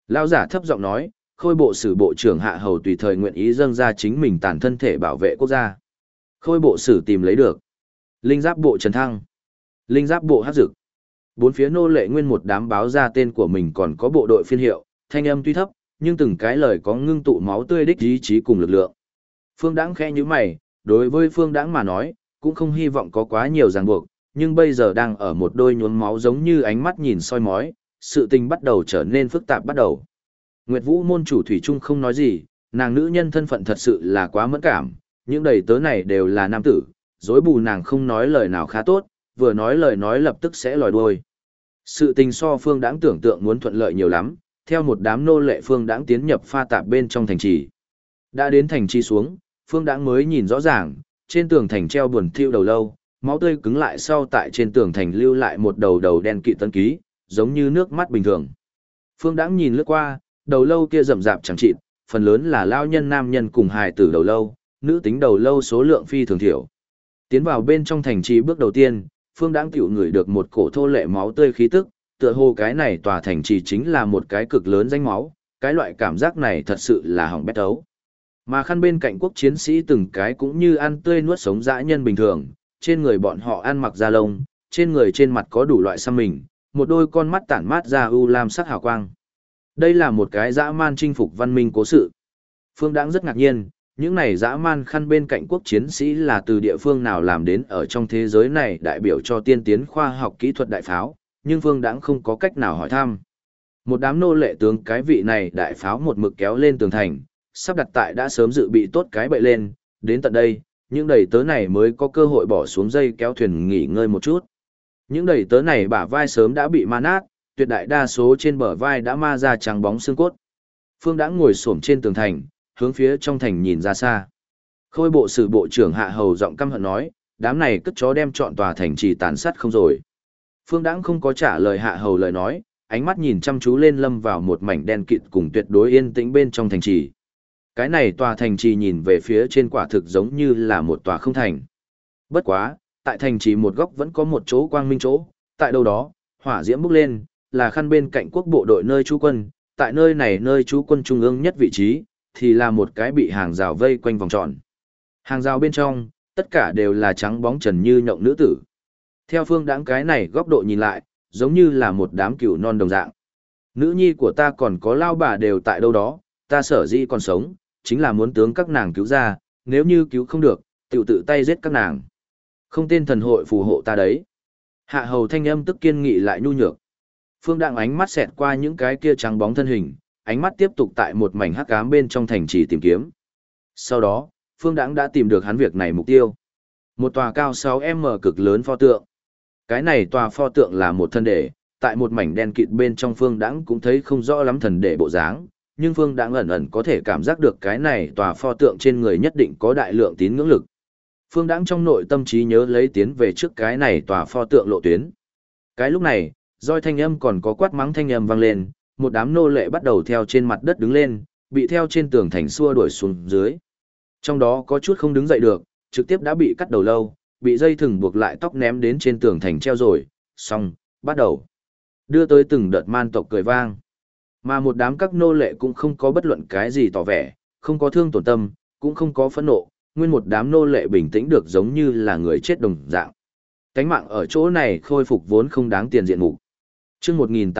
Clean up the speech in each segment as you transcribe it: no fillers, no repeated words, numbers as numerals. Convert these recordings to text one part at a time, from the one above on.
Lão giả thấp giọng nói, khôi bộ sử bộ trưởng Hạ Hầu tùy thời nguyện ý dâng ra chính mình tàn thân thể bảo vệ quốc gia. Khôi bộ sử tìm lấy được. Linh giáp bộ Trần Thăng. Linh giáp bộ Hắc Dực. Bốn phía nô lệ nguyên một đám báo ra tên của mình, còn có bộ đội phiên hiệu, thanh âm tuy thấp, nhưng từng cái lời có ngưng tụ máu tươi đích ý chí cùng lực lượng. Phương Đãng khẽ nhíu mày, đối với Phương Đãng mà nói, cũng không hy vọng có quá nhiều ràng buộc, nhưng bây giờ đang ở một đôi nhuốm máu giống như ánh mắt nhìn soi mói, sự tình bắt đầu trở nên phức tạp bắt đầu. Nguyệt Vũ môn chủ Thủy Trung không nói gì, nàng nữ nhân thân phận thật sự là quá mẫn cảm, những đầy tớ này đều là nam tử, dối bù nàng không nói lời nào khá tốt, vừa nói lời nói lập tức sẽ lòi đuôi. Sự tình so Phương Đãng tưởng tượng muốn thuận lợi nhiều lắm, theo một đám nô lệ Phương Đãng tiến nhập pha tạp bên trong thành trì. Đã đến thành trì xuống, Phương Đãng mới nhìn rõ ràng, trên tường thành treo buồn thiêu đầu lâu, máu tươi cứng lại sau tại trên tường thành lưu lại một đầu đầu đen kịt tân ký, giống như nước mắt bình thường. Phương Đãng nhìn lướt qua, đầu lâu kia rậm rạp chẳng chịt, phần lớn là lao nhân nam nhân cùng hài tử đầu lâu, nữ tính đầu lâu số lượng phi thường thiểu. Tiến vào bên trong thành trì bước đầu tiên, Phương Đãng tiểu ngửi được một cổ thô lệ máu tươi khí tức, tựa hồ cái này tòa thành trì chính là một cái cực lớn danh máu, cái loại cảm giác này thật sự là hỏng bét ấu. Mà khăn bên cạnh quốc chiến sĩ từng cái cũng như ăn tươi nuốt sống dã nhân bình thường, trên người bọn họ ăn mặc da lông, trên người trên mặt có đủ loại xăm mình, một đôi con mắt tản mát ra u lam sắc hào quang. Đây là một cái dã man chinh phục văn minh cố sự. Phương Đãng rất ngạc nhiên, những này dã man khăn bên cạnh quốc chiến sĩ là từ địa phương nào làm đến ở trong thế giới này đại biểu cho tiên tiến khoa học kỹ thuật đại pháo, nhưng Phương Đãng không có cách nào hỏi thăm. Một đám nô lệ tướng cái vị này đại pháo một mực kéo lên tường thành, sắp đặt tại đã sớm dự bị tốt cái bậy lên, đến tận đây, những đầy tớ này mới có cơ hội bỏ xuống dây kéo thuyền nghỉ ngơi một chút. Những đầy tớ này bả vai sớm đã bị ma nát, tuyệt đại đa số trên bờ vai đã ma ra trắng bóng xương cốt. Phương Đãng ngồi xổm trên tường thành, hướng phía trong thành nhìn ra xa. Khôi bộ sử bộ trưởng Hạ Hầu giọng căm hận nói, đám này cất chó đem trọn tòa thành trì tàn sát không rồi. Phương Đãng không có trả lời Hạ Hầu lời nói, ánh mắt nhìn chăm chú lên lâm vào một mảnh đen kịt cùng tuyệt đối yên tĩnh bên trong thành trì. Cái này tòa thành trì nhìn về phía trên quả thực giống như là một tòa không thành. Bất quá, tại thành trì một góc vẫn có một chỗ quang minh chỗ, tại đâu đó, hỏa diễm bốc lên, là khăn bên cạnh quốc bộ đội nơi trú quân, tại nơi này nơi trú quân trung ương nhất vị trí, thì là một cái bị hàng rào vây quanh vòng tròn. Hàng rào bên trong, tất cả đều là trắng bóng trần như nhộng nữ tử. Theo Phương Đãng cái này góc độ nhìn lại, giống như là một đám cừu non đồng dạng. Nữ nhi của ta còn có lao bà đều tại đâu đó, ta sở dĩ còn sống, chính là muốn tướng các nàng cứu ra, nếu như cứu không được, tự tay giết các nàng. Không tên thần hội phù hộ ta đấy. Hạ Hầu thanh âm tức kiên nghị lại nhu nhược. Phương Đãng ánh mắt xẹt qua những cái kia trắng bóng thân hình, ánh mắt tiếp tục tại một mảnh hắc ám bên trong thành trì tìm kiếm. Sau đó, Phương Đãng đã tìm được hắn việc này mục tiêu. Một tòa cao 6m cực lớn pho tượng. Cái này tòa pho tượng là một thân đệ, tại một mảnh đen kịt bên trong Phương Đãng cũng thấy không rõ lắm thần đệ bộ dáng, nhưng Phương Đãng ẩn ẩn có thể cảm giác được cái này tòa pho tượng trên người nhất định có đại lượng tín ngưỡng lực. Phương Đãng trong nội tâm trí nhớ lấy tiến về trước cái này tòa pho tượng lộ tuyến. Cái lúc này, roi thanh âm còn có quát mắng thanh âm vang lên, một đám nô lệ bắt đầu theo trên mặt đất đứng lên, bị theo trên tường thành xua đuổi xuống dưới. Trong đó có chút không đứng dậy được, trực tiếp đã bị cắt đầu lâu, bị dây thừng buộc lại tóc ném đến trên tường thành treo rồi, xong, bắt đầu. Đưa tới từng đợt man tộc cười vang. Mà một đám các nô lệ cũng không có bất luận cái gì tỏ vẻ, không có thương tổn tâm, cũng không có phẫn nộ, nguyên một đám nô lệ bình tĩnh được giống như là người chết đồng dạng. Cánh mạng ở chỗ này khôi phục vốn không đáng tiền diện mục. Chương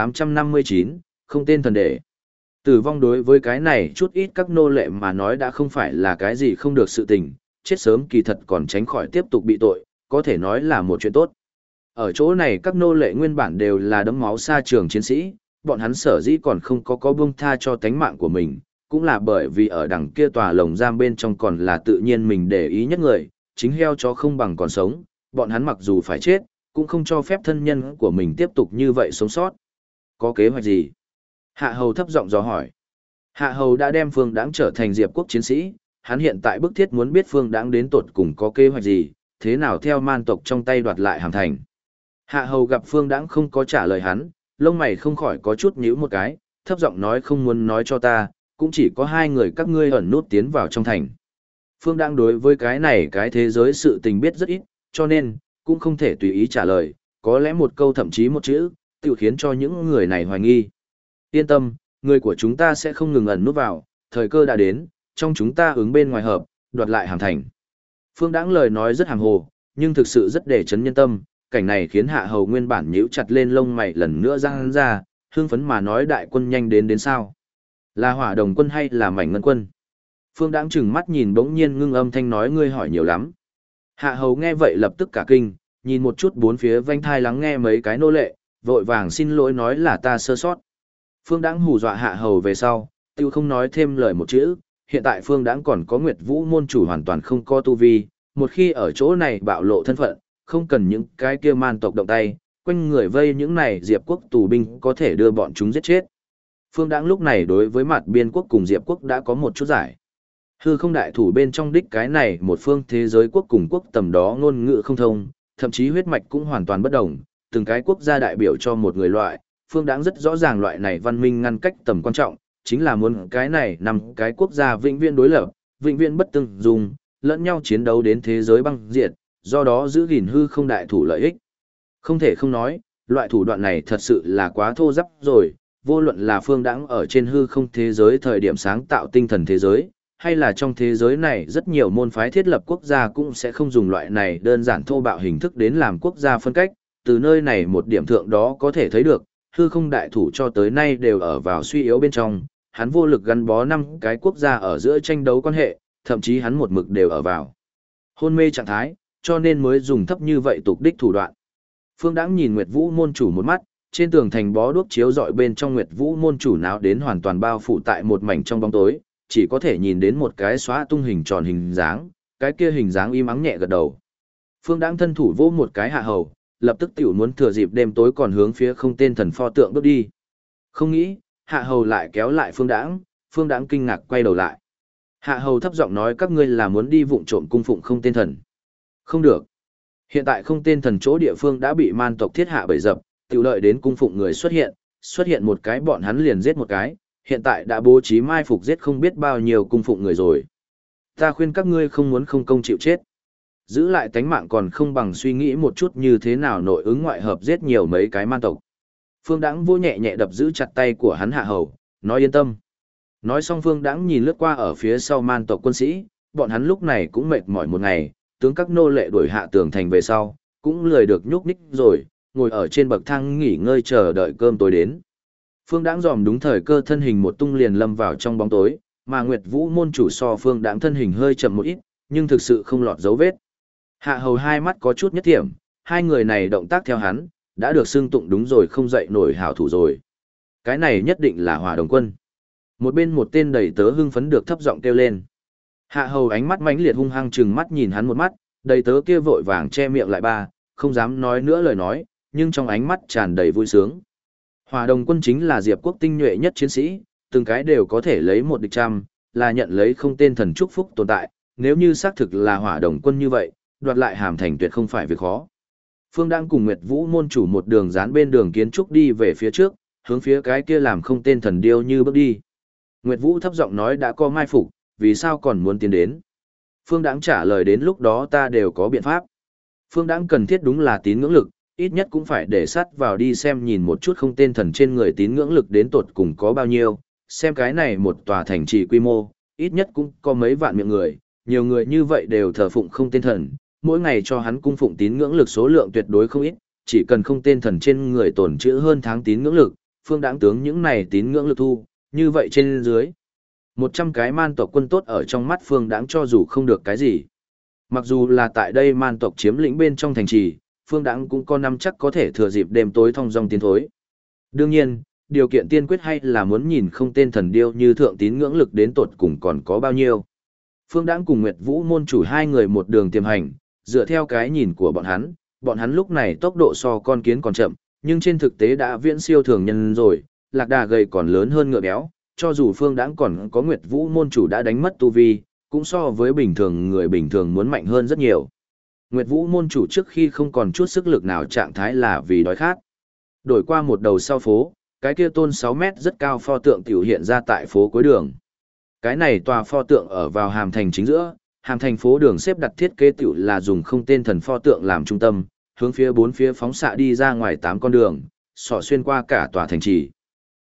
1859, không tên thần đệ. Tử vong đối với cái này chút ít các nô lệ mà nói đã không phải là cái gì không được sự tình, chết sớm kỳ thật còn tránh khỏi tiếp tục bị tội, có thể nói là một chuyện tốt. Ở chỗ này các nô lệ nguyên bản đều là đấm máu xa trường chiến sĩ, bọn hắn sở dĩ còn không có buông tha cho tánh mạng của mình, cũng là bởi vì ở đằng kia tòa lồng giam bên trong còn là tự nhiên mình để ý nhất người, chính heo chó không bằng còn sống, bọn hắn mặc dù phải chết, cũng không cho phép thân nhân của mình tiếp tục như vậy sống sót. Có kế hoạch gì? Hạ Hầu thấp giọng dò hỏi. Hạ Hầu đã đem Phương Đãng trở thành Diệp quốc chiến sĩ, hắn hiện tại bức thiết muốn biết Phương Đãng đến tột cùng có kế hoạch gì, thế nào theo man tộc trong tay đoạt lại Hàm Thành. Hạ Hầu gặp Phương Đãng không có trả lời hắn, lông mày không khỏi có chút nhíu một cái, thấp giọng nói không muốn nói cho ta, cũng chỉ có hai người các ngươi ẩn nút tiến vào trong thành. Phương Đãng đối với cái này cái thế giới sự tình biết rất ít, cho nên, cũng không thể tùy ý trả lời, có lẽ một câu thậm chí một chữ, tự khiến cho những người này hoài nghi. Yên tâm, người của chúng ta sẽ không ngừng ẩn núp vào, thời cơ đã đến, trong chúng ta ứng bên ngoài hợp, đoạt lại Hàm Thành. Phương Đãng lời nói rất hàm hồ, nhưng thực sự rất để chấn nhân tâm, cảnh này khiến Hạ Hầu nguyên bản nhíu chặt lên lông mày lần nữa giãn ra, hưng phấn mà nói đại quân nhanh đến sao? Là Hỏa Đồng quân hay là Mảnh Ngân quân? Phương Đãng trừng mắt nhìn bỗng nhiên ngưng âm thanh nói ngươi hỏi nhiều lắm. Hạ Hầu nghe vậy lập tức cả kinh, nhìn một chút bốn phía vanh thai lắng nghe mấy cái nô lệ, vội vàng xin lỗi nói là ta sơ sót. Phương Đãng hù dọa Hạ Hầu về sau, tiêu không nói thêm lời một chữ, hiện tại Phương Đãng còn có Nguyệt Vũ môn chủ hoàn toàn không có tu vi, một khi ở chỗ này bạo lộ thân phận, không cần những cái kia man tộc động tay, quanh người vây những này Diệp quốc tù binh có thể đưa bọn chúng giết chết. Phương Đãng lúc này đối với mặt biên quốc cùng Diệp quốc đã có một chút giải. Hư không đại thủ bên trong đích cái này một phương thế giới quốc cùng quốc tầm đó ngôn ngữ không thông, thậm chí huyết mạch cũng hoàn toàn bất đồng, từng cái quốc gia đại biểu cho một người loại, Phương Đãng rất rõ ràng loại này văn minh ngăn cách tầm quan trọng, chính là muốn cái này nằm cái quốc gia vĩnh viễn đối lập, vĩnh viễn bất tương dung, lẫn nhau chiến đấu đến thế giới băng diệt, do đó giữ gìn hư không đại thủ lợi ích. Không thể không nói, loại thủ đoạn này thật sự là quá thô ráp rồi, vô luận là Phương Đãng ở trên hư không thế giới thời điểm sáng tạo tinh thần thế giới, hay là trong thế giới này rất nhiều môn phái thiết lập quốc gia cũng sẽ không dùng loại này đơn giản thô bạo hình thức đến làm quốc gia phân cách, từ nơi này một điểm thượng đó có thể thấy được, hư không đại thủ cho tới nay đều ở vào suy yếu bên trong, hắn vô lực gắn bó 5 cái quốc gia ở giữa tranh đấu quan hệ, thậm chí hắn một mực đều ở vào hôn mê trạng thái, cho nên mới dùng thấp như vậy tục đích thủ đoạn. Phương Đãng nhìn Nguyệt Vũ môn chủ một mắt, trên tường thành bó đuốc chiếu rọi bên trong Nguyệt Vũ môn chủ náo đến hoàn toàn bao phủ tại một mảnh trong bóng tối, chỉ có thể nhìn đến một cái xóa tung hình tròn hình dáng, cái kia hình dáng im ắng nhẹ gật đầu. Phương Đãng thân thủ vỗ một cái Hạ Hầu, lập tức tiểu muốn thừa dịp đêm tối còn hướng phía không tên thần pho tượng bước đi. Không nghĩ, Hạ Hầu lại kéo lại Phương Đãng kinh ngạc quay đầu lại. Hạ Hầu thấp giọng nói các ngươi là muốn đi vụng trộm cung phụng không tên thần. Không được. Hiện tại không tên thần chỗ địa phương đã bị man tộc thiết hạ bẫy dập, tiểu đợi đến cung phụng người xuất hiện một cái bọn hắn liền giết một cái, hiện tại đã bố trí mai phục giết không biết bao nhiêu cung phụng người rồi. Ta khuyên các ngươi không muốn không công chịu chết. Giữ lại tánh mạng còn không bằng suy nghĩ một chút như thế nào nội ứng ngoại hợp giết nhiều mấy cái man tộc. Phương Đãng vô nhẹ nhẹ đập giữ chặt tay của hắn Hạ Hầu, nói yên tâm. Nói xong Phương Đãng nhìn lướt qua ở phía sau man tộc quân sĩ, bọn hắn lúc này cũng mệt mỏi một ngày, tướng các nô lệ đuổi hạ tường thành về sau, cũng lười được nhúc nhích rồi, ngồi ở trên bậc thang nghỉ ngơi chờ đợi cơm tối đến. Phương Đãng dòm đúng thời cơ thân hình một tung liền lâm vào trong bóng tối, mà Nguyệt Vũ môn chủ so Phương Đãng thân hình hơi chậm một ít, nhưng thực sự không lọt dấu vết. Hạ Hầu hai mắt có chút nhất thiểm, hai người này động tác theo hắn, đã được xưng tụng đúng rồi không dậy nổi hảo thủ rồi. Cái này nhất định là Hỏa Đồng quân. Một bên một tên đầy tớ hưng phấn được thấp giọng kêu lên. Hạ Hầu ánh mắt mãnh liệt hung hăng trừng mắt nhìn hắn một mắt, đầy tớ kia vội vàng che miệng lại không dám nói nữa lời nói, nhưng trong ánh mắt tràn đầy vui sướng. Hỏa Đồng quân chính là Diệp quốc tinh nhuệ nhất chiến sĩ, từng cái đều có thể lấy một địch trăm, là nhận lấy không tên thần chúc phúc tồn tại, nếu như xác thực là Hỏa Đồng quân như vậy, đoạt lại Hàm Thành tuyệt không phải việc khó. Phương đang cùng Nguyệt Vũ môn chủ một đường dán bên đường kiến trúc đi về phía trước, hướng phía cái kia làm không tên thần điêu như bước đi. Nguyệt Vũ thấp giọng nói đã có mai phục, vì sao còn muốn tiến đến? Phương Đãng trả lời đến lúc đó ta đều có biện pháp. Phương Đãng cần thiết đúng là tín ngưỡng lực, ít nhất cũng phải để sắt vào đi xem nhìn một chút không tên thần trên người tín ngưỡng lực đến tột cùng có bao nhiêu, xem cái này một tòa thành trì quy mô, ít nhất cũng có mấy vạn miệng người, nhiều người như vậy đều thờ phụng không tên thần, mỗi ngày cho hắn cung phụng tín ngưỡng lực số lượng tuyệt đối không ít, chỉ cần không tên thần trên người tồn trữ hơn tháng tín ngưỡng lực, Phương Đãng tướng những này tín ngưỡng lực thu, như vậy trên dưới 100 cái man tộc quân tốt ở trong mắt Phương Đãng cho dù không được cái gì. Mặc dù là tại đây man tộc chiếm lĩnh bên trong thành trì, Phương Đãng cũng có nắm chắc có thể thừa dịp đêm tối thong dong tiến thối. Đương nhiên, điều kiện tiên quyết hay là muốn nhìn không tên thần điêu như thượng tín ngưỡng lực đến tột cùng còn có bao nhiêu. Phương Đãng cùng Nguyệt Vũ môn chủ hai người một đường tiềm hành, dựa theo cái nhìn của bọn hắn lúc này tốc độ so con kiến còn chậm, nhưng trên thực tế đã viễn siêu thường nhân rồi, lạc đà gầy còn lớn hơn ngựa béo, cho dù Phương Đãng còn có Nguyệt Vũ môn chủ đã đánh mất tu vi, cũng so với bình thường người bình thường muốn mạnh hơn rất nhiều. Nguyệt Vũ môn chủ trước khi không còn chút sức lực nào trạng thái là vì đói khát. Đổi qua một đầu sau phố, cái kia tôn 6 mét rất cao pho tượng tiểu hiện ra tại phố cuối đường. Cái này tòa pho tượng ở vào Hàm Thành chính giữa, Hàm Thành phố đường xếp đặt thiết kế tiểu là dùng không tên thần pho tượng làm trung tâm, hướng phía bốn phía phóng xạ đi ra ngoài 8 con đường, xỏ xuyên qua cả tòa thành trì.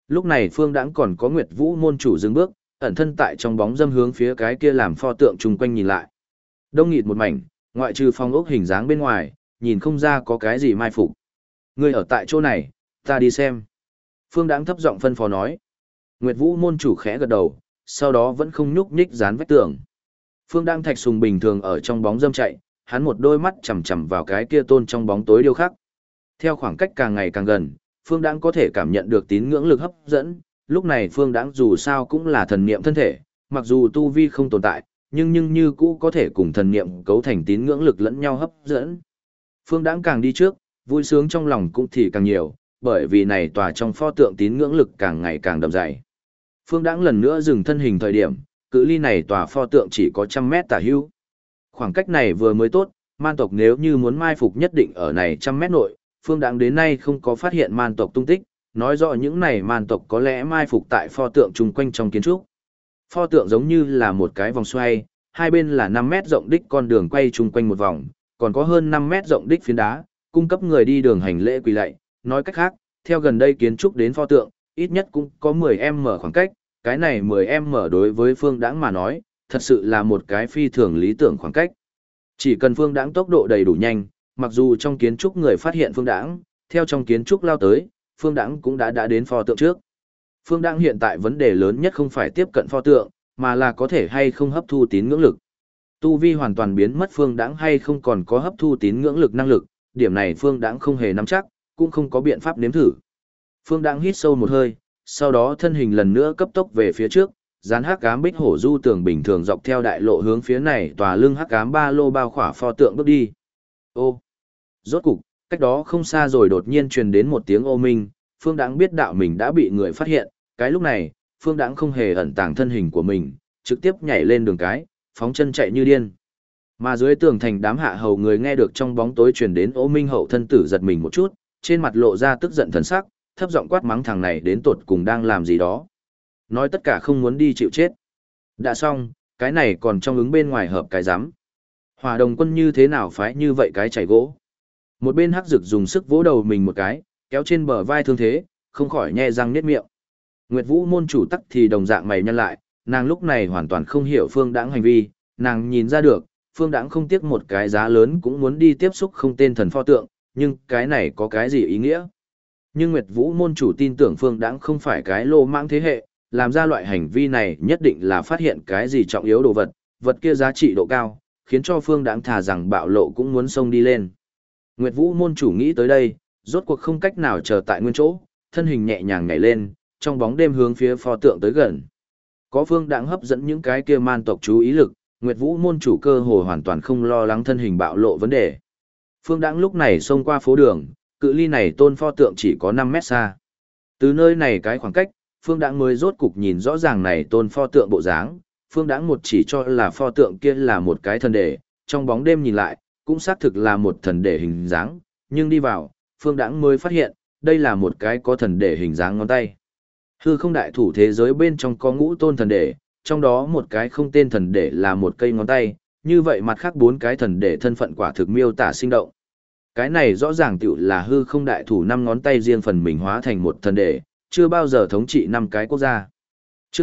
Lúc này Phương Đãng còn có Nguyệt Vũ môn chủ dừng bước, ẩn thân tại trong bóng dâm hướng phía cái kia làm pho tượng chung quanh nhìn lại. Đông nghịt một mảnh, ngoại trừ phong ốc hình dáng bên ngoài, nhìn không ra có cái gì mai phục. Ngươi ở tại chỗ này, ta đi xem. Phương Đãng thấp giọng phân phó nói. Nguyệt Vũ môn chủ khẽ gật đầu, sau đó vẫn không nhúc nhích dán vách tường. Phương Đãng Thạch Sùng bình thường ở trong bóng dâm chạy, hắn một đôi mắt chằm chằm vào cái kia tôn trong bóng tối điêu khắc. Theo khoảng cách càng ngày càng gần, Phương Đãng có thể cảm nhận được tín ngưỡng lực hấp dẫn, lúc này Phương Đãng dù sao cũng là thần niệm thân thể, mặc dù tu vi không tồn tại, nhưng như cũ có thể cùng thần niệm cấu thành tín ngưỡng lực lẫn nhau hấp dẫn. Phương Đãng càng đi trước, vui sướng trong lòng cũng thì càng nhiều, bởi vì này tòa trong pho tượng tín ngưỡng lực càng ngày càng đậm dày. Phương Đãng lần nữa dừng thân hình thời điểm, cự ly này tòa pho tượng chỉ có 100 mét tả hữu. Khoảng cách này vừa mới tốt, man tộc nếu như muốn mai phục nhất định ở này 100 mét nội, Phương Đãng đến nay không có phát hiện man tộc tung tích, nói rõ những này man tộc có lẽ mai phục tại pho tượng chung quanh trong kiến trúc. Pho tượng giống như là một cái vòng xoay, hai bên là 5 mét rộng đích con đường quay chung quanh một vòng, còn có hơn 5 mét rộng đích phiến đá, cung cấp người đi đường hành lễ quỳ lạy. Nói cách khác, theo gần đây kiến trúc đến pho tượng, ít nhất cũng có 10m khoảng cách, cái này 10m đối với Phương Đãng mà nói, thật sự là một cái phi thường lý tưởng khoảng cách. Chỉ cần Phương Đãng tốc độ đầy đủ nhanh, mặc dù trong kiến trúc người phát hiện Phương Đãng, theo trong kiến trúc lao tới, Phương Đãng cũng đã đến pho tượng trước. Phương Đãng hiện tại vấn đề lớn nhất không phải tiếp cận pho tượng, mà là có thể hay không hấp thu tín ngưỡng lực. Tu vi hoàn toàn biến mất Phương Đãng hay không còn có hấp thu tín ngưỡng lực năng lực, điểm này Phương Đãng không hề nắm chắc, cũng không có biện pháp nếm thử. Phương Đãng hít sâu một hơi, sau đó thân hình lần nữa cấp tốc về phía trước, dán hắc ám bích hổ du tường bình thường dọc theo đại lộ hướng phía này tòa lưng hắc ám ba lô bao khỏa pho tượng bước đi. Ô, rốt cục, cách đó không xa rồi đột nhiên truyền đến một tiếng ô minh, Phương Đãng biết đạo mình đã bị người phát hiện, cái lúc này, Phương Đãng không hề ẩn tàng thân hình của mình, trực tiếp nhảy lên đường cái, phóng chân chạy như điên. Mà dưới tường thành đám hạ hầu người nghe được trong bóng tối truyền đến ô minh hậu thân tử giật mình một chút, trên mặt lộ ra tức giận thần sắc, thấp giọng quát mắng thằng này đến tột cùng đang làm gì đó. Nói tất cả không muốn đi chịu chết. Đã xong, cái này còn trong ứng bên ngoài hợp cái rắm. Hỏa Đồng Quân như thế nào phái như vậy cái chảy gỗ. Một bên hắc dực dùng sức vỗ đầu mình một cái, kéo trên bờ vai thương thế, không khỏi nhe răng niết miệng. Nguyệt Vũ môn chủ tắc thì đồng dạng mày nhăn lại, nàng lúc này hoàn toàn không hiểu Phương Đãng hành vi, nàng nhìn ra được, Phương Đãng không tiếc một cái giá lớn cũng muốn đi tiếp xúc không tên thần pho tượng, nhưng cái này có cái gì ý nghĩa? Nhưng Nguyệt Vũ môn chủ tin tưởng Phương Đãng không phải cái lô mãng thế hệ, làm ra loại hành vi này nhất định là phát hiện cái gì trọng yếu đồ vật, vật kia giá trị độ cao, khiến cho Phương Đãng thà rằng bạo lộ cũng muốn xông đi lên. Nguyệt Vũ môn chủ nghĩ tới đây, rốt cuộc không cách nào chờ tại nguyên chỗ, thân hình nhẹ nhàng nhảy lên, trong bóng đêm hướng phía pho tượng tới gần. Có Phương Đãng hấp dẫn những cái kia man tộc chú ý lực, Nguyệt Vũ môn chủ cơ hồ hoàn toàn không lo lắng thân hình bạo lộ vấn đề. Phương Đãng lúc này xông qua phố đường, cự ly này tôn pho tượng chỉ có 5 mét xa. Từ nơi này cái khoảng cách, Phương Đãng mới rốt cục nhìn rõ ràng này tôn pho tượng bộ dáng, Phương Đãng một chỉ cho là pho tượng kia là một cái thần đề, trong bóng đêm nhìn lại, cũng xác thực là một thần đề hình dáng, nhưng đi vào, Phương Đãng mới phát hiện, đây là một cái có thần đề hình dáng ngón tay. Hư không đại thủ thế giới bên trong có ngũ tôn thần đề, trong đó một cái không tên thần đề là một cây ngón tay, như vậy mặt khác 4 cái thần đề thân phận quả thực miêu tả sinh động. Cái này rõ ràng tiểu là hư không đại thủ 5 ngón tay riêng phần mình hóa thành một thần đề, chưa bao giờ thống trị 5 cái quốc gia. Chương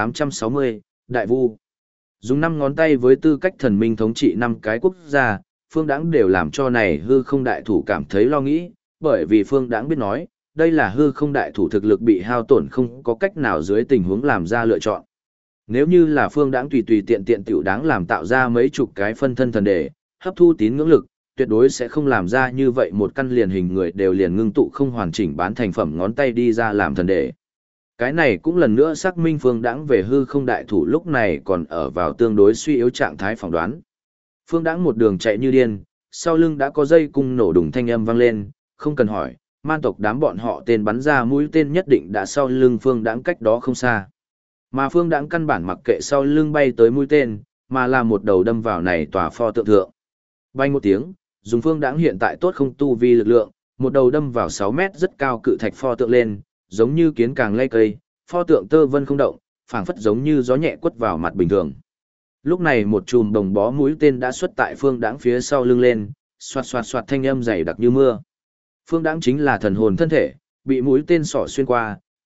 1860, Đại Vu. Dùng 5 ngón tay với tư cách thần minh thống trị 5 cái quốc gia, Phương Đãng đều làm cho này hư không đại thủ cảm thấy lo nghĩ, bởi vì Phương Đãng biết nói, đây là hư không đại thủ thực lực bị hao tổn không có cách nào dưới tình huống làm ra lựa chọn. Nếu như là Phương Đãng tùy tùy tiện tiện tiểu đáng làm tạo ra mấy chục cái phân thân thần đề, hấp thu tín ngưỡng lực, tuyệt đối sẽ không làm ra như vậy một căn liền hình người đều liền ngưng tụ không hoàn chỉnh bán thành phẩm ngón tay đi ra làm thần đề. Cái này cũng lần nữa xác minh Phương Đãng về hư không đại thủ lúc này còn ở vào tương đối suy yếu trạng thái phỏng đoán. Phương Đãng một đường chạy như điên, sau lưng đã có dây cung nổ đùng thanh âm vang lên, không cần hỏi, man tộc đám bọn họ tên bắn ra mũi tên nhất định đã sau lưng Phương Đãng cách đó không xa. Mà Phương Đãng căn bản mặc kệ sau lưng bay tới mũi tên, mà là một đầu đâm vào này tòa pho tượng thượng. Bay một tiếng, dùng Phương Đãng hiện tại tốt không tu vi lực lượng, một đầu đâm vào 6 mét rất cao cự thạch pho tượng lên, giống như kiến càng lay cây, pho tượng tơ vân không động, phảng phất giống như gió nhẹ quất vào mặt bình thường. Lúc này một chùm đồng bó mũi tên đã xuất tại Phương Đãng phía sau lưng lên, xoạt xoạt xoạt thanh âm dày đặc như mưa. Phương Đãng chính là thần hồn thân thể, bị mũi tên sỏ xuyên qua,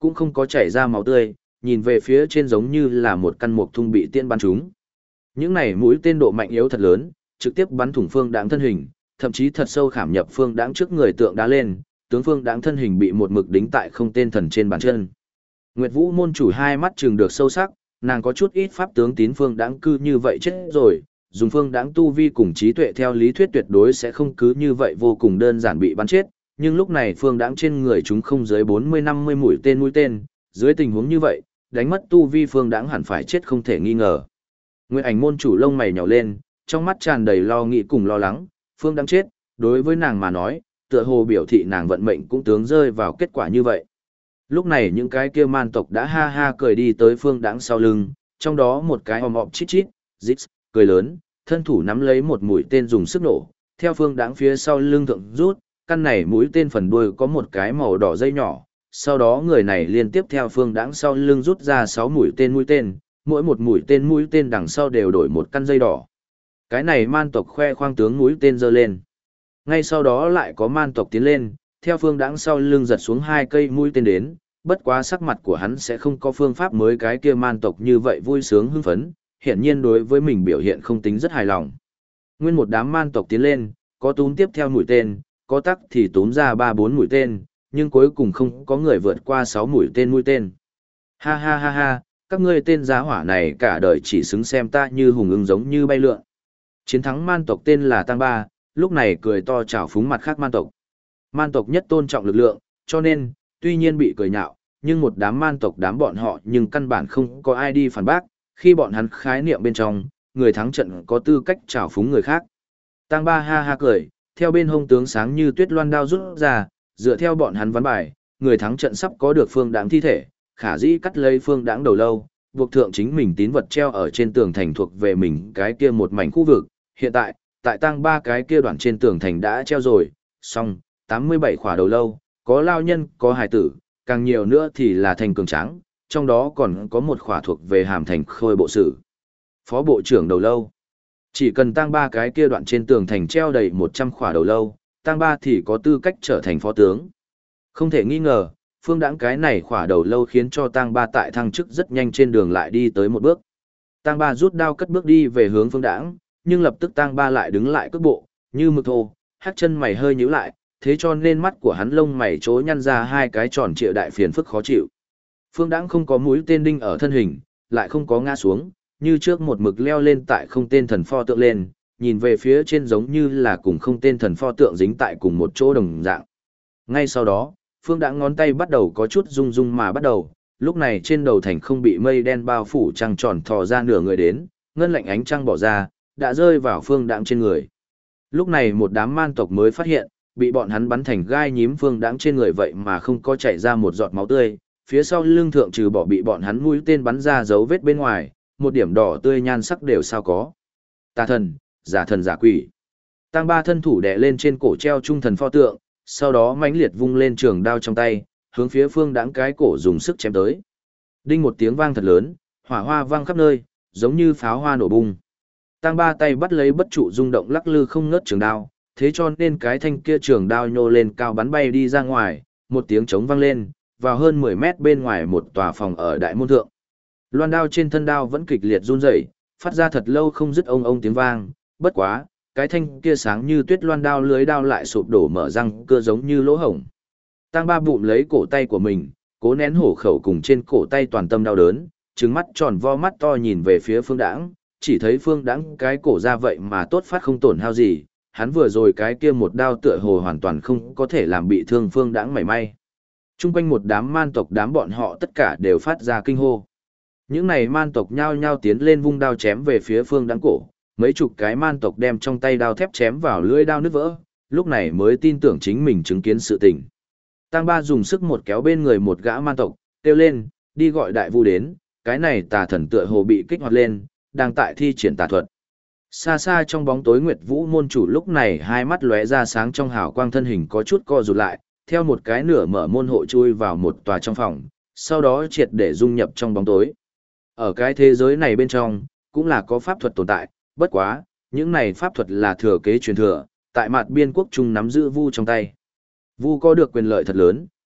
cũng không có chảy ra máu tươi, nhìn về phía trên giống như là một căn mục thung bị tiên bắn trúng. Những này mũi tên độ mạnh yếu thật lớn, trực tiếp bắn thủng Phương Đãng thân hình, thậm chí thật sâu khảm nhập Phương Đãng trước người tượng đá lên, tướng Phương Đãng thân hình bị một mực đính tại không tên thần trên bàn chân. Nguyệt Vũ môn chủ hai mắt trừng được sâu sắc, nàng có chút ít pháp tướng tín Phương Đãng cư như vậy chết rồi, dùng Phương Đãng tu vi cùng trí tuệ theo lý thuyết tuyệt đối sẽ không cứ như vậy vô cùng đơn giản bị bắn chết, nhưng lúc này Phương Đãng trên người chúng không dưới 40-50 mũi tên, dưới tình huống như vậy, đánh mất tu vi Phương Đãng hẳn phải chết không thể nghi ngờ. Nguyệt Ảnh môn chủ lông mày nhíu lên, trong mắt tràn đầy lo nghĩ cùng lo lắng, Phương Đãng chết, đối với nàng mà nói, tựa hồ biểu thị nàng vận mệnh cũng tướng rơi vào kết quả như vậy. Lúc này những cái kia man tộc đã ha ha cười đi tới Phương Đãng sau lưng, trong đó một cái ồm ồm chít chít, rít, cười lớn, thân thủ nắm lấy một mũi tên dùng sức nổ, theo Phương Đãng phía sau lưng thượng rút, căn này mũi tên phần đuôi có một cái màu đỏ dây nhỏ, sau đó người này liên tiếp theo Phương Đãng sau lưng rút ra 6 mũi tên, mỗi một mũi tên đằng sau đều đổi một căn dây đỏ. Cái này man tộc khoe khoang tướng mũi tên giơ lên. Ngay sau đó lại có man tộc tiến lên, theo Phương Đãng sau lưng giật xuống 2 cây mũi tên đến, bất quá sắc mặt của hắn sẽ không có phương pháp mới cái kia man tộc như vậy vui sướng hưng phấn, hiển nhiên đối với mình biểu hiện không tính rất hài lòng. Nguyên một đám man tộc tiến lên, có túm tiếp theo mũi tên, có tắc thì túm ra 3-4 mũi tên, nhưng cuối cùng không có người vượt qua 6 mũi tên. Ha ha ha ha, các ngươi tên giá hỏa này cả đời chỉ xứng xem ta như hùng ưng giống như bay lượn. Chiến thắng man tộc tên là Tăng Ba, lúc này cười to chào phúng mặt khác man tộc. Man tộc nhất tôn trọng lực lượng, cho nên, tuy nhiên bị cười nhạo, nhưng một đám man tộc đám bọn họ nhưng căn bản không có ai đi phản bác, khi bọn hắn khái niệm bên trong, người thắng trận có tư cách chào phúng người khác. Tăng Ba ha ha cười, theo bên hông tướng sáng như tuyết loan đao rút ra, dựa theo bọn hắn ván bài, người thắng trận sắp có được Phương Đãng thi thể, khả dĩ cắt lấy Phương Đãng đầu lâu, buộc thượng chính mình tín vật treo ở trên tường thành thuộc về mình cái kia một mảnh khu vực. Hiện tại, tại Tăng Ba cái kia đoạn trên tường thành đã treo rồi, xong, 87 khỏa đầu lâu, có lao nhân, có hài tử, càng nhiều nữa thì là thành cường tráng, trong đó còn có một khỏa thuộc về Hàm Thành Khôi bộ sử. Phó bộ trưởng đầu lâu. Chỉ cần Tăng Ba cái kia đoạn trên tường thành treo đầy 100 khỏa đầu lâu, Tăng Ba thì có tư cách trở thành phó tướng. Không thể nghi ngờ, Phương Đãng cái này khỏa đầu lâu khiến cho Tăng Ba tại thăng chức rất nhanh trên đường lại đi tới một bước. Tăng Ba rút đao cất bước đi về hướng Phương Đãng, nhưng lập tức Tăng Ba lại đứng lại cước bộ, như mực thô, hắc chân mày hơi nhíu lại, thế cho nên mắt của hắn lông mày chối nhăn ra hai cái tròn trịa đại phiền phức khó chịu. Phương Đãng không có mũi tên đinh ở thân hình, lại không có ngã xuống, như trước một mực leo lên tại không tên thần pho tượng lên, nhìn về phía trên giống như là cùng không tên thần pho tượng dính tại cùng một chỗ đồng dạng. Ngay sau đó, Phương Đãng ngón tay bắt đầu có chút rung rung mà bắt đầu, lúc này trên đầu thành không bị mây đen bao phủ trăng tròn thò ra nửa người đến, ngân lạnh ánh trăng bỏ ra, đã rơi vào Phương Đãng trên người. Lúc này một đám man tộc mới phát hiện, bị bọn hắn bắn thành gai nhím Phương Đãng trên người vậy mà không có chảy ra một giọt máu tươi, phía sau lưng thượng trừ bỏ bị bọn hắn mũi tên bắn ra dấu vết bên ngoài, một điểm đỏ tươi nhan sắc đều sao có. Tà thần giả quỷ. Tăng Ba thân thủ đè lên trên cổ treo trung thần pho tượng, sau đó mãnh liệt vung lên trường đao trong tay, hướng phía Phương Đãng cái cổ dùng sức chém tới. Đinh một tiếng vang thật lớn, hỏa hoa vang khắp nơi, giống như pháo hoa nổ bung. Tăng Ba tay bắt lấy bất trụ rung động lắc lư không ngớt trường đao, thế cho nên cái thanh kia trường đao nhô lên cao bắn bay đi ra ngoài, một tiếng trống vang lên, vào hơn 10 mét bên ngoài một tòa phòng ở đại môn thượng. Loan đao trên thân đao vẫn kịch liệt run rẩy, phát ra thật lâu không dứt ông tiếng vang, bất quá, cái thanh kia sáng như tuyết loan đao lưới đao lại sụp đổ mở răng cưa giống như lỗ hổng. Tăng Ba bụm lấy cổ tay của mình, cố nén hổ khẩu cùng trên cổ tay toàn tâm đau đớn, trừng mắt tròn vo mắt to nhìn về phía Phương Đãng, chỉ thấy Phương Đãng cái cổ ra vậy mà tốt phát không tổn hao gì, hắn vừa rồi cái kia một đao tựa hồ hoàn toàn không có thể làm bị thương Phương Đãng mảy may. Trung quanh một đám man tộc đám bọn họ tất cả đều phát ra kinh hô. Những này man tộc nhao nhao tiến lên vung đao chém về phía Phương Đãng cổ, mấy chục cái man tộc đem trong tay đao thép chém vào lưỡi đao nứt vỡ, lúc này mới tin tưởng chính mình chứng kiến sự tình. Tăng Ba dùng sức một kéo bên người một gã man tộc, kêu lên, đi gọi đại vu đến, cái này tà thần tựa hồ bị kích hoạt lên, đang tại thi triển tà thuật. Xa xa trong bóng tối Nguyệt Vũ môn chủ lúc này hai mắt lóe ra sáng trong hào quang thân hình có chút co rụt lại, theo một cái nửa mở môn hộ chui vào một tòa trong phòng, sau đó triệt để dung nhập trong bóng tối. Ở cái thế giới này bên trong, cũng là có pháp thuật tồn tại, bất quá, những này pháp thuật là thừa kế truyền thừa, tại mặt biên quốc trung nắm giữ Vu trong tay. Vu có được quyền lợi thật lớn,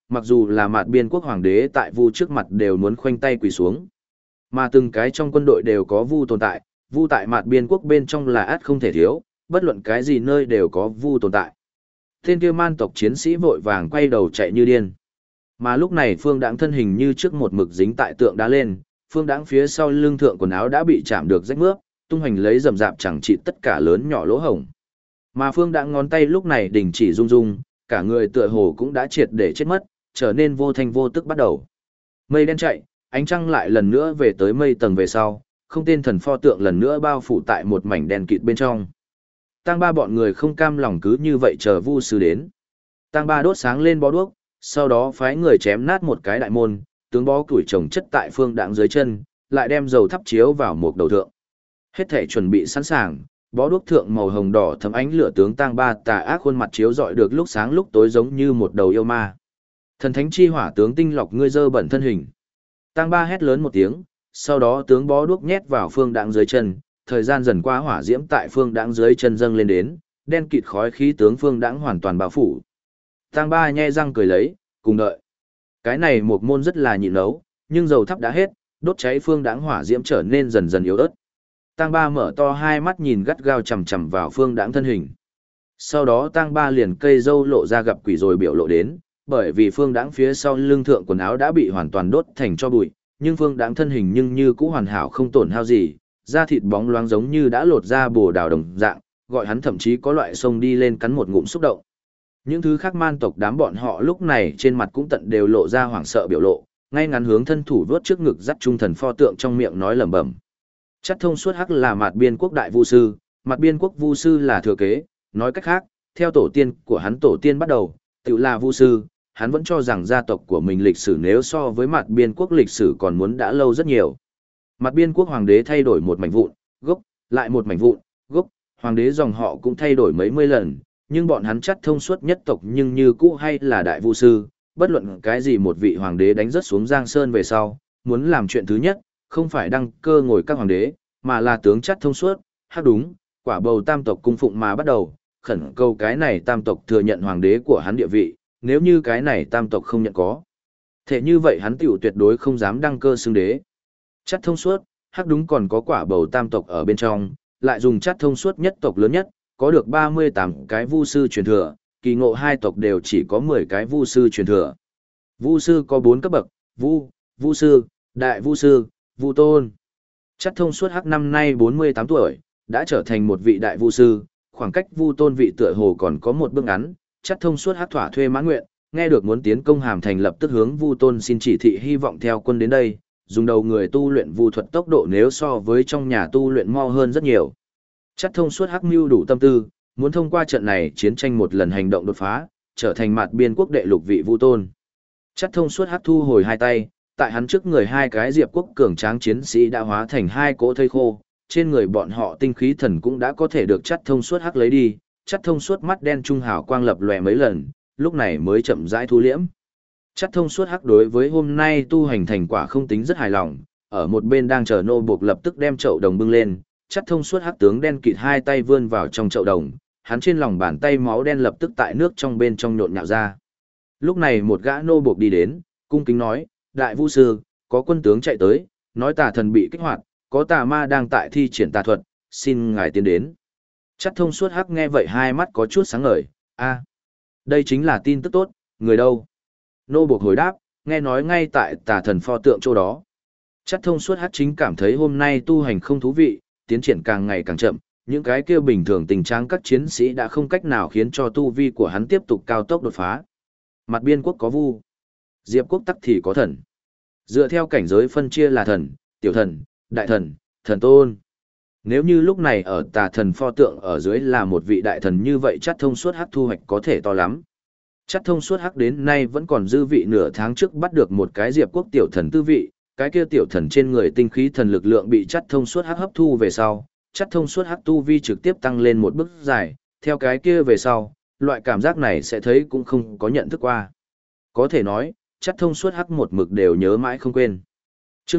mặc dù là Mạt Biên quốc hoàng đế tại Vu trước mặt đều muốn khoanh tay quỳ xuống. Mà từng cái trong quân đội đều có Vu tồn tại, Vu tại Mạt Biên quốc bên trong là ắt không thể thiếu, bất luận cái gì nơi đều có Vu tồn tại. Tên kia man tộc chiến sĩ vội vàng quay đầu chạy như điên. Mà lúc này Phương Đãng thân hình như trước một mực dính tại tượng đá lên, Phương Đãng phía sau lưng thượng quần áo đã bị chạm được rách mướp, tung hành lấy rầm rạp chẳng trị tất cả lớn nhỏ lỗ hổng. Mà Phương Đãng ngón tay lúc này đình chỉ rung rung, cả người tựa hồ cũng đã triệt để chết mất, trở nên vô thanh vô tức bắt đầu. Mây đen chạy, ánh trăng lại lần nữa về tới mây tầng về sau, không tên thần pho tượng lần nữa bao phủ tại một mảnh đen kịt bên trong. Tang Ba bọn người không cam lòng cứ như vậy chờ Vu sư đến. Tang Ba đốt sáng lên bó đuốc, sau đó phái người chém nát một cái đại môn, tướng bó củi trồng chất tại Phương Đãng dưới chân, lại đem dầu thắp chiếu vào một đầu thượng. Hết thể chuẩn bị sẵn sàng, bó đuốc thượng màu hồng đỏ thấm ánh lửa tướng Tang Ba tà ác khuôn mặt chiếu rọi được lúc sáng lúc tối giống như một đầu yêu ma. Thần thánh chi hỏa tướng tinh lọc ngươi dơ bẩn thân hình. Tang Ba hét lớn một tiếng, sau đó tướng bó đuốc nhét vào Phương Đãng dưới chân, thời gian dần qua hỏa diễm tại Phương Đãng dưới chân dâng lên đến, đen kịt khói khí tướng Phương Đãng hoàn toàn bao phủ. Tang Ba nhe răng cười lấy, cùng đợi. Cái này một môn rất là nhịn nấu, nhưng dầu thắp đã hết, đốt cháy Phương Đãng hỏa diễm trở nên dần dần yếu ớt. Tang Ba mở to hai mắt nhìn gắt gao chằm chằm vào Phương Đãng thân hình. Sau đó Tang Ba liền cây dâu lộ ra gặp quỷ rồi biểu lộ đến, bởi vì Phương Đãng phía sau lưng thượng quần áo đã bị hoàn toàn đốt thành tro bụi, nhưng Phương Đãng thân hình nhưng như cũ hoàn hảo không tổn hao gì, da thịt bóng loáng giống như đã lột ra bồ đào đồng dạng, gọi hắn thậm chí có loại xông đi lên cắn một ngụm xúc động. Những thứ khác man tộc đám bọn họ lúc này trên mặt cũng tận đều lộ ra hoảng sợ biểu lộ, ngay ngắn hướng thân thủ vớt trước ngực dắt trung thần pho tượng trong miệng nói lẩm bẩm. Chắc thông suốt hắc là Mạt Biên quốc đại vu sư, Mạt Biên quốc vu sư là thừa kế, nói cách khác, theo tổ tiên của hắn tổ tiên bắt đầu, tự là vu sư, hắn vẫn cho rằng gia tộc của mình lịch sử nếu so với Mạt Biên quốc lịch sử còn muốn đã lâu rất nhiều. Mạt Biên quốc hoàng đế thay đổi một mảnh vụn, gốc, lại một mảnh vụn, gốc, hoàng đế dòng họ cũng thay đổi mấy mươi lần, nhưng bọn hắn chắc thông suốt nhất tộc nhưng như cũ hay là đại vu sư, bất luận cái gì một vị hoàng đế đánh rớt xuống Giang Sơn về sau, muốn làm chuyện thứ nhất, không phải đăng cơ ngồi các hoàng đế, mà là tướng chắc thông suốt, hát đúng, quả bầu tam tộc cung phụng mà bắt đầu, khẩn cầu cái này tam tộc thừa nhận hoàng đế của hắn địa vị, nếu như cái này tam tộc không nhận có. Thế như vậy hắn tiểu tuyệt đối không dám đăng cơ xưng đế. Chắc thông suốt, hát đúng còn có quả bầu tam tộc ở bên trong, lại dùng chắc thông suốt nhất tộc lớn nhất, có được 38 cái vu sư truyền thừa, kỳ ngộ hai tộc đều chỉ có 10 cái vu sư truyền thừa. Vu sư có 4 cấp bậc, vu sư, đại vu sư, vu tôn. Chắc thông suốt hắc năm nay 48 tuổi, đã trở thành một vị đại vu sư, khoảng cách vu tôn vị tựa hồ còn có một bước ngắn, chắc thông suốt hắc thỏa thuê mãn nguyện, nghe được muốn tiến công Hàm Thành lập tức hướng vu tôn xin chỉ thị hy vọng theo quân đến đây, dùng đầu người tu luyện vu thuật tốc độ nếu so với trong nhà tu luyện mau hơn rất nhiều. Chắc thông suốt hắc mưu đủ tâm tư, muốn thông qua trận này chiến tranh một lần hành động đột phá, trở thành Mạt Biên quốc đệ lục vị vu tôn. Chắc thông suốt hắc thu hồi hai tay, tại hắn trước người hai cái diệp quốc cường tráng chiến sĩ đã hóa thành hai cỗ thây khô, trên người bọn họ tinh khí thần cũng đã có thể được chắc thông suốt hắc lấy đi, chắc thông suốt mắt đen trung hào quang lập lòe mấy lần, lúc này mới chậm rãi thu liễm. Chắc thông suốt hắc đối với hôm nay tu hành thành quả không tính rất hài lòng, ở một bên đang chờ nô buộc lập tức đem chậu đồng bưng lên, chắc thông suốt hắc tướng đen kịt hai tay vươn vào trong chậu đồng, hắn trên lòng bàn tay máu đen lập tức tại nước trong bên trong nhộn nhạo ra. Lúc này một gã nô buộc đi đến, cung kính nói, đại vu sư, có quân tướng chạy tới, nói tà thần bị kích hoạt, có tà ma đang tại thi triển tà thuật, xin ngài tiến đến. Chắc thông suốt hắc nghe vậy hai mắt có chút sáng ngời, a, đây chính là tin tức tốt, người đâu? Nô buộc hồi đáp, nghe nói ngay tại tà thần pho tượng chỗ đó. Chắc thông suốt hắc chính cảm thấy hôm nay tu hành không thú vị, tiến triển càng ngày càng chậm, những cái kia bình thường tình trạng các chiến sĩ đã không cách nào khiến cho tu vi của hắn tiếp tục cao tốc đột phá. Mặt biên quốc có vu, diệp quốc tắc thì có thần. Dựa theo cảnh giới phân chia là thần, tiểu thần, đại thần, thần tôn. Nếu như lúc này ở tà thần pho tượng ở dưới là một vị đại thần như vậy chắc thông suốt hắc thu hoạch có thể to lắm. Chắc thông suốt hắc đến nay vẫn còn dư vị nửa tháng trước bắt được một cái diệp quốc tiểu thần tư vị, cái kia tiểu thần trên người tinh khí thần lực lượng bị chắc thông suốt hắc hấp thu về sau, chắc thông suốt hắc tu vi trực tiếp tăng lên một bước dài, theo cái kia về sau, loại cảm giác này sẽ thấy cũng không có nhận thức qua. Có thể nói, chắc thông suốt hắc một mực đều nhớ mãi không quên. Chương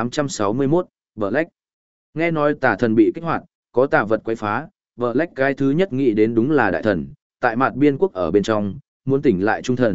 1861, Black. Nghe nói tà thần bị kích hoạt, có tà vật quấy phá, Black cái thứ nhất nghĩ đến đúng là đại thần, tại mặt biên quốc ở bên trong, muốn tỉnh lại trung thần,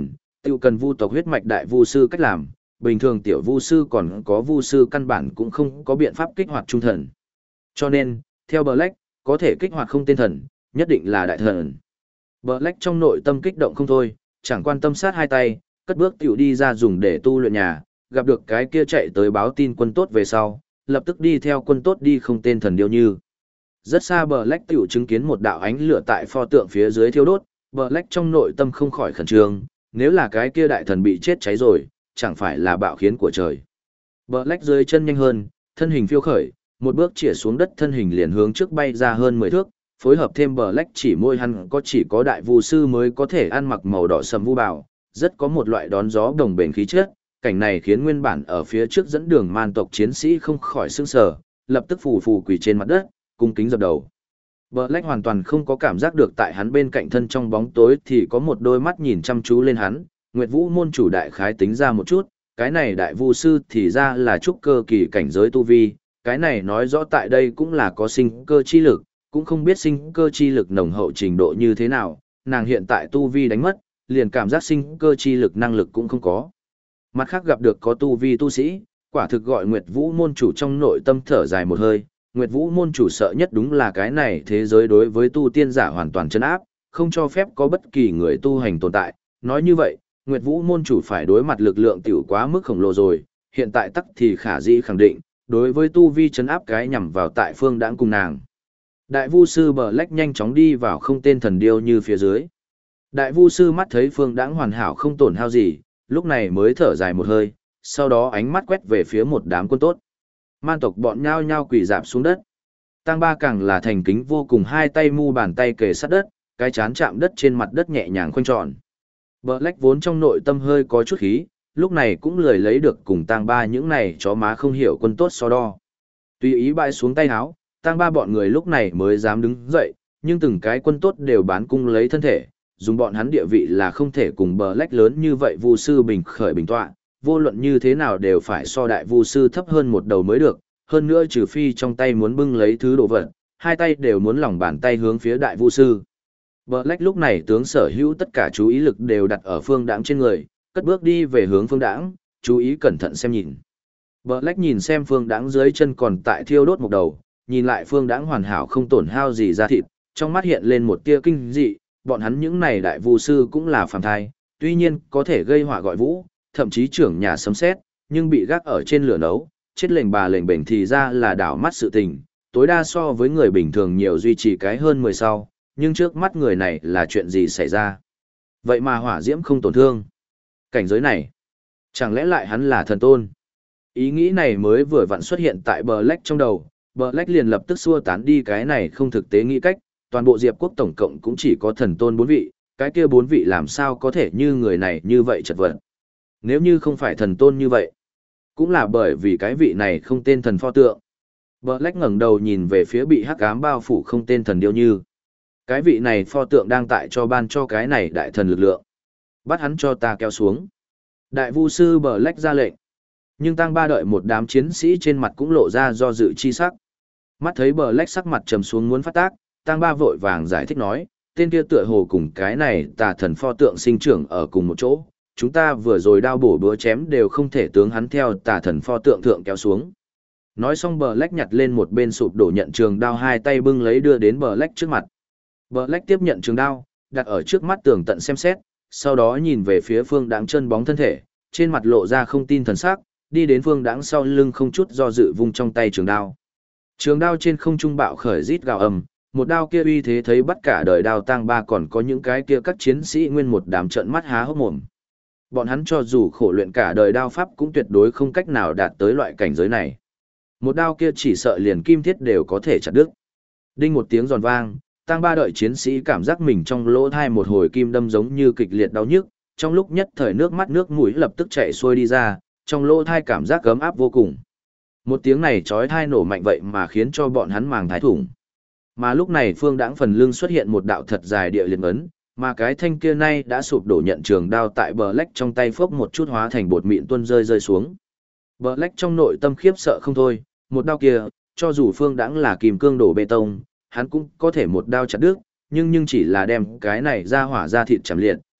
Tiêu cần vu tộc huyết mạch đại vu sư cách làm, bình thường tiểu vu sư còn có vu sư căn bản cũng không có biện pháp kích hoạt trung thần. Cho nên, theo Black, có thể kích hoạt không tên thần, nhất định là đại thần. Black trong nội tâm kích động không thôi, chẳng quan tâm sát hai tay, cất bước tiểu đi ra dùng để tu luyện nhà, gặp được cái kia chạy tới báo tin quân tốt về sau, lập tức đi theo quân tốt đi không tên thần điêu như. Rất xa Black tiểu chứng kiến một đạo ánh lửa tại pho tượng phía dưới thiêu đốt, Black trong nội tâm không khỏi khẩn trương, nếu là cái kia đại thần bị chết cháy rồi, chẳng phải là bạo khiến của trời. Black dưới chân nhanh hơn, thân hình phiêu khởi, một bước chĩa xuống đất thân hình liền hướng trước bay ra hơn 10 thước, phối hợp thêm Black chỉ môi hắn chỉ có đại vu sư mới có thể ăn mặc màu đỏ sầm vu bào, rất có một loại đón gió đồng bền khí chất. Cảnh này khiến nguyên bản ở phía trước dẫn đường man tộc chiến sĩ không khỏi sững sờ, lập tức phù phù quỳ trên mặt đất, cung kính dập đầu. Black hoàn toàn không có cảm giác được tại hắn bên cạnh thân trong bóng tối thì có một đôi mắt nhìn chăm chú lên hắn, Nguyệt Vũ môn chủ đại khái tính ra một chút, cái này đại vu sư thì ra là trúc cơ kỳ cảnh giới tu vi, cái này nói rõ tại đây cũng là có sinh cơ chi lực, cũng không biết sinh cơ chi lực nồng hậu trình độ như thế nào, nàng hiện tại tu vi đánh mất, liền cảm giác sinh cơ chi lực năng lực cũng không có. Mặt khác gặp được có tu vi tu sĩ, quả thực gọi Nguyệt Vũ môn chủ trong nội tâm thở dài một hơi, Nguyệt Vũ môn chủ sợ nhất đúng là cái này thế giới đối với tu tiên giả hoàn toàn trấn áp, không cho phép có bất kỳ người tu hành tồn tại. Nói như vậy, Nguyệt Vũ môn chủ phải đối mặt lực lượng tiểu quá mức khổng lồ rồi, hiện tại tắc thì khả dĩ khẳng định, đối với tu vi trấn áp cái nhằm vào tại phương đãng cùng nàng. Đại vu sư Black nhanh chóng đi vào không tên thần điêu như phía dưới. Đại vu sư mắt thấy phương đãng hoàn hảo không tổn hao gì, lúc này mới thở dài một hơi, sau đó ánh mắt quét về phía một đám quân tốt. Man tộc bọn nhao nhao quỳ rạp xuống đất. Tăng Ba càng là thành kính vô cùng, hai tay mu bàn tay kề sát đất, cái chán chạm đất trên mặt đất nhẹ nhàng khoanh tròn. Black vốn trong nội tâm hơi có chút khí, lúc này cũng lười lấy được cùng Tăng Ba những này chó má không hiểu quân tốt so đo. Tùy ý bãi xuống tay háo, Tăng Ba bọn người lúc này mới dám đứng dậy, nhưng từng cái quân tốt đều bán cung lấy thân thể, dùng bọn hắn địa vị là không thể cùng Black lớn như vậy vu sư bình khởi bình tọa, vô luận như thế nào đều phải so đại vu sư thấp hơn một đầu mới được, hơn nữa trừ phi trong tay muốn bưng lấy thứ đồ vật, hai tay đều muốn lòng bàn tay hướng phía đại vu sư. Black lúc này tướng sở hữu tất cả chú ý lực đều đặt ở phương đãng trên người, cất bước đi về hướng phương đãng, chú ý cẩn thận xem nhìn. Black nhìn xem phương đãng dưới chân còn tại thiêu đốt một đầu, nhìn lại phương đãng hoàn hảo không tổn hao gì ra thịt, trong mắt hiện lên một tia kinh dị, bọn hắn những này đại vu sư cũng là phàm thai, tuy nhiên có thể gây họa gọi vũ, thậm chí trưởng nhà sấm sét, nhưng bị gác ở trên lửa nấu, chết lệnh bà lệnh bềnh thì ra là đảo mắt sự tình, tối đa so với người bình thường nhiều duy trì cái hơn 10 sau, nhưng trước mắt người này là chuyện gì xảy ra? Vậy mà hỏa diễm không tổn thương. Cảnh giới này, chẳng lẽ lại hắn là thần tôn? Ý nghĩ này mới vừa vặn xuất hiện tại Black trong đầu, Black liền lập tức xua tán đi cái này không thực tế nghĩ cách, toàn bộ Diệp quốc tổng cộng cũng chỉ có thần tôn 4 vị, cái kia 4 vị làm sao có thể như người này như vậy chật vật. Nếu như không phải thần tôn như vậy, cũng là bởi vì cái vị này không tên thần pho tượng. Black ngẩng đầu nhìn về phía bị hắc ám bao phủ không tên thần điêu như. Cái vị này pho tượng đang tại cho ban cho cái này đại thần lực lượng. Bắt hắn cho ta kéo xuống. Đại vu sư Black ra lệnh. Nhưng Tăng Ba đợi một đám chiến sĩ trên mặt cũng lộ ra do dự chi sắc. Mắt thấy Black sắc mặt trầm xuống muốn phát tác, Tăng Ba vội vàng giải thích nói, tên kia tựa hồ cùng cái này tà thần pho tượng sinh trưởng ở cùng một chỗ. Chúng ta vừa rồi đao bổ búa chém đều không thể tướng hắn theo tà thần pho tượng thượng kéo xuống. Nói xong Black nhặt lên một bên sụp đổ nhận trường đao, hai tay bưng lấy đưa đến Black trước mặt. Black tiếp nhận trường đao, đặt ở trước mắt tường tận xem xét, sau đó nhìn về phía phương đãng chân bóng thân thể, trên mặt lộ ra không tin thần sắc, đi đến phương đãng sau lưng không chút do dự vung trong tay trường đao. Trường đao trên không trung bạo khởi rít gào ầm, một đao kia uy thế thấy bắt cả đời đao Tăng Ba còn có những cái kia các chiến sĩ nguyên một đám trợn mắt há hốc mồm. Bọn hắn cho dù khổ luyện cả đời đao pháp cũng tuyệt đối không cách nào đạt tới loại cảnh giới này. Một đao kia chỉ sợ liền kim thiết đều có thể chặt đứt. Đinh một tiếng giòn vang, Tăng Ba đợi chiến sĩ cảm giác mình trong lỗ thai một hồi kim đâm giống như kịch liệt đau nhức, trong lúc nhất thời nước mắt nước mũi lập tức chảy xuôi đi ra, trong lỗ thai cảm giác ấm áp vô cùng. Một tiếng này chói tai nổ mạnh vậy mà khiến cho bọn hắn màng thái thủng. Mà lúc này phương đãng phần lưng xuất hiện một đạo thật dài địa liệt ấn, mà cái thanh kia nay đã sụp đổ nhận trường đao tại Black trong tay phốc một chút hóa thành bột mịn tuôn rơi xuống. Black trong nội tâm khiếp sợ không thôi, một đao kia, cho dù phương đãng là kìm cương đổ bê tông, hắn cũng có thể một đao chặt đứt, nhưng chỉ là đem cái này ra hỏa ra thịt chằm liệt,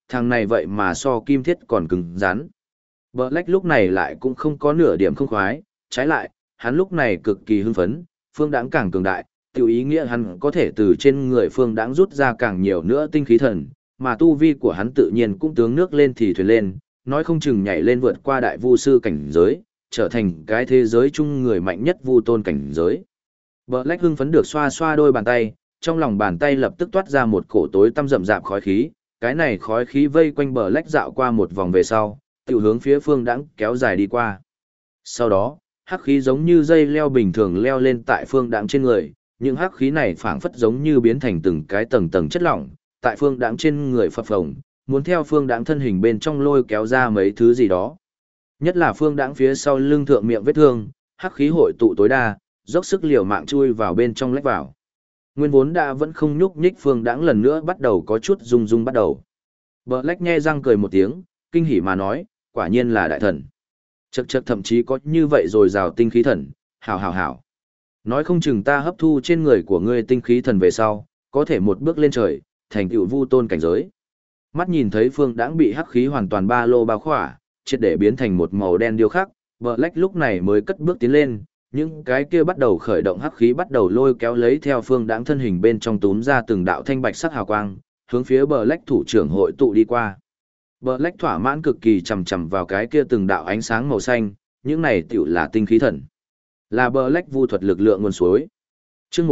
thằng này vậy mà so kim thiết còn cứng rắn. Black lúc này lại cũng không có nửa điểm không khoái, trái lại, hắn lúc này cực kỳ hưng phấn, Phương Đãng càng cường đại, tiểu ý nghĩa hắn có thể từ trên người Phương Đãng rút ra càng nhiều nữa tinh khí thần, mà tu vi của hắn tự nhiên cũng tướng nước lên thì thuyền lên, nói không chừng nhảy lên vượt qua đại vu sư cảnh giới, trở thành cái thế giới chung người mạnh nhất vu tôn cảnh giới. Black hưng phấn được xoa xoa đôi bàn tay, trong lòng bàn tay lập tức toát ra một cổ tối tăm rậm rạp khói khí, cái này khói khí vây quanh Black dạo qua một vòng về sau, tiểu hướng phía Phương Đãng kéo dài đi qua. Sau đó, hắc khí giống như dây leo bình thường leo lên tại Phương Đãng trên người, những hắc khí này phảng phất giống như biến thành từng cái tầng tầng chất lỏng, tại Phương Đãng trên người phập phồng, muốn theo Phương Đãng thân hình bên trong lôi kéo ra mấy thứ gì đó. Nhất là Phương Đãng phía sau lưng thượng miệng vết thương, hắc khí hội tụ tối đa, dốc sức liều mạng chui vào bên trong lách vào. Nguyên vốn đã vẫn không nhúc nhích Phương Đãng lần nữa bắt đầu có chút rung rung bắt đầu. Black nhe răng cười một tiếng, kinh hỉ mà nói, quả nhiên là đại thần. Chậc chậc, thậm chí có như vậy rồi rào tinh khí thần, hảo hảo hảo. Nói không chừng ta hấp thu trên người của ngươi tinh khí thần về sau, có thể một bước lên trời, thành tựu vu tôn cảnh giới. Mắt nhìn thấy Phương Đãng bị hắc khí hoàn toàn ba lô bao khỏa, triệt để biến thành một màu đen điêu khắc, Black lúc này mới cất bước tiến lên, những cái kia bắt đầu khởi động hắc khí bắt đầu lôi kéo lấy theo Phương Đãng thân hình bên trong túm ra từng đạo thanh bạch sắc hào quang, hướng phía Black thủ trưởng hội tụ đi qua. Black thỏa mãn cực kỳ chầm chầm vào cái kia từng đạo ánh sáng màu xanh, những này tiểu là tinh khí thần. Là Black vu thuật lực lượng nguồn suối. Chương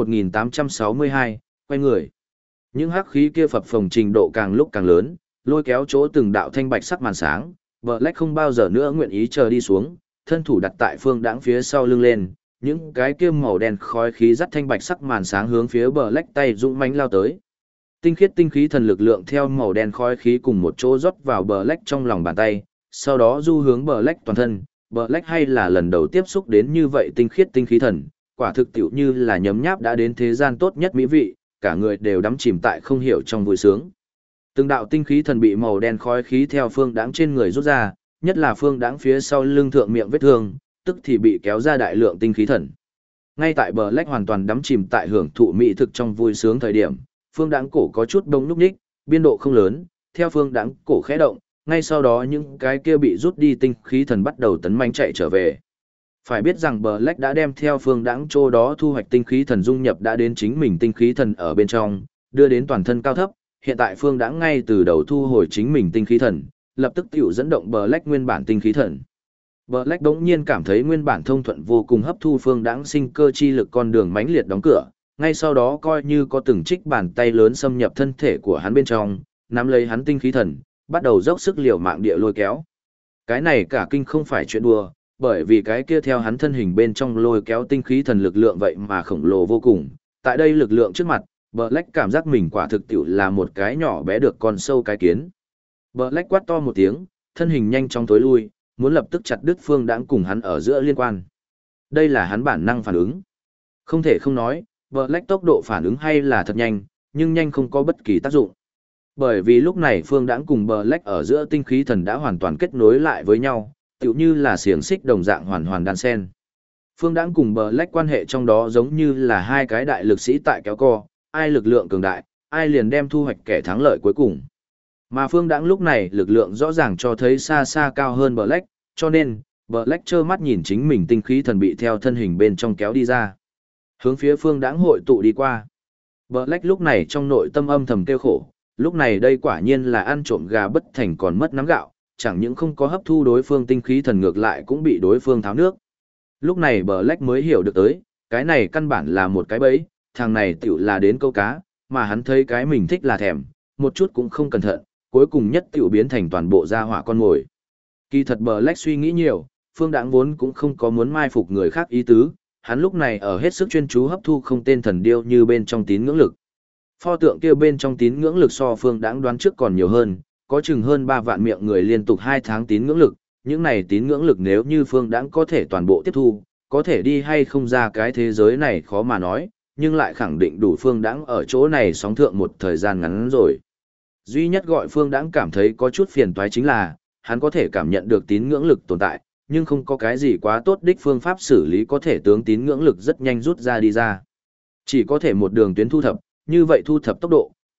1862, quay người. Những hắc khí kia phập phồng trình độ càng lúc càng lớn, lôi kéo chỗ từng đạo thanh bạch sắc màn sáng, Black không bao giờ nữa nguyện ý chờ đi xuống, thân thủ đặt tại Phương Đãng phía sau lưng lên, những cái kia màu đen khói khí dắt thanh bạch sắc màn sáng hướng phía Black tay dũng mãnh lao tới. Tinh khiết tinh khí thần lực lượng theo màu đen khói khí cùng một chỗ rót vào Black trong lòng bàn tay, sau đó du hướng Black toàn thân. Black hay là lần đầu tiếp xúc đến như vậy tinh khiết tinh khí thần, quả thực tiểu như là nhấm nháp đã đến thế gian tốt nhất mỹ vị, cả người đều đắm chìm tại không hiểu trong vui sướng. Từng đạo tinh khí thần bị màu đen khói khí theo Phương Đãng trên người rút ra, nhất là Phương Đãng phía sau lưng thượng miệng vết thương, tức thì bị kéo ra đại lượng tinh khí thần. Ngay tại Black hoàn toàn đắm chìm tại hưởng thụ mỹ thực trong vui sướng thời điểm, Phương Đãng cổ có chút bông núc ních, biên độ không lớn, theo Phương Đãng cổ khẽ động, ngay sau đó những cái kia bị rút đi tinh khí thần bắt đầu tấn mãnh chạy trở về. Phải biết rằng Black đã đem theo Phương Đãng chỗ đó thu hoạch tinh khí thần dung nhập đã đến chính mình tinh khí thần ở bên trong, đưa đến toàn thân cao thấp, hiện tại Phương Đãng ngay từ đầu thu hồi chính mình tinh khí thần, lập tức tiểu dẫn động Black nguyên bản tinh khí thần. Black đống nhiên cảm thấy nguyên bản thông thuận vô cùng hấp thu Phương Đãng sinh cơ chi lực con đường mãnh liệt đóng cửa, ngay sau đó coi như có từng trích bàn tay lớn xâm nhập thân thể của hắn bên trong, nắm lấy hắn tinh khí thần, bắt đầu dốc sức liều mạng địa lôi kéo. Cái này cả kinh không phải chuyện đùa, bởi vì cái kia theo hắn thân hình bên trong lôi kéo tinh khí thần lực lượng vậy mà khổng lồ vô cùng. Tại đây lực lượng trước mặt, Black cảm giác mình quả thực tiểu là một cái nhỏ bé được con sâu cái kiến. Black quát to một tiếng, thân hình nhanh chóng tối lui, muốn lập tức chặt đứt Phương Đãng cùng hắn ở giữa liên quan. Đây là hắn bản năng phản ứng. Không thể không nói, Black tốc độ phản ứng hay là thật nhanh, nhưng nhanh không có bất kỳ tác dụng. Bởi vì lúc này Phương Đãng cùng Black ở giữa tinh khí thần đã hoàn toàn kết nối lại với nhau, tựu như là xiềng xích đồng dạng hoàn hoàn đan xen. Phương Đãng cùng Black quan hệ trong đó giống như là hai cái đại lực sĩ tại kéo co, ai lực lượng cường đại, ai liền đem thu hoạch kẻ thắng lợi cuối cùng. Mà Phương Đãng lúc này lực lượng rõ ràng cho thấy xa xa cao hơn Black, cho nên, Black trơ mắt nhìn chính mình tinh khí thần bị theo thân hình bên trong kéo đi ra. Hướng phía Phương Đãng hội tụ đi qua. Black lúc này trong nội tâm âm thầm kêu khổ, lúc này đây quả nhiên là ăn trộm gà bất thành còn mất nắm gạo, chẳng những không có hấp thu đối phương tinh khí thần ngược lại cũng bị đối phương tháo nước. Lúc này Black mới hiểu được tới, cái này căn bản là một cái bẫy, thằng này tiểu là đến câu cá, mà hắn thấy cái mình thích là thèm, một chút cũng không cẩn thận, cuối cùng nhất tiểu biến thành toàn bộ gia hỏa con mồi. Kỳ thật Black suy nghĩ nhiều, Phương Đãng vốn cũng không có muốn mai phục người khác ý tứ, hắn lúc này ở hết sức chuyên chú hấp thu không tên thần điêu như bên trong tín ngưỡng lực. Pho tượng kia bên trong tín ngưỡng lực so Phương Đãng đoán trước còn nhiều hơn, có chừng hơn 3 vạn miệng người liên tục 2 tháng tín ngưỡng lực, những này tín ngưỡng lực nếu như Phương Đãng có thể toàn bộ tiếp thu, có thể đi hay không ra cái thế giới này khó mà nói, nhưng lại khẳng định đủ Phương Đãng ở chỗ này sóng thượng một thời gian ngắn rồi. Duy nhất gọi Phương Đãng cảm thấy có chút phiền toái chính là, hắn có thể cảm nhận được tín ngưỡng lực tồn tại, nhưng không có cái gì quá tốt đích phương pháp xử lý có thể tướng tín ngưỡng lực rất nhanh rút ra đi ra. Chỉ có thể một đường tuyến thu thập, như vậy thu thập tốc độ,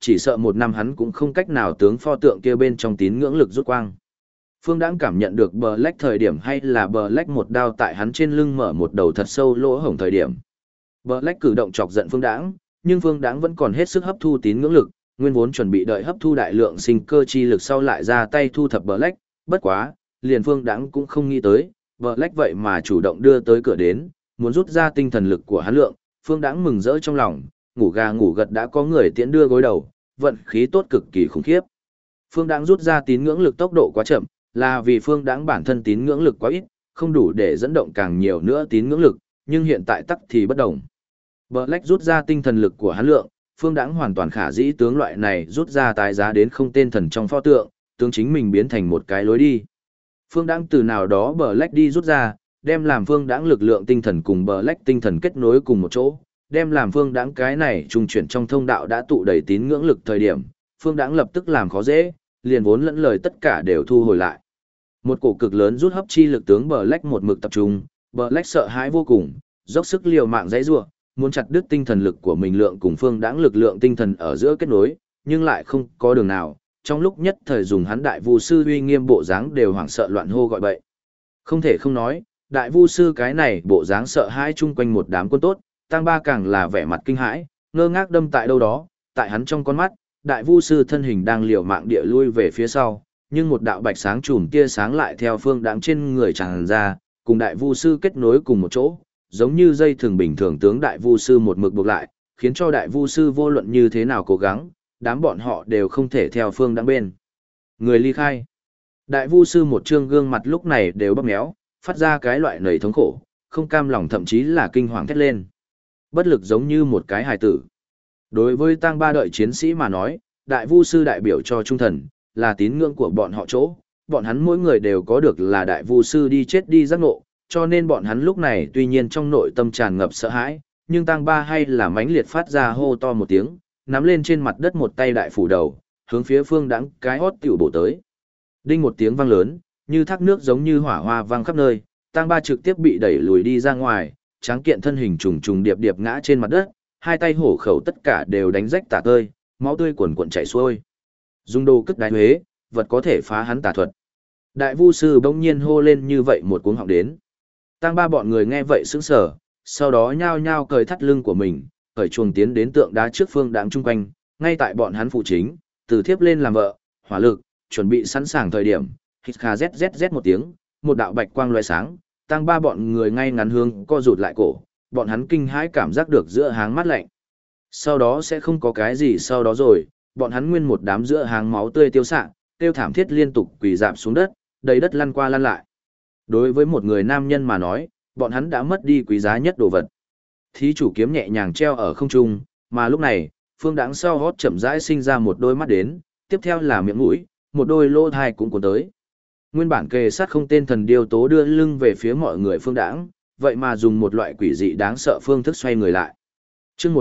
chỉ sợ một năm hắn cũng không cách nào tướng pho tượng kia bên trong tín ngưỡng lực rút quang. Phương Đãng cảm nhận được Black thời điểm hay là Black một đao tại hắn trên lưng mở một đầu thật sâu lỗ hổng thời điểm. Black cử động chọc giận Phương Đãng, nhưng Phương Đãng vẫn còn hết sức hấp thu tín ngưỡng lực, nguyên vốn chuẩn bị đợi hấp thu đại lượng sinh cơ chi lực sau lại ra tay thu thập Black, bất quá, liền Phương Đãng cũng không nghĩ tới, Black vậy mà chủ động đưa tới cửa đến, muốn rút ra tinh thần lực của hắn lượng, Phương Đãng mừng rỡ trong lòng, ngủ gà ngủ gật đã có người tiễn đưa gối đầu, vận khí tốt cực kỳ khủng khiếp. Phương Đãng rút ra tín ngưỡng lực tốc độ quá chậm, là vì Phương Đãng bản thân tín ngưỡng lực quá ít, không đủ để dẫn động càng nhiều nữa tín ngưỡng lực, nhưng hiện tại tắc thì bất đồng. Black rút ra tinh thần lực của hắn lượng, Phương Đãng hoàn toàn khả dĩ tướng loại này rút ra tái giá đến không tên thần trong pho tượng, tướng chính mình biến thành một cái lối đi. Phương Đãng từ nào đó Black đi rút ra, đem làm Phương Đãng lực lượng tinh thần cùng Black tinh thần kết nối cùng một chỗ, đem làm Phương Đãng cái này trùng chuyển trong thông đạo đã tụ đầy tín ngưỡng lực thời điểm, Phương Đãng lập tức làm khó dễ, liền vốn lẫn lời tất cả đều thu hồi lại. Một cổ cực lớn rút hấp chi lực tướng Black một mực tập trung, Black sợ hãi vô cùng, dốc sức liều mạng giãy giụa, muốn chặt đứt tinh thần lực của mình lượng cùng Phương Đãng lực lượng tinh thần ở giữa kết nối, nhưng lại không có đường nào. Trong lúc nhất thời dùng hắn đại vu sư uy nghiêm bộ dáng đều hoảng sợ loạn hô gọi bậy. Không thể không nói, đại vu sư cái này bộ dáng sợ hãi chung quanh một đám quân tốt, Tang Ba càng là vẻ mặt kinh hãi, ngơ ngác đâm tại đâu đó, tại hắn trong con mắt, đại vu sư thân hình đang liều mạng địa lui về phía sau, nhưng một đạo bạch sáng chùm tia sáng lại theo Phương Đãng trên người tràn ra, cùng đại vu sư kết nối cùng một chỗ, giống như dây thường bình thường tướng đại vu sư một mực buộc lại, khiến cho đại vu sư vô luận như thế nào cố gắng, đám bọn họ đều không thể theo Phương Đãng bên người ly khai. Đại vu sư một trương gương mặt lúc này đều bóp méo, phát ra cái loại nảy thống khổ, không cam lòng thậm chí là kinh hoàng thét lên. Bất lực giống như một cái hài tử. Đối với Tang Ba đợi chiến sĩ mà nói, đại vu sư đại biểu cho trung thần, là tín ngưỡng của bọn họ chỗ, bọn hắn mỗi người đều có được là đại vu sư đi chết đi giác ngộ, cho nên bọn hắn lúc này tuy nhiên trong nội tâm tràn ngập sợ hãi, nhưng Tang Ba hay là mãnh liệt phát ra hô to một tiếng, nắm lên trên mặt đất một tay đại phủ đầu, hướng phía Phương Đãng cái hót tiểu bổ tới. Đinh một tiếng vang lớn, như thác nước giống như hỏa hoa vang khắp nơi, Tang Ba trực tiếp bị đẩy lùi đi ra ngoài, tráng kiện thân hình trùng trùng điệp điệp ngã trên mặt đất, hai tay hổ khẩu tất cả đều đánh rách tả tơi, máu tươi cuồn cuộn chảy xuôi. Dung đô cất đái huế, vật có thể phá hắn tà thuật. Đại vu sư bỗng nhiên hô lên như vậy một cuống họng đến. Tang Ba bọn người nghe vậy sững sờ, sau đó nhao nhao cởi thắt lưng của mình, cởi chuồng tiến đến tượng đá trước Phương Đãng chung quanh, ngay tại bọn hắn phụ chính, từ thiếp lên làm vợ, hỏa lực, chuẩn bị sẵn sàng thời điểm, hít kha zzz một tiếng, một đạo bạch quang lóe sáng, Tang Ba bọn người ngay ngắn hướng co rụt lại cổ, bọn hắn kinh hãi cảm giác được giữa háng mát lạnh. Sau đó sẽ không có cái gì sau đó rồi, bọn hắn nguyên một đám giữa háng máu tươi tiêu xạ, tiêu thảm thiết liên tục quỳ rạp xuống đất, đầy đất lăn qua lăn lại. Đối với một người nam nhân mà nói, bọn hắn đã mất đi quý giá nhất đồ vật. Thí chủ kiếm nhẹ nhàng treo ở không trung, mà lúc này, Phương Đãng sau hót chậm rãi sinh ra một đôi mắt đến, tiếp theo là miệng mũi, một đôi lỗ thai cũng cuốn tới. Nguyên bản kề sát không tên thần điêu tố đưa lưng về phía mọi người Phương Đãng, vậy mà dùng một loại quỷ dị đáng sợ phương thức xoay người lại. Chương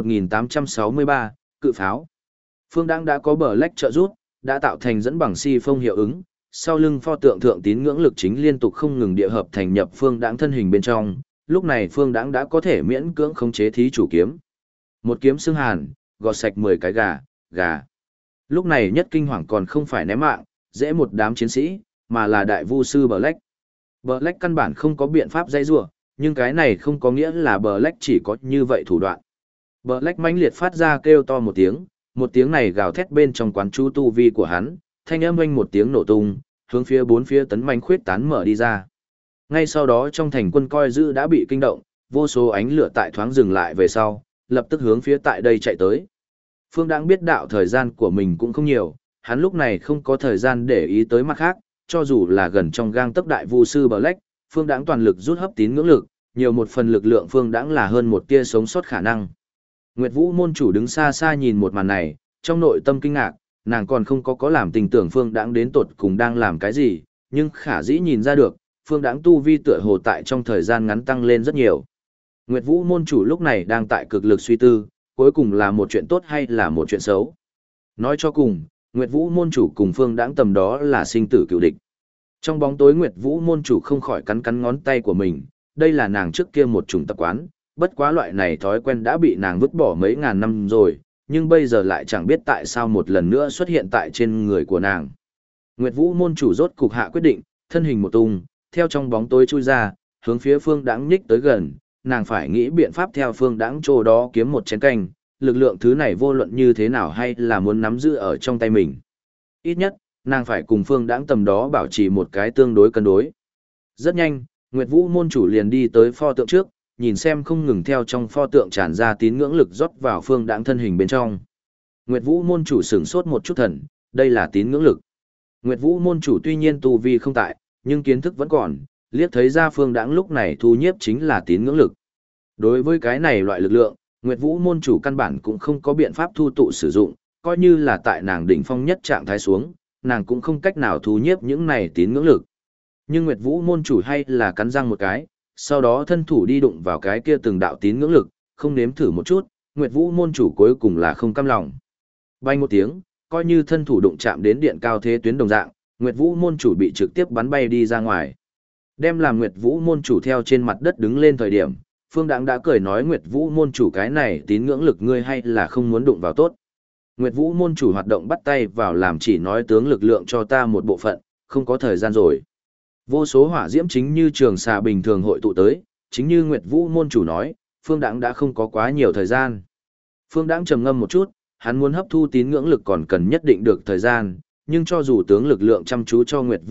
1863, cự pháo. Phương Đãng đã có bờ lách trợ rút, đã tạo thành dẫn bằng si phong hiệu ứng, sau lưng pho tượng thượng tín ngưỡng lực chính liên tục không ngừng địa hợp thành nhập Phương Đãng thân hình bên trong, lúc này Phương Đãng đã có thể miễn cưỡng khống chế thí chủ kiếm. Một kiếm xương hàn, gọt sạch 10 cái gà. Lúc này nhất kinh hoàng còn không phải ném mạng, dễ một đám chiến sĩ, mà là đại vu sư Black. Black căn bản không có biện pháp dây rủa, nhưng cái này không có nghĩa là Black chỉ có như vậy thủ đoạn. Black mãnh liệt phát ra kêu to một tiếng này gào thét bên trong quán chú tu vi của hắn, thanh âm oanh một tiếng nổ tung, hướng phía bốn phía tấn manh khuyết tán mở đi ra. Ngay sau đó trong thành quân coi giữ đã bị kinh động, vô số ánh lửa tại thoáng dừng lại về sau, lập tức hướng phía tại đây chạy tới. Phương Đãng biết đạo thời gian của mình cũng không nhiều, hắn lúc này không có thời gian để ý tới mặt khác, cho dù là gần trong gang tấc đại vu sư Black, Phương Đãng toàn lực rút hấp tín ngưỡng lực, nhiều một phần lực lượng Phương Đãng là hơn một tia sống sót khả năng. Nguyệt Vũ môn chủ đứng xa xa nhìn một màn này, trong nội tâm kinh ngạc, nàng còn không có làm tình tưởng Phương Đãng đến tột cùng đang làm cái gì, nhưng khả dĩ nhìn ra được, Phương Đãng tu vi tựa hồ tại trong thời gian ngắn tăng lên rất nhiều. Nguyệt Vũ môn chủ lúc này đang tại cực lực suy tư, cuối cùng là một chuyện tốt hay là một chuyện xấu. Nói cho cùng, Nguyệt Vũ môn chủ cùng Phương Đãng tầm đó là sinh tử cựu địch. Trong bóng tối Nguyệt Vũ môn chủ không khỏi cắn ngón tay của mình, đây là nàng trước kia một chủng tập quán, bất quá loại này thói quen đã bị nàng vứt bỏ mấy ngàn năm rồi, nhưng bây giờ lại chẳng biết tại sao một lần nữa xuất hiện tại trên người của nàng. Nguyệt Vũ môn chủ rốt cục hạ quyết định, thân hình một tung, theo trong bóng tối chui ra, hướng phía Phương Đãng nhích tới gần, nàng phải nghĩ biện pháp theo Phương Đãng chỗ đó kiếm một chén canh, lực lượng thứ này vô luận như thế nào hay là muốn nắm giữ ở trong tay mình. Ít nhất, nàng phải cùng Phương Đãng tầm đó bảo trì một cái tương đối cân đối. Rất nhanh, Nguyệt Vũ môn chủ liền đi tới pho tượng trước, nhìn xem không ngừng theo trong pho tượng tràn ra tín ngưỡng lực rót vào Phương Đãng thân hình bên trong. Nguyệt Vũ môn chủ sửng sốt một chút thần, đây là tín ngưỡng lực. Nguyệt Vũ môn chủ tuy nhiên tu vi không tại, nhưng kiến thức vẫn còn, liếc thấy ra Phương Đãng lúc này thu nhiếp chính là tín ngưỡng lực. Đối với cái này loại lực lượng, Nguyệt Vũ môn chủ căn bản cũng không có biện pháp thu tụ sử dụng, coi như là tại nàng đỉnh phong nhất trạng thái xuống, nàng cũng không cách nào thu nhiếp những này tín ngưỡng lực. Nhưng Nguyệt Vũ môn chủ hay là cắn răng một cái, sau đó thân thủ đi đụng vào cái kia từng đạo tín ngưỡng lực, không nếm thử một chút, Nguyệt Vũ môn chủ cuối cùng là không cam lòng. Bay một tiếng, coi như thân thủ đụng chạm đến điện cao thế tuyến đồng dạng, Nguyệt Vũ môn chủ bị trực tiếp bắn bay đi ra ngoài. Đem làm Nguyệt Vũ môn chủ theo trên mặt đất đứng lên thời điểm, Phương Đãng đã cười nói Nguyệt Vũ môn chủ cái này tín ngưỡng lực ngươi hay là không muốn đụng vào tốt. Nguyệt Vũ môn chủ hoạt động bắt tay vào làm chỉ nói tướng lực lượng cho ta một bộ phận, không có thời gian rồi. Vô số hỏa diễm chính như trường xà bình thường hội tụ tới, chính như Nguyệt Vũ môn chủ nói, Phương Đãng đã không có quá nhiều thời gian. Phương Đãng trầm ngâm một chút, hắn muốn hấp thu tín ngưỡng lực còn cần nhất định được thời gian, nhưng cho dù tướng lực lượng chăm chú cho Nguyệt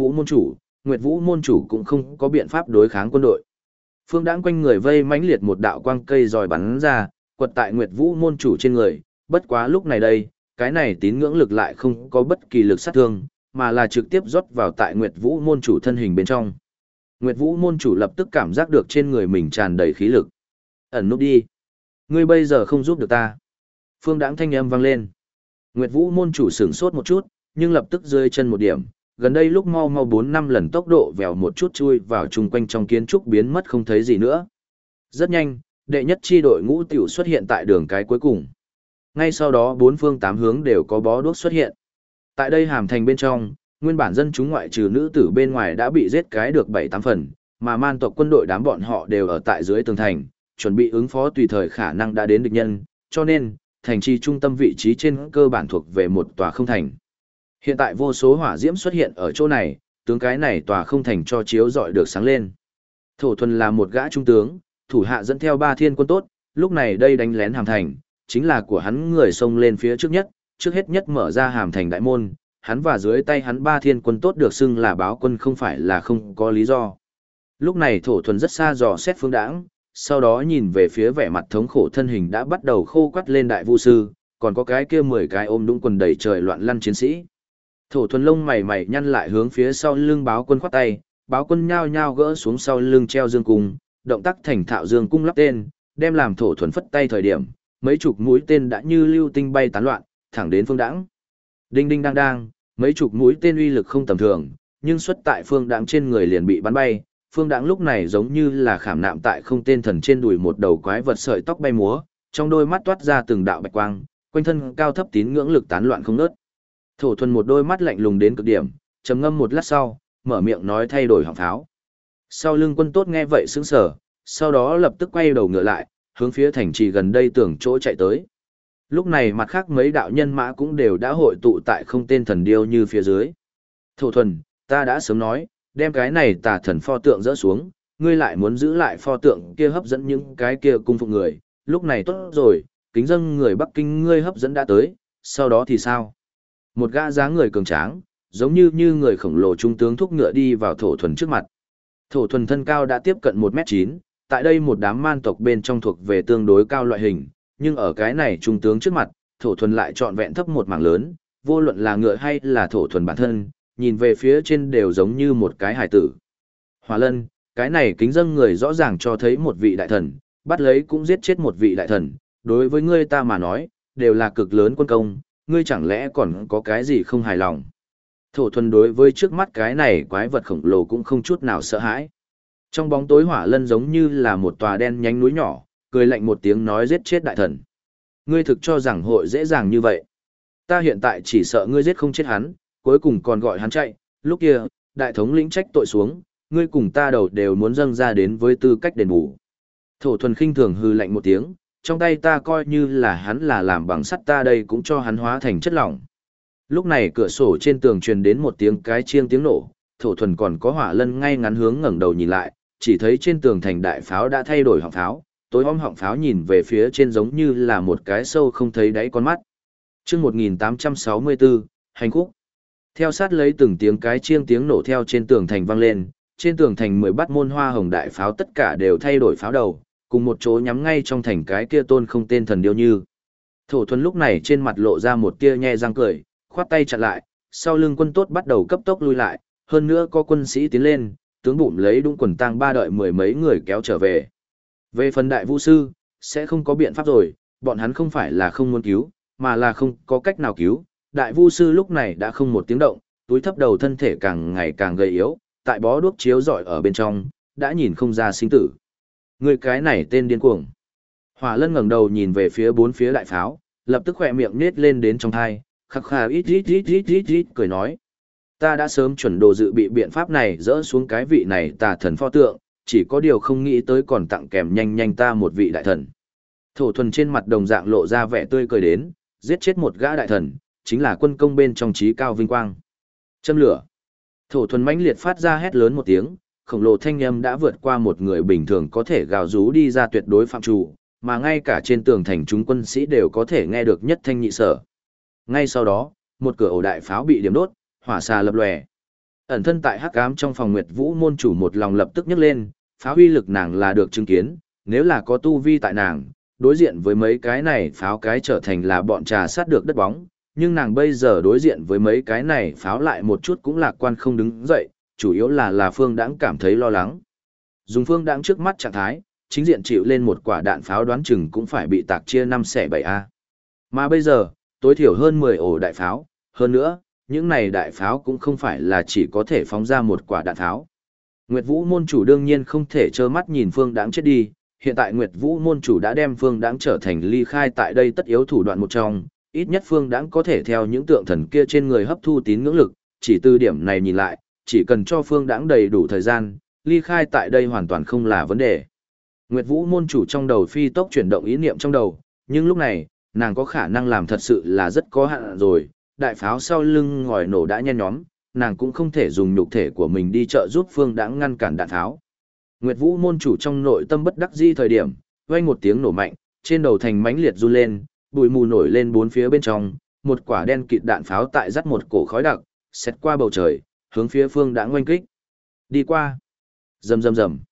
Vũ môn chủ cũng không có biện pháp đối kháng quân đội. Phương Đãng quanh người vây mãnh liệt một đạo quang cây giòi bắn ra, quật tại Nguyệt Vũ môn chủ trên người, bất quá lúc này đây, cái này tín ngưỡng lực lại không có bất kỳ lực sát thương, mà là trực tiếp rót vào tại Nguyệt Vũ môn chủ thân hình bên trong. Nguyệt Vũ môn chủ lập tức cảm giác được trên người mình tràn đầy khí lực. Ẩn núp đi. Ngươi bây giờ không giúp được ta. Phương Đãng thanh âm vang lên. Nguyệt Vũ môn chủ sửng sốt một chút, nhưng lập tức rơi chân một điểm, gần đây lúc mau 4-5 lần tốc độ vèo một chút chui vào chung quanh trong kiến trúc biến mất không thấy gì nữa. Rất nhanh, đệ nhất chi đội ngũ tiểu xuất hiện tại đường cái cuối cùng. Ngay sau đó bốn phương tám hướng đều có bó đuốc xuất hiện. Tại đây hàm thành bên trong, nguyên bản dân chúng ngoại trừ nữ tử bên ngoài đã bị giết cái được 7-8 phần, mà man tộc quân đội đám bọn họ đều ở tại dưới tường thành, chuẩn bị ứng phó tùy thời khả năng đã đến địch nhân, cho nên, thành trì trung tâm vị trí trên cơ bản thuộc về một tòa không thành. Hiện tại vô số hỏa diễm xuất hiện ở chỗ này, tướng cái này tòa không thành cho chiếu rọi được sáng lên. Thổ Thuần là một gã trung tướng, thủ hạ dẫn theo 3 thiên quân tốt, lúc này đây đánh lén hàm thành, chính là của hắn người xông lên phía trước nhất, trước hết nhất mở ra hàm thành đại môn, hắn và dưới tay hắn 3 thiên quân tốt được xưng là báo quân không phải là không có lý do. Lúc này Thổ Thuần rất xa dò xét Phương Đãng, sau đó nhìn về phía vẻ mặt thống khổ thân hình đã bắt đầu khô quắt lên đại vu sư, còn có cái kia 10 cái ôm đúng quần đầy trời loạn lăn chiến sĩ. Thổ Thuần lông mày nhăn lại hướng phía sau lưng báo quân khoát tay, báo quân nhao nhao gỡ xuống sau lưng treo dương cung, động tác thành thạo dương cung lắp tên, đem làm Thổ Thuần phất tay thời điểm, mấy chục mũi tên đã như lưu tinh bay tán loạn, thẳng đến Phương Đãng. Đinh đinh đang đang, mấy chục mũi tên uy lực không tầm thường, nhưng xuất tại Phương Đãng trên người liền bị bắn bay. Phương Đãng lúc này giống như là khảm nạm tại không tên thần trên đùi một đầu quái vật sợi tóc bay múa, trong đôi mắt toát ra từng đạo bạch quang, quanh thân cao thấp tín ngưỡng lực tán loạn không ngớt. Thổ Thuần một đôi mắt lạnh lùng đến cực điểm, trầm ngâm một lát sau, mở miệng nói thay đổi họng pháo. Sau lưng quân tốt nghe vậy sững sờ, sau đó lập tức quay đầu ngựa lại, hướng phía thành trì gần đây tưởng chỗ chạy tới. Lúc này mặt khác mấy đạo nhân mã cũng đều đã hội tụ tại không tên thần điêu như phía dưới. Thổ Thuần, ta đã sớm nói, đem cái này tà thần pho tượng dỡ xuống, ngươi lại muốn giữ lại pho tượng kia hấp dẫn những cái kia cung phụng người, lúc này tốt rồi, kính dâng người Bắc Kinh ngươi hấp dẫn đã tới, sau đó thì sao? Một gã dáng người cường tráng, giống như người khổng lồ trung tướng thúc ngựa đi vào Thổ Thuần trước mặt. Thổ Thuần thân cao đã tiếp cận 1m9, tại đây một đám man tộc bên trong thuộc về tương đối cao loại hình, nhưng ở cái này trung tướng trước mặt, Thổ Thuần lại trọn vẹn thấp một mảng lớn, vô luận là ngựa hay là Thổ Thuần bản thân, nhìn về phía trên đều giống như một cái hải tử. Hỏa Lân, cái này kính dâng người rõ ràng cho thấy một vị đại thần, bắt lấy cũng giết chết một vị đại thần, đối với ngươi ta mà nói, đều là cực lớn quân công, ngươi chẳng lẽ còn có cái gì không hài lòng. Thổ Thuần đối với trước mắt cái này quái vật khổng lồ cũng không chút nào sợ hãi. Trong bóng tối Hỏa Lân giống như là một tòa đen nhánh núi nhỏ, cười lạnh một tiếng nói giết chết đại thần. Ngươi thực cho rằng hội dễ dàng như vậy. Ta hiện tại chỉ sợ ngươi giết không chết hắn, cuối cùng còn gọi hắn chạy, lúc kia, đại thống lĩnh trách tội xuống, ngươi cùng ta đầu đều muốn dâng ra đến với tư cách đền bù. Thổ Thuần khinh thường hư lạnh một tiếng, trong tay ta coi như là hắn là làm bằng sắt ta đây cũng cho hắn hóa thành chất lỏng. Lúc này cửa sổ trên tường truyền đến một tiếng cái chiêng tiếng nổ, Thổ Thuần còn có Hỏa Lân ngay ngắn hướng ngẩng đầu nhìn lại, chỉ thấy trên tường thành đại pháo đã thay đổi họng pháo, tối om họng pháo nhìn về phía trên giống như là một cái sâu không thấy đáy con mắt. Chương 1864, hành khúc. Theo sát lấy từng tiếng cái chiêng tiếng nổ theo trên tường thành vang lên, trên tường thành 10 bát môn hoa hồng đại pháo tất cả đều thay đổi pháo đầu, cùng một chỗ nhắm ngay trong thành cái kia tôn không tên thần điêu như. Thổ Thuần lúc này trên mặt lộ ra một tia nhe răng cười, khoát tay chặn lại, sau lưng quân tốt bắt đầu cấp tốc lui lại, hơn nữa có quân sĩ tiến lên, tướng bụng lấy đũng quần tang ba đợi mười mấy người kéo trở về. Về phần đại vũ sư, sẽ không có biện pháp rồi, bọn hắn không phải là không muốn cứu, mà là không có cách nào cứu. Đại vũ sư lúc này đã không một tiếng động, túi thấp đầu thân thể càng ngày càng gầy yếu, tại bó đuốc chiếu rọi ở bên trong, đã nhìn không ra sinh tử. Người cái này tên điên cuồng. Hỏa Lân ngẩng đầu nhìn về phía bốn phía đại pháo, lập tức khỏe miệng nết lên đến trong thai, khắc khà ít cười nói. Ta đã sớm chuẩn đồ dự bị biện pháp này dỡ xuống cái vị này tà thần pho tượng, chỉ có điều không nghĩ tới còn tặng kèm nhanh nhanh ta một vị đại thần. Thổ Thuần trên mặt đồng dạng lộ ra vẻ tươi cười đến, giết chết một gã đại thần, chính là quân công bên trong trí cao vinh quang. Châm lửa. Thổ Thuần mãnh liệt phát ra hét lớn một tiếng, khổng lồ thanh âm đã vượt qua một người bình thường có thể gào rú đi ra tuyệt đối phạm trù, mà ngay cả trên tường thành chúng quân sĩ đều có thể nghe được nhất thanh nhị sở. Ngay sau đó, một cửa ổ đại pháo bị điểm đốt, hỏa xà lập lòe. Ẩn thân tại hắc ám trong phòng Nguyệt Vũ môn chủ một lòng lập tức nhấc lên, pháo uy lực nàng là được chứng kiến, nếu là có tu vi tại nàng, đối diện với mấy cái này pháo cái trở thành là bọn trà sát được đất bóng, nhưng nàng bây giờ đối diện với mấy cái này pháo lại một chút cũng lạc quan không đứng dậy, chủ yếu là Phương Đãng cảm thấy lo lắng. Dùng Phương Đãng trước mắt trạng thái, chính diện chịu lên một quả đạn pháo đoán chừng cũng phải bị tạc chia 5/7A. Mà bây giờ, tối thiểu hơn 10 ổ đại pháo, hơn nữa, những này đại pháo cũng không phải là chỉ có thể phóng ra một quả đạn pháo. Nguyệt Vũ môn chủ đương nhiên không thể trơ mắt nhìn Phương Đãng chết đi, hiện tại Nguyệt Vũ môn chủ đã đem Phương Đãng trở thành ly khai tại đây tất yếu thủ đoạn một trong, ít nhất Phương Đãng có thể theo những tượng thần kia trên người hấp thu tín ngưỡng lực, chỉ từ điểm này nhìn lại, chỉ cần cho Phương Đãng đầy đủ thời gian, ly khai tại đây hoàn toàn không là vấn đề. Nguyệt Vũ môn chủ trong đầu phi tốc chuyển động ý niệm trong đầu, nhưng lúc này, nàng có khả năng làm thật sự là rất có hạn rồi, đại pháo sau lưng ngòi nổ đã nhen nhóm, nàng cũng không thể dùng nhục thể của mình đi trợ giúp Phương Đãng ngăn cản đạn pháo. Nguyệt Vũ môn chủ trong nội tâm bất đắc dĩ thời điểm, vang một tiếng nổ mạnh, trên đầu thành mãnh liệt run lên, bụi mù nổi lên bốn phía bên trong, một quả đen kịt đạn pháo tại dắt một cổ khói đặc, xẹt qua bầu trời, hướng phía Phương Đãng oanh kích. Đi qua. Rầm rầm rầm.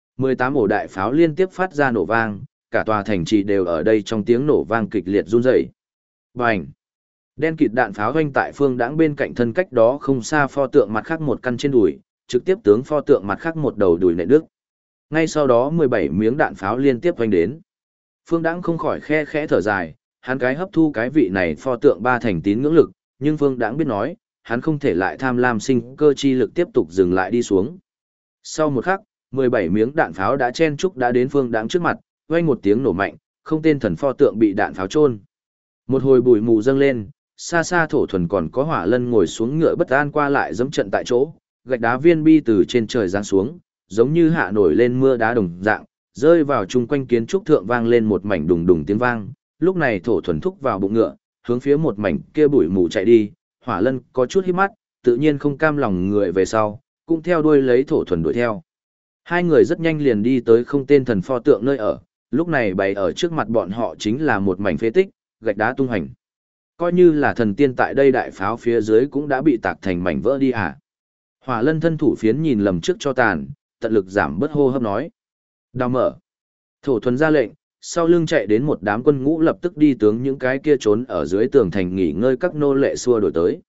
18 ổ đại pháo liên tiếp phát ra nổ vang, cả tòa thành trì đều ở đây trong tiếng nổ vang kịch liệt run rẩy. Bành! Đen kịt đạn pháo vang tại Phương Đãng bên cạnh thân cách đó không xa pho tượng mặt khác một căn trên đùi, trực tiếp tướng pho tượng mặt khác một đầu đùi nện đứt. Ngay sau đó 17 miếng đạn pháo liên tiếp vang đến. Phương Đãng không khỏi khe khẽ thở dài, hắn cái hấp thu cái vị này pho tượng ba thành tín ngưỡng lực, nhưng Phương Đãng biết nói, hắn không thể lại tham lam sinh cơ chi lực tiếp tục dừng lại đi xuống. Sau một khắc, 17 miếng đạn pháo đã chen chúc đã đến Phương Đãng trước mặt, vang một tiếng nổ mạnh, không tên thần pho tượng bị đạn pháo chôn. Một hồi bụi mù dâng lên, xa xa Thổ Thuần còn có Hỏa Lân ngồi xuống ngựa bất an qua lại giẫm trận tại chỗ, gạch đá viên bi từ trên trời giáng xuống, giống như hạ nổi lên mưa đá đồng dạng, rơi vào chung quanh kiến trúc thượng vang lên một mảnh đùng đùng tiếng vang. Lúc này Thổ Thuần thúc vào bụng ngựa, hướng phía một mảnh kia bụi mù chạy đi, Hỏa Lân có chút híp mắt, tự nhiên không cam lòng người về sau, cũng theo đuôi lấy Thổ Thuần đuổi theo. Hai người rất nhanh liền đi tới không tên thần pho tượng nơi ở, lúc này bày ở trước mặt bọn họ chính là một mảnh phế tích, gạch đá tung hành. Coi như là thần tiên tại đây đại pháo phía dưới cũng đã bị tạc thành mảnh vỡ đi à. Hỏa Lân thân thủ phiến nhìn lầm trước cho tàn, tận lực giảm bớt hô hấp nói. Đào mở. Thổ Thuần ra lệnh, sau lưng chạy đến một đám quân ngũ lập tức đi tướng những cái kia trốn ở dưới tường thành nghỉ ngơi các nô lệ xua đổi tới.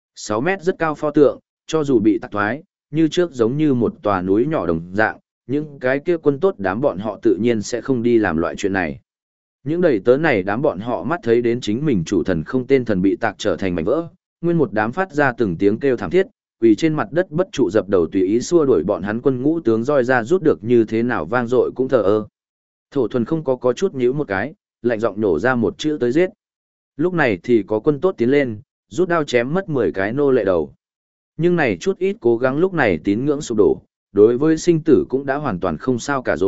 6 mét rất cao pho tượng, cho dù bị tạc thoái, như trước giống như một tòa núi nhỏ đồng dạng, những cái kia quân tốt đám bọn họ tự nhiên sẽ không đi làm loại chuyện này. Những đầy tớ này đám bọn họ mắt thấy đến chính mình chủ thần không tên thần bị tạc trở thành mảnh vỡ, nguyên một đám phát ra từng tiếng kêu thảm thiết, quỳ trên mặt đất bất trụ dập đầu tùy ý xua đuổi bọn hắn quân ngũ tướng roi ra rút được như thế nào vang dội cũng thờ ơ. Thổ Thuần không có chút nhíu một cái, lạnh giọng nổ ra một chữ tới giết. Lúc này thì có quân tốt tiến lên, rút đao chém mất 10 cái nô lệ đầu. Nhưng này chút ít cố gắng lúc này tín ngưỡng sụp đổ, đối với sinh tử cũng đã hoàn toàn không sao cả rồi,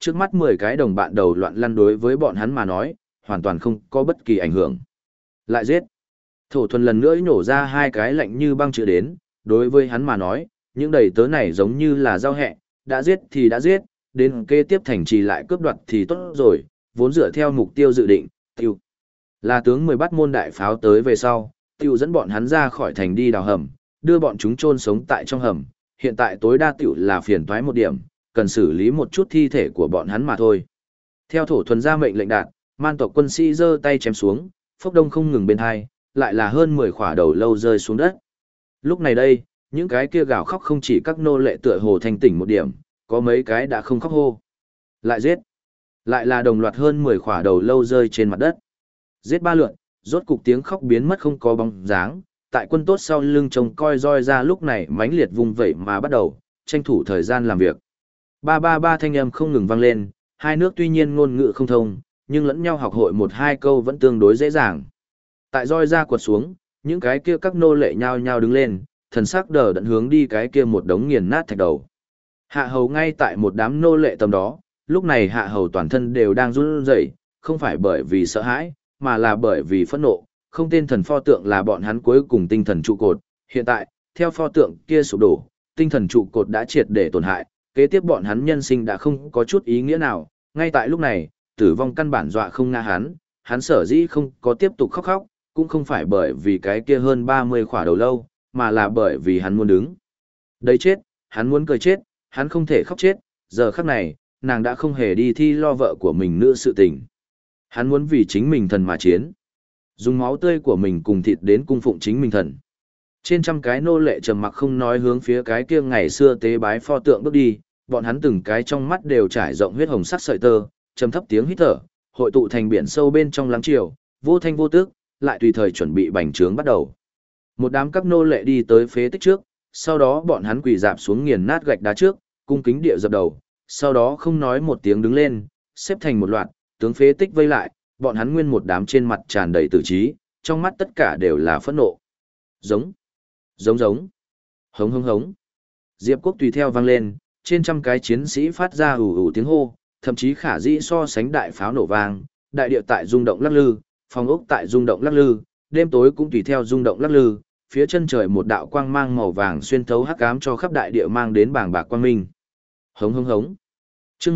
trước mắt 10 cái đồng bạn đầu loạn lăn đối với bọn hắn mà nói, hoàn toàn không có bất kỳ ảnh hưởng. Lại giết. Thổ thuần lần nữa nhổ ra hai cái lạnh như băng chữ đến, đối với hắn mà nói, những đầy tớ này giống như là giao hẹ, đã giết thì đã giết, đến kế tiếp thành trì lại cướp đoạt thì tốt rồi, vốn dựa theo mục tiêu dự định, tiêu. Là tướng 10 bắt môn đại pháo tới về sau, tiêu dẫn bọn hắn ra khỏi thành đi đào hầm, đưa bọn chúng chôn sống tại trong hầm, hiện tại tối đa tiểu là phiền toái một điểm, cần xử lý một chút thi thể của bọn hắn mà thôi. Theo thổ thuần ra mệnh lệnh đạt, man tộc quân sĩ giơ tay chém xuống, phốc đông không ngừng bên hai, lại là hơn 10 khỏa đầu lâu rơi xuống đất. Lúc này đây, những cái kia gào khóc không chỉ các nô lệ tựa hồ thanh tỉnh một điểm, có mấy cái đã không khóc hô. Lại giết. Lại là đồng loạt hơn 10 khỏa đầu lâu rơi trên mặt đất. Giết 3 lượt, rốt cục tiếng khóc biến mất không có bóng dáng, tại quân tốt sau lưng trông coi roi ra lúc này mãnh liệt vùng vẩy mà bắt đầu, tranh thủ thời gian làm việc. Ba ba ba thanh âm không ngừng vang lên, hai nước tuy nhiên ngôn ngữ không thông, nhưng lẫn nhau học hội một hai câu vẫn tương đối dễ dàng. Tại roi ra quật xuống, những cái kia các nô lệ nhao nhao đứng lên, thần sắc đờ đẫn hướng đi cái kia một đống nghiền nát thạch đầu. Hạ hầu ngay tại một đám nô lệ tầm đó, lúc này hạ hầu toàn thân đều đang run rẩy, không phải bởi vì sợ hãi, mà là bởi vì phẫn nộ, không tên thần pho tượng là bọn hắn cuối cùng tinh thần trụ cột, hiện tại, theo pho tượng kia sụp đổ, tinh thần trụ cột đã triệt để tổn hại, kế tiếp bọn hắn nhân sinh đã không có chút ý nghĩa nào, ngay tại lúc này, tử vong căn bản dọa không ngã hắn sở dĩ không có tiếp tục khóc khóc, cũng không phải bởi vì cái kia hơn 30 khỏa đầu lâu, mà là bởi vì hắn muốn đứng. Đấy chết, hắn muốn cười chết, hắn không thể khóc chết, giờ khắc này, nàng đã không hề đi thi lo vợ của mình nữa sự tình. Hắn muốn vì chính mình thần mà chiến. Dùng máu tươi của mình cùng thịt đến cung phụng chính mình thần. Trên trăm cái nô lệ trầm mặc không nói hướng phía cái kia ngày xưa tế bái pho tượng bước đi, bọn hắn từng cái trong mắt đều trải rộng huyết hồng sắc sợi tơ, trầm thấp tiếng hít thở, hội tụ thành biển sâu bên trong lắng chiều, vô thanh vô tức, lại tùy thời chuẩn bị bành trướng bắt đầu. Một đám các nô lệ đi tới phế tích trước, sau đó bọn hắn quỳ dạp xuống nghiền nát gạch đá trước, cung kính địa dập đầu, sau đó không nói một tiếng đứng lên, xếp thành một loạt, tướng phế tích vây lại, bọn hắn nguyên một đám trên mặt tràn đầy tử trí, trong mắt tất cả đều là phẫn nộ. Giống, giống giống, hống hống hống. Diệp Quốc tùy theo vang lên, trên trăm cái chiến sĩ phát ra ù ù tiếng hô, thậm chí khả dĩ so sánh đại pháo nổ vang, đại địa tại rung động lắc lư, phòng ốc tại rung động lắc lư, đêm tối cũng tùy theo rung động lắc lư, phía chân trời một đạo quang mang màu vàng xuyên thấu hắc ám cho khắp đại địa mang đến bảng bạc quang minh. Hống hống hống. Chương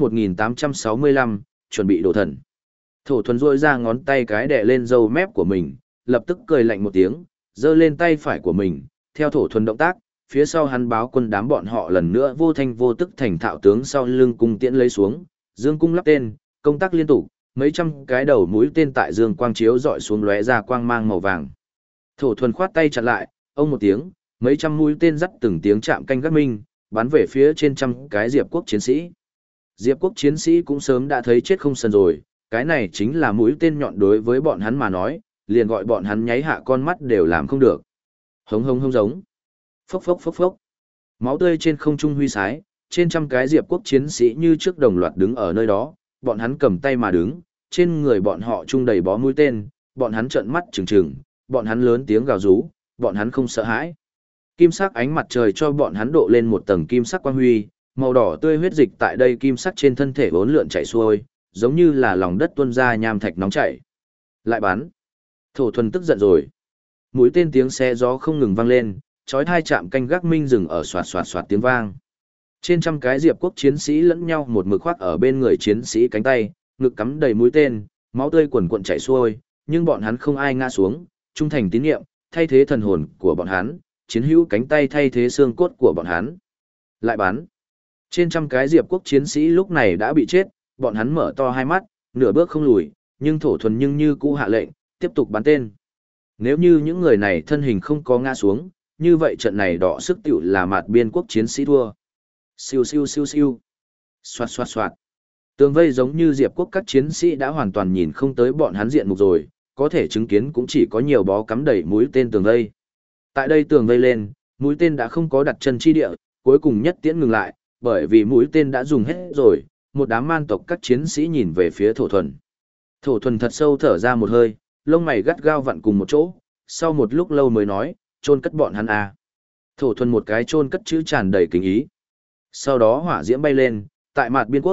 1865, chuẩn bị đồ thần. Thổ thuần rôi ra ngón tay cái đè lên râu mép của mình, lập tức cười lạnh một tiếng, giơ lên tay phải của mình, theo thổ thuần động tác, phía sau hắn báo quân đám bọn họ lần nữa vô thanh vô tức thành thạo tướng sau lưng cung tiễn lấy xuống, dương cung lắp tên, công tác liên tục, mấy trăm cái đầu mũi tên tại dương quang chiếu dọi xuống lóe ra quang mang màu vàng. Thổ thuần khoát tay chặn lại, ông một tiếng, mấy trăm mũi tên dắt từng tiếng chạm canh gác minh, bắn về phía trên trăm cái Diệp Quốc chiến sĩ. Diệp Quốc chiến sĩ cũng sớm đã thấy chết không sần rồi, cái này chính là mũi tên nhọn đối với bọn hắn mà nói, liền gọi bọn hắn nháy hạ con mắt đều làm không được. Hống hống hống giống. Phốc phốc phốc phốc. Máu tươi trên không trung huy sái, trên trăm cái Diệp Quốc chiến sĩ như trước đồng loạt đứng ở nơi đó, bọn hắn cầm tay mà đứng, trên người bọn họ trung đầy bó mũi tên, bọn hắn trợn mắt trừng trừng, bọn hắn lớn tiếng gào rú, bọn hắn không sợ hãi. Kim sắc ánh mặt trời cho bọn hắn độ lên một tầng kim sắc quang huy, màu đỏ tươi huyết dịch tại đây kim sắc trên thân thể uốn lượn chảy xuôi, giống như là lòng đất tuôn ra nham thạch nóng chảy. Lại bắn. Thổ thuần tức giận rồi. Mũi tên tiếng xe gió không ngừng vang lên, chói tai chạm canh gác minh dừng ở xoạt xoạt xoạt tiếng vang. Trên trăm cái Diệp Quốc chiến sĩ lẫn nhau một mực khoác ở bên người chiến sĩ cánh tay, ngực cắm đầy mũi tên, máu tươi quần quần chảy xuôi, nhưng bọn hắn không ai ngã xuống, trung thành tín nhiệm, thay thế thần hồn của bọn hắn, chiến hữu cánh tay thay thế xương cốt của bọn hắn. Lại bắn. Trên trăm cái Diệp Quốc chiến sĩ lúc này đã bị chết, bọn hắn mở to hai mắt, nửa bước không lùi, nhưng thổ thuần nhưng như cũ hạ lệnh, tiếp tục bắn tên. Nếu như những người này thân hình không có ngã xuống, như vậy trận này đọ sức tiểu là mạt biên quốc chiến sĩ thua. Siêu siêu siêu siêu. Xoạt xoạt xoạt. Tường vây giống như Diệp Quốc các chiến sĩ đã hoàn toàn nhìn không tới bọn hắn diện mục rồi, có thể chứng kiến cũng chỉ có nhiều bó cắm đầy mũi tên tường vây. Tại đây tường vây lên, mũi tên đã không có đặt chân chi địa, cuối cùng nhất tiễn ngừng lại, bởi vì mũi tên đã dùng hết rồi, một đám man tộc các chiến sĩ nhìn về phía thổ thuần. Thổ thuần thật sâu thở ra một hơi, lông mày gắt gao vặn cùng một chỗ, sau một lúc lâu mới nói, chôn cất bọn hắn à. Thổ thuần một cái chôn cất chữ tràn đầy kính ý. Sau đó hỏa diễm bay lên, tại mặt biên quốc,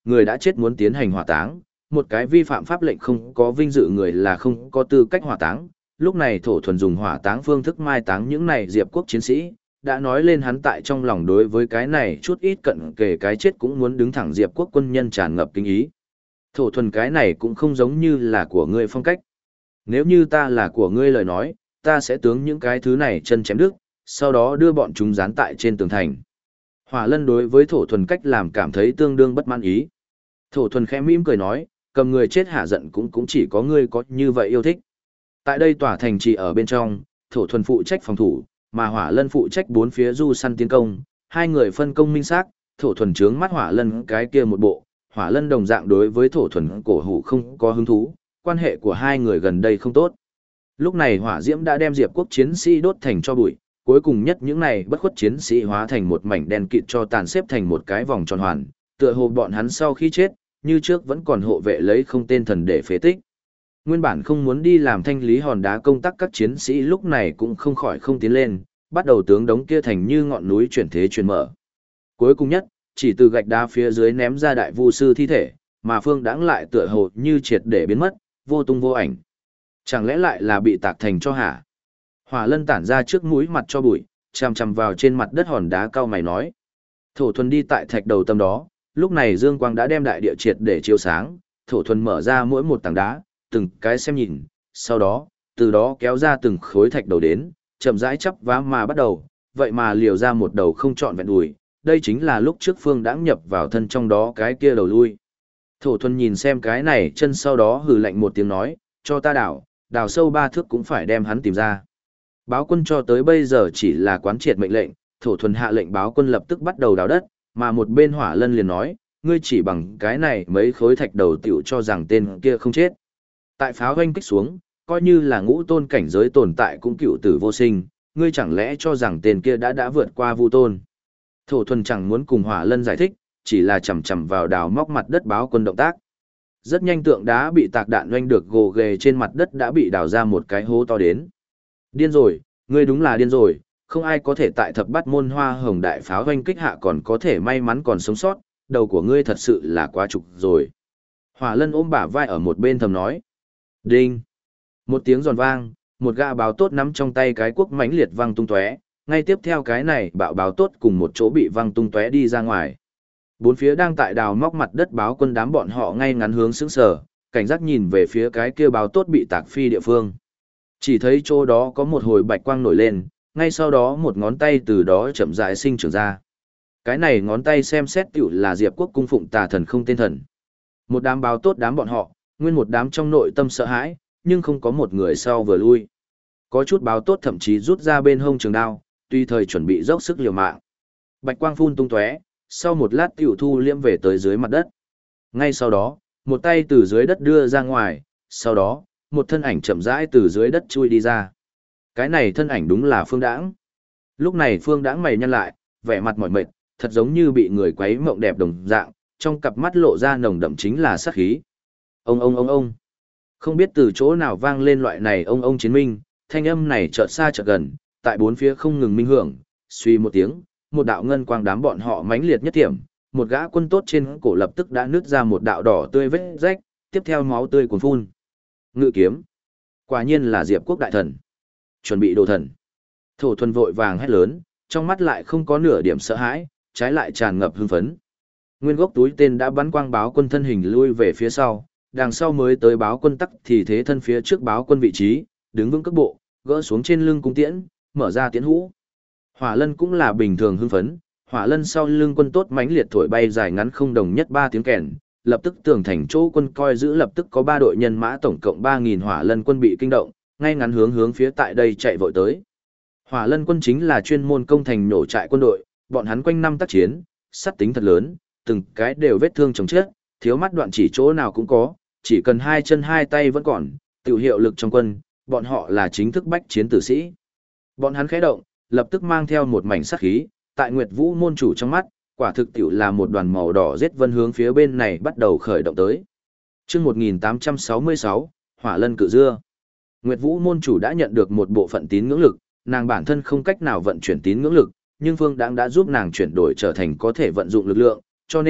người đã chết muốn tiến hành hỏa táng, một cái vi phạm pháp lệnh không có vinh dự người là không có tư cách hỏa táng. Lúc này Thổ Thuần dùng hỏa táng phương thức mai táng những này Diệp quốc chiến sĩ, đã nói lên hắn tại trong lòng đối với cái này chút ít cận kề cái chết cũng muốn đứng thẳng Diệp quốc quân nhân tràn ngập kinh ý. Thổ Thuần, cái này cũng không giống như là của ngươi phong cách. Nếu như ta là của ngươi lời nói, ta sẽ tướng những cái thứ này chân chém đứt, sau đó đưa bọn chúng dán tại trên tường thành. Hỏa Lân đối với Thổ Thuần cách làm cảm thấy tương đương bất mãn ý. Thổ Thuần khẽ mỉm cười nói, cầm người chết hạ giận cũng chỉ có ngươi có như vậy yêu thích. Tại đây tòa thành trì ở bên trong, Thổ Thuần phụ trách phòng thủ, mà Hỏa Lân phụ trách bốn phía du săn tiến công, hai người phân công minh xác, Thổ Thuần trướng mắt Hỏa Lân cái kia một bộ, Hỏa Lân đồng dạng đối với Thổ Thuần cổ hủ không có hứng thú, quan hệ của hai người gần đây không tốt. Lúc này hỏa diễm đã đem Diệp quốc chiến sĩ đốt thành cho bụi, cuối cùng nhất những này bất khuất chiến sĩ hóa thành một mảnh đen kịt cho tàn xếp thành một cái vòng tròn hoàn, tựa hồ bọn hắn sau khi chết, như trước vẫn còn hộ vệ lấy không tên thần để phế tích. Nguyên bản không muốn đi làm thanh lý hòn đá công tác các chiến sĩ lúc này cũng không khỏi không tiến lên, bắt đầu tướng đống kia thành như ngọn núi chuyển thế chuyển mở. Cuối cùng nhất, chỉ từ gạch đá phía dưới ném ra đại vu sư thi thể, mà Phương Đãng lại tựa hồ như triệt để biến mất, vô tung vô ảnh. Chẳng lẽ lại là bị tạc thành cho hả? Hỏa Lân tản ra trước mũi mặt cho bụi, chằm chằm vào trên mặt đất hòn đá cao mày nói. Thổ Thuần đi tại thạch đầu tâm đó, lúc này dương quang đã đem đại địa triệt để chiếu sáng, Thổ Thuần mở ra mỗi một tảng đá, từng cái xem nhìn, sau đó, từ đó kéo ra từng khối thạch đầu đến, chậm rãi chắp vá mà bắt đầu, vậy mà liều ra một đầu không trọn vẹn đùi, đây chính là lúc trước Phương Đãng nhập vào thân trong đó cái kia đầu lui. Thổ Thuần nhìn xem cái này chân sau đó hừ lạnh một tiếng nói, cho ta đào sâu 3 thước cũng phải đem hắn tìm ra. Báo quân cho tới bây giờ chỉ là quán triệt mệnh lệnh, Thổ Thuần hạ lệnh báo quân lập tức bắt đầu đào đất, mà một bên Hỏa Lân liền nói, ngươi chỉ bằng cái này mấy khối thạch đầu tiểu cho rằng tên kia không chết. Tại pháo hoanh kích xuống, coi như là ngũ tôn cảnh giới tồn tại cũng cựu tử vô sinh, ngươi chẳng lẽ cho rằng tên kia đã vượt qua vu tôn. Thổ Thuần chẳng muốn cùng Hỏa Lân giải thích, chỉ là chầm chầm vào đào móc mặt đất báo quân động tác. Rất nhanh tượng đá bị tạc đạn doanh được gồ ghề trên mặt đất đã bị đào ra một cái hố to đến. Điên rồi, ngươi đúng là điên rồi, không ai có thể tại thập bát môn hoa hồng đại pháo doanh kích hạ còn có thể may mắn còn sống sót, đầu của ngươi thật sự là quá trục rồi. Hỏa Lân ôm bả vai ở một bên thầm nói. Đinh! Một tiếng giòn vang, một gã báo tốt nắm trong tay cái cuốc mãnh liệt văng tung tóe, ngay tiếp theo cái này báo tốt cùng một chỗ bị văng tung tóe đi ra ngoài. Bốn phía đang tại đào móc mặt đất báo quân đám bọn họ ngay ngắn hướng sững sờ, cảnh giác nhìn về phía cái kia báo tốt bị tạc phi địa phương. Chỉ thấy chỗ đó có một hồi bạch quang nổi lên, ngay sau đó một ngón tay từ đó chậm rãi sinh trưởng ra. Cái này ngón tay xem xét tiểu là Diệp quốc cung phụng tà thần không tên thần. Một đám báo tốt đám bọn họ, nguyên một đám trong nội tâm sợ hãi, nhưng không có một người sau vừa lui. Có chút báo tốt thậm chí rút ra bên hông trường đao, tùy thời chuẩn bị dốc sức liều mạng. Bạch quang phun tung tóe, sau một lát tiểu thu liễm về tới dưới mặt đất. Ngay sau đó, một tay từ dưới đất đưa ra ngoài, sau đó, một thân ảnh chậm rãi từ dưới đất chui đi ra. Cái này thân ảnh đúng là Phương Đãng. Lúc này Phương Đãng mày nhăn lại, vẻ mặt mỏi mệt, thật giống như bị người quấy mộng đẹp đồng dạng, trong cặp mắt lộ ra nồng đậm chính là sát khí. Ông. Không biết từ chỗ nào vang lên loại này ông chiến minh, thanh âm này chợt xa chợt gần, tại bốn phía không ngừng minh hưởng, suy một tiếng, một đạo ngân quang đám bọn họ mãnh liệt nhất điểm, một gã quân tốt trên cổ lập tức đã nứt ra một đạo đỏ tươi vết rách, tiếp theo máu tươi cuồn phun. Ngự kiếm, quả nhiên là Diệp quốc đại thần. Chuẩn bị đồ thần. Thổ Thuần vội vàng hét lớn, trong mắt lại không có nửa điểm sợ hãi, trái lại tràn ngập hưng phấn. Nguyên gốc túi tên đã bắn quang báo quân thân hình lui về phía sau, đằng sau mới tới báo quân tắc thì thế thân phía trước báo quân vị trí, đứng vững cước bộ, gỡ xuống trên lưng cung tiễn, mở ra tiễn hũ. Hỏa Lân cũng là bình thường hưng phấn, Hỏa Lân sau lưng quân tốt mãnh liệt thổi bay dài ngắn không đồng nhất 3 tiếng kèn, lập tức tường thành chỗ quân coi giữ lập tức có 3 đội nhân mã tổng cộng 3000 Hỏa Lân quân bị kinh động, ngay ngắn hướng phía tại đây chạy vội tới. Hỏa Lân quân chính là chuyên môn công thành nổ trại quân đội, bọn hắn quanh năm tác chiến, sát tính thật lớn, từng cái đều vết thương chồng chết, thiếu mắt đoạn chỉ chỗ nào cũng có, chỉ cần 2 chân 2 tay vẫn còn, tiểu hiệu lực trong quân, bọn họ là chính thức bách chiến tử sĩ. Bọn hắn khẽ động, lập tức mang theo một mảnh sát khí, tại Nguyệt Vũ môn chủ trong mắt, quả thực tiểu là một đoàn màu đỏ giết vân hướng phía bên này bắt đầu khởi động tới. Chương 1866, Hỏa Lân cự dưa. Nguyệt Vũ môn chủ đã nhận được một bộ phận tín ngưỡng lực, nàng bản thân không cách nào vận chuyển tín ngưỡng lực, nhưng Phương Đãng đã giúp nàng chuyển đổi trở thành có thể vận dụng lực lượng, cho nên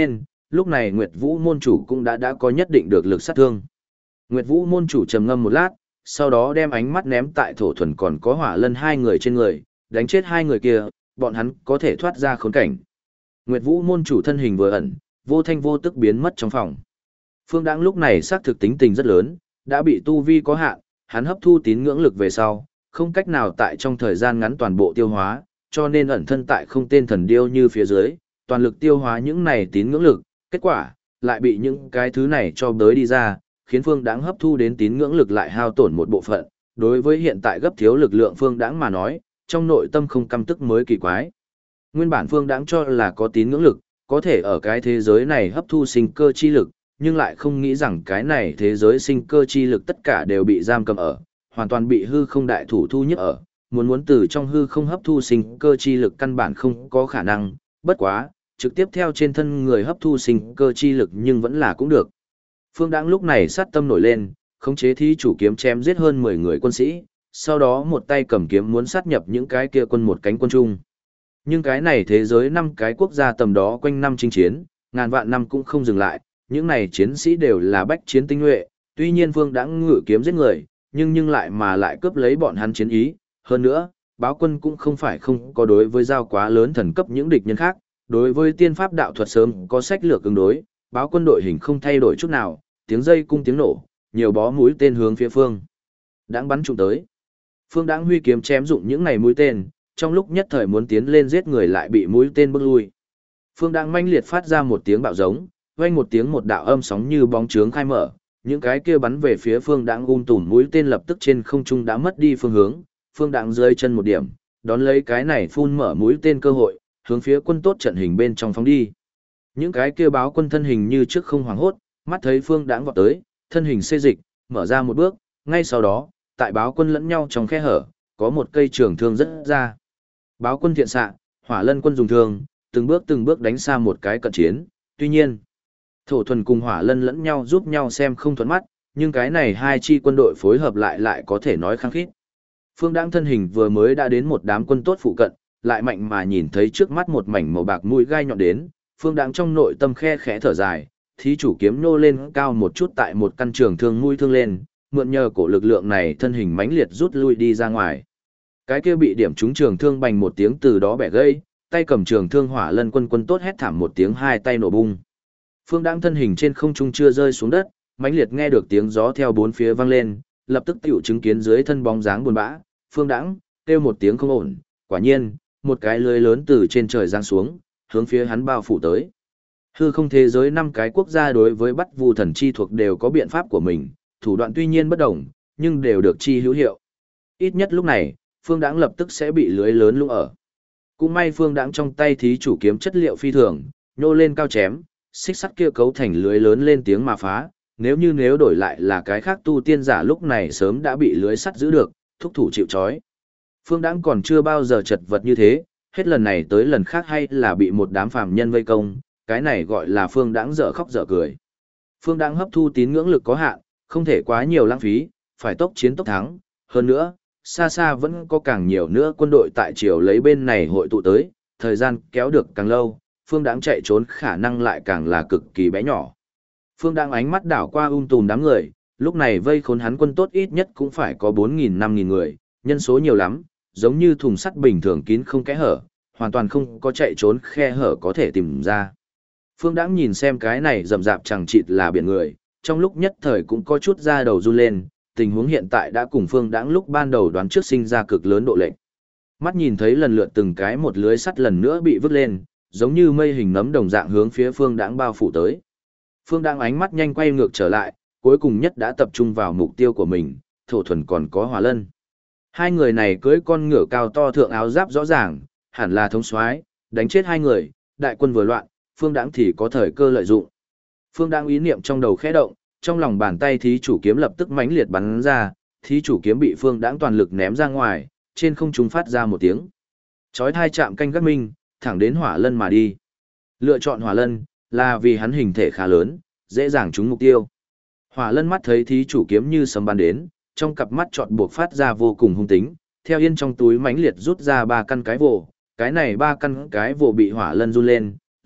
lúc này Nguyệt Vũ môn chủ cũng đã có nhất định được lực sát thương. Nguyệt Vũ môn chủ trầm ngâm một lát, sau đó đem ánh mắt ném tại Thổ Thuần còn có Hỏa Lân hai người trên người, đánh chết hai người kia, bọn hắn có thể thoát ra khốn cảnh. Nguyệt Vũ môn chủ thân hình vừa ẩn, vô thanh vô tức biến mất trong phòng. Phương Đãng lúc này xác thực tính tình rất lớn, đã bị tu vi có hạn, hắn hấp thu tín ngưỡng lực về sau, không cách nào tại trong thời gian ngắn toàn bộ tiêu hóa, cho nên ẩn thân tại không tên thần điêu như phía dưới, toàn lực tiêu hóa những này tín ngưỡng lực, kết quả lại bị những cái thứ này cho bới đi ra, khiến Phương Đãng hấp thu đến tín ngưỡng lực lại hao tổn một bộ phận. Đối với hiện tại gấp thiếu lực lượng Phương Đãng mà nói, trong nội tâm không căm tức mới kỳ quái. Nguyên bản Phương Đãng cho là có tín ngưỡng lực, có thể ở cái thế giới này hấp thu sinh cơ chi lực, nhưng lại không nghĩ rằng cái này thế giới sinh cơ chi lực tất cả đều bị giam cầm ở, hoàn toàn bị hư không đại thủ thu nhức ở, muốn từ trong hư không hấp thu sinh cơ chi lực căn bản không có khả năng, bất quá, trực tiếp theo trên thân người hấp thu sinh cơ chi lực nhưng vẫn là cũng được. Phương Đãng lúc này sát tâm nổi lên, khống chế thí chủ kiếm chém giết hơn 10 người quân sĩ, sau đó một tay cầm kiếm muốn sát nhập những cái kia quân một cánh quân chung. Nhưng cái này thế giới 5 cái quốc gia tầm đó quanh năm chinh chiến, ngàn vạn năm cũng không dừng lại, những này chiến sĩ đều là bách chiến tinh nhuệ, tuy nhiên Phương Đãng ngự kiếm giết người, nhưng lại cướp lấy bọn hắn chiến ý, hơn nữa, báo quân cũng không phải không có đối với giao quá lớn thần cấp những địch nhân khác, đối với tiên pháp đạo thuật sớm có sách lược ứng đối, báo quân đội hình không thay đổi chút nào, tiếng dây cung tiếng nổ, nhiều bó mũi tên hướng phía Phương Đãng bắn trúng tới. Phương Đãng huy kiếm chém dụng những này mũi tên, trong lúc nhất thời muốn tiến lên giết người lại bị mũi tên bước lui. Phương Đãng manh liệt phát ra một tiếng bạo giống, vang một tiếng một đạo âm sóng như bóng chướng khai mở, những cái kia bắn về phía Phương Đãng tùm mũi tên lập tức trên không trung đã mất đi phương hướng, Phương Đãng dưới chân một điểm, đón lấy cái này phun mở mũi tên cơ hội, hướng phía quân tốt trận hình bên trong phóng đi. Những cái kia báo quân thân hình như trước không hoảng hốt, mắt thấy Phương Đãng vọt tới, thân hình xê dịch, mở ra một bước, ngay sau đó, tại báo quân lẫn nhau trong khe hở, có một cây trường thương rất ra. Báo quân thiện xạ, Hỏa Lân quân dùng thương, từng bước đánh xa một cái cận chiến, tuy nhiên, Thổ Thuần cùng Hỏa Lân lẫn nhau giúp nhau xem không thuận mắt, nhưng cái này hai chi quân đội phối hợp lại có thể nói khăng khít. Phương Đãng thân hình vừa mới đã đến một đám quân tốt phụ cận, lại mạnh mà nhìn thấy trước mắt một mảnh màu bạc mũi gai nhọn đến, Phương Đãng trong nội tâm khe khẽ thở dài, thí chủ kiếm nô lên cao một chút tại một căn trường thương mũi thương lên, mượn nhờ cổ lực lượng này thân hình mãnh liệt rút lui đi ra ngoài. Cái kia bị điểm trúng trường thương bành một tiếng từ đó bẻ gãy, tay cầm trường thương Hỏa Lân quân tốt hét thảm một tiếng hai tay nổ bung. Phương Đãng thân hình trên không trung chưa rơi xuống đất, mãnh liệt nghe được tiếng gió theo bốn phía vang lên, lập tức tiểu chứng kiến dưới thân bóng dáng buồn bã, Phương Đãng kêu một tiếng không ổn, quả nhiên, một cái lưới lớn từ trên trời giáng xuống, hướng phía hắn bao phủ tới. Hư không thế giới 5 cái quốc gia đối với bắt Vu thần chi thuộc đều có biện pháp của mình, thủ đoạn tuy nhiên bất đồng, nhưng đều được chi hữu hiệu. Ít nhất lúc này, Phương Đãng lập tức sẽ bị lưới lớn lũng ở. Cũng may Phương Đãng trong tay thí chủ kiếm chất liệu phi thường, nhô lên cao chém, xích sắt kia cấu thành lưới lớn lên tiếng mà phá, nếu đổi lại là cái khác tu tiên giả lúc này sớm đã bị lưới sắt giữ được, thúc thủ chịu trói. Phương Đãng còn chưa bao giờ chật vật như thế, hết lần này tới lần khác hay là bị một đám phàm nhân vây công, cái này gọi là Phương Đãng dở khóc dở cười. Phương Đãng hấp thu tín ngưỡng lực có hạn, không thể quá nhiều lãng phí, phải tốc chiến tốc thắng, hơn nữa, xa xa vẫn có càng nhiều nữa quân đội tại triều lấy bên này hội tụ tới, thời gian kéo được càng lâu, Phương Đãng chạy trốn khả năng lại càng là cực kỳ bé nhỏ. Phương Đãng ánh mắt đảo qua tùm đám người, lúc này vây khốn hắn quân tốt ít nhất cũng phải có 4.000-5.000 người, nhân số nhiều lắm, giống như thùng sắt bình thường kín không kẽ hở, hoàn toàn không có chạy trốn khe hở có thể tìm ra. Phương Đãng nhìn xem cái này rậm rạp chẳng chịt là biển người, trong lúc nhất thời cũng có chút da đầu run lên, tình huống hiện tại đã cùng Phương Đãng lúc ban đầu đoán trước sinh ra cực lớn độ lệch. Mắt nhìn thấy lần lượt từng cái một lưới sắt lần nữa bị vứt lên, giống như mây hình nấm đồng dạng hướng phía Phương Đãng bao phủ tới. Phương Đãng ánh mắt nhanh quay ngược trở lại, cuối cùng nhất đã tập trung vào mục tiêu của mình, Thổ Thuần còn có Hỏa Lân. Hai người này cưỡi con ngựa cao to thượng áo giáp rõ ràng, hẳn là thống soái, đánh chết hai người, đại quân vừa loạn, Phương Đãng thì có thời cơ lợi dụng. Phương Đãng ý niệm trong đầu khẽ động, trong lòng bàn tay thí chủ kiếm lập tức mãnh liệt bắn ra, thí chủ kiếm bị Phương Đãng toàn lực ném ra ngoài, trên không trung phát ra một tiếng chói tai chạm canh gác minh, thẳng đến Hỏa Lân mà đi. Lựa chọn Hỏa Lân là vì hắn hình thể khá lớn, dễ dàng trúng mục tiêu. Hỏa Lân mắt thấy thí chủ kiếm như sấm bắn đến, trong cặp mắt trọn buộc phát ra vô cùng hung tính, theo yên trong túi mãnh liệt rút ra 3 căn cái vồ, cái này 3 căn cái vồ bị Hỏa Lân run lên,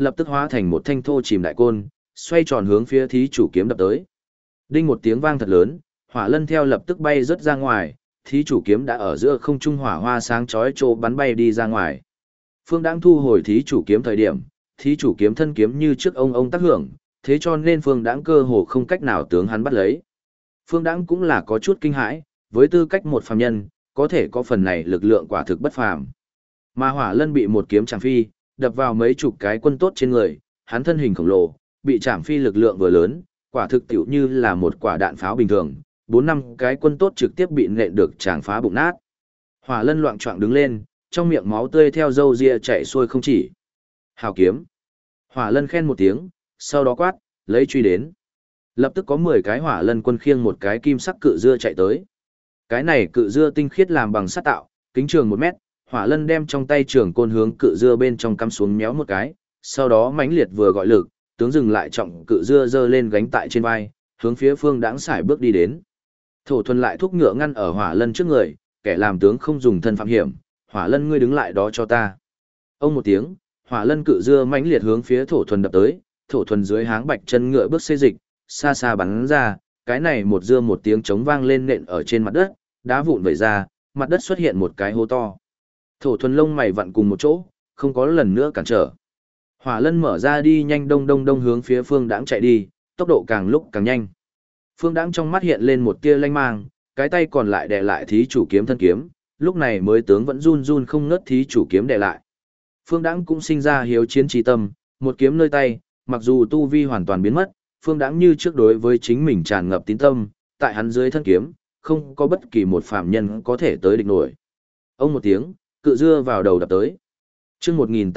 lập tức hóa thành một thanh thô chìm đại côn, xoay tròn hướng phía thí chủ kiếm đập tới. Đinh một tiếng vang thật lớn, hỏa lân theo lập tức bay rất ra ngoài, thí chủ kiếm đã ở giữa không trung hỏa hoa sáng chói chỗ bắn bay đi ra ngoài. Phương Đãng thu hồi thí chủ kiếm thời điểm, thí chủ kiếm thân kiếm như trước ông tác hưởng, thế cho nên Phương Đãng cơ hồ không cách nào tướng hắn bắt lấy. Phương Đãng cũng là có chút kinh hãi, với tư cách một phàm nhân, có thể có phần này lực lượng quả thực bất phàm. Mà hỏa lân bị một kiếm chạm phi, đập vào mấy chục cái quân tốt trên người, hắn thân hình khổng lồ, bị chạm phi lực lượng vừa lớn, quả thực tiểu như là một quả đạn pháo bình thường, 4-5 cái quân tốt trực tiếp bị nện được tràng phá bụng nát. Hỏa lân loạng choạng đứng lên, trong miệng máu tươi theo râu ria chảy xuôi không chỉ. Hào kiếm. Hỏa lân khen một tiếng, sau đó quát, lấy truy đến. Lập tức có 10 cái hỏa lân quân khiêng một cái kim sắc cự dưa chạy tới. Cái này cự dưa tinh khiết làm bằng sắt tạo, kính trường 1 mét, hỏa lân đem trong tay trường côn hướng cự dưa bên trong cắm xuống méo một cái, sau đó mãnh liệt vừa gọi lực, tướng dừng lại trọng cự dưa giơ lên gánh tại trên vai, hướng phía Phương Đãng xài bước đi đến. Thổ thuần lại thúc ngựa ngăn ở hỏa lân trước người, kẻ làm tướng không dùng thân phạm hiểm, hỏa lân ngươi đứng lại đó cho ta. Ông một tiếng, hỏa lân cự dưa mãnh liệt hướng phía thổ thuần đập tới, thổ thuần dưới háng bạch chân ngựa bước xê dịch, xa xa bắn ra, cái này một dưa một tiếng trống vang lên nện ở trên mặt đất, đá vụn vẩy ra, mặt đất xuất hiện một cái hố to. Thổ thuần lông mày vặn cùng một chỗ, không có lần nữa cản trở. Hỏa lân mở ra đi nhanh đông đông đông hướng phía Phương Đãng chạy đi, tốc độ càng lúc càng nhanh. Phương Đãng trong mắt hiện lên một tia lanh mang, cái tay còn lại đè lại thí chủ kiếm thân kiếm, lúc này mới tướng vẫn run run không ngớt thí chủ kiếm đè lại. Phương Đãng cũng sinh ra hiếu chiến trí tâm, một kiếm nơi tay, mặc dù tu vi hoàn toàn biến mất, Phương Đãng như trước đối với chính mình tràn ngập tín tâm, tại hắn dưới thân kiếm, không có bất kỳ một phàm nhân có thể tới địch nổi. Ông một tiếng, cự dưa vào đầu đập tới. Chương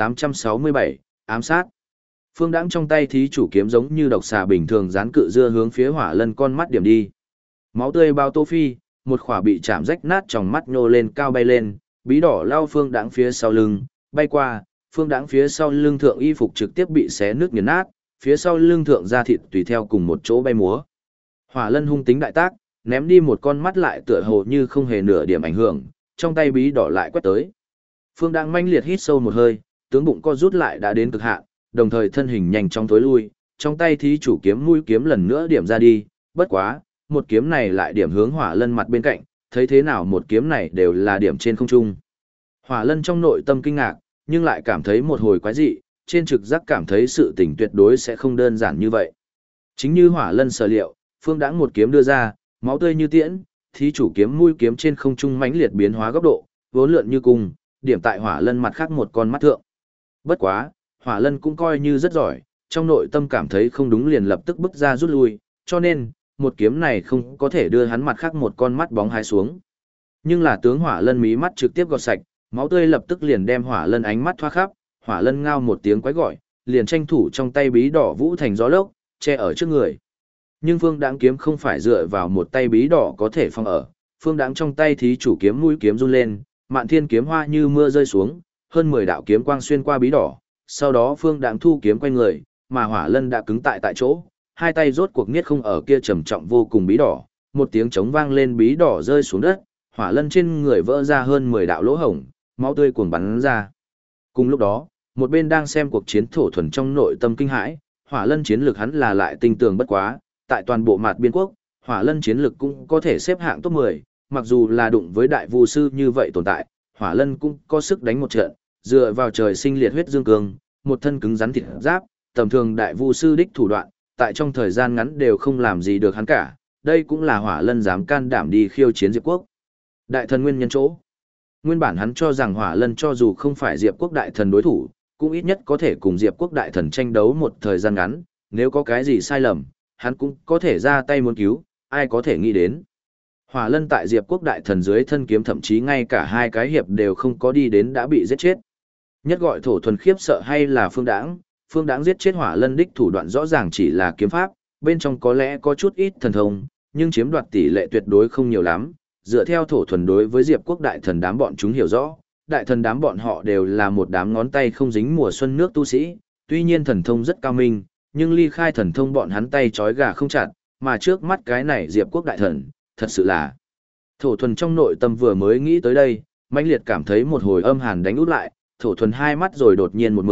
1867, ám sát. Phương Đãng trong tay thí chủ kiếm giống như độc xà bình thường dán cự dưa hướng phía hỏa lân con mắt điểm đi. Máu tươi bao tô phi, một khỏa bị chạm rách nát trong mắt nhô lên cao bay lên, bí đỏ lao Phương Đãng phía sau lưng, bay qua, Phương Đãng phía sau lưng thượng y phục trực tiếp bị xé nứt nghiền nát, phía sau lưng thượng da thịt tùy theo cùng một chỗ bay múa. Hỏa lân hung tính đại tác, ném đi một con mắt lại tựa hồ như không hề nửa điểm ảnh hưởng, trong tay bí đỏ lại quét tới. Phương Đãng manh liệt hít sâu một hơi, tướng bụng co rút lại đã đến cực hạn, đồng thời thân hình nhanh chóng tối lui, trong tay thí chủ kiếm mũi kiếm lần nữa điểm ra đi, bất quá, một kiếm này lại điểm hướng hỏa lân mặt bên cạnh, thấy thế nào một kiếm này đều là điểm trên không trung. Hỏa lân trong nội tâm kinh ngạc, nhưng lại cảm thấy một hồi quái dị, trên trực giác cảm thấy sự tình tuyệt đối sẽ không đơn giản như vậy. Chính như hỏa lân sở liệu, Phương Đãng một kiếm đưa ra, máu tươi như tiễn, thí chủ kiếm mũi kiếm trên không trung mãnh liệt biến hóa góc độ, vốn lượn như cung, điểm tại hỏa lân mặt khác một con mắt thượng. Bất quá, hỏa lân cũng coi như rất giỏi, trong nội tâm cảm thấy không đúng liền lập tức bước ra rút lui, cho nên, một kiếm này không có thể đưa hắn mặt khác một con mắt bóng hái xuống. Nhưng là tướng hỏa lân mí mắt trực tiếp gọt sạch, máu tươi lập tức liền đem hỏa lân ánh mắt thoa khắp, hỏa lân ngao một tiếng quái gọi, liền tranh thủ trong tay bí đỏ vũ thành gió lốc, che ở trước người. Nhưng Phương Đãng kiếm không phải dựa vào một tay bí đỏ có thể phong ở, Phương Đãng trong tay thí chủ kiếm mũi kiếm run lên, mạn thiên kiếm hoa như mưa rơi xuống, hơn 10 đạo kiếm quang xuyên qua bí đỏ, sau đó Phương Đãng thu kiếm quay người, mà hỏa lân đã cứng tại chỗ, hai tay rốt cuộc niết không ở kia trầm trọng vô cùng bí đỏ, một tiếng trống vang lên bí đỏ rơi xuống đất, hỏa lân trên người vỡ ra hơn 10 đạo lỗ hổng, máu tươi cuồng bắn ra. Cùng lúc đó, một bên đang xem cuộc chiến thổ thuần trong nội tâm kinh hãi, hỏa lân chiến lực hắn là lại tinh tường bất quá, tại toàn bộ mạt biên quốc, hỏa lân chiến lực cũng có thể xếp hạng top 10, mặc dù là đụng với đại vu sư như vậy tồn tại, hỏa lân cũng có sức đánh một trận, dựa vào trời sinh liệt huyết dương cường, một thân cứng rắn thịt giáp, tầm thường đại vu sư đích thủ đoạn, tại trong thời gian ngắn đều không làm gì được hắn cả, đây cũng là hỏa lân dám can đảm đi khiêu chiến Diệp Quốc. Đại thần nguyên nhân chỗ. Nguyên bản hắn cho rằng hỏa lân cho dù không phải Diệp Quốc đại thần đối thủ, cũng ít nhất có thể cùng Diệp Quốc đại thần tranh đấu một thời gian ngắn, nếu có cái gì sai lầm, hắn cũng có thể ra tay muốn cứu, ai có thể nghĩ đến. Hỏa lân tại Diệp Quốc đại thần dưới thân kiếm thậm chí ngay cả hai cái hiệp đều không có đi đến đã bị giết chết. Nhất gọi thổ thuần khiếp sợ hay là Phương Đãng giết chết hỏa lân đích thủ đoạn rõ ràng chỉ là kiếm pháp, bên trong có lẽ có chút ít thần thông, nhưng chiếm đoạt tỷ lệ tuyệt đối không nhiều lắm. Dựa theo thổ thuần đối với Diệp Quốc đại thần đám bọn chúng hiểu rõ, đại thần đám bọn họ đều là một đám ngón tay không dính mùa xuân nước tu sĩ, tuy nhiên thần thông rất cao minh, nhưng ly khai thần thông bọn hắn tay trói gà không chặt, mà trước mắt cái này Diệp Quốc đại thần, thật sự là. Thổ thuần trong nội tâm vừa mới nghĩ tới đây, mãnh liệt cảm thấy một hồi âm hàn đánh út lại, thổ thuần hai mắt rồi đột nhiên một mực,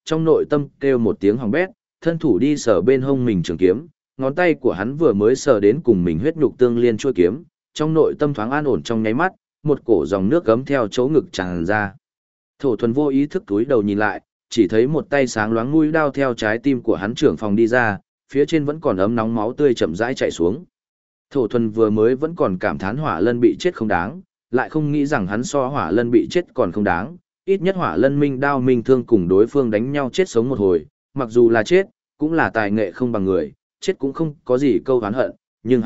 trong nội tâm kêu một tiếng hỏng bét, thân thủ đi sờ bên hông mình trường kiếm, ngón tay của hắn vừa mới sờ đến cùng mình huyết nhục tương liên chuôi kiếm, trong nội tâm thoáng an ổn trong nháy mắt, một cổ dòng nước gấm theo chỗ ngực tràn ra. Thổ Thuần vô ý thức túi đầu nhìn lại, chỉ thấy một tay sáng loáng mũi đao theo trái tim của hắn trưởng phòng đi ra, phía trên vẫn còn ấm nóng máu tươi chậm rãi chảy xuống. Thổ Thuần vừa mới vẫn còn cảm thán Hỏa Lân bị chết không đáng, lại không nghĩ rằng hắn so Hỏa Lân bị chết còn không đáng, ít nhất Hỏa Lân minh đao minh thương cùng đối phương đánh nhau chết sống một hồi, mặc dù là chết, cũng là tài nghệ không bằng người, chết cũng không có gì câu oán hận, nhưng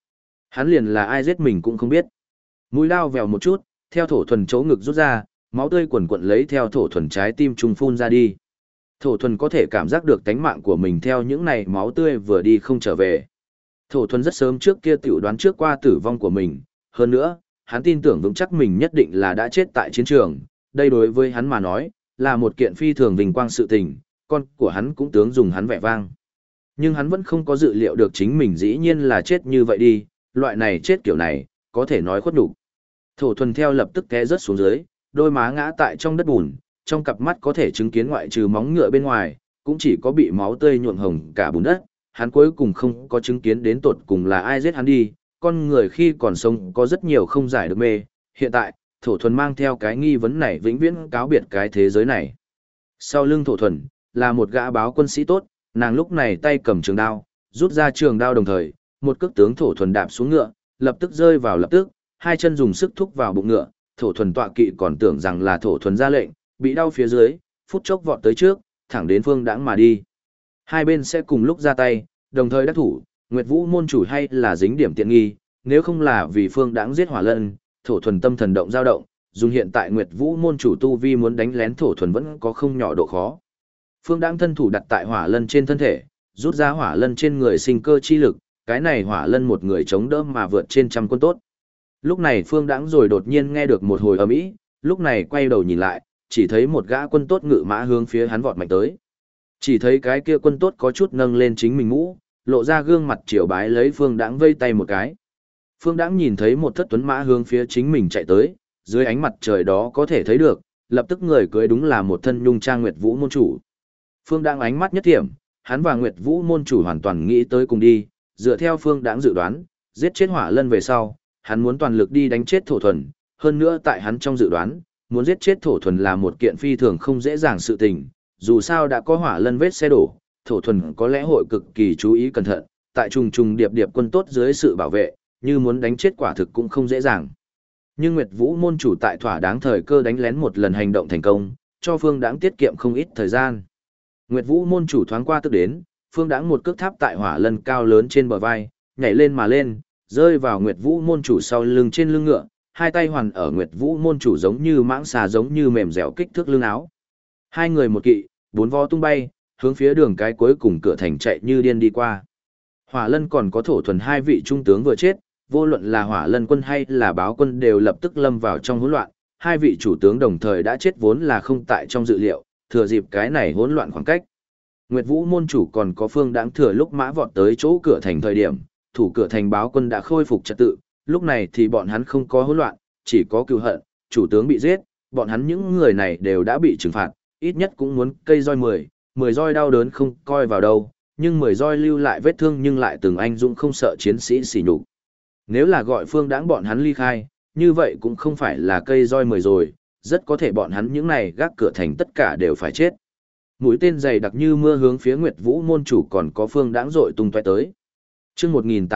hắn liền là ai giết mình cũng không biết. Mũi đao vèo một chút, theo Thổ Thuần chỗ ngực rút ra, máu tươi quần quận lấy theo Thổ Thuần trái tim trung phun ra đi. Thổ Thuần có thể cảm giác được tánh mạng của mình theo những này máu tươi vừa đi không trở về. Thổ Thuần rất sớm trước kia tiểu đoán trước qua tử vong của mình, hơn nữa, hắn tin tưởng vững chắc mình nhất định là đã chết tại chiến trường, đây đối với hắn mà nói, là một kiện phi thường vinh quang sự tình, con của hắn cũng tướng dùng hắn vẻ vang. Nhưng hắn vẫn không có dự liệu được chính mình dĩ nhiên là chết như vậy đi, loại này chết kiểu này, có thể nói khuất nhục. Thổ Thuần theo lập tức té rớt xuống dưới, đôi má ngã tại trong đất bùn, trong cặp mắt có thể chứng kiến ngoại trừ móng ngựa bên ngoài, cũng chỉ có bị máu tươi nhuộm hồng cả bùn đất, hắn cuối cùng không có chứng kiến đến tột cùng là ai giết hắn đi, con người khi còn sống có rất nhiều không giải được mê, hiện tại, Thổ Thuần mang theo cái nghi vấn này vĩnh viễn cáo biệt cái thế giới này. Sau lưng Thổ Thuần, là một gã báo quân sĩ tốt, nàng lúc này tay cầm trường đao, rút ra trường đao đồng thời, một cước tướng Thổ Thuần đạp xuống ngựa, lập tức rơi vào lập tức, hai chân dùng sức thúc vào bụng ngựa, Thổ Thuần tọa kỵ còn tưởng rằng là Thổ Thuần ra lệnh, bị đau phía dưới, phút chốc vọt tới trước, thẳng đến Phương Đãng mà đi. Hai bên sẽ cùng lúc ra tay, đồng thời đắc thủ, Nguyệt Vũ môn chủ hay là dính điểm tiện nghi, nếu không là vì Phương Đãng giết Hỏa Lân, Thổ Thuần tâm thần động dao động, dùng hiện tại Nguyệt Vũ môn chủ tu vi muốn đánh lén Thổ Thuần vẫn có không nhỏ độ khó. Phương Đãng thân thủ đặt tại Hỏa Lân trên thân thể, rút ra Hỏa Lân trên người sinh cơ chi lực, cái này Hỏa Lân một người chống đỡ mà vượt trên trăm quân tốt. Lúc này Phương Đãng rồi đột nhiên nghe được một hồi ầm ĩ, lúc này quay đầu nhìn lại, chỉ thấy một gã quân tốt ngự mã hướng phía hắn vọt mạnh tới. Chỉ thấy cái kia quân tốt có chút nâng lên chính mình mũ, lộ ra gương mặt triều bái lấy Phương Đãng vây tay một cái. Phương Đãng nhìn thấy một thất tuấn mã hướng phía chính mình chạy tới, dưới ánh mặt trời đó có thể thấy được, lập tức người cưới đúng là một thân nhung trang Nguyệt Vũ môn chủ. Phương Đãng ánh mắt nhất thiểm, hắn và Nguyệt Vũ môn chủ hoàn toàn nghĩ tới cùng đi, dựa theo Phương Đãng dự đoán, giết chết Hỏa Lân về sau, hắn muốn toàn lực đi đánh chết Thổ Thuần, hơn nữa tại hắn trong dự đoán, muốn giết chết Thổ Thuần là một kiện phi thường không dễ dàng sự tình, dù sao đã có Hỏa Lân vết xe đổ, Thổ Thuần có lẽ hội cực kỳ chú ý cẩn thận, tại trùng trùng điệp điệp quân tốt dưới sự bảo vệ, như muốn đánh chết quả thực cũng không dễ dàng. Nhưng Nguyệt Vũ môn chủ tại thỏa đáng thời cơ đánh lén một lần hành động thành công, cho Phương Đãng tiết kiệm không ít thời gian. Nguyệt Vũ môn chủ thoáng qua tức đến, Phương Đãng một cước tháp tại Hỏa Lân cao lớn trên bờ vai, nhảy lên mà lên, rơi vào Nguyệt Vũ môn chủ sau lưng trên lưng ngựa, hai tay hoàn ở Nguyệt Vũ môn chủ giống như mãng xà giống như mềm dẻo kích thước lưng áo. Hai người một kỵ, bốn vó tung bay, hướng phía đường cái cuối cùng cửa thành chạy như điên đi qua. Hỏa Lân còn có Thổ Thuần hai vị trung tướng vừa chết, vô luận là Hỏa Lân quân hay là báo quân đều lập tức lâm vào trong hỗn loạn, hai vị chủ tướng đồng thời đã chết vốn là không tại trong dự liệu, thừa dịp cái này hỗn loạn khoảng cách. Nguyệt Vũ môn chủ còn có Phương Đãng thừa lúc mã vọt tới chỗ cửa thành thời điểm, thủ cửa thành báo quân đã khôi phục trật tự, lúc này thì bọn hắn không có hỗn loạn, chỉ có cừu hận, chủ tướng bị giết, bọn hắn những người này đều đã bị trừng phạt, ít nhất cũng muốn cây roi 10 roi đau đớn không coi vào đâu, nhưng 10 roi lưu lại vết thương nhưng lại từng anh dũng không sợ chiến sĩ sỉ nhục. Nếu là gọi Phương Đãng bọn hắn ly khai, như vậy cũng không phải là cây roi 10 rồi, rất có thể bọn hắn những này gác cửa thành tất cả đều phải chết. Mũi tên dày đặc như mưa hướng phía Nguyệt Vũ môn chủ còn có Phương Đãng dội tung tóe tới. Chương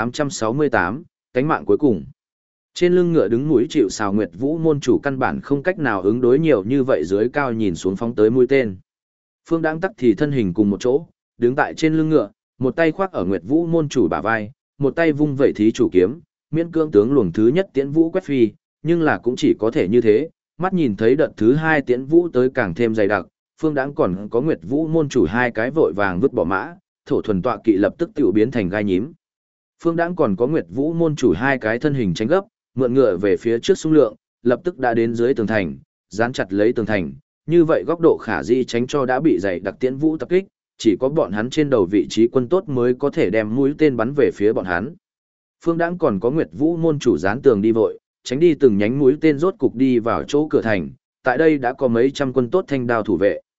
1868, cánh mạng cuối cùng. Trên lưng ngựa đứng mũi chịu sào Nguyệt Vũ môn chủ căn bản không cách nào ứng đối nhiều như vậy dưới cao nhìn xuống phóng tới mũi tên. Phương Đãng tắc thì thân hình cùng một chỗ, đứng tại trên lưng ngựa, một tay khoác ở Nguyệt Vũ môn chủ bả vai, một tay vung vẩy thí chủ kiếm, miễn cưỡng tướng luồng thứ nhất tiễn vũ quét phi, nhưng là cũng chỉ có thể như thế, mắt nhìn thấy đợt thứ hai tiễn vũ tới càng thêm dày đặc, Phương Đãng còn có Nguyệt Vũ môn chủ hai cái vội vàng vứt bỏ mã, Thổ Thuần tọa kỵ lập tức tiểu biến thành gai nhím. Phương Đãng còn có Nguyệt Vũ môn chủ hai cái thân hình tránh gấp, mượn ngựa về phía trước xung lượng, lập tức đã đến dưới tường thành, dán chặt lấy tường thành, như vậy góc độ khả dĩ tránh cho đã bị dày đặc tiễn vũ tập kích, chỉ có bọn hắn trên đầu vị trí quân tốt mới có thể đem mũi tên bắn về phía bọn hắn. Phương Đãng còn có Nguyệt Vũ môn chủ dán tường đi vội, tránh đi từng nhánh mũi tên rốt cục đi vào chỗ cửa thành, tại đây đã có mấy trăm quân tốt thanh đao thủ vệ.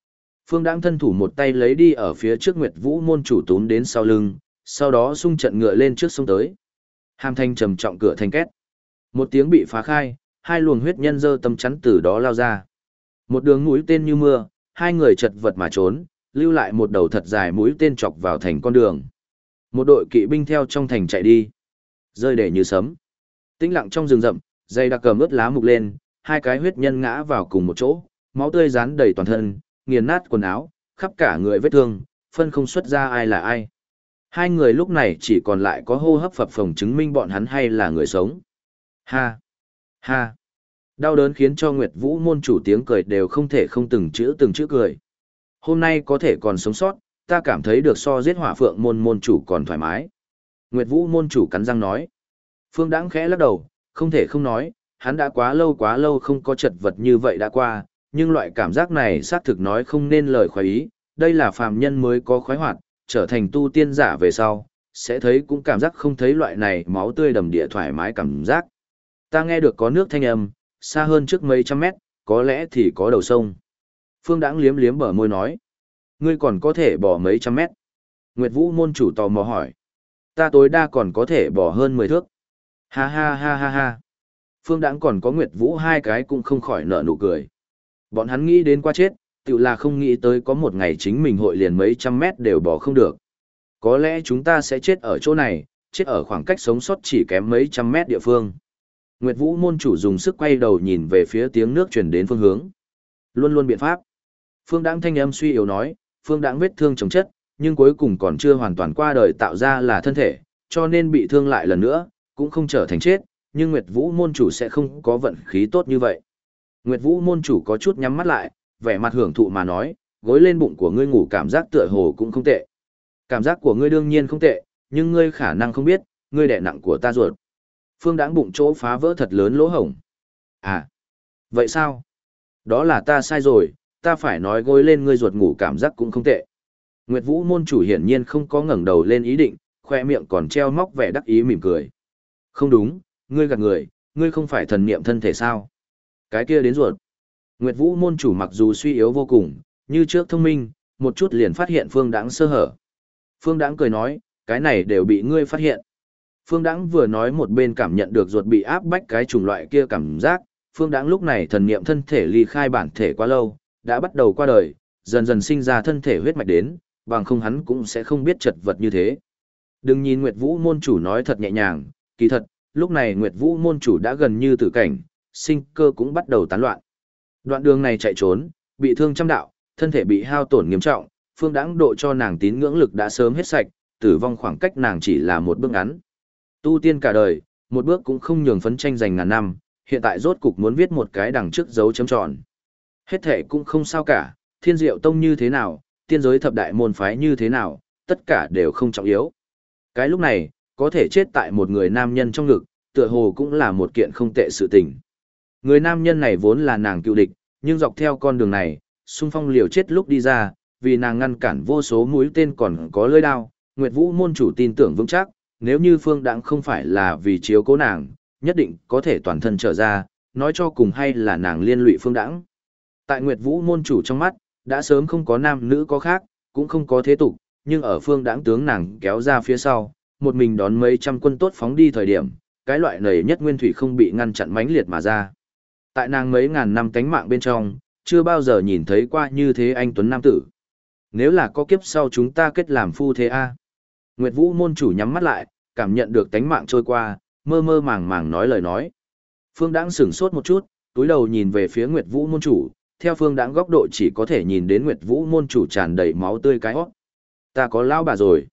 Phương Đãng thân thủ một tay lấy đi ở phía trước Nguyệt Vũ môn chủ túm đến sau lưng, sau đó xung trận ngựa lên trước sông tới. Hàm thanh trầm trọng cửa thanh két. Một tiếng bị phá khai, hai luồng huyết nhân dơ tâm chắn từ đó lao ra. Một đường mũi tên như mưa, hai người chật vật mà trốn, lưu lại một đầu thật dài mũi tên chọc vào thành con đường. Một đội kỵ binh theo trong thành chạy đi, rơi để như sấm. Tĩnh lặng trong rừng rậm, dây đặc cầm ướt lá mục lên, hai cái huyết nhân ngã vào cùng một chỗ, máu tươi rán đầy toàn thân, nghiền nát quần áo, khắp cả người vết thương, phân không xuất ra ai là ai. Hai người lúc này chỉ còn lại có hô hấp phập phồng chứng minh bọn hắn hay là người sống. Ha! Ha! Đau đớn khiến cho Nguyệt Vũ môn chủ tiếng cười đều không thể không từng chữ cười. Hôm nay có thể còn sống sót, ta cảm thấy được so giết Hỏa Phượng môn môn chủ còn thoải mái. Nguyệt Vũ môn chủ cắn răng nói. Phương Đãng khẽ lắc đầu, không thể không nói, hắn đã quá lâu không có chật vật như vậy đã qua, nhưng loại cảm giác này xác thực nói không nên lời khoái ý, đây là phàm nhân mới có khoái hoạt, trở thành tu tiên giả về sau, sẽ thấy cũng cảm giác không thấy loại này máu tươi đầm địa thoải mái cảm giác. Ta nghe được có nước thanh âm, xa hơn trước mấy trăm mét, có lẽ thì có đầu sông. Phương Đãng liếm liếm bờ môi nói, ngươi còn có thể bỏ mấy trăm mét. Nguyệt Vũ môn chủ tò mò hỏi, ta tối đa còn có thể bỏ hơn 10 thước. Ha ha ha ha ha. Phương Đãng còn có Nguyệt Vũ hai cái cũng không khỏi nở nụ cười. Bọn hắn nghĩ đến qua chết, tự là không nghĩ tới có một ngày chính mình hội liền mấy trăm mét đều bỏ không được. Có lẽ chúng ta sẽ chết ở chỗ này, chết ở khoảng cách sống sót chỉ kém mấy trăm mét địa phương. Nguyệt Vũ môn chủ dùng sức quay đầu nhìn về phía tiếng nước truyền đến phương hướng. Luôn luôn biện pháp. Phương Đãng thanh âm suy yếu nói, Phương Đãng vết thương chống chất, nhưng cuối cùng còn chưa hoàn toàn qua đời tạo ra là thân thể, cho nên bị thương lại lần nữa, cũng không trở thành chết, nhưng Nguyệt Vũ môn chủ sẽ không có vận khí tốt như vậy. Nguyệt Vũ môn chủ có chút nhắm mắt lại, vẻ mặt hưởng thụ mà nói, gối lên bụng của ngươi ngủ cảm giác tựa hồ cũng không tệ. Cảm giác của ngươi đương nhiên không tệ, nhưng ngươi khả năng không biết, ngươi đè nặng của ta ruột. Phương Đãng bụng chỗ phá vỡ thật lớn lỗ hổng. À, vậy sao? Đó là ta sai rồi, ta phải nói gối lên ngươi ruột ngủ cảm giác cũng không tệ. Nguyệt Vũ môn chủ hiển nhiên không có ngẩng đầu lên ý định, khoe miệng còn treo móc vẻ đắc ý mỉm cười. Không đúng, ngươi gạt người, ngươi không phải thần niệm thân thể sao? Cái kia đến ruột. Nguyệt Vũ môn chủ mặc dù suy yếu vô cùng, như trước thông minh, một chút liền phát hiện Phương Đãng sơ hở. Phương Đãng cười nói, cái này đều bị ngươi phát hiện. Phương Đãng vừa nói một bên cảm nhận được ruột bị áp bách cái chủng loại kia cảm giác, Phương Đãng lúc này thần niệm thân thể ly khai bản thể quá lâu, đã bắt đầu qua đời, dần dần sinh ra thân thể huyết mạch đến, bằng không hắn cũng sẽ không biết chật vật như thế. Đừng nhìn Nguyệt Vũ môn chủ nói thật nhẹ nhàng, kỳ thật, lúc này Nguyệt Vũ môn chủ đã gần như tử cảnh, sinh cơ cũng bắt đầu tán loạn. Đoạn đường này chạy trốn, bị thương trăm đạo, thân thể bị hao tổn nghiêm trọng, Phương Đãng độ cho nàng tín ngưỡng lực đã sớm hết sạch, tử vong khoảng cách nàng chỉ là một bước ngắn. Tu tiên cả đời, một bước cũng không nhường phấn tranh giành ngàn năm, hiện tại rốt cục muốn viết một cái đằng trước dấu chấm tròn. Hết thể cũng không sao cả, Thiên Diệu Tông như thế nào, tiên giới thập đại môn phái như thế nào, tất cả đều không trọng yếu. Cái lúc này, có thể chết tại một người nam nhân trong ngực, tựa hồ cũng là một kiện không tệ sự tình. Người nam nhân này vốn là nàng cựu địch, nhưng dọc theo con đường này, xung phong liều chết lúc đi ra, vì nàng ngăn cản vô số mũi tên còn có lưỡi đao, Nguyệt Vũ môn chủ tin tưởng vững chắc, nếu như Phương Đãng không phải là vì chiếu cố nàng, nhất định có thể toàn thân trở ra, nói cho cùng hay là nàng liên lụy Phương Đãng. Tại Nguyệt Vũ môn chủ trong mắt, đã sớm không có nam nữ có khác, cũng không có thế tục, nhưng ở Phương Đãng tướng nàng kéo ra phía sau, một mình đón mấy trăm quân tốt phóng đi thời điểm, cái loại nầy nhất nguyên thủy không bị ngăn chặn mãnh liệt mà ra. Tại nàng mấy ngàn năm cánh mạng bên trong, chưa bao giờ nhìn thấy qua như thế anh tuấn nam tử. Nếu là có kiếp sau chúng ta kết làm phu thế a. Nguyệt Vũ môn chủ nhắm mắt lại, cảm nhận được cánh mạng trôi qua, mơ mơ màng màng nói lời nói. Phương Đãng sửng sốt một chút, túi đầu nhìn về phía Nguyệt Vũ môn chủ, theo Phương Đãng góc độ chỉ có thể nhìn đến Nguyệt Vũ môn chủ tràn đầy máu tươi cái hót. Ta có lão bà rồi.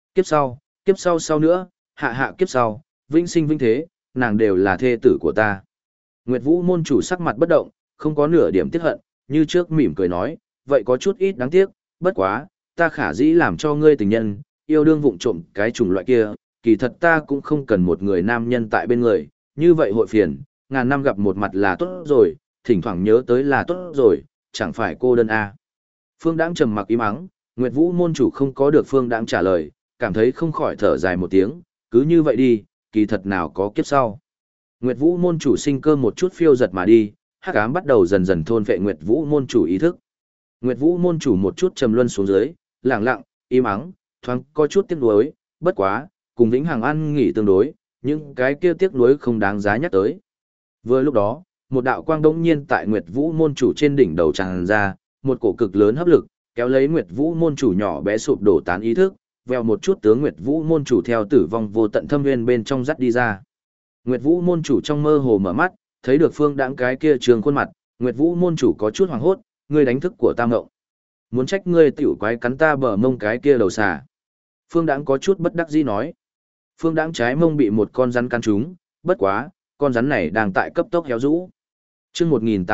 Kiếp sau sau nữa, hạ kiếp sau, vĩnh sinh vĩnh thế, nàng đều là thê tử của ta. Nguyệt Vũ môn chủ sắc mặt bất động, không có nửa điểm tiếc hận, như trước mỉm cười nói, vậy có chút ít đáng tiếc, bất quá, ta khả dĩ làm cho ngươi tình nhân, yêu đương vụng trộm cái chủng loại kia, kỳ thật ta cũng không cần một người nam nhân tại bên người, như vậy hội phiền, ngàn năm gặp một mặt là tốt rồi, thỉnh thoảng nhớ tới là tốt rồi, chẳng phải cô đơn à. Phương Đãng trầm mặc im ắng, Nguyệt Vũ môn chủ không có được Phương Đãng trả lời, cảm thấy không khỏi thở dài một tiếng, cứ như vậy đi, kỳ thật nào có kiếp sau. Nguyệt Vũ môn chủ sinh cơ một chút phiêu giật mà đi, hắc ám bắt đầu dần dần thôn phệ Nguyệt Vũ môn chủ ý thức. Nguyệt Vũ môn chủ một chút trầm luân xuống dưới, lẳng lặng, im ắng, thoáng có chút tiếc nuối, bất quá, cùng Vĩnh Hằng ăn nghỉ tương đối, những cái kia tiếc nuối không đáng giá nhắc tới. Vừa lúc đó, một đạo quang đống nhiên tại Nguyệt Vũ môn chủ trên đỉnh đầu tràn ra, một cổ cực lớn hấp lực, kéo lấy Nguyệt Vũ môn chủ nhỏ bé sụp đổ tán ý thức, veo một chút tướng Nguyệt Vũ môn chủ theo tử vong vô tận thâm nguyên bên trong dắt đi ra. Nguyệt Vũ môn chủ trong mơ hồ mở mắt, thấy được Phương Đãng cái kia trường khuôn mặt, Nguyệt Vũ môn chủ có chút hoảng hốt, ngươi đánh thức của ta ngộng. Muốn trách ngươi tiểu quái cắn ta bờ mông cái kia đầu xà. Phương Đãng có chút bất đắc dĩ nói. Phương Đãng trái mông bị một con rắn cắn trúng, bất quá, con rắn này đang tại cấp tốc héo rũ. Chương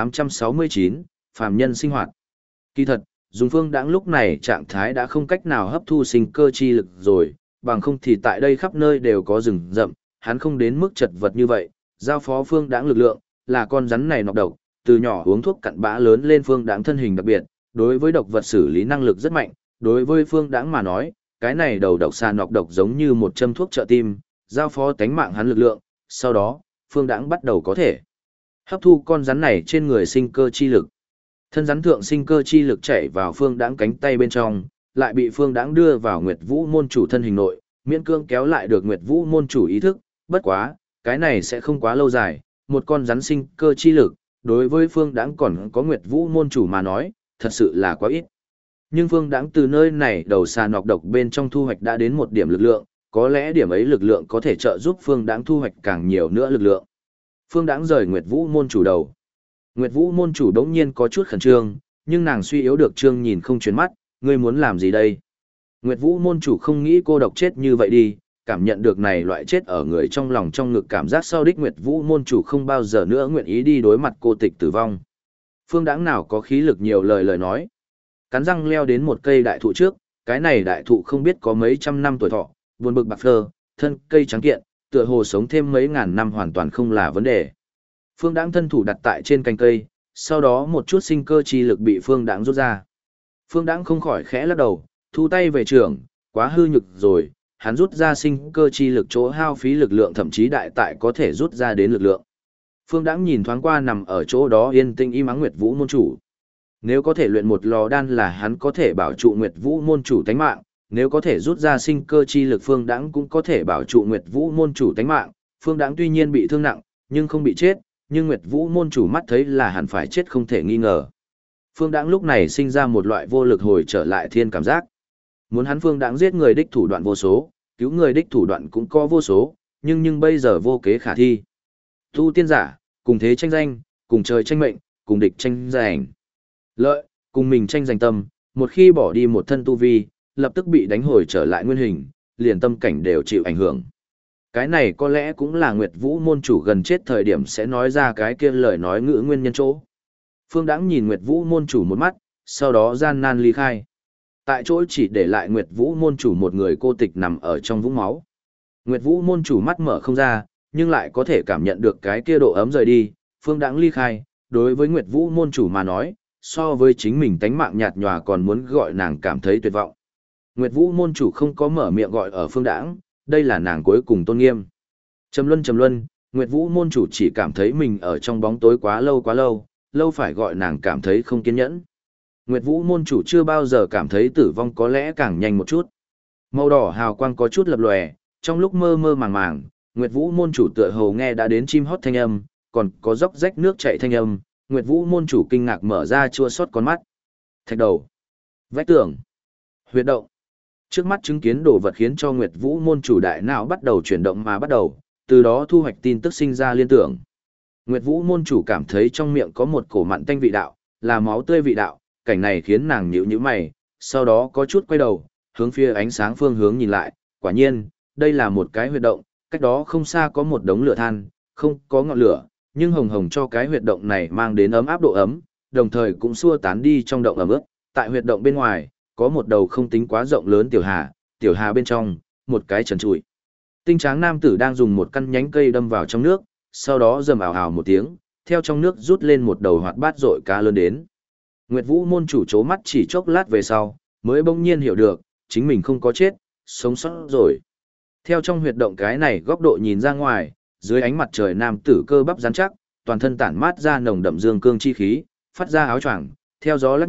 1869, phàm nhân sinh hoạt. Kỳ thật, dùng Phương Đãng lúc này trạng thái đã không cách nào hấp thu sinh cơ chi lực rồi, bằng không thì tại đây khắp nơi đều có rừng rậm, hắn không đến mức chật vật như vậy, giao phó Phương Đãng lực lượng, là con rắn này nọc độc, từ nhỏ uống thuốc cặn bã lớn lên Phương Đãng thân hình đặc biệt, đối với độc vật xử lý năng lực rất mạnh, đối với Phương Đãng mà nói, cái này đầu độc xà nọc độc giống như một châm thuốc trợ tim, giao phó tánh mạng hắn lực lượng, sau đó, Phương Đãng bắt đầu có thể hấp thu con rắn này trên người sinh cơ chi lực. Thân rắn thượng sinh cơ chi lực chảy vào Phương Đãng cánh tay bên trong, lại bị Phương Đãng đưa vào Nguyệt Vũ môn chủ thân hình nội, miễn cương kéo lại được Nguyệt Vũ môn chủ ý thức, bất quá, cái này sẽ không quá lâu dài, một con rắn sinh cơ chi lực, đối với Phương Đãng còn có Nguyệt Vũ môn chủ mà nói, thật sự là quá ít. Nhưng Phương Đãng từ nơi này đầu xà nọc độc bên trong thu hoạch đã đến một điểm lực lượng, có lẽ điểm ấy lực lượng có thể trợ giúp Phương Đãng thu hoạch càng nhiều nữa lực lượng. Phương Đãng rời Nguyệt Vũ môn chủ đầu. Nguyệt Vũ môn chủ đống nhiên có chút khẩn trương, nhưng nàng suy yếu được trương nhìn không chuyển mắt, ngươi muốn làm gì đây? Nguyệt Vũ môn chủ không nghĩ cô độc chết như vậy đi, cảm nhận được này loại chết ở người trong lòng trong ngực cảm giác sau đích Nguyệt Vũ môn chủ không bao giờ nữa nguyện ý đi đối mặt cô tịch tử vong. Phương Đãng nào có khí lực nhiều lời nói. Cắn răng leo đến một cây đại thụ trước, cái này đại thụ không biết có mấy trăm năm tuổi thọ, buồn bực bạc phơ, thân cây trắng kiện, tựa hồ sống thêm mấy ngàn năm hoàn toàn không là vấn đề. Phương Đãng thân thủ đặt tại trên cành cây, sau đó một chút sinh cơ chi lực bị Phương Đãng rút ra. Phương Đãng không khỏi khẽ lắc đầu, thu tay về trường, quá hư nhực rồi, hắn rút ra sinh cơ chi lực chỗ hao phí lực lượng thậm chí đại tại có thể rút ra đến lực lượng. Phương Đãng nhìn thoáng qua nằm ở chỗ đó yên tĩnh im ắng Nguyệt Vũ môn chủ. Nếu có thể luyện một lò đan là hắn có thể bảo trụ Nguyệt Vũ môn chủ tánh mạng, nếu có thể rút ra sinh cơ chi lực Phương Đãng cũng có thể bảo trụ Nguyệt Vũ môn chủ tánh mạng. Phương Đãng tuy nhiên bị thương nặng, nhưng không bị chết, nhưng Nguyệt Vũ môn chủ mắt thấy là hẳn phải chết không thể nghi ngờ. Phương Đãng lúc này sinh ra một loại vô lực hồi trở lại thiên cảm giác. Muốn hắn Phương Đãng giết người đích thủ đoạn vô số, cứu người đích thủ đoạn cũng có vô số, nhưng bây giờ vô kế khả thi. Tu tiên giả, cùng thế tranh danh, cùng trời tranh mệnh, cùng địch tranh giành lợi, cùng mình tranh giành tâm, một khi bỏ đi một thân tu vi, lập tức bị đánh hồi trở lại nguyên hình, liền tâm cảnh đều chịu ảnh hưởng. Cái này có lẽ cũng là Nguyệt Vũ môn chủ gần chết thời điểm sẽ nói ra cái kia lời nói ngữ nguyên nhân chỗ. Phương Đãng nhìn Nguyệt Vũ môn chủ một mắt, sau đó gian nan ly khai. Tại chỗ chỉ để lại Nguyệt Vũ môn chủ một người cô tịch nằm ở trong vũng máu. Nguyệt Vũ môn chủ mắt mở không ra, nhưng lại có thể cảm nhận được cái kia độ ấm rời đi. Phương Đãng ly khai, đối với Nguyệt Vũ môn chủ mà nói, so với chính mình tánh mạng nhạt nhòa còn muốn gọi nàng cảm thấy tuyệt vọng. Nguyệt Vũ môn chủ không có mở miệng gọi ở Phương Đãng, đây là nàng cuối cùng tôn nghiêm. Trầm luân, Nguyệt Vũ môn chủ chỉ cảm thấy mình ở trong bóng tối quá lâu, lâu phải gọi nàng cảm thấy không kiên nhẫn. Nguyệt Vũ môn chủ chưa bao giờ cảm thấy tử vong có lẽ càng nhanh một chút. Màu đỏ hào quang có chút lập lòe, trong lúc mơ mơ màng, Nguyệt Vũ môn chủ tựa hồ nghe đã đến chim hót thanh âm, còn có róc rách nước chảy thanh âm, Nguyệt Vũ môn chủ kinh ngạc mở ra chua xót con mắt. Thạch đầu, vách tường, huyệt động. Trước mắt chứng kiến đồ vật khiến cho Nguyệt Vũ môn chủ đại não bắt đầu chuyển động mà bắt đầu, từ đó thu hoạch tin tức sinh ra liên tưởng. Nguyệt Vũ môn chủ cảm thấy trong miệng có một cổ mặn tanh vị đạo, là máu tươi vị đạo, cảnh này khiến nàng nhíu nhíu mày, sau đó có chút quay đầu, hướng phía ánh sáng phương hướng nhìn lại, quả nhiên, đây là một cái huyệt động, cách đó không xa có một đống lửa than, không có ngọn lửa, nhưng hồng hồng cho cái huyệt động này mang đến ấm áp độ ấm, đồng thời cũng xua tán đi trong động ẩm ướt. Tại huyệt động bên ngoài, có một đầu không tính quá rộng lớn tiểu hà bên trong, một cái trần trụi. Tinh tráng nam tử đang dùng một căn nhánh cây đâm vào trong nước, sau đó rầm ào ào một tiếng, theo trong nước rút lên một đầu hoạt bát rội cá lớn đến. Nguyệt Vũ môn chủ chố mắt chỉ chốc lát về sau, mới bỗng nhiên hiểu được, chính mình không có chết, sống sót rồi. Theo trong huyệt động cái này góc độ nhìn ra ngoài, dưới ánh mặt trời nam tử cơ bắp rắn chắc, toàn thân tản mát ra nồng đậm dương cương chi khí, phát ra áo choàng, theo gió lắc nhẹ,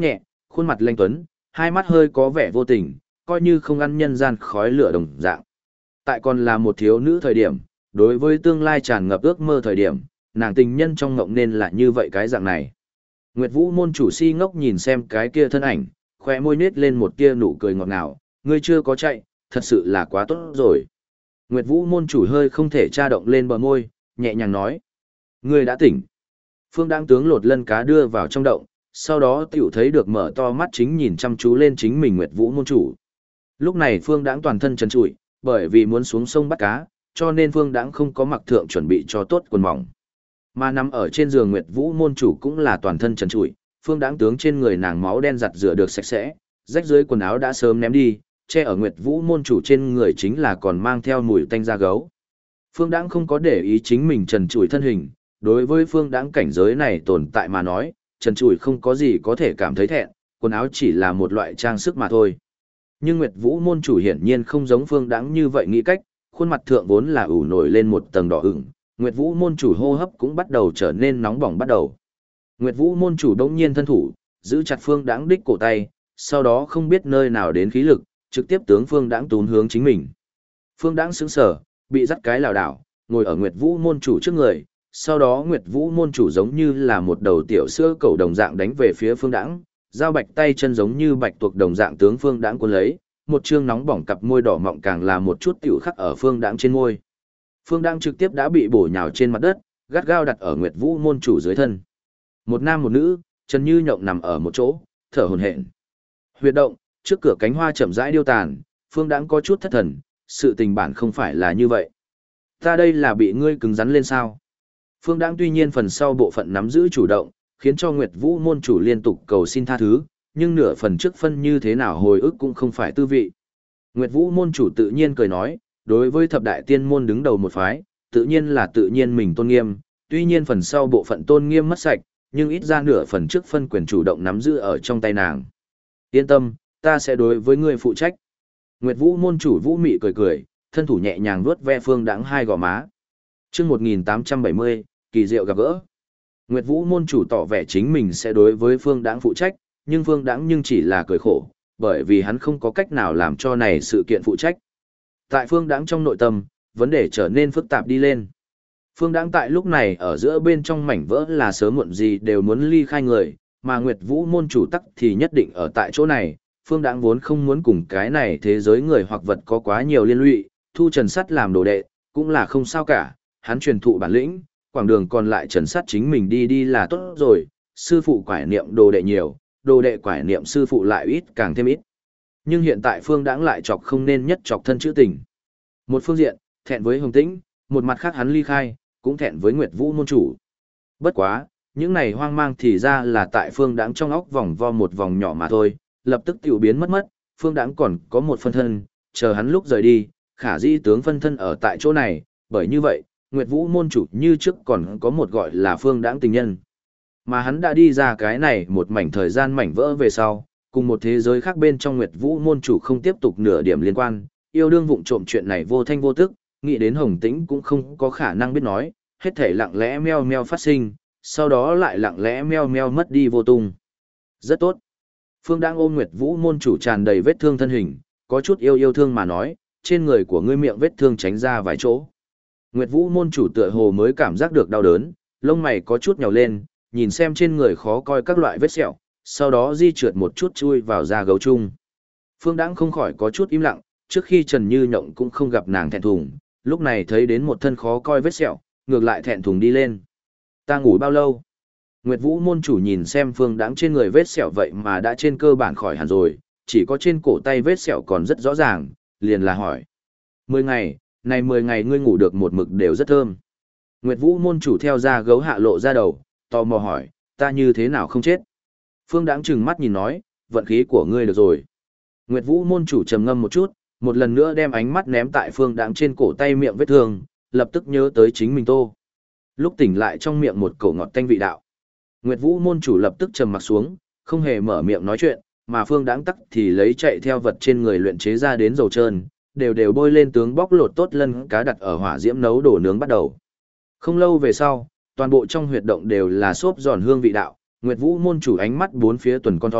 khuôn mặt lanh tuấn, hai mắt hơi có vẻ vô tình, coi như không ăn nhân gian khói lửa đồng dạng. Tại còn là một thiếu nữ thời điểm, đối với tương lai tràn ngập ước mơ thời điểm, nàng tình nhân trong ngộng nên là như vậy cái dạng này. Nguyệt Vũ môn chủ si ngốc nhìn xem cái kia thân ảnh, khóe môi nết lên một tia nụ cười ngọt ngào, ngươi chưa có chạy, thật sự là quá tốt rồi. Nguyệt Vũ môn chủ hơi không thể tra động lên bờ môi, nhẹ nhàng nói. Ngươi đã tỉnh. Phương Đãng tướng lột lân cá đưa vào trong động, sau đó tiểu thấy được mở to mắt chính nhìn chăm chú lên chính mình Nguyệt Vũ môn chủ. Lúc này Phương Đãng toàn thân trần trụi, bởi vì muốn xuống sông bắt cá, cho nên Phương Đãng không có mặc thượng chuẩn bị cho tốt quần mỏng. Mà nằm ở trên giường Nguyệt Vũ môn chủ cũng là toàn thân trần trụi, Phương Đãng tướng trên người nàng máu đen giặt rửa được sạch sẽ, rách dưới quần áo đã sớm ném đi, che ở Nguyệt Vũ môn chủ trên người chính là còn mang theo mùi tanh da gấu. Phương Đãng không có để ý chính mình trần trụi thân hình, đối với Phương Đãng cảnh giới này tồn tại mà nói, trần trụi không có gì có thể cảm thấy thẹn, quần áo chỉ là một loại trang sức mà thôi. Nhưng Nguyệt Vũ môn chủ hiển nhiên không giống Phương Đãng như vậy nghĩ cách, khuôn mặt thượng vốn là ủ nổi lên một tầng đỏ ửng, Nguyệt Vũ môn chủ hô hấp cũng bắt đầu trở nên nóng bỏng bắt đầu. Nguyệt Vũ môn chủ đống nhiên thân thủ, giữ chặt Phương Đãng đích cổ tay, sau đó không biết nơi nào đến khí lực, trực tiếp tướng Phương Đãng tún hướng chính mình. Phương Đãng sững sờ, bị dắt cái lảo đảo, ngồi ở Nguyệt Vũ môn chủ trước người, sau đó Nguyệt Vũ môn chủ giống như là một đầu tiểu sữa cẩu đồng dạng đánh về phía Phương Đãng, dao bạch tay chân giống như bạch tuộc đồng dạng tướng Phương Đãng cuốn lấy, một trương nóng bỏng cặp môi đỏ mọng càng là một chút tiểu khắc ở Phương Đãng trên môi. Phương Đãng trực tiếp đã bị bổ nhào trên mặt đất, gắt gao đặt ở Nguyệt Vũ môn chủ dưới thân. Một nam một nữ, chân như nhộng nằm ở một chỗ, thở hổn hển. Huyệt động, trước cửa cánh hoa chậm rãi điêu tàn, Phương Đãng có chút thất thần, sự tình bản không phải là như vậy. Ta đây là bị ngươi cứng rắn lên sao? Phương Đãng tuy nhiên phần sau bộ phận nắm giữ chủ động, khiến cho Nguyệt Vũ môn chủ liên tục cầu xin tha thứ, nhưng nửa phần trước phân như thế nào hồi ức cũng không phải tư vị. Nguyệt Vũ môn chủ tự nhiên cười nói, đối với thập đại tiên môn đứng đầu một phái, tự nhiên là tự nhiên mình tôn nghiêm, tuy nhiên phần sau bộ phận tôn nghiêm mất sạch, nhưng ít ra nửa phần trước phân quyền chủ động nắm giữ ở trong tay nàng. Yên tâm, ta sẽ đối với ngươi phụ trách. Nguyệt Vũ môn chủ Vũ Mị cười cười, thân thủ nhẹ nhàng vuốt ve Phương Đãng hai gò má. Chương 1870, kỳ diệu gặp gỡ. Nguyệt Vũ môn chủ tỏ vẻ chính mình sẽ đối với Phương Đãng phụ trách, nhưng Phương Đãng nhưng chỉ là cười khổ, bởi vì hắn không có cách nào làm cho này sự kiện phụ trách. Tại Phương Đãng trong nội tâm, vấn đề trở nên phức tạp đi lên. Phương Đãng tại lúc này ở giữa bên trong mảnh vỡ là sớm muộn gì đều muốn ly khai người, mà Nguyệt Vũ môn chủ tắc thì nhất định ở tại chỗ này. Phương Đãng vốn không muốn cùng cái này thế giới người hoặc vật có quá nhiều liên lụy, thu Trần Sắt làm đồ đệ, cũng là không sao cả, hắn truyền thụ bản lĩnh, quảng đường còn lại Trần Sắt chính mình đi đi là tốt rồi, sư phụ quải niệm đồ đệ nhiều, đồ đệ quải niệm sư phụ lại ít càng thêm ít. Nhưng hiện tại Phương Đãng lại chọc không nên nhất chọc thân chữ tình. Một phương diện, thẹn với Hồng Tĩnh, một mặt khác hắn ly khai, cũng thẹn với Nguyệt Vũ môn chủ. Bất quá, những này hoang mang thì ra là tại Phương Đãng trong óc vòng vo một vòng nhỏ mà thôi, lập tức tiểu biến mất, Phương Đãng còn có một phân thân, chờ hắn lúc rời đi, khả dĩ tướng phân thân ở tại chỗ này, bởi như vậy, Nguyệt Vũ môn chủ như trước còn có một gọi là Phương Đãng tình nhân. Mà hắn đã đi ra cái này một mảnh thời gian mảnh vỡ về sau, cùng một thế giới khác bên trong Nguyệt Vũ môn chủ không tiếp tục nửa điểm liên quan, yêu đương vụng trộm chuyện này vô thanh vô tức, nghĩ đến Hồng Tĩnh cũng không có khả năng biết nói, hết thể lặng lẽ meo meo phát sinh, sau đó lại lặng lẽ meo meo mất đi vô tung. Rất tốt. Phương Đãng ôm Nguyệt Vũ môn chủ tràn đầy vết thương thân hình, có chút yêu thương mà nói, trên người của ngươi miệng vết thương tránh ra vài chỗ. Nguyệt Vũ môn chủ tựa hồ mới cảm giác được đau đớn, lông mày có chút nhào lên, nhìn xem trên người khó coi các loại vết sẹo, sau đó di trượt một chút chui vào da gấu chung. Phương Đãng không khỏi có chút im lặng, trước khi Trần Như Nhộng cũng không gặp nàng thẹn thùng, lúc này thấy đến một thân khó coi vết sẹo, ngược lại thẹn thùng đi lên. Ta ngủ bao lâu? Nguyệt Vũ môn chủ nhìn xem Phương Đãng trên người vết sẹo vậy mà đã trên cơ bản khỏi hẳn rồi, chỉ có trên cổ tay vết sẹo còn rất rõ ràng, liền là hỏi. 10 ngày, này 10 ngày ngươi ngủ được một mực đều rất thơm. Nguyệt Vũ môn chủ theo da gấu hạ lộ ra đầu, tò mò hỏi, ta như thế nào không chết? Phương Đãng trừng mắt nhìn nói, vận khí của ngươi được rồi. Nguyệt Vũ môn chủ trầm ngâm một chút, một lần nữa đem ánh mắt ném tại Phương Đãng trên cổ tay miệng vết thương, lập tức nhớ tới chính mình tô. Lúc tỉnh lại trong miệng một cổ ngọt tanh vị đạo. Nguyệt Vũ môn chủ lập tức trầm mặt xuống, không hề mở miệng nói chuyện, mà Phương Đãng tắc thì lấy chạy theo vật trên người luyện chế ra đến dầu trơn, đều bôi lên tướng bóc lột tốt lân cá đặt ở hỏa diễm nấu đổ nướng bắt đầu. Không lâu về sau, toàn bộ trong huyệt động đều là xốp giòn hương vị đạo, Nguyệt Vũ môn chủ ánh mắt bốn phía tuần con thoi,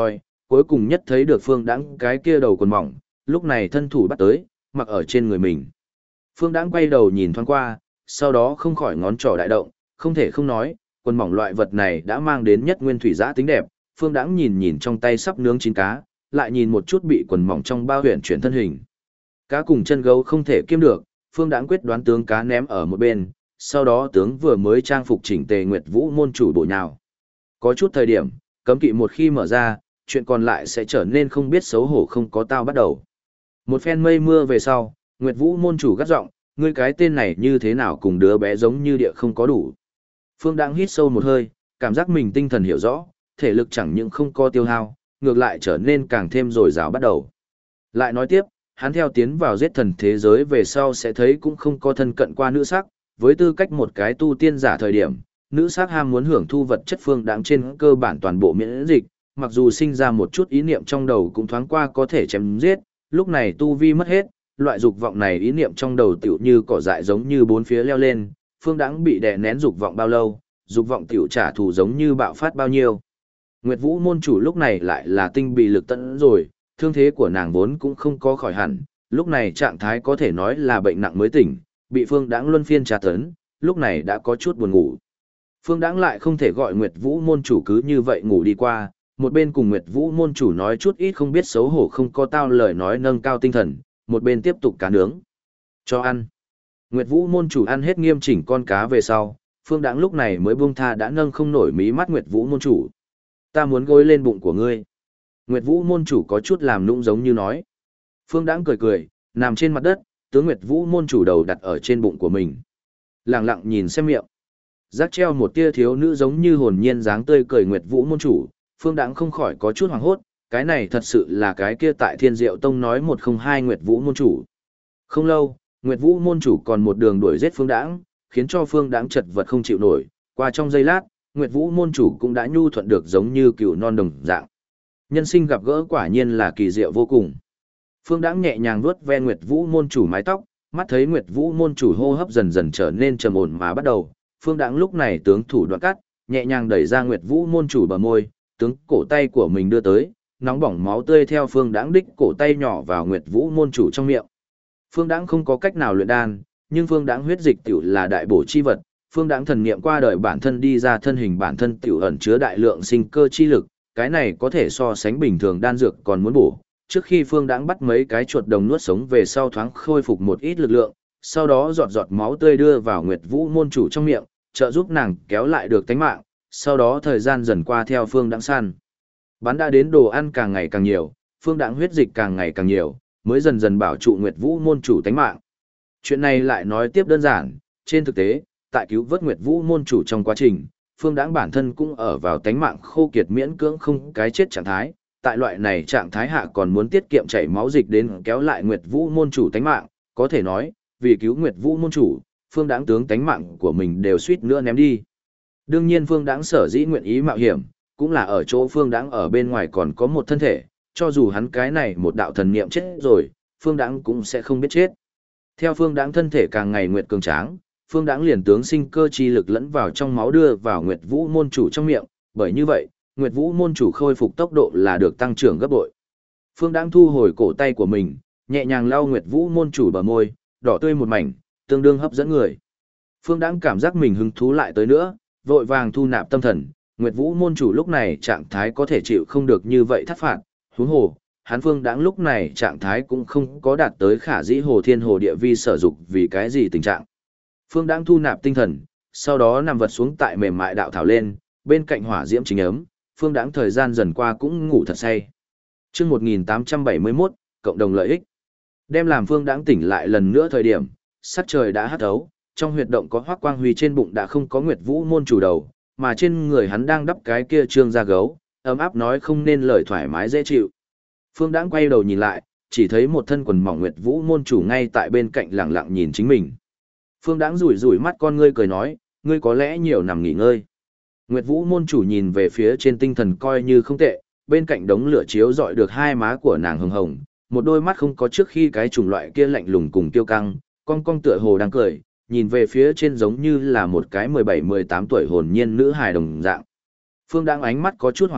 cuối cùng nhất thấy được Phương Đãng cái kia đầu quần mỏng, lúc này thân thủ bắt tới, mặc ở trên người mình. Phương Đãng quay đầu nhìn thoáng qua, sau đó không khỏi ngón trỏ đại động, không thể không nói, quần mỏng loại vật này đã mang đến nhất nguyên thủy giã tính đẹp. Phương Đãng nhìn nhìn trong tay sắp nướng chín cá, lại nhìn một chút bị quần mỏng trong bao huyền chuyển thân hình. Cá cùng chân gấu không thể kiêm được, Phương Đãng quyết đoán tướng cá ném ở một bên, sau đó tướng vừa mới trang phục chỉnh tề Nguyệt Vũ môn chủ bổ nhào. Có chút thời điểm, cấm kỵ một khi mở ra, chuyện còn lại sẽ trở nên không biết xấu hổ không có tao bắt đầu. Một phen mây mưa về sau, Nguyệt Vũ môn chủ gắt giọng, ngươi cái tên này như thế nào cùng đứa bé giống như địa không có đủ. Phương Đãng hít sâu một hơi, cảm giác mình tinh thần hiểu rõ, thể lực chẳng những không có tiêu hao, ngược lại trở nên càng thêm dồi dào bắt đầu. Lại nói tiếp, hắn theo tiến vào giết thần thế giới về sau sẽ thấy cũng không có thân cận qua nữ sắc, với tư cách một cái tu tiên giả thời điểm, nữ sắc ham muốn hưởng thu vật chất Phương Đãng trên cơ bản toàn bộ miễn dịch, mặc dù sinh ra một chút ý niệm trong đầu cũng thoáng qua có thể chém giết, lúc này tu vi mất hết, loại dục vọng này ý niệm trong đầu tiểu như cỏ dại giống như bốn phía leo lên, Phương Đãng bị đè nén dục vọng bao lâu, dục vọng tiểu trả thù giống như bạo phát bao nhiêu. Nguyệt Vũ môn chủ lúc này lại là tinh bị lực tận rồi, thương thế của nàng vốn cũng không có khỏi hẳn, lúc này trạng thái có thể nói là bệnh nặng mới tỉnh, bị Phương Đãng luân phiên tra tấn, lúc này đã có chút buồn ngủ. Phương Đãng lại không thể gọi Nguyệt Vũ môn chủ cứ như vậy ngủ đi qua, một bên cùng Nguyệt Vũ môn chủ nói chút ít không biết xấu hổ không có tao lời nói nâng cao tinh thần, một bên tiếp tục cá nướng. Cho ăn. Nguyệt Vũ môn chủ ăn hết nghiêm chỉnh con cá về sau, Phương Đãng lúc này mới buông tha đã nâng không nổi mí mắt Nguyệt Vũ môn chủ. Ta muốn gối lên bụng của ngươi. Nguyệt Vũ môn chủ có chút làm nũng giống như nói. Phương Đãng cười cười, nằm trên mặt đất, tướng Nguyệt Vũ môn chủ đầu đặt ở trên bụng của mình. Lặng lặng nhìn xem miệng. Giác treo một tia thiếu nữ giống như hồn nhiên dáng tươi cười Nguyệt Vũ môn chủ, Phương Đãng không khỏi có chút hoảng hốt, cái này thật sự là cái kia tại Thiên Diệu Tông nói 102 Nguyệt Vũ môn chủ. Không lâu, Nguyệt Vũ môn chủ còn một đường đuổi giết Phương Đãng, khiến cho Phương Đãng chật vật không chịu nổi, qua trong giây lát, Nguyệt Vũ môn chủ cũng đã nhu thuận được giống như cừu non đồng dạng. Nhân sinh gặp gỡ quả nhiên là kỳ diệu vô cùng. Phương Đãng nhẹ nhàng vuốt ve Nguyệt Vũ môn chủ mái tóc, mắt thấy Nguyệt Vũ môn chủ hô hấp dần dần trở nên trầm ổn mà bắt đầu, Phương Đãng lúc này tướng thủ đoạn cắt, nhẹ nhàng đẩy ra Nguyệt Vũ môn chủ bờ môi, tướng cổ tay của mình đưa tới, nóng bỏng máu tươi theo Phương Đãng đích cổ tay nhỏ vào Nguyệt Vũ môn chủ trong miệng. Phương Đãng không có cách nào luyện đan, nhưng Phương Đãng huyết dịch tiểu là đại bổ chi vật, Phương Đãng thần niệm qua đời bản thân đi ra thân hình bản thân tiểu ẩn chứa đại lượng sinh cơ chi lực, cái này có thể so sánh bình thường đan dược còn muốn bổ. Trước khi Phương Đãng bắt mấy cái chuột đồng nuốt sống về sau thoáng khôi phục một ít lực lượng, sau đó giọt giọt máu tươi đưa vào Nguyệt Vũ môn chủ trong miệng, trợ giúp nàng kéo lại được tánh mạng, sau đó thời gian dần qua theo Phương Đãng săn bắn đã đến đồ ăn càng ngày càng nhiều, Phương Đãng huyết dịch càng ngày càng nhiều, mới dần dần bảo trụ Nguyệt Vũ môn chủ tánh mạng. Chuyện này lại nói tiếp đơn giản, trên thực tế, tại cứu vớt Nguyệt Vũ môn chủ trong quá trình, Phương Đãng bản thân cũng ở vào tánh mạng khô kiệt miễn cưỡng không cái chết trạng thái, tại loại này trạng thái hạ còn muốn tiết kiệm chảy máu dịch đến kéo lại Nguyệt Vũ môn chủ tánh mạng, có thể nói, vì cứu Nguyệt Vũ môn chủ, Phương Đãng tướng tánh mạng của mình đều suýt nữa ném đi. Đương nhiên Phương Đãng sở dĩ nguyện ý mạo hiểm, cũng là ở chỗ Phương Đãng ở bên ngoài còn có một thân thể, cho dù hắn cái này một đạo thần niệm chết rồi, Phương Đãng cũng sẽ không biết chết. Theo Phương Đãng thân thể càng ngày nguyệt cường tráng, Phương Đãng liền tướng sinh cơ chi lực lẫn vào trong máu đưa vào Nguyệt Vũ môn chủ trong miệng, bởi như vậy, Nguyệt Vũ môn chủ khôi phục tốc độ là được tăng trưởng gấp bội. Phương Đãng thu hồi cổ tay của mình, nhẹ nhàng lau Nguyệt Vũ môn chủ bờ môi, đỏ tươi một mảnh, tương đương hấp dẫn người. Phương Đãng cảm giác mình hứng thú lại tới nữa, vội vàng thu nạp tâm thần, Nguyệt Vũ môn chủ lúc này trạng thái có thể chịu không được như vậy thất phạt, huống hồ, hắn Phương Đãng lúc này trạng thái cũng không có đạt tới khả dĩ hồ thiên hồ địa vi sở dục vì cái gì tình trạng. Phương Đãng thu nạp tinh thần, sau đó nằm vật xuống tại mềm mại đạo thảo lên, bên cạnh hỏa diễm chính ấm, Phương Đãng thời gian dần qua cũng ngủ thật say. Chương 1871, cộng đồng lợi ích. Đem làm Phương Đãng tỉnh lại lần nữa thời điểm, sắc trời đã hắt thấu, trong huyệt động có Hoắc Quang Huy trên bụng đã không có Nguyệt Vũ môn chủ đầu, mà trên người hắn đang đắp cái kia trương da gấu, ấm áp nói không nên lời thoải mái dễ chịu. Phương Đãng quay đầu nhìn lại, chỉ thấy một thân quần mỏng Nguyệt Vũ môn chủ ngay tại bên cạnh lặng lặng nhìn chính mình. Phương Đãng rủi rủi mắt con ngươi cười nói, ngươi có lẽ nhiều nằm nghỉ ngơi. Nguyệt Vũ môn chủ nhìn về phía trên tinh thần coi như không tệ, bên cạnh đống lửa chiếu dọi được hai má của nàng hồng hồng, một đôi mắt không có trước khi cái chủng loại kia lạnh lùng cùng kiêu căng, cong cong tựa hồ đang cười, nhìn về phía trên giống như là một cái 17-18 tuổi hồn nhiên nữ hài đồng dạng. Phương Đãng ánh mắt có chút hoảng hốt,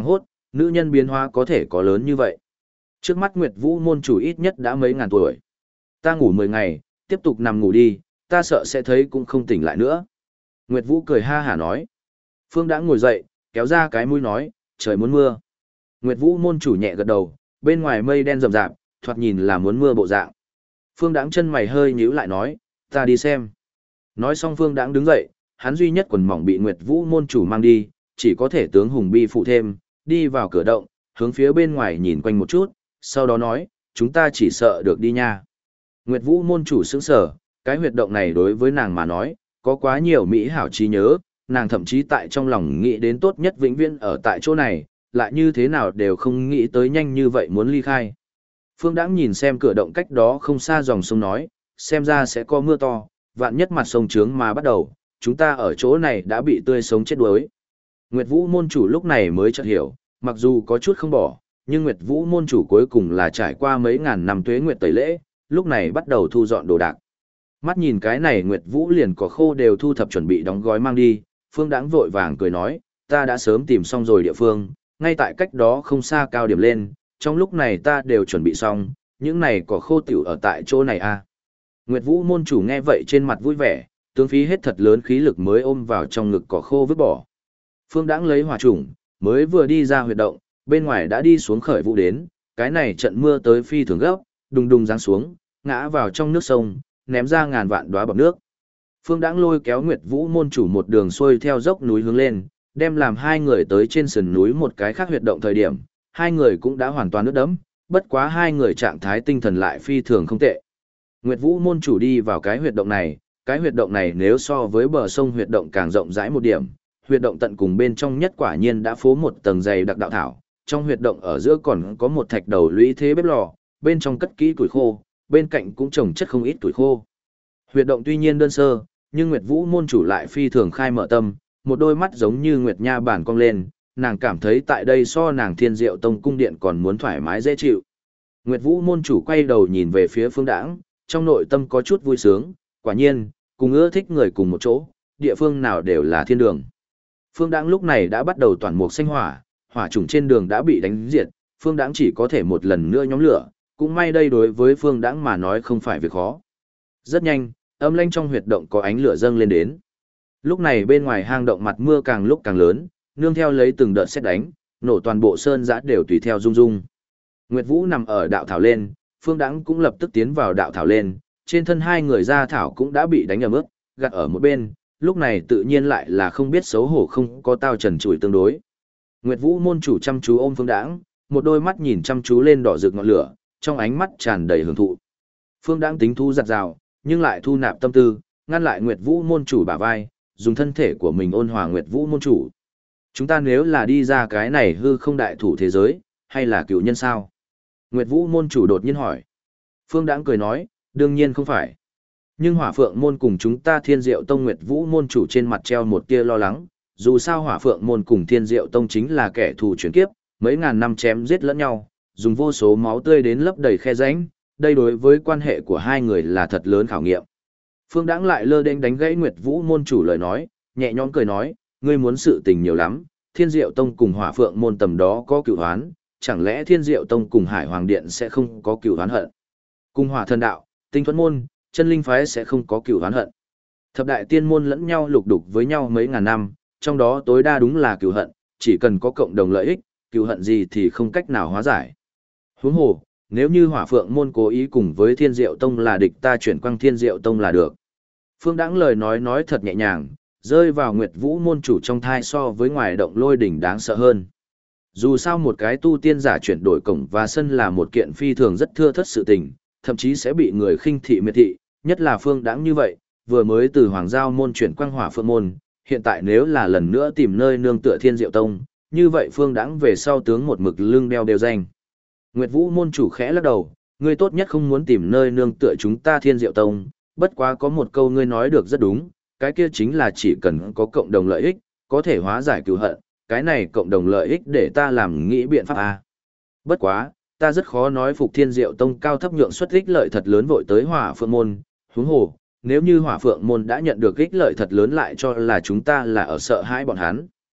nữ nhân biến hóa có thể có lớn như vậy. Trước mắt Nguyệt Vũ môn chủ ít nhất đã mấy ngàn tuổi. Ta ngủ 10 ngày, tiếp tục nằm ngủ đi, ta sợ sẽ thấy cũng không tỉnh lại nữa. Nguyệt Vũ cười ha hả nói. Phương Đãng ngồi dậy, kéo ra cái mũi nói, trời muốn mưa. Nguyệt Vũ môn chủ nhẹ gật đầu, bên ngoài mây đen rậm rạp, thoạt nhìn là muốn mưa bộ dạng. Phương Đãng chân mày hơi nhíu lại nói, ta đi xem. Nói xong Phương Đãng đứng dậy, hắn duy nhất quần mỏng bị Nguyệt Vũ môn chủ mang đi, chỉ có thể tướng Hùng Bi phụ thêm, đi vào cửa động, hướng phía bên ngoài nhìn quanh một chút, sau đó nói, chúng ta chỉ sợ được đi nha. Nguyệt Vũ môn chủ sững sờ, cái huyệt động này đối với nàng mà nói, có quá nhiều mỹ hảo trí nhớ, nàng thậm chí tại trong lòng nghĩ đến tốt nhất vĩnh viễn ở tại chỗ này, lại như thế nào đều không nghĩ tới nhanh như vậy muốn ly khai. Phương Đãng nhìn xem cửa động cách đó không xa dòng sông nói, xem ra sẽ có mưa to, vạn nhất mặt sông trướng mà bắt đầu, chúng ta ở chỗ này đã bị tươi sống chết đuối. Nguyệt Vũ môn chủ lúc này mới chợt hiểu, mặc dù có chút không bỏ, nhưng Nguyệt Vũ môn chủ cuối cùng là trải qua mấy ngàn năm tuế nguyệt tẩy lễ, lúc này bắt đầu thu dọn đồ đạc. Mắt nhìn cái này Nguyệt Vũ liền có khô đều thu thập chuẩn bị đóng gói mang đi, Phương Đãng vội vàng cười nói, ta đã sớm tìm xong rồi địa phương, ngay tại cách đó không xa cao điểm lên, trong lúc này ta đều chuẩn bị xong, những này có khô tiểu ở tại chỗ này à. Nguyệt Vũ môn chủ nghe vậy trên mặt vui vẻ, tướng phí hết thật lớn khí lực mới ôm vào trong ngực cỏ khô vứt bỏ. Phương Đãng lấy hỏa trùng, mới vừa đi ra huyệt động, bên ngoài đã đi xuống khởi vũ đến, cái này trận mưa tới phi thường gấp, đùng đùng giáng xuống, ngã vào trong nước sông, ném ra ngàn vạn đóa bọt nước. Phương Đãng lôi kéo Nguyệt Vũ môn chủ một đường xuôi theo dốc núi hướng lên, đem làm hai người tới trên sườn núi một cái khác huyệt động thời điểm, hai người cũng đã hoàn toàn ướt đẫm, bất quá hai người trạng thái tinh thần lại phi thường không tệ. Nguyệt Vũ môn chủ đi vào cái huyệt động này nếu so với bờ sông huyệt động càng rộng rãi một điểm, huyệt động tận cùng bên trong nhất quả nhiên đã phố một tầng dày đặc đạo thảo, trong huyệt động ở giữa còn có một thạch đầu lũy thế bếp lò, bên trong cất kỹ củi khô, bên cạnh cũng trồng chất không ít củi khô. Huyệt động tuy nhiên đơn sơ, nhưng Nguyệt Vũ môn chủ lại phi thường khai mở tâm, một đôi mắt giống như Nguyệt Nha bản cong lên, nàng cảm thấy tại đây so nàng Thiên Diệu Tông cung điện còn muốn thoải mái dễ chịu. Nguyệt Vũ môn chủ quay đầu nhìn về phía Phương Đãng, trong nội tâm có chút vui sướng, quả nhiên, cùng ưa thích người cùng một chỗ, địa phương nào đều là thiên đường. Phương Đãng lúc này đã bắt đầu toàn mục xanh hỏa, hỏa trùng trên đường đã bị đánh diệt, Phương Đãng chỉ có thể một lần nữa nhóm lửa, cũng may đây đối với Phương Đãng mà nói không phải việc khó. Rất nhanh, âm lanh trong huyệt động có ánh lửa dâng lên đến. Lúc này bên ngoài hang động mặt mưa càng lúc càng lớn, nương theo lấy từng đợt sét đánh, nổ toàn bộ sơn giã đều tùy theo rung rung. Nguyệt Vũ nằm ở đạo thảo lên, Phương Đãng cũng lập tức tiến vào đạo thảo lên, trên thân hai người ra thảo cũng đã bị đánh ẩm ướt, gạt ở một bên, lúc này tự nhiên lại là không biết xấu hổ không có tao trần trụi tương đối. Nguyệt Vũ môn chủ chăm chú ôm Phương Đãng, một đôi mắt nhìn chăm chú lên đỏ rực ngọn lửa, trong ánh mắt tràn đầy hưởng thụ. Phương Đãng tính thu giặt rào, nhưng lại thu nạp tâm tư, ngăn lại Nguyệt Vũ môn chủ bả vai, dùng thân thể của mình ôn hòa Nguyệt Vũ môn chủ. Chúng ta nếu là đi ra cái này hư không đại thủ thế giới, hay là cựu nhân sao? Nguyệt Vũ môn chủ đột nhiên hỏi. Phương Đãng cười nói, đương nhiên không phải. Nhưng Hỏa Phượng môn cùng chúng ta Thiên Diệu Tông Nguyệt Vũ môn chủ trên mặt treo một tia lo lắng, dù sao Hỏa Phượng môn cùng Thiên Diệu Tông chính là kẻ thù chuyển kiếp, mấy ngàn năm chém giết lẫn nhau, dùng vô số máu tươi đến lấp đầy khe rãnh, đây đối với quan hệ của hai người là thật lớn khảo nghiệm. Phương Đãng lại lơ đễnh đánh gãy Nguyệt Vũ môn chủ lời nói, nhẹ nhõm cười nói, ngươi muốn sự tình nhiều lắm, Thiên Diệu Tông cùng Hỏa Phượng môn tầm đó có cửu oán, chẳng lẽ Thiên Diệu Tông cùng Hải Hoàng Điện sẽ không có cửu oán hận? Cùng Hỏa Thần Đạo, Tinh Thuẫn môn, Chân Linh phái sẽ không có cửu oán hận. Thập đại tiên môn lẫn nhau lục đục với nhau mấy ngàn năm, trong đó tối đa đúng là cửu hận, chỉ cần có cộng đồng lợi ích, cửu hận gì thì không cách nào hóa giải. Huống hồ, nếu như Hỏa Phượng môn cố ý cùng với Thiên Diệu Tông là địch, ta chuyển quang Thiên Diệu Tông là được. Phương Đãng lời nói thật nhẹ nhàng, rơi vào Nguyệt Vũ môn chủ trong thai so với ngoài động lôi đỉnh đáng sợ hơn. Dù sao một cái tu tiên giả chuyển đổi cổng và sân là một kiện phi thường rất thưa thất sự tình, thậm chí sẽ bị người khinh thị miệt thị, nhất là Phương Đãng như vậy, vừa mới từ Hoàng Giao môn chuyển quang Hỏa Phượng môn, hiện tại nếu là lần nữa tìm nơi nương tựa Thiên Diệu Tông, như vậy Phương Đãng về sau tướng một mực lưng đeo đều danh. Nguyệt Vũ môn chủ khẽ lắc đầu, ngươi tốt nhất không muốn tìm nơi nương tựa chúng ta Thiên Diệu Tông, bất quá có một câu ngươi nói được rất đúng, cái kia chính là chỉ cần có cộng đồng lợi ích, có thể hóa giải cừu hận, cái này cộng đồng lợi ích để ta làm nghĩ biện pháp a. Bất quá, ta rất khó nói phục Thiên Diệu Tông cao thấp nhượng xuất ích lợi thật lớn vội tới Hỏa Phượng môn, huống hồ, nếu như Hỏa Phượng môn đã nhận được ích lợi thật lớn lại cho là chúng ta là ở sợ hãi bọn hắn.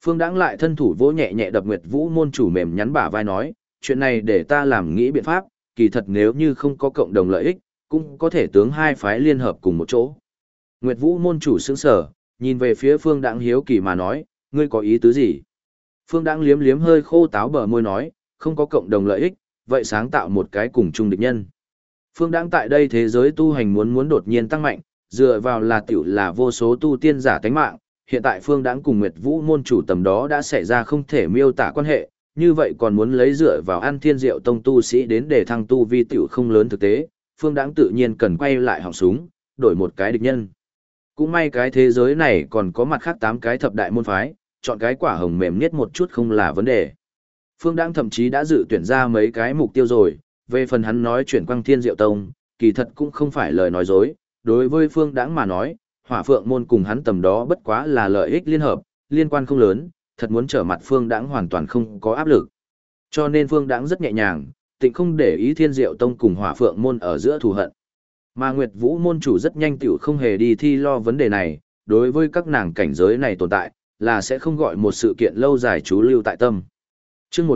Phương Đãng lại thân thủ vỗ nhẹ nhẹ đập Nguyệt Vũ môn chủ mềm nhắn bả vai nói, chuyện này để ta làm nghĩ biện pháp, kỳ thật nếu như không có cộng đồng lợi ích, cũng có thể tướng hai phái liên hợp cùng một chỗ. Nguyệt Vũ môn chủ sững sờ, nhìn về phía Phương Đãng hiếu kỳ mà nói, ngươi có ý tứ gì? Phương Đãng liếm liếm hơi khô táo bờ môi nói, không có cộng đồng lợi ích, vậy sáng tạo một cái cùng chung địch nhân. Phương Đãng tại đây thế giới tu hành muốn đột nhiên tăng mạnh, dựa vào là tiểu là vô số tu tiên giả tánh mạng, hiện tại Phương Đãng cùng Nguyệt Vũ môn chủ tầm đó đã xảy ra không thể miêu tả quan hệ, như vậy còn muốn lấy dựa vào An Thiên Diệu tông tu sĩ đến để thăng tu vi tiểu không lớn thực tế, Phương Đãng tự nhiên cần quay lại họng súng, đổi một cái địch nhân. Cũng may cái thế giới này còn có mặt khác 8 cái thập đại môn phái, chọn cái quả hồng mềm nhất một chút không là vấn đề. Phương Đãng thậm chí đã dự tuyển ra mấy cái mục tiêu rồi, về phần hắn nói chuyển Quang Thiên Diệu tông, kỳ thật cũng không phải lời nói dối, đối với Phương Đãng mà nói, Hỏa Phượng môn cùng hắn tầm đó bất quá là lợi ích liên hợp, liên quan không lớn, thật muốn trở mặt Phương Đãng hoàn toàn không có áp lực. Cho nên Phương Đãng rất nhẹ nhàng, tịnh không để ý Thiên Diệu tông cùng Hỏa Phượng môn ở giữa thù hận. Mà Nguyệt Vũ môn chủ rất nhanh tiểu không hề đi thi lo vấn đề này, đối với các nàng cảnh giới này tồn tại, là sẽ không gọi một sự kiện lâu dài chú lưu tại tâm. Chương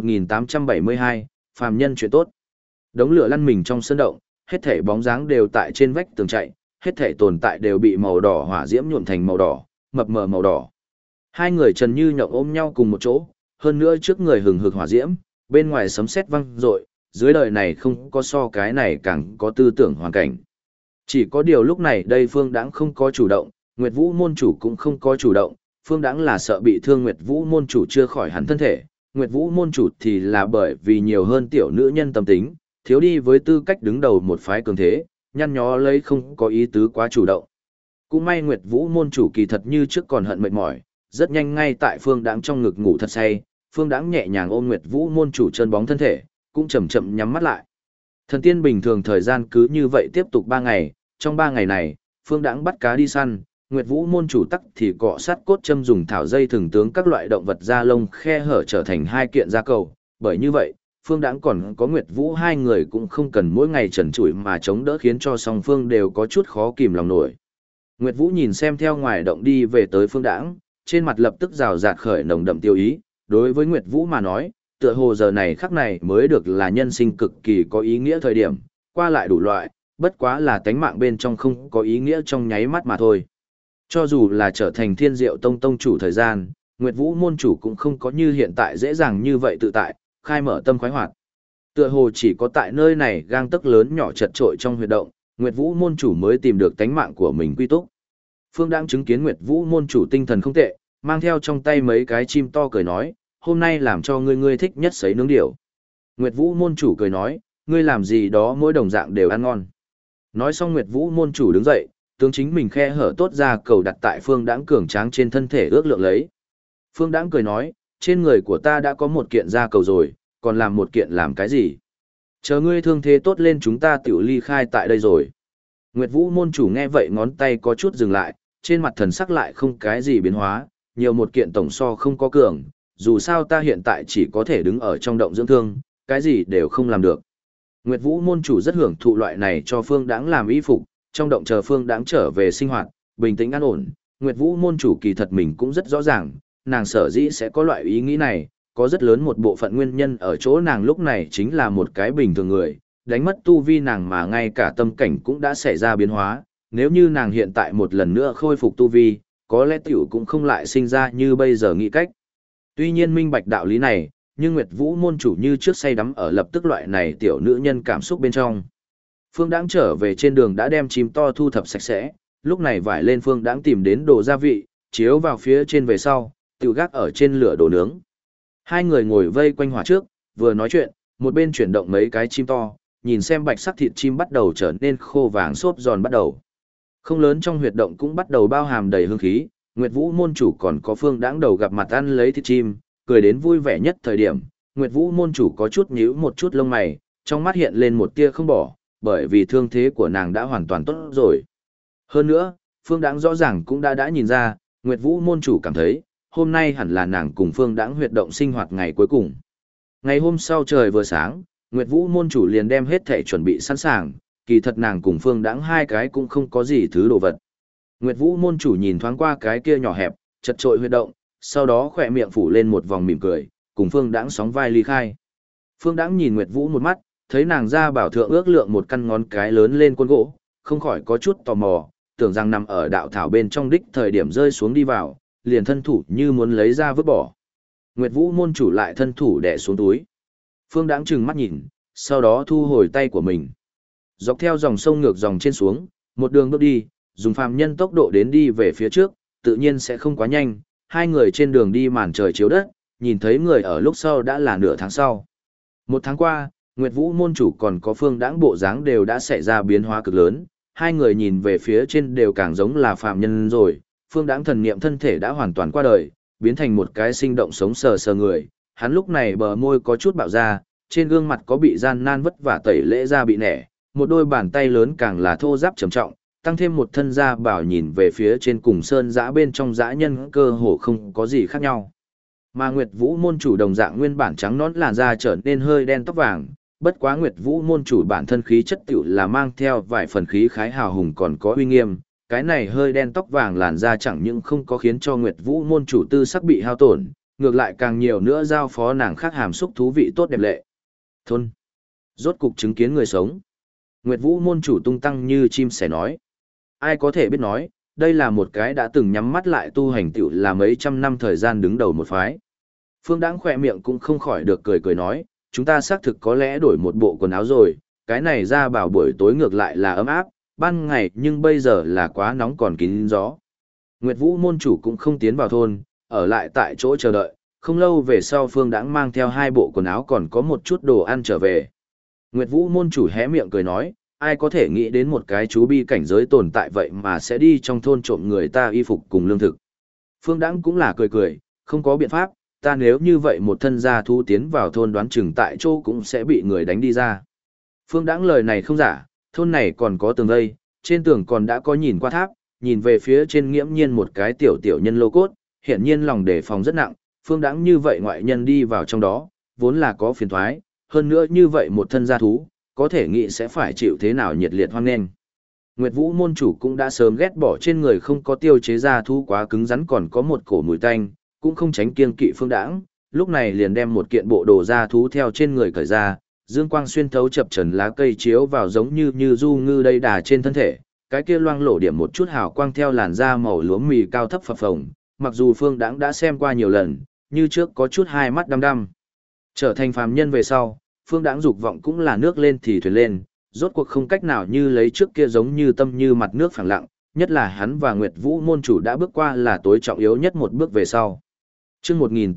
1872, phàm nhân chuyện tốt. Đống lửa lăn mình trong sân động, hết thảy bóng dáng đều tại trên vách tường chạy, hết thảy tồn tại đều bị màu đỏ hỏa diễm nhuộm thành màu đỏ, mập mờ màu đỏ. Hai người Trần Như Nhộng ôm nhau cùng một chỗ, hơn nữa trước người hừng hực hỏa diễm, bên ngoài sấm sét vang rội, dưới đời này không có so cái này càng có tư tưởng hoàn cảnh. Chỉ có điều lúc này đây Phương Đãng không có chủ động, Nguyệt Vũ môn chủ cũng không có chủ động, Phương Đãng là sợ bị thương Nguyệt Vũ môn chủ chưa khỏi hẳn thân thể, Nguyệt Vũ môn chủ thì là bởi vì nhiều hơn tiểu nữ nhân tâm tính, thiếu đi với tư cách đứng đầu một phái cường thế, nhăn nhó lấy không có ý tứ quá chủ động. Cũng may Nguyệt Vũ môn chủ kỳ thật như trước còn hận mệt mỏi, rất nhanh ngay tại Phương Đãng trong ngực ngủ thật say, Phương Đãng nhẹ nhàng ôm Nguyệt Vũ môn chủ chân bóng thân thể, cũng chậm chậm nhắm mắt lại. Thần tiên bình thường thời gian cứ như vậy tiếp tục 3 ngày, trong 3 ngày này, Phương Đãng bắt cá đi săn, Nguyệt Vũ môn chủ tắc thì cọ sát cốt châm dùng thảo dây thường tướng các loại động vật da lông khe hở trở thành hai kiện da cầu, bởi như vậy, Phương Đãng còn có Nguyệt Vũ hai người cũng không cần mỗi ngày trần trụi mà chống đỡ khiến cho song phương đều có chút khó kìm lòng nổi. Nguyệt Vũ nhìn xem theo ngoài động đi về tới Phương Đãng, trên mặt lập tức rào rạt khởi nồng đậm tiêu ý, đối với Nguyệt Vũ mà nói, tựa hồ giờ này khắc này mới được là nhân sinh cực kỳ có ý nghĩa thời điểm, qua lại đủ loại, bất quá là tánh mạng bên trong không có ý nghĩa trong nháy mắt mà thôi. Cho dù là trở thành Thiên Diệu tông tông chủ thời gian, Nguyệt Vũ môn chủ cũng không có như hiện tại dễ dàng như vậy tự tại, khai mở tâm khoái hoạt. Tựa hồ chỉ có tại nơi này gang tấc lớn nhỏ chật trội trong huyệt động, Nguyệt Vũ môn chủ mới tìm được tánh mạng của mình quy túc. Phương đang chứng kiến Nguyệt Vũ môn chủ tinh thần không tệ, mang theo trong tay mấy cái chim to cười nói, hôm nay làm cho ngươi thích nhất sấy nướng điểu. Nguyệt Vũ môn chủ cười nói, ngươi làm gì đó mỗi đồng dạng đều ăn ngon. Nói xong Nguyệt Vũ môn chủ đứng dậy, tướng chính mình khe hở tốt ra cầu đặt tại Phương Đãng cường tráng trên thân thể ước lượng lấy. Phương Đãng cười nói, trên người của ta đã có một kiện da cầu rồi, còn làm một kiện làm cái gì? Chờ ngươi thương thế tốt lên chúng ta tiểu ly khai tại đây rồi. Nguyệt Vũ môn chủ nghe vậy ngón tay có chút dừng lại, trên mặt thần sắc lại không cái gì biến hóa, nhiều một kiện tổng so không có cường, dù sao ta hiện tại chỉ có thể đứng ở trong động dưỡng thương, cái gì đều không làm được. Nguyệt Vũ môn chủ rất hưởng thụ loại này cho Phương Đãng làm y phục, trong động chờ Phương Đãng trở về sinh hoạt, bình tĩnh an ổn, Nguyệt Vũ môn chủ kỳ thật mình cũng rất rõ ràng, nàng sở dĩ sẽ có loại ý nghĩ này, có rất lớn một bộ phận nguyên nhân ở chỗ nàng lúc này chính là một cái bình thường người, đánh mất tu vi nàng mà ngay cả tâm cảnh cũng đã xảy ra biến hóa, nếu như nàng hiện tại một lần nữa khôi phục tu vi, có lẽ tiểu cũng không lại sinh ra như bây giờ nghĩ cách. Tuy nhiên minh bạch đạo lý này, nhưng Nguyệt Vũ môn chủ như trước say đắm ở lập tức loại này tiểu nữ nhân cảm xúc bên trong. Phương Đãng trở về trên đường đã đem chim to thu thập sạch sẽ, lúc này vải lên Phương Đãng tìm đến đồ gia vị, chiếu vào phía trên về sau, tự gác ở trên lửa đồ nướng. Hai người ngồi vây quanh hỏa trước, vừa nói chuyện, một bên chuyển động mấy cái chim to, nhìn xem bạch sắc thịt chim bắt đầu trở nên khô vàng xốp giòn bắt đầu. Không lớn trong huyệt động cũng bắt đầu bao hàm đầy hương khí, Nguyệt Vũ môn chủ còn có Phương Đãng đầu gặp mặt ăn lấy thịt chim, cười đến vui vẻ nhất thời điểm, Nguyệt Vũ môn chủ có chút nhíu một chút lông mày, trong mắt hiện lên một tia không bỏ, bởi vì thương thế của nàng đã hoàn toàn tốt rồi. Hơn nữa, Phương Đãng rõ ràng cũng đã nhìn ra, Nguyệt Vũ môn chủ cảm thấy, hôm nay hẳn là nàng cùng Phương Đãng huyệt động sinh hoạt ngày cuối cùng. Ngày hôm sau trời vừa sáng, Nguyệt Vũ môn chủ liền đem hết thảy chuẩn bị sẵn sàng, kỳ thật nàng cùng Phương Đãng hai cái cũng không có gì thứ đồ vật. Nguyệt Vũ môn chủ nhìn thoáng qua cái kia nhỏ hẹp, chật trội huyệt động, sau đó khỏe miệng phủ lên một vòng mỉm cười, cùng Phương Đãng sóng vai ly khai. Phương Đãng nhìn Nguyệt Vũ một mắt, thấy nàng ra bảo thượng ước lượng một căn ngón cái lớn lên côn gỗ, không khỏi có chút tò mò, tưởng rằng nằm ở đạo thảo bên trong đích thời điểm rơi xuống đi vào, liền thân thủ như muốn lấy ra vứt bỏ. Nguyệt Vũ môn chủ lại thân thủ đè xuống túi. Phương Đãng trừng mắt nhìn, sau đó thu hồi tay của mình. Dọc theo dòng sông ngược dòng trên xuống, một đường bước đi, dùng phàm nhân tốc độ đến đi về phía trước, tự nhiên sẽ không quá nhanh, hai người trên đường đi màn trời chiếu đất, nhìn thấy người ở lúc sau đã là nửa tháng sau. Một tháng qua, Nguyệt Vũ môn chủ còn có Phương Đãng bộ dáng đều đã xảy ra biến hóa cực lớn, hai người nhìn về phía trên đều càng giống là phàm nhân rồi, Phương Đãng thần niệm thân thể đã hoàn toàn qua đời, biến thành một cái sinh động sống sờ sờ người, hắn lúc này bờ môi có chút bạo ra, trên gương mặt có bị gian nan vất vả tẩy lễ ra bị nẻ, một đôi bàn tay lớn càng là thô ráp trầm trọng, tăng thêm một thân da bảo nhìn về phía trên cùng sơn dã bên trong dã nhân cơ hồ không có gì khác nhau. Mà Nguyệt Vũ môn chủ đồng dạng nguyên bản trắng nõn làn da trở nên hơi đen tóc vàng, bất quá Nguyệt Vũ môn chủ bản thân khí chất tiểu là mang theo vài phần khí khái hào hùng còn có uy nghiêm, cái này hơi đen tóc vàng làn da chẳng những không có khiến cho Nguyệt Vũ môn chủ tư sắc bị hao tổn, ngược lại càng nhiều nữa giao phó nàng khác hàm xúc thú vị tốt đẹp lệ. Thôn. Rốt cục chứng kiến người sống. Nguyệt Vũ môn chủ tung tăng như chim sẻ nói. Ai có thể biết nói, đây là một cái đã từng nhắm mắt lại tu hành tiểu là mấy trăm năm thời gian đứng đầu một phái. Phương Đãng khỏe miệng cũng không khỏi được cười cười nói, chúng ta xác thực có lẽ đổi một bộ quần áo rồi, cái này ra bảo buổi tối ngược lại là ấm áp, ban ngày nhưng bây giờ là quá nóng còn kín gió. Nguyệt Vũ môn chủ cũng không tiến vào thôn, ở lại tại chỗ chờ đợi, không lâu về sau Phương Đãng mang theo hai bộ quần áo còn có một chút đồ ăn trở về. Nguyệt Vũ môn chủ hé miệng cười nói, ai có thể nghĩ đến một cái chú bi cảnh giới tồn tại vậy mà sẽ đi trong thôn trộm người ta y phục cùng lương thực. Phương Đãng cũng là cười cười, không có biện pháp, ta nếu như vậy một thân gia thú tiến vào thôn đoán chừng tại chỗ cũng sẽ bị người đánh đi ra. Phương Đãng lời này không giả, thôn này còn có tường vây, trên tường còn đã có nhìn qua tháp, nhìn về phía trên nghiễm nhiên một cái tiểu tiểu nhân lô cốt, hiển nhiên lòng đề phòng rất nặng, Phương Đãng như vậy ngoại nhân đi vào trong đó, vốn là có phiền toái, hơn nữa như vậy một thân gia thú, có thể nghĩ sẽ phải chịu thế nào nhiệt liệt hoan nghênh. Nguyệt Vũ môn chủ cũng đã sớm ghét bỏ trên người không có tiêu chế gia thú quá cứng rắn còn có một cổ mùi tanh, cũng không tránh kiêng kỵ Phương Đãng, lúc này liền đem một kiện bộ đồ gia thú theo trên người cởi ra, dương quang xuyên thấu chập trần lá cây chiếu vào giống như du ngư đầy đà trên thân thể, cái kia loang lổ điểm một chút hào quang theo làn da màu lúa mì cao thấp phập phồng, mặc dù Phương Đãng đã xem qua nhiều lần, như trước có chút hai mắt đăm đăm. Trở thành phàm nhân về sau, Phương Đãng dục vọng cũng là nước lên thì thuyền lên, rốt cuộc không cách nào như lấy trước kia giống như tâm như mặt nước phẳng lặng, nhất là hắn và Nguyệt Vũ môn chủ đã bước qua là tối trọng yếu nhất một bước về sau. Chương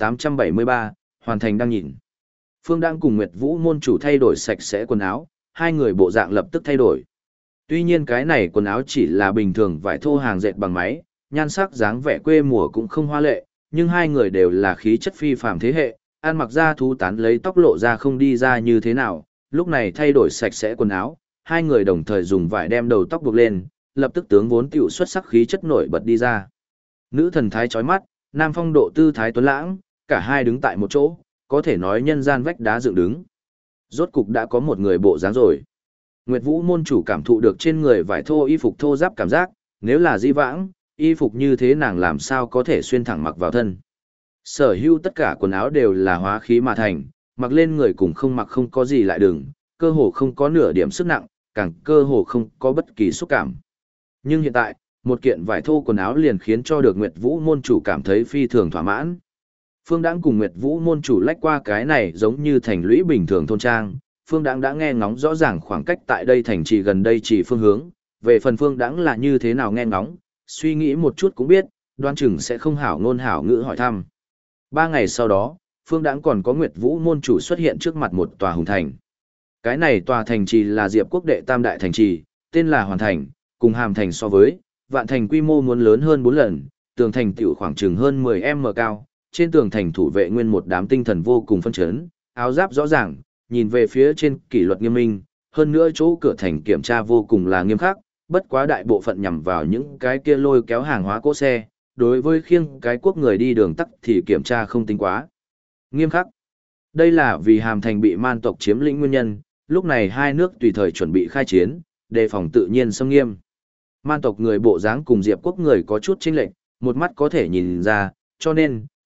1873, hoàn thành đang nhìn. Phương Đãng cùng Nguyệt Vũ môn chủ thay đổi sạch sẽ quần áo, hai người bộ dạng lập tức thay đổi. Tuy nhiên cái này quần áo chỉ là bình thường vải thô hàng dệt bằng máy, nhan sắc dáng vẻ quê mùa cũng không hoa lệ, nhưng hai người đều là khí chất phi phàm thế hệ, ăn mặc ra thú tán lấy tóc lộ ra không đi ra như thế nào, lúc này thay đổi sạch sẽ quần áo, hai người đồng thời dùng vải đem đầu tóc buộc lên, lập tức tướng vốn tiểu xuất sắc khí chất nổi bật đi ra. Nữ thần thái chói mắt, nam phong độ tư thái tuấn lãng, cả hai đứng tại một chỗ, có thể nói nhân gian vách đá dựng đứng. Rốt cục đã có một người bộ dáng rồi. Nguyệt Vũ môn chủ cảm thụ được trên người vải thô y phục thô ráp cảm giác, nếu là di vãng, y phục như thế nàng làm sao có thể xuyên thẳng mặc vào thân. Sở hữu tất cả quần áo đều là hóa khí mà thành, mặc lên người cùng không mặc không có gì lại đừng, cơ hồ không có nửa điểm sức nặng, càng cơ hồ không có bất kỳ xúc cảm. Nhưng hiện tại, một kiện vải thô quần áo liền khiến cho được Nguyệt Vũ môn chủ cảm thấy phi thường thỏa mãn. Phương Đãng cùng Nguyệt Vũ môn chủ lách qua cái này giống như thành lũy bình thường thôn trang, Phương Đãng đã nghe ngóng rõ ràng khoảng cách tại đây thành trì gần đây chỉ phương hướng, về phần Phương Đãng là như thế nào nghe ngóng, suy nghĩ một chút cũng biết, đoán chừng sẽ không hảo ngôn hảo ngữ hỏi thăm. 3 ngày sau đó, Phương Đãng còn có Nguyệt Vũ môn chủ xuất hiện trước mặt một tòa hùng thành. Cái này tòa thành trì là Diệp quốc đệ tam đại thành trì, tên là Hoàn Thành, cùng Hàm Thành so với, Vạn Thành quy mô muốn lớn hơn 4 lần, tường thành tiểu khoảng chừng hơn 10m cao, trên tường thành thủ vệ nguyên một đám tinh thần vô cùng phân chấn, áo giáp rõ ràng, nhìn về phía trên kỷ luật nghiêm minh, hơn nữa chỗ cửa thành kiểm tra vô cùng là nghiêm khắc, bất quá đại bộ phận nhằm vào những cái kia lôi kéo hàng hóa cỗ xe, đối với khiêng cái quốc người đi đường tắc thì kiểm tra không tính quá nghiêm khắc. Đây là vì Hàm Thành bị man tộc chiếm lĩnh nguyên nhân, lúc này hai nước tùy thời chuẩn bị khai chiến, đề phòng tự nhiên xâm nghiêm. Man tộc người bộ dáng cùng Diệp quốc người có chút chênh lệch, một mắt có thể nhìn ra, cho nên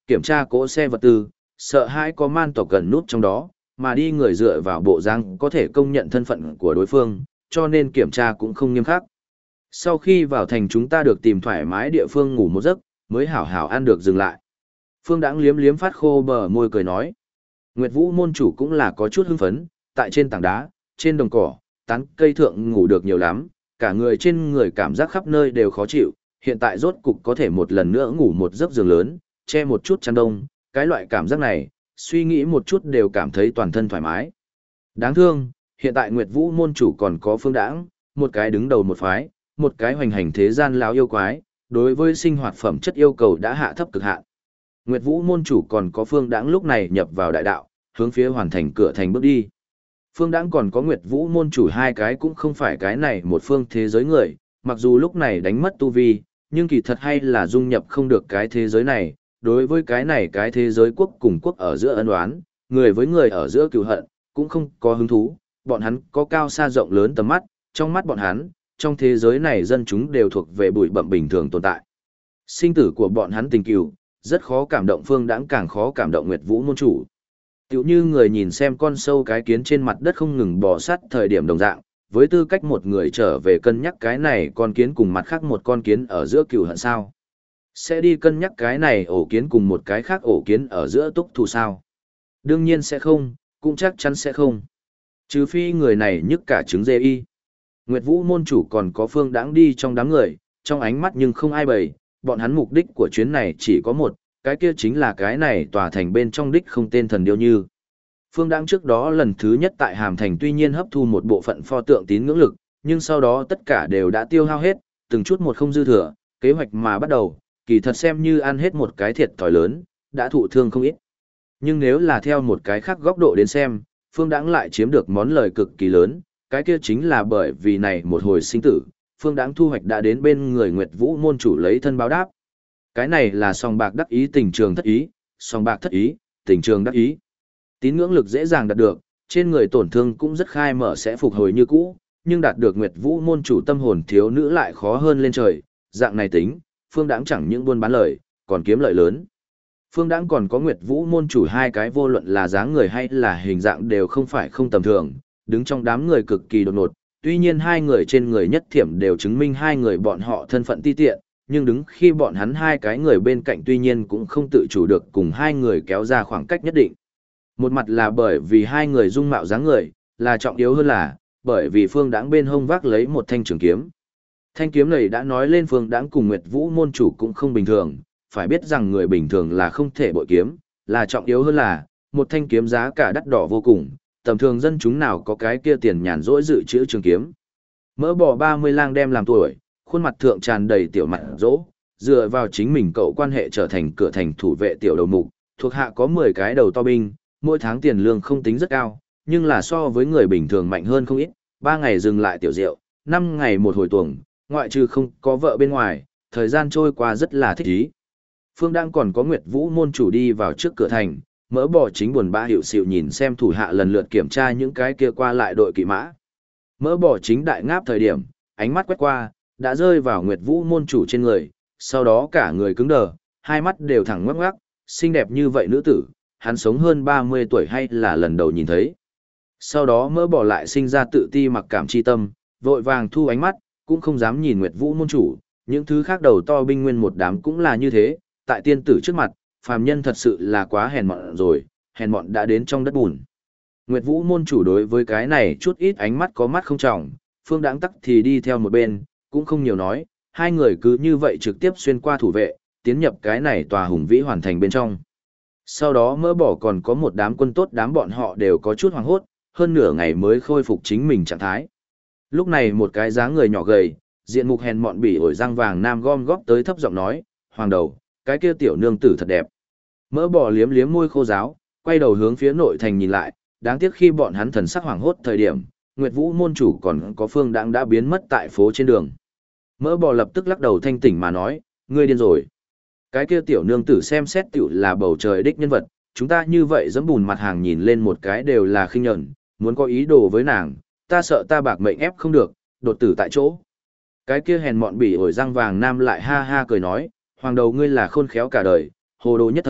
kiểm tra cỗ xe vật tư, sợ hãi có man tộc gần nút trong đó, mà đi người dựa vào bộ dáng có thể công nhận thân phận của đối phương, cho nên kiểm tra cũng không nghiêm khắc. Sau khi vào thành chúng ta được tìm thoải mái địa phương ngủ một giấc, mới hảo hảo ăn được dừng lại. Phương Đãng liếm liếm phát khô bờ môi cười nói. Nguyệt Vũ môn chủ cũng là có chút hưng phấn, tại trên tảng đá, trên đồng cỏ, tán cây thượng ngủ được nhiều lắm, cả người trên người cảm giác khắp nơi đều khó chịu, hiện tại rốt cục có thể một lần nữa ngủ một giấc giường lớn, che một chút chăn đông, cái loại cảm giác này, suy nghĩ một chút đều cảm thấy toàn thân thoải mái. Đáng thương, hiện tại Nguyệt Vũ môn chủ còn có Phương Đãng, một cái đứng đầu một phái, một cái hoành hành thế gian lão yêu quái, đối với sinh hoạt phẩm chất yêu cầu đã hạ thấp cực hạn. Nguyệt Vũ môn chủ còn có Phương Đãng lúc này nhập vào đại đạo, hướng phía hoàn thành cửa thành bước đi. Phương Đãng còn có Nguyệt Vũ môn chủ hai cái cũng không phải cái này một phương thế giới người, mặc dù lúc này đánh mất tu vi, nhưng kỳ thật hay là dung nhập không được cái thế giới này, đối với cái này cái thế giới quốc cùng quốc ở giữa ân oán, người với người ở giữa cừu hận, cũng không có hứng thú, bọn hắn có cao xa rộng lớn tầm mắt, trong mắt bọn hắn, trong thế giới này dân chúng đều thuộc về bụi bặm bình thường tồn tại. Sinh tử của bọn hắn tình cừu, rất khó cảm động Phương Đãng, càng khó cảm động Nguyệt Vũ môn chủ. Tựu như người nhìn xem con sâu cái kiến trên mặt đất không ngừng bò sát thời điểm đồng dạng, với tư cách một người trở về cân nhắc cái này con kiến cùng mặt khác một con kiến ở giữa cừu hận sao? Sẽ đi cân nhắc cái này ổ kiến cùng một cái khác ổ kiến ở giữa túc thù sao? Đương nhiên sẽ không, cũng chắc chắn sẽ không. Trừ phi người này nhức cả trứng dê y. Nguyệt Vũ môn chủ còn có Phương Đãng đi trong đám người, trong ánh mắt nhưng không ai bày, bọn hắn mục đích của chuyến này chỉ có một, cái kia chính là cái này tòa thành bên trong đích không tên thần điêu như. Phương Đãng trước đó lần thứ nhất tại Hàm Thành tuy nhiên hấp thu một bộ phận pho tượng tín ngưỡng lực, nhưng sau đó tất cả đều đã tiêu hao hết, từng chút một không dư thừa, kế hoạch mà bắt đầu, kỳ thật xem như ăn hết một cái thiệt thòi lớn, đã thụ thương không ít. Nhưng nếu là theo một cái khác góc độ đến xem, Phương Đãng lại chiếm được món lời cực kỳ lớn, cái kia chính là bởi vì này một hồi sinh tử, Phương Đãng thu hoạch đã đến bên người Nguyệt Vũ môn chủ lấy thân báo đáp. Cái này là song bạc đắc ý tình trường thất ý, song bạc thất ý, tình trường đắc ý. Tín ngưỡng lực dễ dàng đạt được, trên người tổn thương cũng rất khai mở sẽ phục hồi như cũ, nhưng đạt được Nguyệt Vũ môn chủ tâm hồn thiếu nữ lại khó hơn lên trời, dạng này tính, Phương Đãng chẳng những buôn bán lời, còn kiếm lợi lớn. Phương Đãng còn có Nguyệt Vũ môn chủ hai cái vô luận là dáng người hay là hình dạng đều không phải không tầm thường, đứng trong đám người cực kỳ đột ngột, tuy nhiên hai người trên người nhất thiểm đều chứng minh hai người bọn họ thân phận ti tiện, nhưng đứng khi bọn hắn hai cái người bên cạnh tuy nhiên cũng không tự chủ được cùng hai người kéo ra khoảng cách nhất định. Một mặt là bởi vì hai người dung mạo dáng người, là trọng yếu hơn là, bởi vì Phương Đãng bên hông vác lấy một thanh trường kiếm. Thanh kiếm này đã nói lên Phương Đãng cùng Nguyệt Vũ môn chủ cũng không bình thường, phải biết rằng người bình thường là không thể bội kiếm, là trọng yếu hơn là, một thanh kiếm giá cả đắt đỏ vô cùng, tầm thường dân chúng nào có cái kia tiền nhàn rỗi dự trữ trường kiếm. Mỡ bò 30 lang đem làm tuổi, khuôn mặt thượng tràn đầy tiểu mặt dỗ, dựa vào chính mình cậu quan hệ trở thành cửa thành thủ vệ tiểu đầu mục, thuộc hạ có 10 cái đầu to binh, mỗi tháng tiền lương không tính rất cao, nhưng là so với người bình thường mạnh hơn không ít, 3 ngày dừng lại tiểu rượu, 5 ngày một hồi tuồng, ngoại trừ không có vợ bên ngoài, thời gian trôi qua rất là thích ý. Phương đang còn có Nguyệt Vũ môn chủ đi vào trước cửa thành, mỡ bò chính buồn bã hiệu xịu nhìn xem thủ hạ lần lượt kiểm tra những cái kia qua lại đội kỵ mã. Mỡ bò chính đại ngáp thời điểm, ánh mắt quét qua, đã rơi vào Nguyệt Vũ môn chủ trên người, sau đó cả người cứng đờ, hai mắt đều thẳng ngoắc ngoắc, xinh đẹp như vậy nữ tử, hắn sống hơn 30 tuổi hay là lần đầu nhìn thấy. Sau đó mỡ bò lại sinh ra tự ti mặc cảm chi tâm, vội vàng thu ánh mắt, cũng không dám nhìn Nguyệt Vũ môn chủ, những thứ khác đầu to binh nguyên một đám cũng là như thế, tại tiên tử trước mặt, phàm nhân thật sự là quá hèn mọn rồi, hèn mọn đã đến trong đất bùn. Nguyệt Vũ môn chủ đối với cái này chút ít ánh mắt có mắt không trọng, Phương Đãng tắc thì đi theo một bên, cũng không nhiều nói, hai người cứ như vậy trực tiếp xuyên qua thủ vệ, tiến nhập cái này tòa hùng vĩ hoàn thành bên trong. Sau đó mỡ bỏ còn có một đám quân tốt, đám bọn họ đều có chút hoảng hốt, hơn nửa ngày mới khôi phục chính mình trạng thái. Lúc này một cái dáng người nhỏ gầy, diện mục hèn mọn bỉ ổi răng vàng nam gom góp tới thấp giọng nói, hoàng đầu, cái kia tiểu nương tử thật đẹp. Mỡ bò liếm liếm môi khô giáo, quay đầu hướng phía nội thành nhìn lại, đáng tiếc khi bọn hắn thần sắc hoảng hốt thời điểm, Nguyệt Vũ môn chủ còn có Phương Đãng đã biến mất tại phố trên đường. Mỡ bò lập tức lắc đầu thanh tỉnh mà nói, ngươi điên rồi. Cái kia tiểu nương tử xem xét tiểu là bầu trời đích nhân vật, chúng ta như vậy dẫm bùn mặt hàng nhìn lên một cái đều là khinh nhẫn, muốn có ý đồ với nàng, ta sợ ta bạc mệnh ép không được, đột tử tại chỗ. Cái kia hèn mọn bỉ ổi răng vàng nam lại ha ha cười nói, hoàng đầu ngươi là khôn khéo cả đời, hồ đồ nhất thời,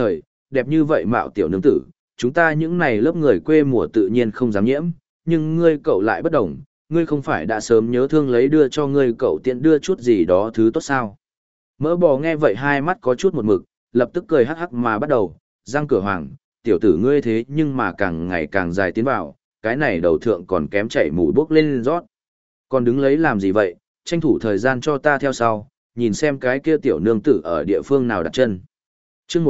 đẹp như vậy mạo tiểu nương tử, chúng ta những này lớp người quê mùa tự nhiên không dám nhiễm, nhưng ngươi cậu lại bất đồng, ngươi không phải đã sớm nhớ thương lấy đưa cho ngươi cậu tiện đưa chút gì đó thứ tốt sao. Mỡ bò nghe vậy hai mắt có chút một mực, lập tức cười hắc hắc mà bắt đầu, răng cửa hoàng, tiểu tử ngươi thế nhưng mà càng ngày càng dài tiến vào, cái này đầu thượng còn kém chảy mùi bốc lên rót. Còn đứng lấy làm gì vậy, tranh thủ thời gian cho ta theo sau, nhìn xem cái kia tiểu nương tử ở địa phương nào đặt chân. Trước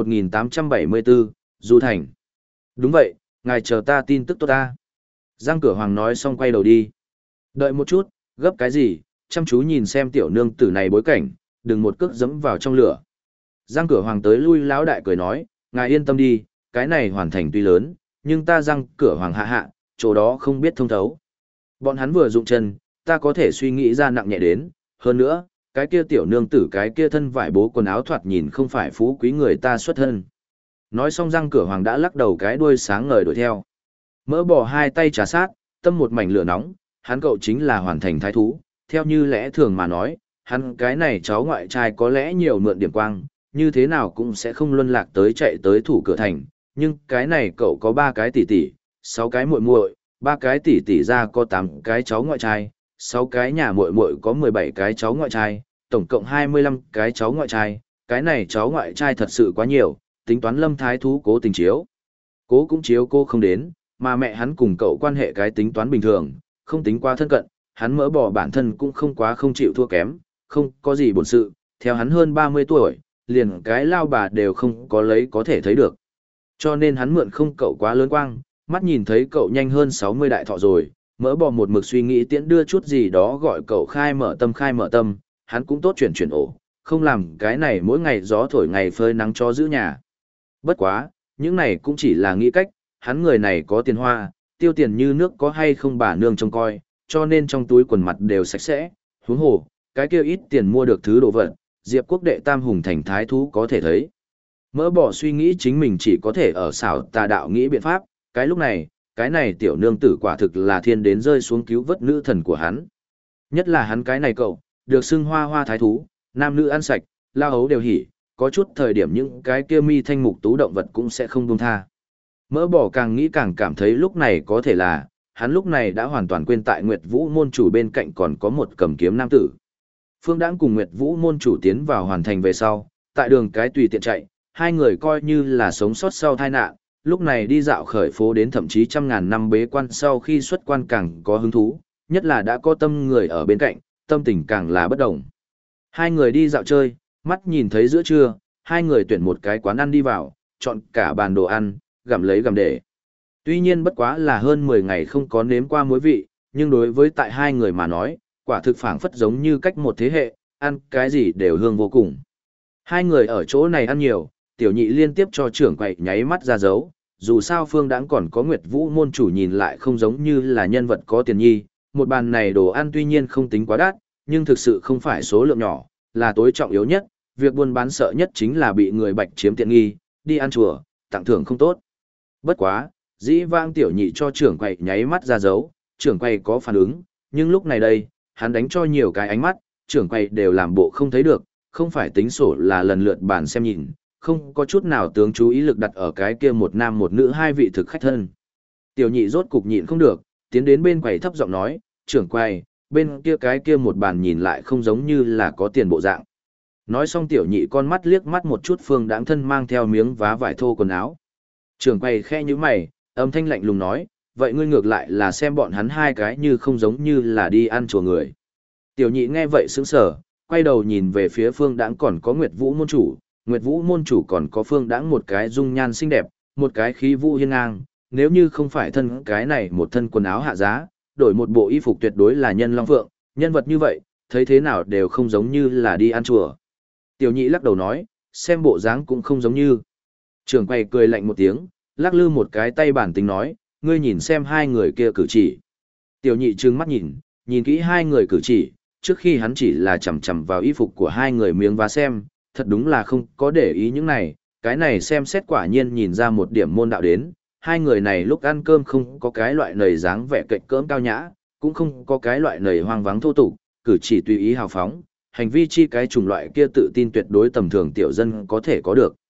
1874, Du Thành. Đúng vậy, ngài chờ ta tin tức tốt ta. Giang cửa hoàng nói xong quay đầu đi. Đợi một chút, gấp cái gì, chăm chú nhìn xem tiểu nương tử này bối cảnh, đừng một cước dẫm vào trong lửa. Giang cửa hoàng tới lui lão đại cười nói, ngài yên tâm đi, cái này hoàn thành tuy lớn, nhưng ta giang cửa hoàng hạ hạ, chỗ đó không biết thông thấu. Bọn hắn vừa dụng chân, ta có thể suy nghĩ ra nặng nhẹ đến, hơn nữa, cái kia tiểu nương tử cái kia thân vải bố quần áo thoạt nhìn không phải phú quý người ta xuất thân. Nói xong răng cửa hoàng đã lắc đầu cái đuôi sáng ngời đuổi theo. Mỡ bò hai tay trà sát, tâm một mảnh lửa nóng, hắn cậu chính là hoàn thành thái thú, theo như lẽ thường mà nói, hắn cái này cháu ngoại trai có lẽ nhiều mượn điểm quang, như thế nào cũng sẽ không luân lạc tới chạy tới thủ cửa thành, nhưng cái này cậu có 3 cái tỷ tỷ, 6 cái muội muội, 3 cái tỷ tỷ ra có 8 cái cháu ngoại trai, 6 cái nhà muội muội có 17 cái cháu ngoại trai, tổng cộng 25 cái cháu ngoại trai, cái này cháu ngoại trai thật sự quá nhiều, tính toán Lâm thái thú cố tình chiếu. Cố cũng chiếu cô không đến, mà mẹ hắn cùng cậu quan hệ cái tính toán bình thường, không tính quá thân cận, hắn mỡ bỏ bản thân cũng không quá không chịu thua kém, không có gì bổn sự, theo hắn hơn 30 tuổi, liền cái lao bà đều không có lấy có thể thấy được. Cho nên hắn mượn không cậu quá lớn quang, mắt nhìn thấy cậu nhanh hơn 60 đại thọ rồi, mỡ bò một mực suy nghĩ tiễn đưa chút gì đó gọi cậu khai mở tâm, hắn cũng tốt chuyển ổ, không làm cái này mỗi ngày gió thổi ngày phơi nắng cho giữ nhà. Bất quá, những này cũng chỉ là nghĩ cách, hắn người này có tiền hoa, tiêu tiền như nước có hay không bà nương trông coi, cho nên trong túi quần mặt đều sạch sẽ, huống hồ, cái kia ít tiền mua được thứ đồ vật, Diệp Quốc đệ tam hùng thành thái thú có thể thấy. Mỡ bỏ suy nghĩ chính mình chỉ có thể ở xảo tà đạo nghĩ biện pháp, cái lúc này, cái này tiểu nương tử quả thực là thiên đến rơi xuống cứu vớt nữ thần của hắn. Nhất là hắn cái này cậu, được xưng hoa hoa thái thú, nam nữ ăn sạch, lao hấu đều hỉ, có chút thời điểm những cái kia mi thanh mục tú động vật cũng sẽ không buông tha. Mỡ bỏ càng nghĩ càng cảm thấy lúc này có thể là, hắn lúc này đã hoàn toàn quên tại Nguyệt Vũ môn chủ bên cạnh còn có một cầm kiếm nam tử. Phương Đãng cùng Nguyệt Vũ môn chủ tiến vào hoàn thành về sau, tại đường cái tùy tiện chạy, hai người coi như là sống sót sau tai nạn, lúc này đi dạo khởi phố đến thậm chí trăm ngàn năm bế quan sau khi xuất quan càng có hứng thú, nhất là đã có tâm người ở bên cạnh, tâm tình càng là bất động. Hai người đi dạo chơi, mắt nhìn thấy giữa trưa, hai người tuyển một cái quán ăn đi vào, chọn cả bàn đồ ăn, gặm lấy gặm để. Tuy nhiên bất quá là hơn 10 ngày không có nếm qua muối vị, nhưng đối với tại hai người mà nói, quả thực phảng phất giống như cách một thế hệ, ăn cái gì đều hương vô cùng. Hai người ở chỗ này ăn nhiều, tiểu nhị liên tiếp cho trưởng quầy nháy mắt ra dấu, dù sao Phương Đãng còn có Nguyệt Vũ môn chủ nhìn lại không giống như là nhân vật có tiền nhi, một bàn này đồ ăn tuy nhiên không tính quá đắt, nhưng thực sự không phải số lượng nhỏ, là tối trọng yếu nhất, việc buôn bán sợ nhất chính là bị người bạch chiếm tiện nghi, đi ăn chùa, tặng thưởng không tốt. Bất quá, dĩ vãng tiểu nhị cho trưởng quầy nháy mắt ra dấu, trưởng quầy có phản ứng, nhưng lúc này đây, hắn đánh cho nhiều cái ánh mắt, trưởng quầy đều làm bộ không thấy được, không phải tính sổ là lần lượt bàn xem nhìn, không có chút nào tướng chú ý lực đặt ở cái kia một nam một nữ hai vị thực khách thân. Tiểu nhị rốt cục nhịn không được, tiến đến bên quầy thấp giọng nói, trưởng quầy, bên kia cái kia một bàn nhìn lại không giống như là có tiền bộ dạng. Nói xong tiểu nhị con mắt liếc mắt một chút Phương Đãng thân mang theo miếng vá vải thô quần áo. Trưởng quầy khe như mày, âm thanh lạnh lùng nói, vậy ngươi ngược lại là xem bọn hắn hai cái như không giống như là đi ăn chùa người. Tiểu nhị nghe vậy sững sờ, quay đầu nhìn về phía Phương Đãng còn có Nguyệt Vũ môn chủ, Nguyệt Vũ môn chủ còn có Phương Đãng một cái dung nhan xinh đẹp, một cái khí vũ hiên ngang, nếu như không phải thân cái này một thân quần áo hạ giá, đổi một bộ y phục tuyệt đối là nhân long phượng, nhân vật như vậy, thấy thế nào đều không giống như là đi ăn chùa. Tiểu nhị lắc đầu nói, xem bộ dáng cũng không giống như. Trưởng quầy cười lạnh một tiếng, lắc lư một cái tay bản tính nói, ngươi nhìn xem hai người kia cử chỉ. Tiểu nhị trừng mắt nhìn kỹ hai người cử chỉ, trước khi hắn chỉ là chầm chầm vào y phục của hai người miếng và xem, thật đúng là không có để ý những này, cái này xem xét quả nhiên nhìn ra một điểm môn đạo đến, hai người này lúc ăn cơm không có cái loại nầy dáng vẻ cạnh cỡm cao nhã, cũng không có cái loại nầy hoang vắng thô tục, cử chỉ tùy ý hào phóng, hành vi chi cái chủng loại kia tự tin tuyệt đối tầm thường tiểu dân có thể có được.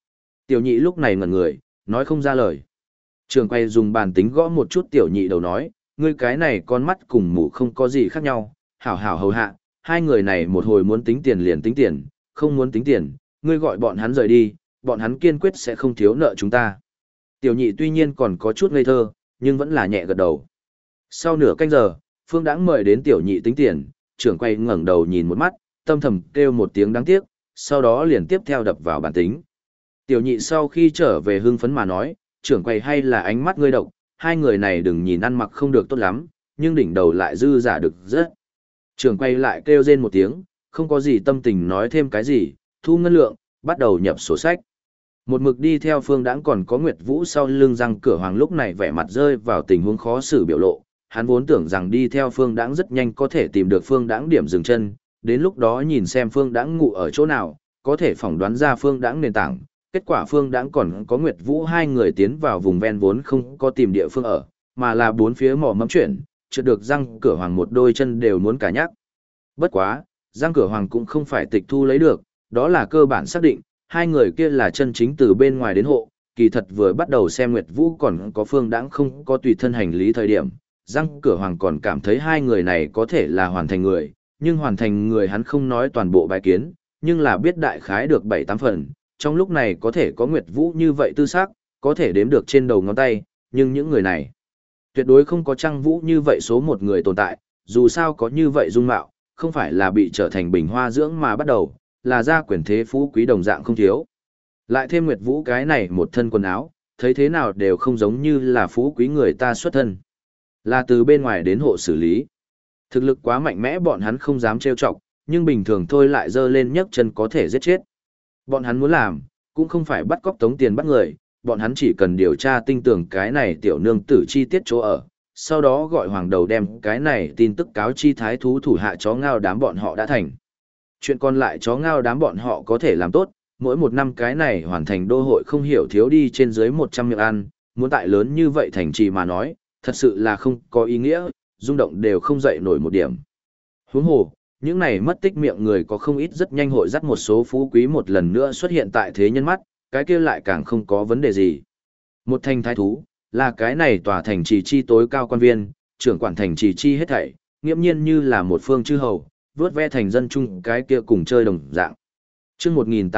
Tiểu nhị lúc này ngẩn người, nói không ra lời. Trường quay dùng bàn tính gõ một chút tiểu nhị đầu nói, ngươi cái này con mắt cùng mù không có gì khác nhau, hảo hảo hầu hạ, hai người này một hồi muốn tính tiền liền tính tiền, không muốn tính tiền, ngươi gọi bọn hắn rời đi, bọn hắn kiên quyết sẽ không thiếu nợ chúng ta. Tiểu nhị tuy nhiên còn có chút ngây thơ, nhưng vẫn là nhẹ gật đầu. Sau nửa canh giờ, Phương Đãng mời đến tiểu nhị tính tiền, trưởng quay ngẩng đầu nhìn một mắt, tâm thầm kêu một tiếng đáng tiếc, sau đó liền tiếp theo đập vào bản tính. Tiểu nhị sau khi trở về hưng phấn mà nói, trưởng quay hay là ánh mắt ngươi độc, hai người này đừng nhìn ăn mặc không được tốt lắm, nhưng đỉnh đầu lại dư giả được rất. Trưởng quay lại kêu rên một tiếng, không có gì tâm tình nói thêm cái gì, thu ngân lượng, bắt đầu nhập sổ sách. Một mực đi theo Phương Đãng còn có Nguyệt Vũ sau lưng Giang Cửa Hoàng lúc này vẻ mặt rơi vào tình huống khó xử biểu lộ, hắn vốn tưởng rằng đi theo Phương Đãng rất nhanh có thể tìm được Phương Đãng điểm dừng chân, đến lúc đó nhìn xem Phương Đãng ngủ ở chỗ nào, có thể phỏng đoán ra Phương Đãng nền tảng. Kết quả Phương Đãng còn có Nguyệt Vũ hai người tiến vào vùng ven vốn không có tìm địa phương ở, mà là bốn phía mò mẫm chuyển, trượt được Giang Cửa Hoàng một đôi chân đều muốn cả nhắc. Bất quá, Giang Cửa Hoàng cũng không phải tịch thu lấy được, đó là cơ bản xác định, hai người kia là chân chính từ bên ngoài đến hộ, kỳ thật vừa bắt đầu xem Nguyệt Vũ còn có Phương Đãng không có tùy thân hành lý thời điểm, Giang Cửa Hoàng còn cảm thấy hai người này có thể là hoàn thành người, nhưng hoàn thành người hắn không nói toàn bộ bài kiến, nhưng là biết đại khái được 7-8 phần, trong lúc này có thể có Nguyệt Vũ như vậy tư xác, có thể đếm được trên đầu ngón tay, nhưng những người này tuyệt đối không có Trang Vũ như vậy số một người tồn tại, dù sao có như vậy dung mạo, không phải là bị trở thành bình hoa dưỡng mà bắt đầu, là ra quyền thế phú quý đồng dạng không thiếu. Lại thêm Nguyệt Vũ cái này một thân quần áo, thấy thế nào đều không giống như là phú quý người ta xuất thân. Là từ bên ngoài đến hộ xử lý. Thực lực quá mạnh mẽ bọn hắn không dám trêu chọc, nhưng bình thường thôi lại dơ lên nhấc chân có thể giết chết. Bọn hắn muốn làm, cũng không phải bắt cóc tống tiền bắt người, bọn hắn chỉ cần điều tra tinh tường cái này tiểu nương tử chi tiết chỗ ở, sau đó gọi hoàng đầu đem cái này tin tức cáo chi thái thú thủ hạ chó ngao đám bọn họ đã thành. Chuyện còn lại chó ngao đám bọn họ có thể làm tốt, mỗi một năm cái này hoàn thành đô hội không hiểu thiếu đi trên dưới 100 miệng ăn, muốn tại lớn như vậy thành trì mà nói, thật sự là không có ý nghĩa, rung động đều không dậy nổi một điểm. Huống hồ, những này mất tích miệng người có không ít rất nhanh hội dắt một số phú quý một lần nữa xuất hiện tại thế nhân mắt, cái kia lại càng không có vấn đề gì. Một thành thái thú, là cái này tòa thành trì chi tối cao quan viên, trưởng quản thành trì chi hết thảy, nghiễm nhiên như là một phương chư hầu, vớt ve thành dân chung cái kia cùng chơi đồng dạng. Trước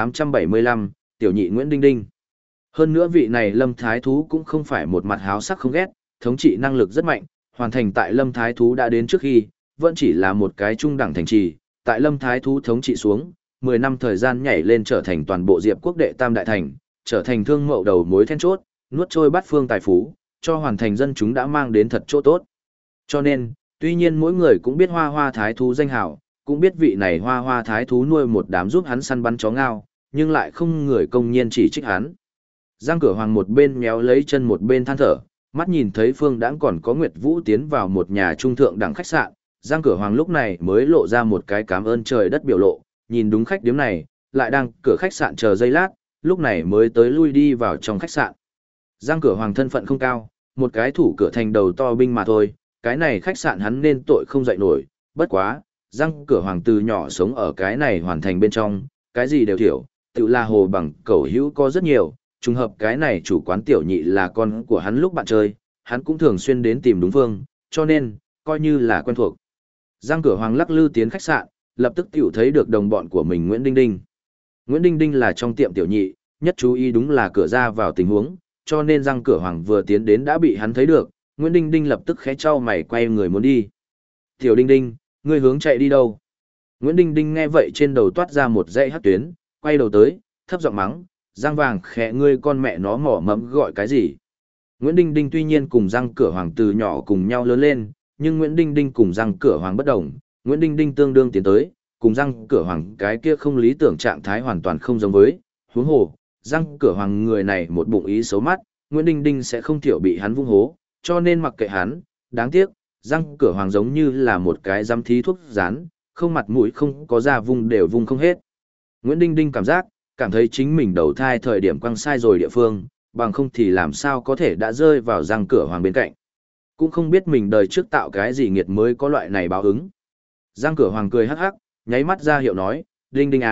1875, tiểu nhị Nguyễn Đinh Đinh. Hơn nữa vị này Lâm Thái Thú cũng không phải một mặt háo sắc không ghét, thống trị năng lực rất mạnh, hoàn thành tại Lâm Thái Thú đã đến trước khi, vẫn chỉ là một cái trung đẳng thành trì, tại Lâm Thái Thú thống trị xuống, 10 năm thời gian nhảy lên trở thành toàn bộ Diệp quốc đệ tam đại thành, trở thành thương mậu đầu mối then chốt, nuốt trôi bát phương tài phú, cho hoàn thành dân chúng đã mang đến thật chỗ tốt. Cho nên, tuy nhiên mỗi người cũng biết Hoa Hoa Thái Thú danh hào, cũng biết vị này Hoa Hoa Thái Thú nuôi một đám giúp hắn săn bắn chó ngao, nhưng lại không người công nhiên chỉ trích hắn. Giang Cửa Hoàng một bên méo lấy chân một bên than thở, mắt nhìn thấy Phương Đãng còn có Nguyệt Vũ tiến vào một nhà trung thượng đẳng khách sạn, Giang Cửa Hoàng lúc này mới lộ ra một cái cảm ơn trời đất biểu lộ, nhìn đúng khách điếm này, lại đang cửa khách sạn chờ giây lát, lúc này mới tới lui đi vào trong khách sạn. Giang Cửa Hoàng thân phận không cao, một cái thủ cửa thành đầu to binh mà thôi, cái này khách sạn hắn nên tội không dậy nổi, bất quá, Giang Cửa Hoàng từ nhỏ sống ở cái này hoàn thành bên trong, cái gì đều thiểu, tự là hồ bằng cẩu hữu có rất nhiều, trùng hợp cái này chủ quán tiểu nhị là con của hắn lúc bạn chơi, hắn cũng thường xuyên đến tìm đúng phương, cho nên, coi như là quen thuộc. Giang Cửa Hoàng lắc lư tiến khách sạn, lập tức tiểu thấy được đồng bọn của mình Nguyễn Đinh Đinh. Nguyễn Đinh Đinh là trong tiệm tiểu nhị, nhất chú ý đúng là cửa ra vào tình huống, cho nên Giang Cửa Hoàng vừa tiến đến đã bị hắn thấy được, Nguyễn Đinh Đinh lập tức khẽ chau mày quay người muốn đi. Tiểu Đinh Đinh, ngươi hướng chạy đi đâu? Nguyễn Đinh Đinh nghe vậy trên đầu toát ra một dãy hắc tuyến, quay đầu tới, thấp giọng mắng, Giang Vàng khẽ ngươi con mẹ nó mỏ mẫm gọi cái gì? Nguyễn Đinh Đinh tuy nhiên cùng Giang Cửa Hoàng từ nhỏ cùng nhau lớn lên, nhưng Nguyễn Đinh Đinh cùng Giang Cửa Hoàng bất đồng, Nguyễn Đinh Đinh tương đương tiến tới, cùng Giang Cửa Hoàng cái kia không lý tưởng trạng thái hoàn toàn không giống với, huống hồ, Giang Cửa Hoàng người này một bụng ý xấu mắt, Nguyễn Đinh Đinh sẽ không thiểu bị hắn vung hố, cho nên mặc kệ hắn, đáng tiếc, Giang Cửa Hoàng giống như là một cái giám thí thuốc rán, không mặt mũi không có ra vung đều vung không hết. Nguyễn Đinh Đinh cảm thấy chính mình đầu thai thời điểm quăng sai rồi địa phương, bằng không thì làm sao có thể đã rơi vào Giang Cửa Hoàng bên cạnh. Cũng không biết mình đời trước tạo cái gì nghiệt mới có loại này báo ứng. Giang Cửa Hoàng cười hắc hắc, nháy mắt ra hiệu nói, Đinh Đinh à,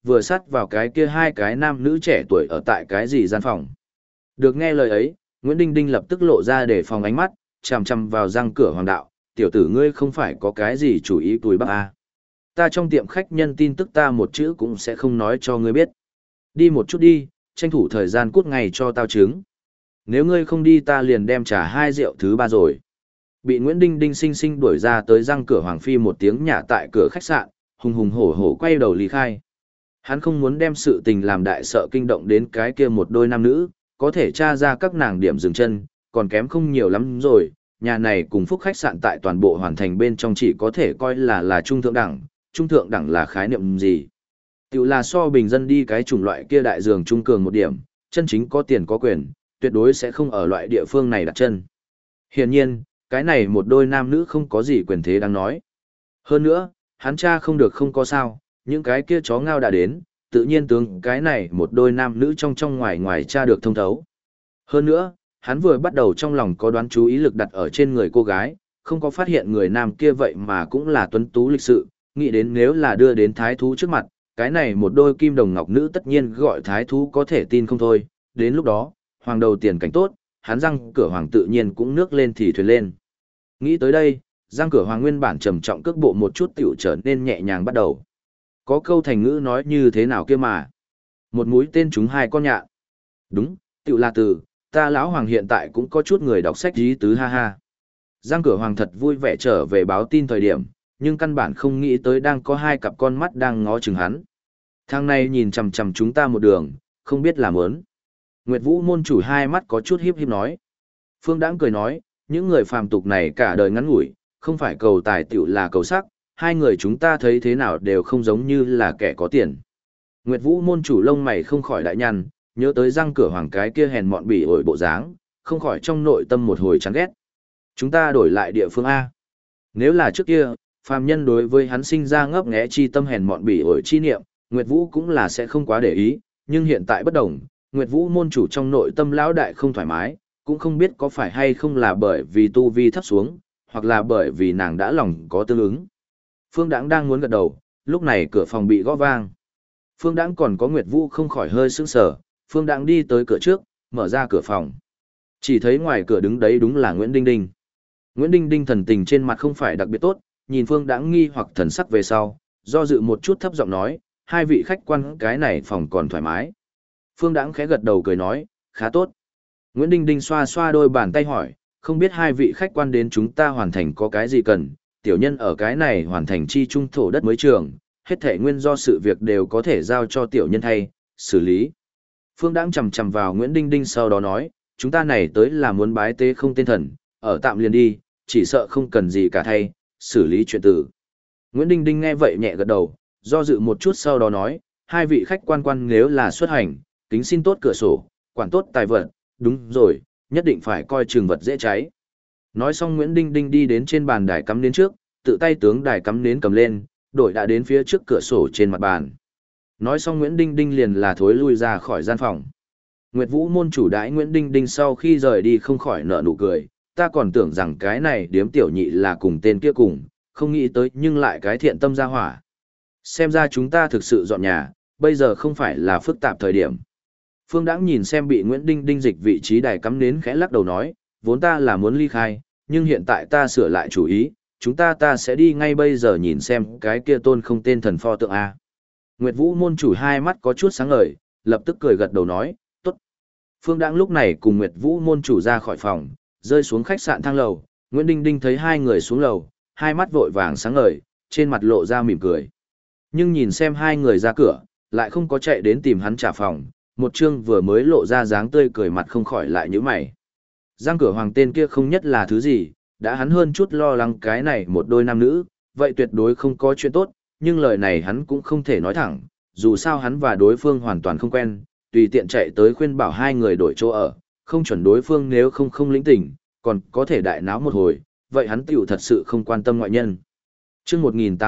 vừa sát vào cái kia hai cái nam nữ trẻ tuổi ở tại cái gì gian phòng. Được nghe lời ấy, Nguyễn Đinh Đinh lập tức lộ ra để phòng ánh mắt, chằm chằm vào răng cửa Hoàng đạo, tiểu tử ngươi không phải có cái gì chủ ý túi bắp à. Ta trong tiệm khách nhân tin tức ta một chữ cũng sẽ không nói cho ngươi biết. Đi một chút đi, tranh thủ thời gian cút ngày cho tao trứng. Nếu ngươi không đi ta liền đem trả 2 rượu thứ 3 rồi. Bị Nguyễn Đinh Đinh xinh xinh đuổi ra tới răng cửa Hoàng Phi một tiếng nhả tại cửa khách sạn, hùng hùng hổ hổ quay đầu lý khai. Hắn không muốn đem sự tình làm đại sợ kinh động đến cái kia một đôi nam nữ, có thể tra ra các nàng điểm dừng chân, còn kém không nhiều lắm rồi. Nhà này cùng phúc khách sạn tại toàn bộ hoàn thành bên trong chỉ có thể coi là trung thượng đẳng là khái niệm gì. Tiểu là so bình dân đi cái chủng loại kia đại dường trung cường một điểm, chân chính có tiền có quyền, tuyệt đối sẽ không ở loại địa phương này đặt chân. Hiển nhiên, cái này một đôi nam nữ không có gì quyền thế đáng nói. Hơn nữa, hắn cha không được không có sao, những cái kia chó ngao đã đến, tự nhiên tướng cái này một đôi nam nữ trong ngoài ngoài cha được thông thấu. Hơn nữa, hắn vừa bắt đầu trong lòng có đoán chú ý lực đặt ở trên người cô gái, không có phát hiện người nam kia vậy mà cũng là tuấn tú lịch sự, nghĩ đến nếu là đưa đến thái thú trước mặt, cái này một đôi kim đồng ngọc nữ tất nhiên gọi thái thú có thể tin không thôi, đến lúc đó, hoàng đầu tiền cảnh tốt, hắn răng cửa hoàng tự nhiên cũng nước lên thì thuyền lên. Nghĩ tới đây, răng cửa hoàng nguyên bản trầm trọng cước bộ một chút tiểu trở nên nhẹ nhàng bắt đầu. Có câu thành ngữ nói như thế nào kia mà? Một mũi tên trúng hai con nhạn. Đúng, tiểu là từ, ta lão hoàng hiện tại cũng có chút người đọc sách ý tứ ha ha. Giang cửa hoàng thật vui vẻ trở về báo tin thời điểm, nhưng căn bản không nghĩ tới đang có hai cặp con mắt đang ngó chừng hắn. Thằng này nhìn chằm chằm chúng ta một đường, không biết làm ớn. Nguyệt Vũ môn chủ hai mắt có chút hiếp hiếp nói. Phương Đãng cười nói, những người phàm tục này cả đời ngắn ngủi, không phải cầu tài tiểu là cầu sắc, hai người chúng ta thấy thế nào đều không giống như là kẻ có tiền. Nguyệt Vũ môn chủ lông mày không khỏi đại nhăn, nhớ tới răng cửa hoàng cái kia hèn mọn bỉ ổi bộ dáng, không khỏi trong nội tâm một hồi chán ghét. Chúng ta đổi lại địa phương A. Nếu là trước kia, phàm nhân đối với hắn sinh ra ngấp nghé chi tâm hèn mọn bỉ ổi chi niệm, Nguyệt Vũ cũng là sẽ không quá để ý, nhưng hiện tại bất đồng, Nguyệt Vũ môn chủ trong nội tâm lão đại không thoải mái, cũng không biết có phải hay không là bởi vì tu vi thấp xuống, hoặc là bởi vì nàng đã lòng có tương ứng. Phương Đãng đang muốn gật đầu, lúc này cửa phòng bị gõ vang. Phương Đãng còn có Nguyệt Vũ không khỏi hơi sững sờ, Phương Đãng đi tới cửa trước, mở ra cửa phòng. Chỉ thấy ngoài cửa đứng đấy đúng là Nguyễn Đinh Đinh. Nguyễn Đinh Đinh thần tình trên mặt không phải đặc biệt tốt, nhìn Phương Đãng nghi hoặc thần sắc về sau, do dự một chút thấp giọng nói, hai vị khách quan cái này phòng còn thoải mái. Phương Đãng khẽ gật đầu cười nói, khá tốt. Nguyễn Đinh Đinh xoa xoa đôi bàn tay hỏi, không biết hai vị khách quan đến chúng ta hoàn thành có cái gì cần, tiểu nhân ở cái này hoàn thành chi trung thổ đất mới trường, hết thể nguyên do sự việc đều có thể giao cho tiểu nhân thay, xử lý. Phương Đãng chầm chầm vào Nguyễn Đinh Đinh sau đó nói, chúng ta này tới là muốn bái tế không tên thần, ở tạm liền đi, chỉ sợ không cần gì cả thay, xử lý chuyện tử. Nguyễn Đinh Đinh nghe vậy nhẹ gật đầu, do dự một chút sau đó nói, hai vị khách quan nếu là xuất hành, kính xin tốt cửa sổ, quản tốt tài vật, đúng rồi, nhất định phải coi chừng vật dễ cháy. Nói xong Nguyễn Đinh Đinh đi đến trên bàn đài cắm nến trước, tự tay tướng đài cắm nến cầm lên, đổi đã đến phía trước cửa sổ trên mặt bàn. Nói xong Nguyễn Đinh Đinh liền là thối lui ra khỏi gian phòng. Nguyệt Vũ môn chủ đãi Nguyễn Đinh Đinh sau khi rời đi không khỏi nở nụ cười, ta còn tưởng rằng cái này điếm tiểu nhị là cùng tên kia cùng, không nghĩ tới nhưng lại cái thiện tâm gia hỏa. Xem ra chúng ta thực sự dọn nhà, bây giờ không phải là phức tạp thời điểm. Phương Đãng nhìn xem bị Nguyễn Đinh Đinh dịch vị trí đài cắm nến khẽ lắc đầu nói, vốn ta là muốn ly khai, nhưng hiện tại ta sửa lại chủ ý, chúng ta sẽ đi ngay bây giờ nhìn xem cái kia tôn không tên thần pho tượng A. Nguyệt Vũ môn chủ hai mắt có chút sáng ngời, lập tức cười gật đầu nói, tốt. Phương Đãng lúc này cùng Nguyệt Vũ môn chủ ra khỏi phòng, rơi xuống khách sạn thang lầu, Nguyễn Đinh Đinh thấy hai người xuống lầu, hai mắt vội vàng sáng ngời, trên mặt lộ ra mỉm cười. Nhưng nhìn xem hai người ra cửa, lại không có chạy đến tìm hắn trả phòng, một chương vừa mới lộ ra dáng tươi cười mặt không khỏi lại nhíu mày. Giang cửa hoàng tên kia không nhất là thứ gì, đã hắn hơn chút lo lắng cái này một đôi nam nữ, vậy tuyệt đối không có chuyện tốt, nhưng lời này hắn cũng không thể nói thẳng, dù sao hắn và đối phương hoàn toàn không quen, tùy tiện chạy tới khuyên bảo hai người đổi chỗ ở, không chuẩn đối phương nếu không lĩnh tình, còn có thể đại náo một hồi, vậy hắn tiểu thật sự không quan tâm ngoại nhân. Chương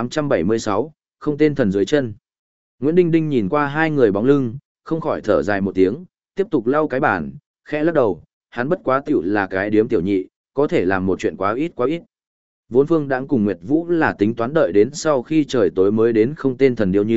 1876, không tên thần dưới chân. Nguyễn Đinh Đinh nhìn qua hai người bóng lưng, không khỏi thở dài một tiếng, tiếp tục lau cái bàn, khẽ lắc đầu, hắn bất quá tiểu là cái điếm tiểu nhị, có thể làm một chuyện quá ít. Vốn Phương Đãng cùng Nguyệt Vũ là tính toán đợi đến sau khi trời tối mới đến không tên thần điêu như,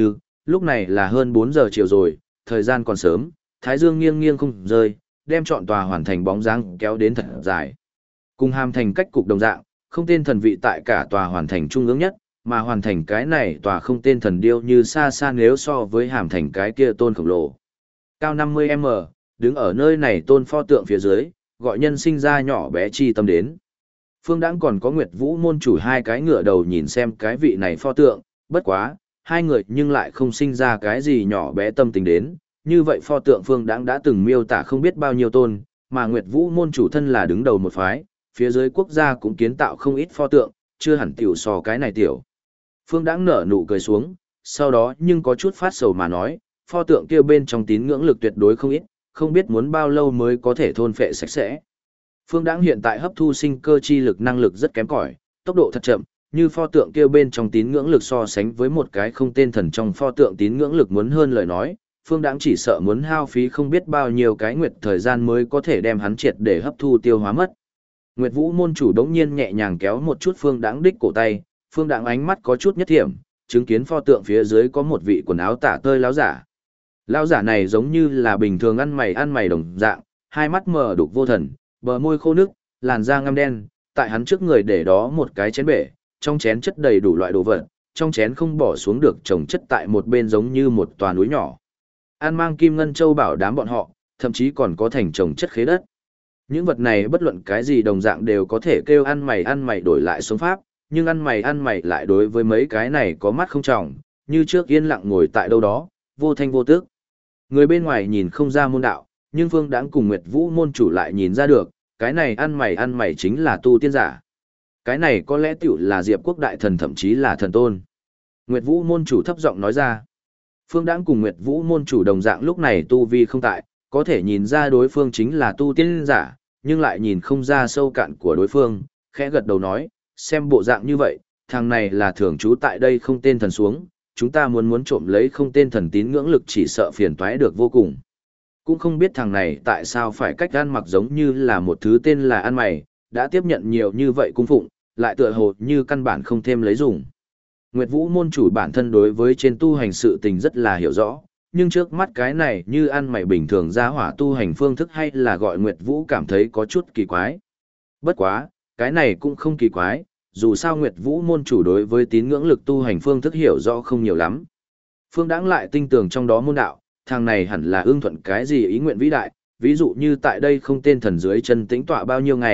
lúc này là hơn 4 giờ chiều rồi, thời gian còn sớm, thái dương nghiêng nghiêng không rơi, đem trọn tòa hoàn thành bóng dáng kéo đến thật dài. Cùng Hàm Thành cách cục đồng dạng, không tên thần vị tại cả tòa hoàn thành trung ương nhất, mà hoàn thành cái này tòa không tên thần điêu như xa xa nếu so với Hàm Thành cái kia tôn khổng lồ. Cao 50m, đứng ở nơi này tôn pho tượng phía dưới, gọi nhân sinh ra nhỏ bé chi tâm đến. Phương Đãng còn có Nguyệt Vũ môn chủ hai cái ngựa đầu nhìn xem cái vị này pho tượng, bất quá, hai người nhưng lại không sinh ra cái gì nhỏ bé tâm tình đến. Như vậy pho tượng Phương Đãng đã từng miêu tả không biết bao nhiêu tôn, mà Nguyệt Vũ môn chủ thân là đứng đầu một phái, phía dưới quốc gia cũng kiến tạo không ít pho tượng, chưa hẳn tiểu so cái này tiểu. Phương Đãng nở nụ cười xuống, sau đó nhưng có chút phát sầu mà nói, pho tượng kia bên trong tín ngưỡng lực tuyệt đối không ít, không biết muốn bao lâu mới có thể thôn phệ sạch sẽ. Phương Đãng hiện tại hấp thu sinh cơ chi lực năng lực rất kém cỏi, tốc độ thật chậm, như pho tượng kia bên trong tín ngưỡng lực so sánh với một cái không tên thần trong pho tượng tín ngưỡng lực muốn hơn lời nói, Phương Đãng chỉ sợ muốn hao phí không biết bao nhiêu cái nguyệt thời gian mới có thể đem hắn triệt để hấp thu tiêu hóa mất. Nguyệt Vũ môn chủ đống nhiên nhẹ nhàng kéo một chút Phương Đãng đích cổ tay, Phương Đãng ánh mắt có chút nhất thiểm, chứng kiến pho tượng phía dưới có một vị quần áo tả tơi lão giả. Lão giả này giống như là bình thường ăn mày đồng dạng, hai mắt mờ đục vô thần, bờ môi khô nước, làn da ngăm đen, tại hắn trước người để đó một cái chén bể, trong chén chất đầy đủ loại đồ vật, trong chén không bỏ xuống được trồng chất tại một bên giống như một tòa núi nhỏ. An mang kim ngân châu bảo đám bọn họ, thậm chí còn có thành trồng chất khế đất. Những vật này bất luận cái gì đồng dạng đều có thể kêu ăn mày đổi lại sống pháp, nhưng ăn mày lại đối với mấy cái này có mắt không tròng, như trước yên lặng ngồi tại đâu đó, vô thanh vô tức. Người bên ngoài nhìn không ra môn đạo, nhưng Phương Đãng cùng Nguyệt Vũ môn chủ lại nhìn ra được, cái này ăn mày chính là tu tiên giả. Cái này có lẽ tiểu là Diệp Quốc đại thần thậm chí là thần tôn. Nguyệt Vũ môn chủ thấp giọng nói ra. Phương Đãng cùng Nguyệt Vũ môn chủ đồng dạng lúc này tu vi không tại, có thể nhìn ra đối phương chính là tu tiên giả, nhưng lại nhìn không ra sâu cạn của đối phương, khẽ gật đầu nói, xem bộ dạng như vậy, thằng này là thường trú tại đây không tên thần xuống, chúng ta muốn trộm lấy không tên thần tín ngưỡng lực chỉ sợ phiền toái được vô cùng. Cũng không biết thằng này tại sao phải cách ăn mặc giống như là một thứ tên là ăn mày, đã tiếp nhận nhiều như vậy cung phụng, lại tựa hồ như căn bản không thêm lấy dùng. Nguyệt Vũ môn chủ bản thân đối với trên tu hành sự tình rất là hiểu rõ, nhưng trước mắt cái này như ăn mày bình thường ra hỏa tu hành phương thức hay là gọi Nguyệt Vũ cảm thấy có chút kỳ quái. Bất quá, cái này cũng không kỳ quái, dù sao Nguyệt Vũ môn chủ đối với tín ngưỡng lực tu hành phương thức hiểu rõ không nhiều lắm. Phương Đãng lại tinh tường trong đó môn đạo, thằng này hẳn là ưng thuận cái gì ý nguyện vĩ đại, ví dụ như tại đây không tên thần dưới chân tĩnh tọa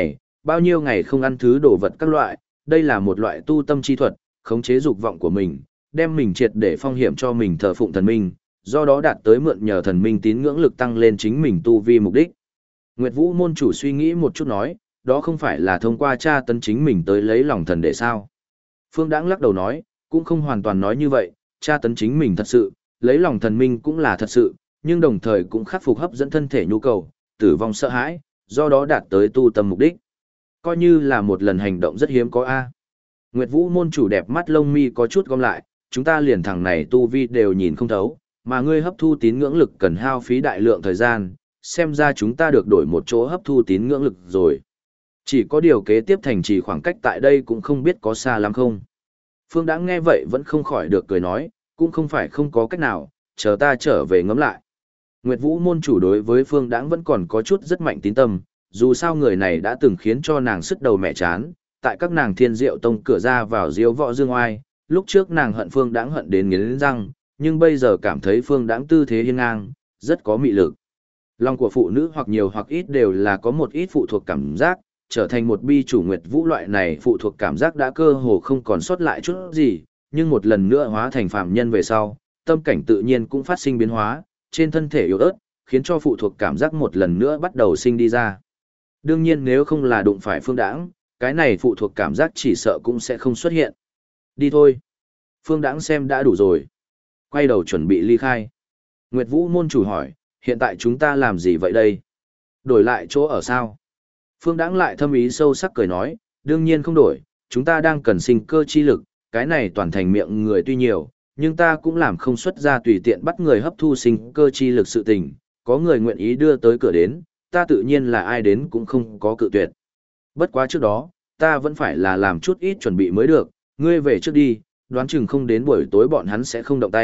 bao nhiêu ngày không ăn thứ đồ vật các loại, đây là một loại tu tâm chi thuật, khống chế dục vọng của mình, đem mình triệt để phong hiểm cho mình thờ phụng thần minh, do đó đạt tới mượn nhờ thần minh tín ngưỡng lực tăng lên chính mình tu vi mục đích. Nguyệt Vũ môn chủ suy nghĩ một chút nói, đó không phải là thông qua tra tấn chính mình tới lấy lòng thần để sao? Phương Đãng lắc đầu nói, cũng không hoàn toàn nói như vậy, tra tấn chính mình thật sự, lấy lòng thần minh cũng là thật sự, nhưng đồng thời cũng khắc phục hấp dẫn thân thể nhu cầu, tử vong sợ hãi, do đó đạt tới tu tâm mục đích. Coi như là một lần hành động rất hiếm có A. Nguyệt Vũ môn chủ đẹp mắt lông mi có chút gom lại, chúng ta liền thằng này tu vi đều nhìn không thấu, mà ngươi hấp thu tín ngưỡng lực cần hao phí đại lượng thời gian, xem ra chúng ta được đổi một chỗ hấp thu tín ngưỡng lực rồi. Chỉ có điều kế tiếp thành trì khoảng cách tại đây cũng không biết có xa lắm không. Phương Đãng nghe vậy vẫn không khỏi được cười nói, cũng không phải không có cách nào, chờ ta trở về ngẫm lại. Nguyệt Vũ môn chủ đối với Phương Đãng vẫn còn có chút rất mạnh tín tâm, dù sao người này đã từng khiến cho nàng sứt đầu mẹ chán, tại các nàng Thiên Diệu Tông cửa ra vào diếu võ dương oai, lúc trước nàng hận Phương Đãng hận đến nghiến răng, nhưng bây giờ cảm thấy Phương Đãng tư thế hiên ngang, rất có mị lực. Lòng của phụ nữ hoặc nhiều hoặc ít đều là có một ít phụ thuộc cảm giác, trở thành một bi chủ Nguyệt Vũ loại này phụ thuộc cảm giác đã cơ hồ không còn sót lại chút gì, nhưng một lần nữa hóa thành phàm nhân về sau, tâm cảnh tự nhiên cũng phát sinh biến hóa, trên thân thể yếu ớt, khiến cho phụ thuộc cảm giác một lần nữa bắt đầu sinh đi ra. Đương nhiên nếu không là đụng phải Phương Đãng, cái này phụ thuộc cảm giác chỉ sợ cũng sẽ không xuất hiện. Đi thôi. Phương Đãng xem đã đủ rồi. Quay đầu chuẩn bị ly khai. Nguyệt Vũ môn chủ hỏi, hiện tại chúng ta làm gì vậy đây? Đổi lại chỗ ở sao? Phương Đãng lại thâm ý sâu sắc cười nói, đương nhiên không đổi, chúng ta đang cần sinh cơ chi lực, cái này toàn thành miệng người tuy nhiều, nhưng ta cũng làm không xuất ra tùy tiện bắt người hấp thu sinh cơ chi lực sự tình, có người nguyện ý đưa tới cửa đến, ta tự nhiên là ai đến cũng không có cự tuyệt. Bất quá trước đó, ta vẫn phải là làm chút ít chuẩn bị mới được, ngươi về trước đi, đoán chừng không đến buổi tối bọn hắn sẽ không động tay,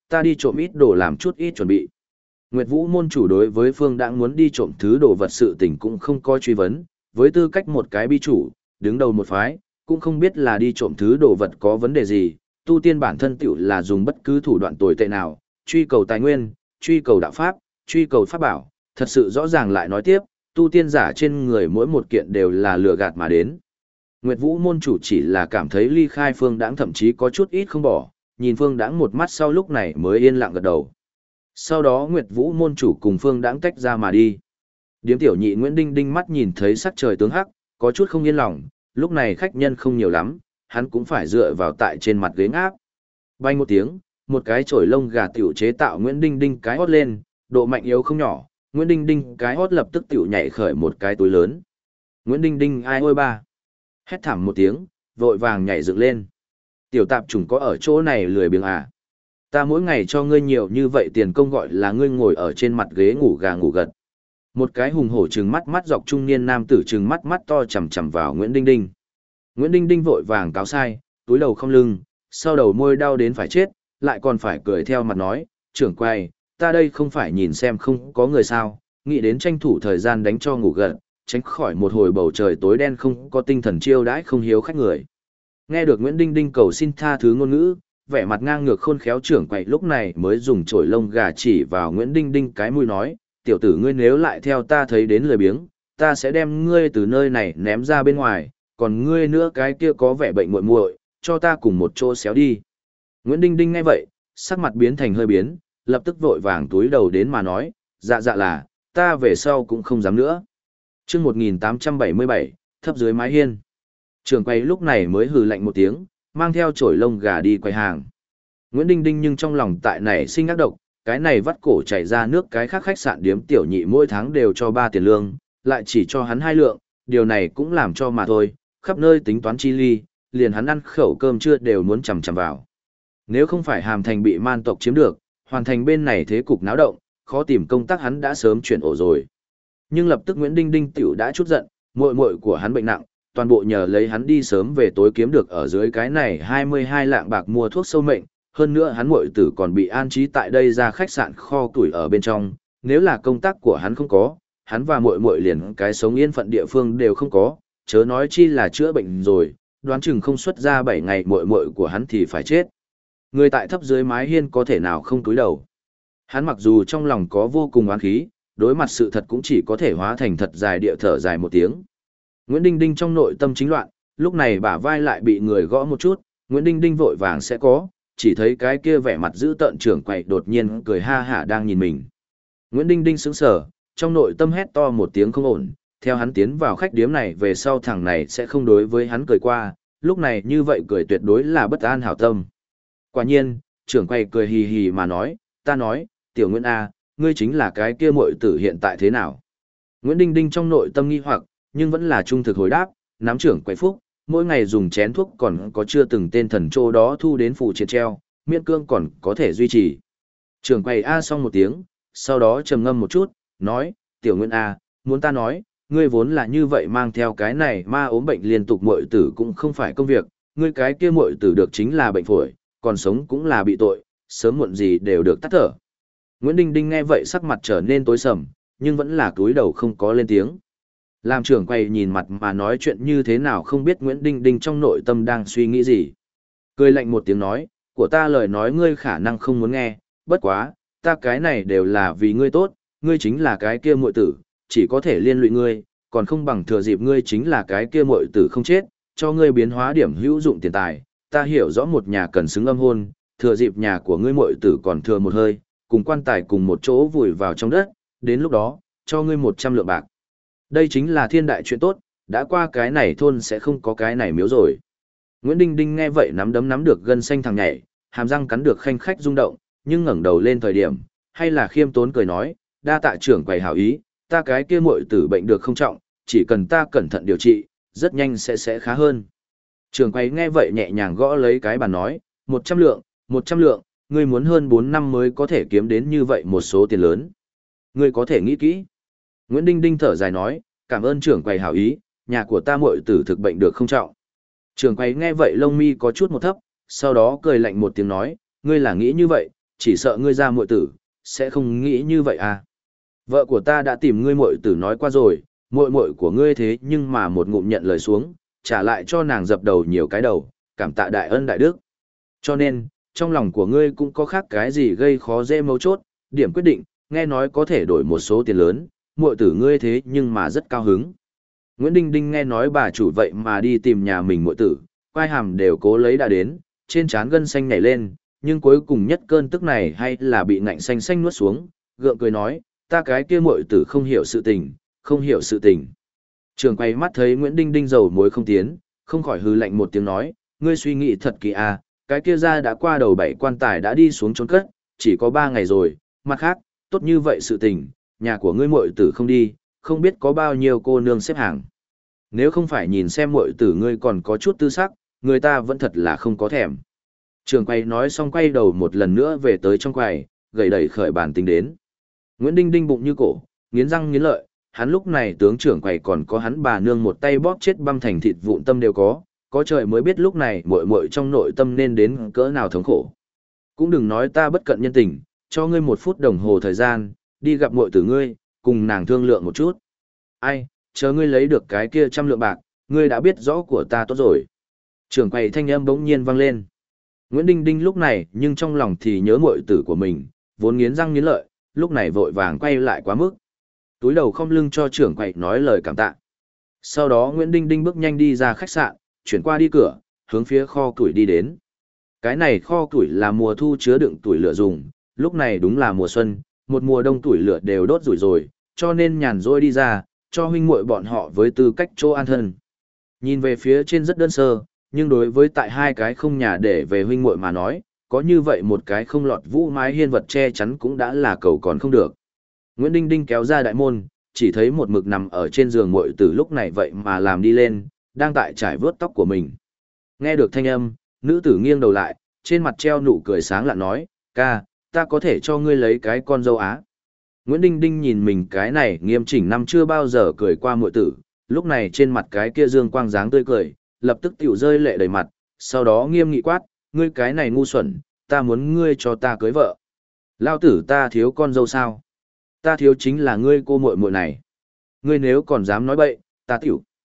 ta đi trộm ít đồ làm chút ít chuẩn bị. Nguyệt Vũ môn chủ đối với Phương Đãng muốn đi trộm thứ đồ vật sự tình cũng không có truy vấn, với tư cách một cái bi chủ, đứng đầu một phái, cũng không biết là đi trộm thứ đồ vật có vấn đề gì, tu tiên bản thân tiểu là dùng bất cứ thủ đoạn tồi tệ nào, truy cầu tài nguyên, truy cầu đạo pháp, truy cầu pháp bảo, thật sự rõ ràng lại nói tiếp, tu tiên giả trên người mỗi một kiện đều là lừa gạt mà đến. Nguyệt Vũ môn chủ chỉ là cảm thấy ly khai Phương Đãng thậm chí có chút ít không bỏ, nhìn Phương Đãng một mắt sau lúc này mới yên lặng gật đầu. Sau đó Nguyệt Vũ môn chủ cùng Phương Đãng tách ra mà đi. Điếm tiểu nhị Nguyễn Đinh Đinh mắt nhìn thấy sắc trời tướng hắc, có chút không yên lòng, lúc này khách nhân không nhiều lắm, hắn cũng phải dựa vào tại trên mặt ghế ngáp. Bay một tiếng, một cái chổi lông gà tiểu chế tạo Nguyễn Đinh Đinh cái hót lên, độ mạnh yếu không nhỏ, Nguyễn Đinh Đinh cái hót lập tức tiểu nhảy khởi một cái túi lớn. Nguyễn Đinh Đinh ai ôi ba. Hét thảm một tiếng, vội vàng nhảy dựng lên. Tiểu tạp chủng có ở chỗ này lười biếng à? Ta mỗi ngày cho ngươi nhiều như vậy tiền công gọi là ngươi ngồi ở trên mặt ghế ngủ gà ngủ gật. Một cái hùng hổ trừng mắt mắt dọc trung niên nam tử trừng mắt mắt to chằm chằm vào Nguyễn Đinh Đinh. Nguyễn Đinh Đinh vội vàng cáo sai, túi đầu không lưng, sau đầu môi đau đến phải chết, lại còn phải cười theo mặt nói, trưởng quay, ta đây không phải nhìn xem không có người sao, nghĩ đến tranh thủ thời gian đánh cho ngủ gật, tránh khỏi một hồi bầu trời tối đen không có tinh thần chiêu đãi không hiếu khách người. Nghe được Nguyễn Đinh Đinh cầu xin tha thứ ngôn ngữ, vẻ mặt ngang ngược khôn khéo trưởng quậy lúc này mới dùng chổi lông gà chỉ vào Nguyễn Đinh Đinh cái mũi nói, tiểu tử ngươi nếu lại theo ta thấy đến lười biếng, ta sẽ đem ngươi từ nơi này ném ra bên ngoài, còn ngươi nữa cái kia có vẻ bệnh muội muội, cho ta cùng một chỗ xéo đi. Nguyễn Đinh Đinh nghe vậy, sắc mặt biến thành hơi biến, lập tức vội vàng túi đầu đến mà nói, dạ dạ là, ta về sau cũng không dám nữa. Chương 1877, thấp dưới mái hiên. Trưởng quay lúc này mới hừ lạnh một tiếng, mang theo chổi lông gà đi quay hàng. Nguyễn Đinh Đinh nhưng trong lòng tại này sinh ác độc, cái này vắt cổ chảy ra nước cái khác khách sạn điếm tiểu nhị mỗi tháng đều cho 3 tiền lương, lại chỉ cho hắn 2 lượng, điều này cũng làm cho mà thôi, khắp nơi tính toán chi ly, liền hắn ăn khẩu cơm trưa đều muốn chằm chằm vào. Nếu không phải Hàm Thành bị man tộc chiếm được, hoàn thành bên này thế cục náo động, khó tìm công tác hắn đã sớm chuyển ổ rồi. Nhưng lập tức Nguyễn Đinh Đinh tiểu đã chút giận, muội muội của hắn bệnh nặng, toàn bộ nhờ lấy hắn đi sớm về tối kiếm được ở dưới cái này 22 lạng bạc mua thuốc sâu mệnh, hơn nữa hắn muội tử còn bị an trí tại đây ra khách sạn kho tuổi ở bên trong, nếu là công tác của hắn không có, hắn và muội muội liền cái sống yên phận địa phương đều không có, chớ nói chi là chữa bệnh rồi, đoán chừng không xuất ra 7 ngày muội muội của hắn thì phải chết. Người tại thấp dưới mái hiên có thể nào không cúi đầu. Hắn mặc dù trong lòng có vô cùng oán khí, đối mặt sự thật cũng chỉ có thể hóa thành thật dài địa thở dài một tiếng. Nguyễn Đinh Đinh trong nội tâm chính loạn, lúc này bả vai lại bị người gõ một chút, Nguyễn Đinh Đinh vội vàng sẽ có, chỉ thấy cái kia vẻ mặt giữ tợn trưởng quầy đột nhiên cười ha hả đang nhìn mình. Nguyễn Đinh Đinh sững sờ, trong nội tâm hét to một tiếng không ổn, theo hắn tiến vào khách điếm này về sau thằng này sẽ không đối với hắn cười qua, lúc này như vậy cười tuyệt đối là bất an hảo tâm. Quả nhiên, trưởng quầy cười hì hì mà nói, ta nói, tiểu Nguyễn A, ngươi chính là cái kia muội tử hiện tại thế nào? Nguyễn Đinh Đinh trong nội tâm nghi hoặc, nhưng vẫn là trung thực hồi đáp, nắm trưởng quầy phúc, mỗi ngày dùng chén thuốc còn có chưa từng tên thần trô đó thu đến phụ triệt treo, miễn cương còn có thể duy trì. Trưởng quầy A xong một tiếng, sau đó trầm ngâm một chút, nói, tiểu Nguyễn A, muốn ta nói, ngươi vốn là như vậy mang theo cái này ma ốm bệnh liên tục muội tử cũng không phải công việc, ngươi cái kia muội tử được chính là bệnh phổi, còn sống cũng là bị tội, sớm muộn gì đều được tắt thở. Nguyễn Đinh Đinh nghe vậy sắc mặt trở nên tối sầm, nhưng vẫn là cúi đầu không có lên tiếng. Làm trưởng quầy nhìn mặt mà nói chuyện như thế nào không biết Nguyễn Đinh Đinh trong nội tâm đang suy nghĩ gì. Cười lạnh một tiếng nói, của ta lời nói ngươi khả năng không muốn nghe, bất quá, ta cái này đều là vì ngươi tốt, ngươi chính là cái kia muội tử, chỉ có thể liên lụy ngươi, còn không bằng thừa dịp ngươi chính là cái kia muội tử không chết, cho ngươi biến hóa điểm hữu dụng tiền tài. Ta hiểu rõ một nhà cần xứng âm hôn, thừa dịp nhà của ngươi muội tử còn thừa một hơi, cùng quan tài cùng một chỗ vùi vào trong đất, đến lúc đó, cho ngươi 100 lượng bạc. Đây chính là thiên đại chuyện tốt, đã qua cái này thôn sẽ không có cái này miếu rồi. Nguyễn Đinh Đinh nghe vậy nắm đấm nắm được gân xanh thằng nhảy, hàm răng cắn được khanh khách rung động, nhưng ngẩng đầu lên thời điểm, hay là khiêm tốn cười nói, đa tạ trưởng quầy hảo ý, ta cái kia muội tử bệnh được không trọng, chỉ cần ta cẩn thận điều trị, rất nhanh sẽ khá hơn. Trưởng quầy nghe vậy nhẹ nhàng gõ lấy cái bàn nói, 100 lượng, 100 lượng, ngươi muốn hơn 4 năm mới có thể kiếm đến như vậy một số tiền lớn. Ngươi có thể nghĩ kỹ. Nguyễn Đinh Đinh thở dài nói, cảm ơn trưởng quầy hảo ý, nhà của ta muội tử thực bệnh được không trọng. Trưởng quầy nghe vậy lông mi có chút một thấp, sau đó cười lạnh một tiếng nói, ngươi là nghĩ như vậy, Chỉ sợ ngươi ra muội tử, sẽ không nghĩ như vậy à. Vợ của ta đã tìm ngươi muội tử nói qua rồi, muội muội của ngươi thế nhưng mà một ngụm nhận lời xuống, trả lại cho nàng dập đầu nhiều cái đầu, cảm tạ đại ân đại đức. Cho nên, trong lòng của ngươi cũng có khác cái gì gây khó dễ mấu chốt, điểm quyết định, nghe nói có thể đổi một số tiền lớn, muội tử ngươi thế nhưng mà rất cao hứng. Nguyễn Đinh Đinh nghe nói bà chủ vậy mà đi tìm nhà mình muội tử, quai hàm đều cố lấy đã đến, trên trán gân xanh nhảy lên, nhưng cuối cùng nhất cơn tức này hay là bị ngạnh xanh xanh nuốt xuống, gượng cười nói, ta cái kia muội tử không hiểu sự tình, không hiểu sự tình. Trường quay mắt thấy Nguyễn Đinh Đinh dầu muối không tiến, không khỏi hừ lạnh một tiếng nói, ngươi suy nghĩ thật kỳ à, cái kia ra đã qua đầu 7 quan tài đã đi xuống trốn cất, chỉ có 3 ngày rồi, mặt khác, tốt như vậy sự tình, nhà của ngươi muội tử không đi, không biết có bao nhiêu cô nương xếp hàng. Nếu không phải nhìn xem muội tử ngươi còn có chút tư sắc, người ta vẫn thật là không có thèm. Trường quay nói xong quay đầu một lần nữa về tới trong quầy, gầy đẩy khởi bàn tính đến. Nguyễn Đinh Đinh bụng như cổ, nghiến răng nghiến lợi, hắn lúc này tướng trưởng quầy còn có hắn bà nương một tay bóp chết băm thành thịt vụn tâm đều có trời mới biết lúc này muội muội trong nội tâm nên đến cỡ nào thống khổ. Cũng đừng nói ta bất cận nhân tình, cho ngươi 1 phút đồng hồ thời gian, đi gặp muội tử ngươi, cùng nàng thương lượng một chút. Ai, chờ ngươi lấy được cái kia 100 lượng bạc, ngươi đã biết rõ của ta tốt rồi. Trưởng quầy thanh âm bỗng nhiên vang lên. Nguyễn Đinh Đinh lúc này nhưng trong lòng thì nhớ muội tử của mình, vốn nghiến răng nghiến lợi, lúc này vội vàng quay lại quá mức. Túi đầu không lưng cho trưởng quầy nói lời cảm tạ. Sau đó Nguyễn Đinh Đinh bước nhanh đi ra khách sạn, chuyển qua đi cửa, hướng phía kho củi đi đến. Cái này kho củi là mùa thu chứa đựng tuổi lửa dùng, lúc này đúng là mùa xuân, một mùa đông tuổi lửa đều đốt rủi rồi, cho nên nhàn rỗi đi ra, cho huynh muội bọn họ với tư cách chỗ an thân. Nhìn về phía trên rất đơn sơ, nhưng đối với tại 2 cái không nhà để về huynh muội mà nói, có như vậy một cái không lọt vũ mái hiên vật che chắn cũng đã là cầu còn không được. Nguyễn Đinh Đinh kéo ra đại môn, chỉ thấy một mực nằm ở trên giường muội tử lúc này vậy mà làm đi lên, đang tại trải vớt tóc của mình. Nghe được thanh âm, nữ tử nghiêng đầu lại, trên mặt treo nụ cười sáng lạ nói, ca, ta có thể cho ngươi lấy cái con dâu á. Nguyễn Đinh Đinh nhìn mình cái này nghiêm chỉnh năm chưa bao giờ cười qua muội tử, lúc này trên mặt cái kia dương quang dáng tươi cười, lập tức tiểu rơi lệ đầy mặt, sau đó nghiêm nghị quát, ngươi cái này ngu xuẩn, ta muốn ngươi cho ta cưới vợ. Lao tử ta thiếu con dâu sao? Ta thiếu chính là ngươi cô muội muội này. Ngươi nếu còn dám nói bậy, ta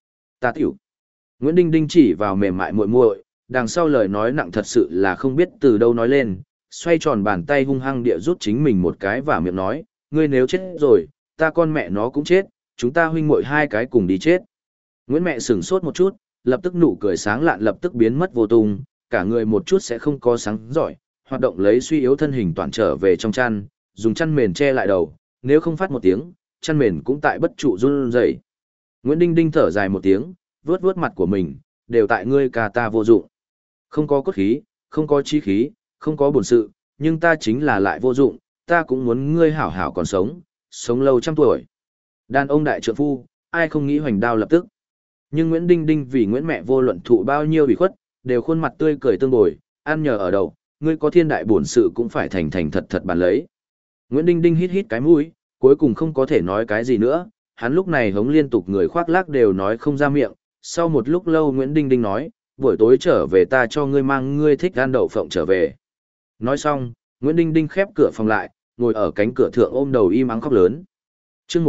tiểu. Nguyễn Đinh Đinh chỉ vào mềm mại muội muội, đằng sau lời nói nặng thật sự là không biết từ đâu nói lên, xoay tròn bàn tay hung hăng địa rút chính mình một cái và miệng nói, ngươi nếu chết rồi, ta con mẹ nó cũng chết, chúng ta huynh muội 2 cái cùng đi chết. Nguyễn mẹ sửng sốt một chút, lập tức nụ cười sáng lạn lập tức biến mất vô tung, cả người một chút sẽ không có sáng giỏi, hoạt động lấy suy yếu thân hình toàn trở về trong chăn, dùng chăn mền che lại đầu, nếu không phát một tiếng, chăn mền cũng tại bất trụ run rẩy. Nguyễn Đinh Đinh thở dài một tiếng, vuốt vuốt mặt của mình, đều tại ngươi ca ta vô dụng. Không có cốt khí, không có chí khí, không có bổn sự, nhưng ta chính là lại vô dụng, ta cũng muốn ngươi hảo hảo còn sống, sống lâu 100 tuổi. Đàn ông đại trượng phu, ai không nghĩ hoành đao lập tức. Nhưng Nguyễn Đinh Đinh vì Nguyễn mẹ vô luận thụ bao nhiêu ủy khuất, đều khuôn mặt tươi cười tương bồi, ăn nhờ ở đầu, ngươi có thiên đại bổn sự cũng phải thành thành thật thật bàn lấy. Nguyễn Đinh Đinh hít hít cái mũi, cuối cùng không có thể nói cái gì nữa, hắn lúc này hống liên tục người khoác lác đều nói không ra miệng, sau một lúc lâu Nguyễn Đinh Đinh nói, buổi tối trở về ta cho ngươi mang ngươi thích ăn đậu phộng trở về. Nói xong, Nguyễn Đinh Đinh khép cửa phòng lại, ngồi ở cánh cửa thượng ôm đầu im ắng khóc lớn. Chương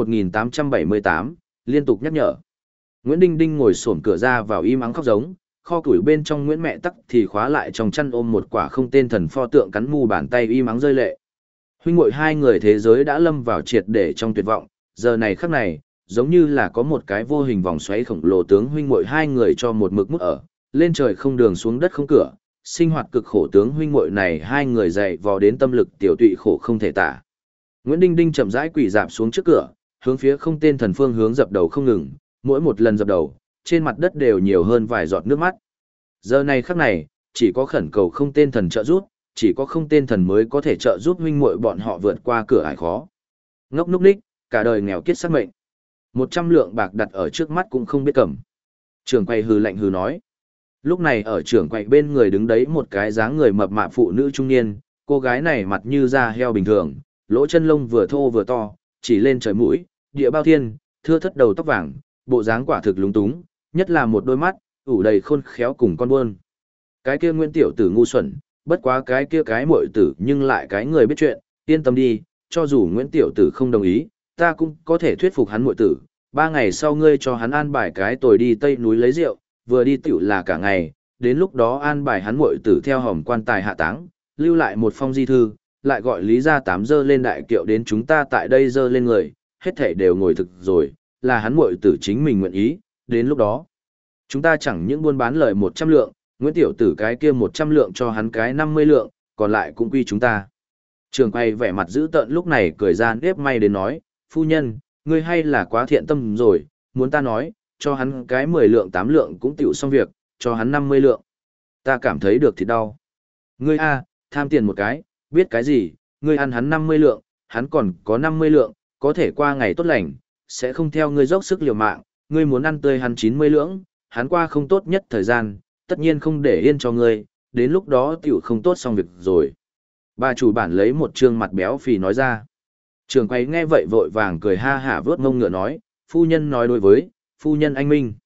1878, liên tục nhắc nhở. Nguyễn Đinh Đinh ngồi xổm cửa ra vào im ắng khóc giống, kho củi bên trong Nguyễn mẹ tắc thì khóa lại trong chăn ôm một quả không tên thần pho tượng cắn mu bàn tay im ắng rơi lệ. Huynh muội 2 người thế giới đã lâm vào triệt để trong tuyệt vọng, giờ này khắc này, giống như là có một cái vô hình vòng xoáy khổng lồ tướng huynh muội 2 người cho một mực mút ở, lên trời không đường xuống đất không cửa, sinh hoạt cực khổ tướng huynh muội này 2 người dày vò đến tâm lực tiểu tụy khổ không thể tả. Nguyễn Đinh Đinh chậm rãi quỳ rạp xuống trước cửa, hướng phía không tên thần phương hướng dập đầu không ngừng, mỗi một lần dập đầu, trên mặt đất đều nhiều hơn vài giọt nước mắt. Giờ này khắc này, chỉ có khẩn cầu không tên thần trợ giúp, chỉ có không tên thần mới có thể trợ giúp huynh muội bọn họ vượt qua cửa ải khó. Ngốc núc ních, cả đời nghèo kiết sắc mệnh. 100 lượng bạc đặt ở trước mắt cũng không biết cầm. Trưởng quầy hừ lạnh hừ nói. Lúc này ở trưởng quầy bên người đứng đấy một cái dáng người mập mạp phụ nữ trung niên, cô gái này mặt như da heo bình thường, lỗ chân lông vừa thô vừa to, chỉ lên trời mũi, địa bao thiên, thưa thất đầu tóc vàng, bộ dáng quả thực lúng túng, nhất là một đôi mắt, ủ đầy khôn khéo cùng con buôn. Cái kia Nguyễn tiểu tử ngu xuẩn, bất quá cái kia cái muội tử nhưng lại cái người biết chuyện, yên tâm đi, cho dù Nguyễn tiểu tử không đồng ý, ta cũng có thể thuyết phục hắn muội tử, 3 ngày sau ngươi cho hắn an bài cái tồi đi tây núi lấy rượu, vừa đi tiểu là cả ngày, đến lúc đó an bài hắn muội tử theo hòm quan tài hạ táng, lưu lại một phong di thư, lại gọi Lý gia 8 dơ lên đại kiệu đến chúng ta tại đây dơ lên người, hết thảy đều ngồi thực rồi, là hắn muội tử chính mình nguyện ý, đến lúc đó chúng ta chẳng những buôn bán lời 100 lượng, Nguyễn tiểu tử cái kia 100 lượng cho hắn cái 50 lượng, còn lại cũng quy chúng ta. Trường quay vẻ mặt dữ tợn lúc này cười ra nếp may đến nói, phu nhân, ngươi hay là quá thiện tâm rồi, muốn ta nói, cho hắn cái 10 lượng 8 lượng cũng tiểu xong việc, cho hắn 50 lượng. Ta cảm thấy được thì đau. Ngươi a, tham tiền một cái, biết cái gì, ngươi ăn hắn 50 lượng, hắn còn có 50 lượng, có thể qua ngày tốt lành, sẽ không theo ngươi dốc sức liều mạng, ngươi muốn ăn tươi hắn 90 lượng, hắn qua không tốt nhất thời gian, tất nhiên không để yên cho ngươi, đến lúc đó tiểu không tốt xong việc rồi. Bà chủ bản lấy một trương mặt béo phì nói ra. Trường quay nghe vậy vội vàng cười ha hả vớt ngông ngựa nói, phu nhân nói đối với, phu nhân anh minh.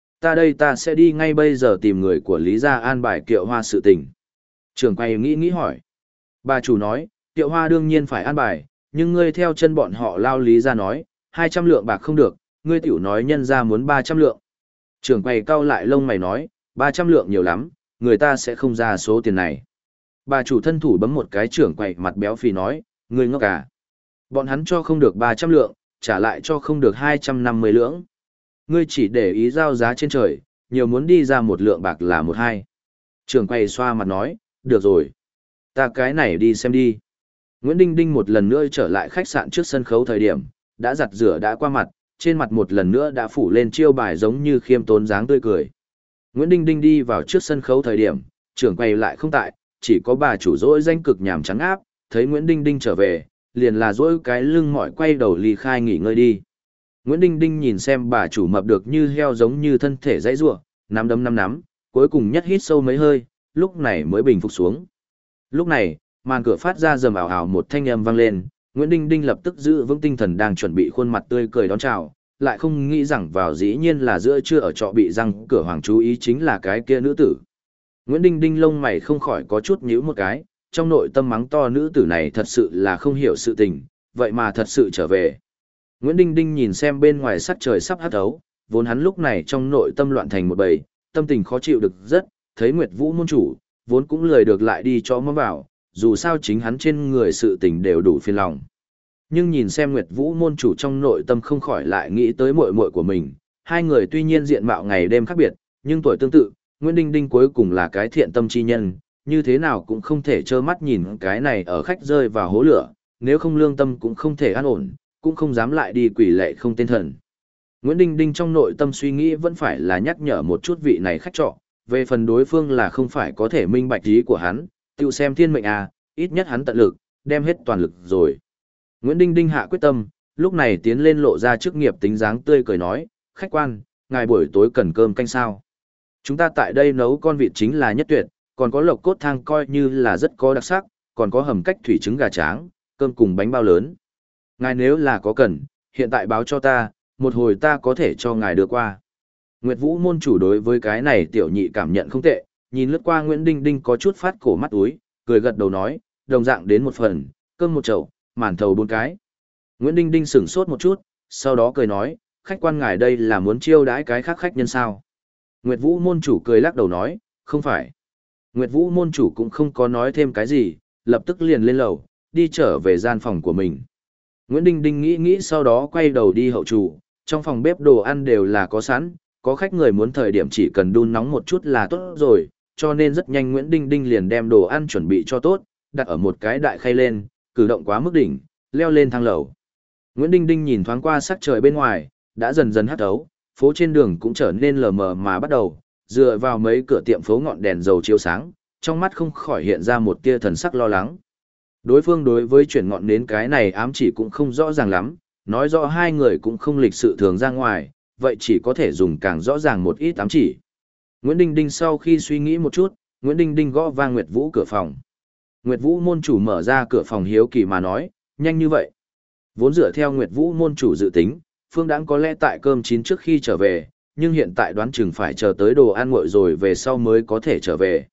Ta sẽ đi ngay bây giờ tìm người của Lý gia an bài Kiệu Hoa sự tình. Trường quay nghĩ hỏi. Bà chủ nói, Kiệu Hoa đương nhiên phải an bài, nhưng ngươi theo chân bọn họ lao Lý gia nói, 200 lượng bạc không được, ngươi tiểu nói nhân ra muốn 300 lượng. Trường quay cau lại lông mày nói, 300 lượng nhiều lắm, người ta sẽ không ra số tiền này. Bà chủ thân thủ bấm một cái trưởng quầy mặt béo phì nói, ngươi ngốc à. Bọn hắn cho không được 300 lượng, trả lại cho không được 250 lượng. Ngươi chỉ để ý giao giá trên trời, nhiều muốn đi ra 1 lượng bạc là 1-2. Trưởng quầy xoa mặt nói, được rồi. Ta cái này đi xem đi. Nguyễn Đinh Đinh một lần nữa trở lại khách sạn trước sân khấu thời điểm, đã giặt rửa đã qua mặt, trên mặt một lần nữa đã phủ lên chiêu bài giống như khiêm tốn dáng tươi cười. Nguyễn Đinh Đinh đi vào trước sân khấu thời điểm, trưởng quầy lại không tại, chỉ có bà chủ dỗi danh cực nhàm trắng áp, thấy Nguyễn Đinh Đinh trở về, liền là dỗi cái lưng mỏi quay đầu ly khai nghỉ ngơi đi. Nguyễn Đinh Đinh nhìn xem bà chủ mập được như heo giống như thân thể dãy rủa, nắm đấm nắm, cuối cùng nhất hít sâu mấy hơi, lúc này mới bình phục xuống. Lúc này, màn cửa phát ra rầm ảo ảo một thanh âm vang lên, Nguyễn Đinh Đinh lập tức giữ vững tinh thần đang chuẩn bị khuôn mặt tươi cười đón chào, lại không nghĩ rằng vào dĩ nhiên là giữa trưa ở trọ bị răng cửa hoàng chú ý chính là cái kia nữ tử. Nguyễn Đinh Đinh lông mày không khỏi có chút nhíu một cái, trong nội tâm mắng to nữ tử này thật sự là không hiểu sự tình, vậy mà thật sự trở về. Nguyễn Đinh Đinh nhìn xem bên ngoài sắc trời sắp hắt thấu, vốn hắn lúc này trong nội tâm loạn thành một bầy, tâm tình khó chịu được rất, thấy Nguyệt Vũ môn chủ, vốn cũng lười được lại đi cho mắm vào, dù sao chính hắn trên người sự tình đều đủ phiền lòng. Nhưng nhìn xem Nguyệt Vũ môn chủ trong nội tâm không khỏi lại nghĩ tới muội muội của mình, hai người tuy nhiên diện mạo ngày đêm khác biệt, nhưng tuổi tương tự, Nguyễn Đinh Đinh cuối cùng là cái thiện tâm chi nhân, như thế nào cũng không thể trơ mắt nhìn cái này ở khách rơi vào hố lửa, nếu không lương tâm cũng không thể an ổn, cũng không dám lại đi quỷ lệ không tên thần. Nguyễn Đinh Đinh trong nội tâm suy nghĩ vẫn phải là nhắc nhở một chút vị này khách trọ, về phần đối phương là không phải có thể minh bạch ý của hắn, tự xem thiên mệnh à, ít nhất hắn tận lực, đem hết toàn lực rồi. Nguyễn Đinh Đinh hạ quyết tâm, lúc này tiến lên lộ ra chức nghiệp tính dáng tươi cười nói, khách quan, ngài buổi tối cần cơm canh sao. Chúng ta tại đây nấu con vịt chính là nhất tuyệt, còn có lộc cốt thang coi như là rất có đặc sắc, còn có hầm cách thủy trứng gà tráng, cơm cùng bánh bao lớn. Ngài nếu là có cần, hiện tại báo cho ta, một hồi ta có thể cho ngài đưa qua. Nguyệt Vũ môn chủ đối với cái này tiểu nhị cảm nhận không tệ, nhìn lướt qua Nguyễn Đinh Đinh có chút phát cổ mắt úi, cười gật đầu nói, đồng dạng đến một phần, cơm một chậu, màn thầu 4 cái. Nguyễn Đinh Đinh sửng sốt một chút, sau đó cười nói, khách quan ngài đây là muốn chiêu đãi cái khác khách nhân sao. Nguyệt Vũ môn chủ cười lắc đầu nói, không phải. Nguyệt Vũ môn chủ cũng không có nói thêm cái gì, lập tức liền lên lầu, đi trở về gian phòng của mình. Nguyễn Đinh Đinh nghĩ sau đó quay đầu đi hậu chủ, trong phòng bếp đồ ăn đều là có sẵn, có khách người muốn thời điểm chỉ cần đun nóng một chút là tốt rồi, cho nên rất nhanh Nguyễn Đinh Đinh liền đem đồ ăn chuẩn bị cho tốt, đặt ở một cái đại khay lên, cử động quá mức đỉnh, leo lên thang lầu. Nguyễn Đinh Đinh nhìn thoáng qua sắc trời bên ngoài, đã dần dần hắt thấu, phố trên đường cũng trở nên lờ mờ mà bắt đầu, dựa vào mấy cửa tiệm phố ngọn đèn dầu chiếu sáng, trong mắt không khỏi hiện ra một tia thần sắc lo lắng. Đối phương đối với chuyển ngọn đến cái này ám chỉ cũng không rõ ràng lắm, nói rõ hai người cũng không lịch sự thường ra ngoài, vậy chỉ có thể dùng càng rõ ràng một ít ám chỉ. Nguyễn Đinh Đinh sau khi suy nghĩ một chút, Nguyễn Đinh Đinh gõ vang Nguyệt Vũ cửa phòng. Nguyệt Vũ môn chủ mở ra cửa phòng hiếu kỳ mà nói, nhanh như vậy. Vốn dựa theo Nguyệt Vũ môn chủ dự tính, Phương Đãng có lẽ tại cơm chín trước khi trở về, nhưng hiện tại đoán chừng phải chờ tới đồ ăn nguội rồi về sau mới có thể trở về.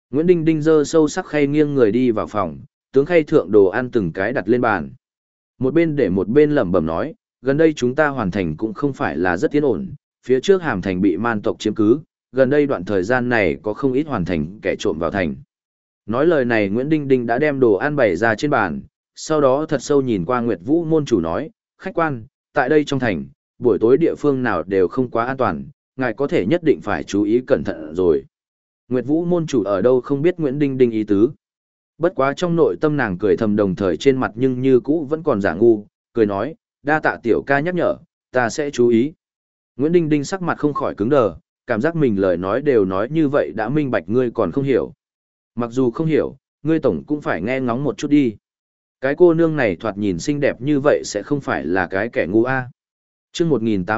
Nguyễn Đinh Đinh giơ sâu sắc khay nghiêng người đi vào phòng, tướng khay thượng đồ ăn từng cái đặt lên bàn. Một bên để một bên lẩm bẩm nói, gần đây chúng ta hoàn thành cũng không phải là rất yên ổn, phía trước Hàm Thành bị man tộc chiếm cứ, gần đây đoạn thời gian này có không ít hoàn thành kẻ trộm vào thành. Nói lời này Nguyễn Đinh Đinh đã đem đồ ăn bày ra trên bàn, sau đó thật sâu nhìn qua Nguyệt Vũ môn chủ nói, khách quan, tại đây trong thành, buổi tối địa phương nào đều không quá an toàn, ngài có thể nhất định phải chú ý cẩn thận rồi. Nguyệt Vũ môn chủ ở đâu không biết Nguyễn Đinh Đinh ý tứ. Bất quá trong nội tâm nàng cười thầm đồng thời trên mặt nhưng như cũ vẫn còn giả ngu, cười nói, đa tạ tiểu ca nhắc nhở, ta sẽ chú ý. Nguyễn Đinh Đinh sắc mặt không khỏi cứng đờ, cảm giác mình lời nói đều nói như vậy đã minh bạch ngươi còn không hiểu. Mặc dù không hiểu, ngươi tổng cũng phải nghe ngóng một chút đi. Cái cô nương này thoạt nhìn xinh đẹp như vậy sẽ không phải là cái kẻ ngu a. Chương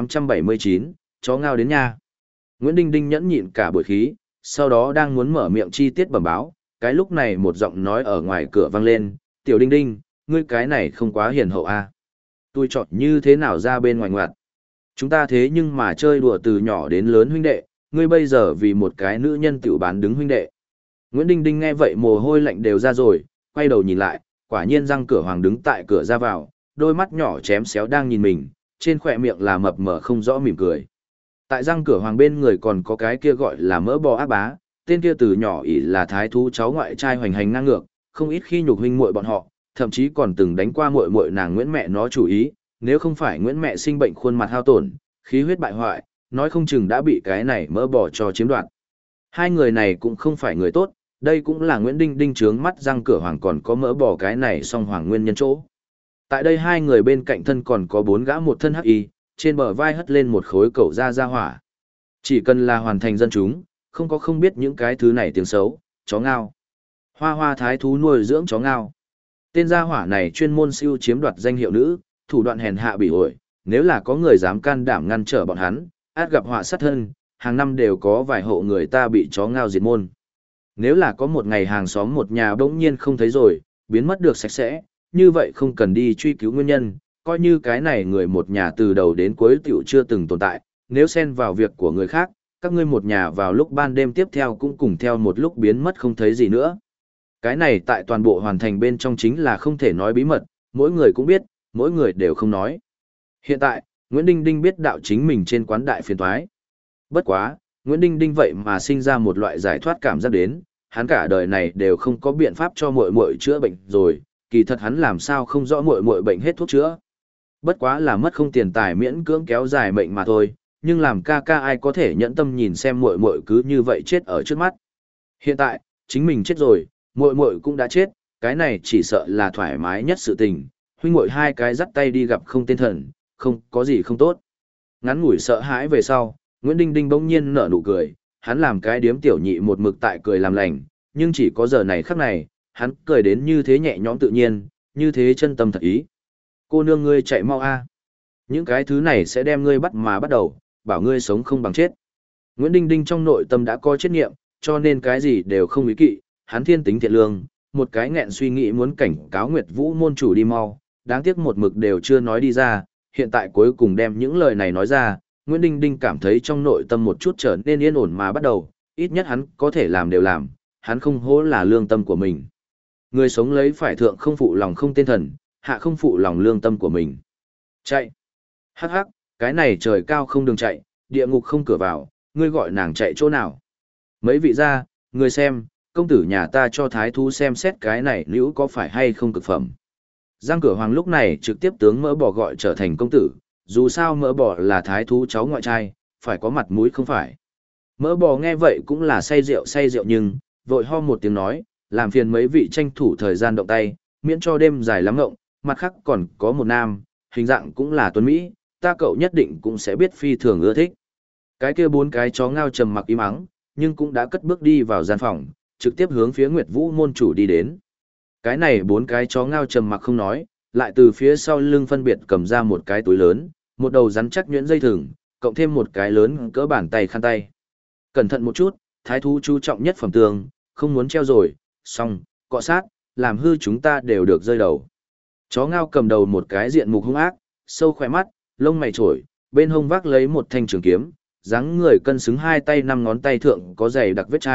1879, chó ngao đến nha. Nguyễn Đinh Đinh nhẫn nhịn cả buổi khí, sau đó đang muốn mở miệng chi tiết bẩm báo, cái lúc này một giọng nói ở ngoài cửa vang lên, "Tiểu Đinh Đinh, ngươi cái này không quá hiền hậu a. Tôi chọn như thế nào ra bên ngoài ngoặt. Chúng ta thế nhưng mà chơi đùa từ nhỏ đến lớn huynh đệ, ngươi bây giờ vì một cái nữ nhân tiểu bán đứng huynh đệ." Nguyễn Đinh Đinh nghe vậy mồ hôi lạnh đều ra rồi, quay đầu nhìn lại, quả nhiên Giang Cửa Hoàng đứng tại cửa ra vào, đôi mắt nhỏ chém xéo đang nhìn mình, trên khỏe miệng là mập mờ không rõ mỉm cười. Tại Giang Cửa Hoàng bên người còn có cái kia gọi là mỡ bò ác bá, tên kia từ nhỏ ỷ là thái thú cháu ngoại trai hoành hành ngang ngược, không ít khi nhục huynh muội bọn họ, thậm chí còn từng đánh qua muội muội nàng Nguyễn mẹ nó chủ ý, nếu không phải Nguyễn mẹ sinh bệnh khuôn mặt hao tổn, khí huyết bại hoại, nói không chừng đã bị cái này mỡ bò cho chiếm đoạt. Hai người này cũng không phải người tốt, đây cũng là Nguyễn Đinh Đinh trướng mắt Giang Cửa Hoàng còn có mỡ bò cái này song hoàng nguyên nhân chỗ. Tại đây hai người bên cạnh thân còn có bốn gã một thân hắc y, trên bờ vai hất lên một khối cẩu ra hỏa. Chỉ cần là hoàn thành dân chúng, không có không biết những cái thứ này tiếng xấu, chó ngao. Hoa Hoa thái thú nuôi dưỡng chó ngao. Tên gia hỏa này chuyên môn siêu chiếm đoạt danh hiệu nữ, thủ đoạn hèn hạ bỉ ổi, nếu là có người dám can đảm ngăn trở bọn hắn, át gặp họa sát thân, hàng năm đều có vài hộ người ta bị chó ngao diệt môn. Nếu là có một ngày hàng xóm một nhà bỗng nhiên không thấy rồi, biến mất được sạch sẽ, như vậy không cần đi truy cứu nguyên nhân, coi như cái này người một nhà từ đầu đến cuối tiểu chưa từng tồn tại, nếu xen vào việc của người khác, các ngươi một nhà vào lúc ban đêm tiếp theo cũng cùng theo một lúc biến mất không thấy gì nữa. Cái này tại toàn bộ hoàn thành bên trong chính là không thể nói bí mật, mỗi người cũng biết, mỗi người đều không nói. Hiện tại, Nguyễn Đinh Đinh biết đạo chính mình trên quán đại phiền toái. Bất quá, Nguyễn Đinh Đinh vậy mà sinh ra một loại giải thoát cảm giác đến, hắn cả đời này đều không có biện pháp cho muội muội chữa bệnh rồi, kỳ thật hắn làm sao không rõ muội muội bệnh hết thuốc chữa. Bất quá là mất không tiền tài miễn cưỡng kéo dài mệnh mà thôi, nhưng làm ca ca ai có thể nhẫn tâm nhìn xem muội muội cứ như vậy chết ở trước mắt. Hiện tại, chính mình chết rồi, muội muội cũng đã chết, cái này chỉ sợ là thoải mái nhất sự tình, huynh muội hai cái dắt tay đi gặp không tên thần, không có gì không tốt. Ngắn ngủi sợ hãi về sau, Nguyễn Đinh Đinh bỗng nhiên nở nụ cười, hắn làm cái điếm tiểu nhị một mực tại cười làm lành, nhưng chỉ có giờ này khắc này, hắn cười đến như thế nhẹ nhõm tự nhiên, như thế chân tâm thật ý. Cô nương ngươi chạy mau a. Những cái thứ này sẽ đem ngươi bắt mà bắt đầu, bảo ngươi sống không bằng chết. Nguyễn Đinh Đinh trong nội tâm đã có trách nhiệm, cho nên cái gì đều không ý kỵ, hắn thiên tính thiện lương, một cái nghẹn suy nghĩ muốn cảnh cáo Nguyệt Vũ môn chủ đi mau, đáng tiếc một mực đều chưa nói đi ra, hiện tại cuối cùng đem những lời này nói ra, Nguyễn Đinh Đinh cảm thấy trong nội tâm một chút trở nên yên ổn mà bắt đầu, ít nhất hắn có thể làm đều làm, hắn không hố là lương tâm của mình. Người sống lấy phải thượng không phụ lòng không tên thần, hạ không phụ lòng lương tâm của mình. Chạy. Hắc hắc, cái này trời cao không đường chạy, địa ngục không cửa vào, ngươi gọi nàng chạy chỗ nào. Mấy vị gia, ngươi xem, công tử nhà ta cho thái thú xem xét cái này nữ có phải hay không cực phẩm. Giang Cửa Hoàng lúc này trực tiếp tướng mỡ bò gọi trở thành công tử, dù sao mỡ bò là thái thú cháu ngoại trai, phải có mặt mũi không phải. Mỡ bò nghe vậy cũng là say rượu nhưng, vội ho một tiếng nói, làm phiền mấy vị tranh thủ thời gian động tay, miễn cho đêm dài lắm ngộng, mặt khác còn có một nam, hình dạng cũng là tuấn Mỹ, ta cậu nhất định cũng sẽ biết phi thường ưa thích. Cái kia bốn cái chó ngao trầm mặc im ắng, nhưng cũng đã cất bước đi vào gian phòng, trực tiếp hướng phía Nguyệt Vũ môn chủ đi đến. Cái này bốn cái chó ngao trầm mặc không nói, lại từ phía sau lưng phân biệt cầm ra một cái túi lớn, một đầu rắn chắc nhuyễn dây thừng, cộng thêm một cái lớn cỡ bàn tay khăn tay. Cẩn thận một chút, thái thú chú trọng nhất phẩm tường, không muốn treo rồi, xong, cọ sát, làm hư chúng ta đều được rơi đầu. Chó ngao cầm đầu một cái diện mục hung ác, sâu khỏe mắt, lông mày trổi, bên hông vác lấy một thanh trường kiếm, dáng người cân xứng hai tay năm ngón tay thượng có dày đặc vết chai,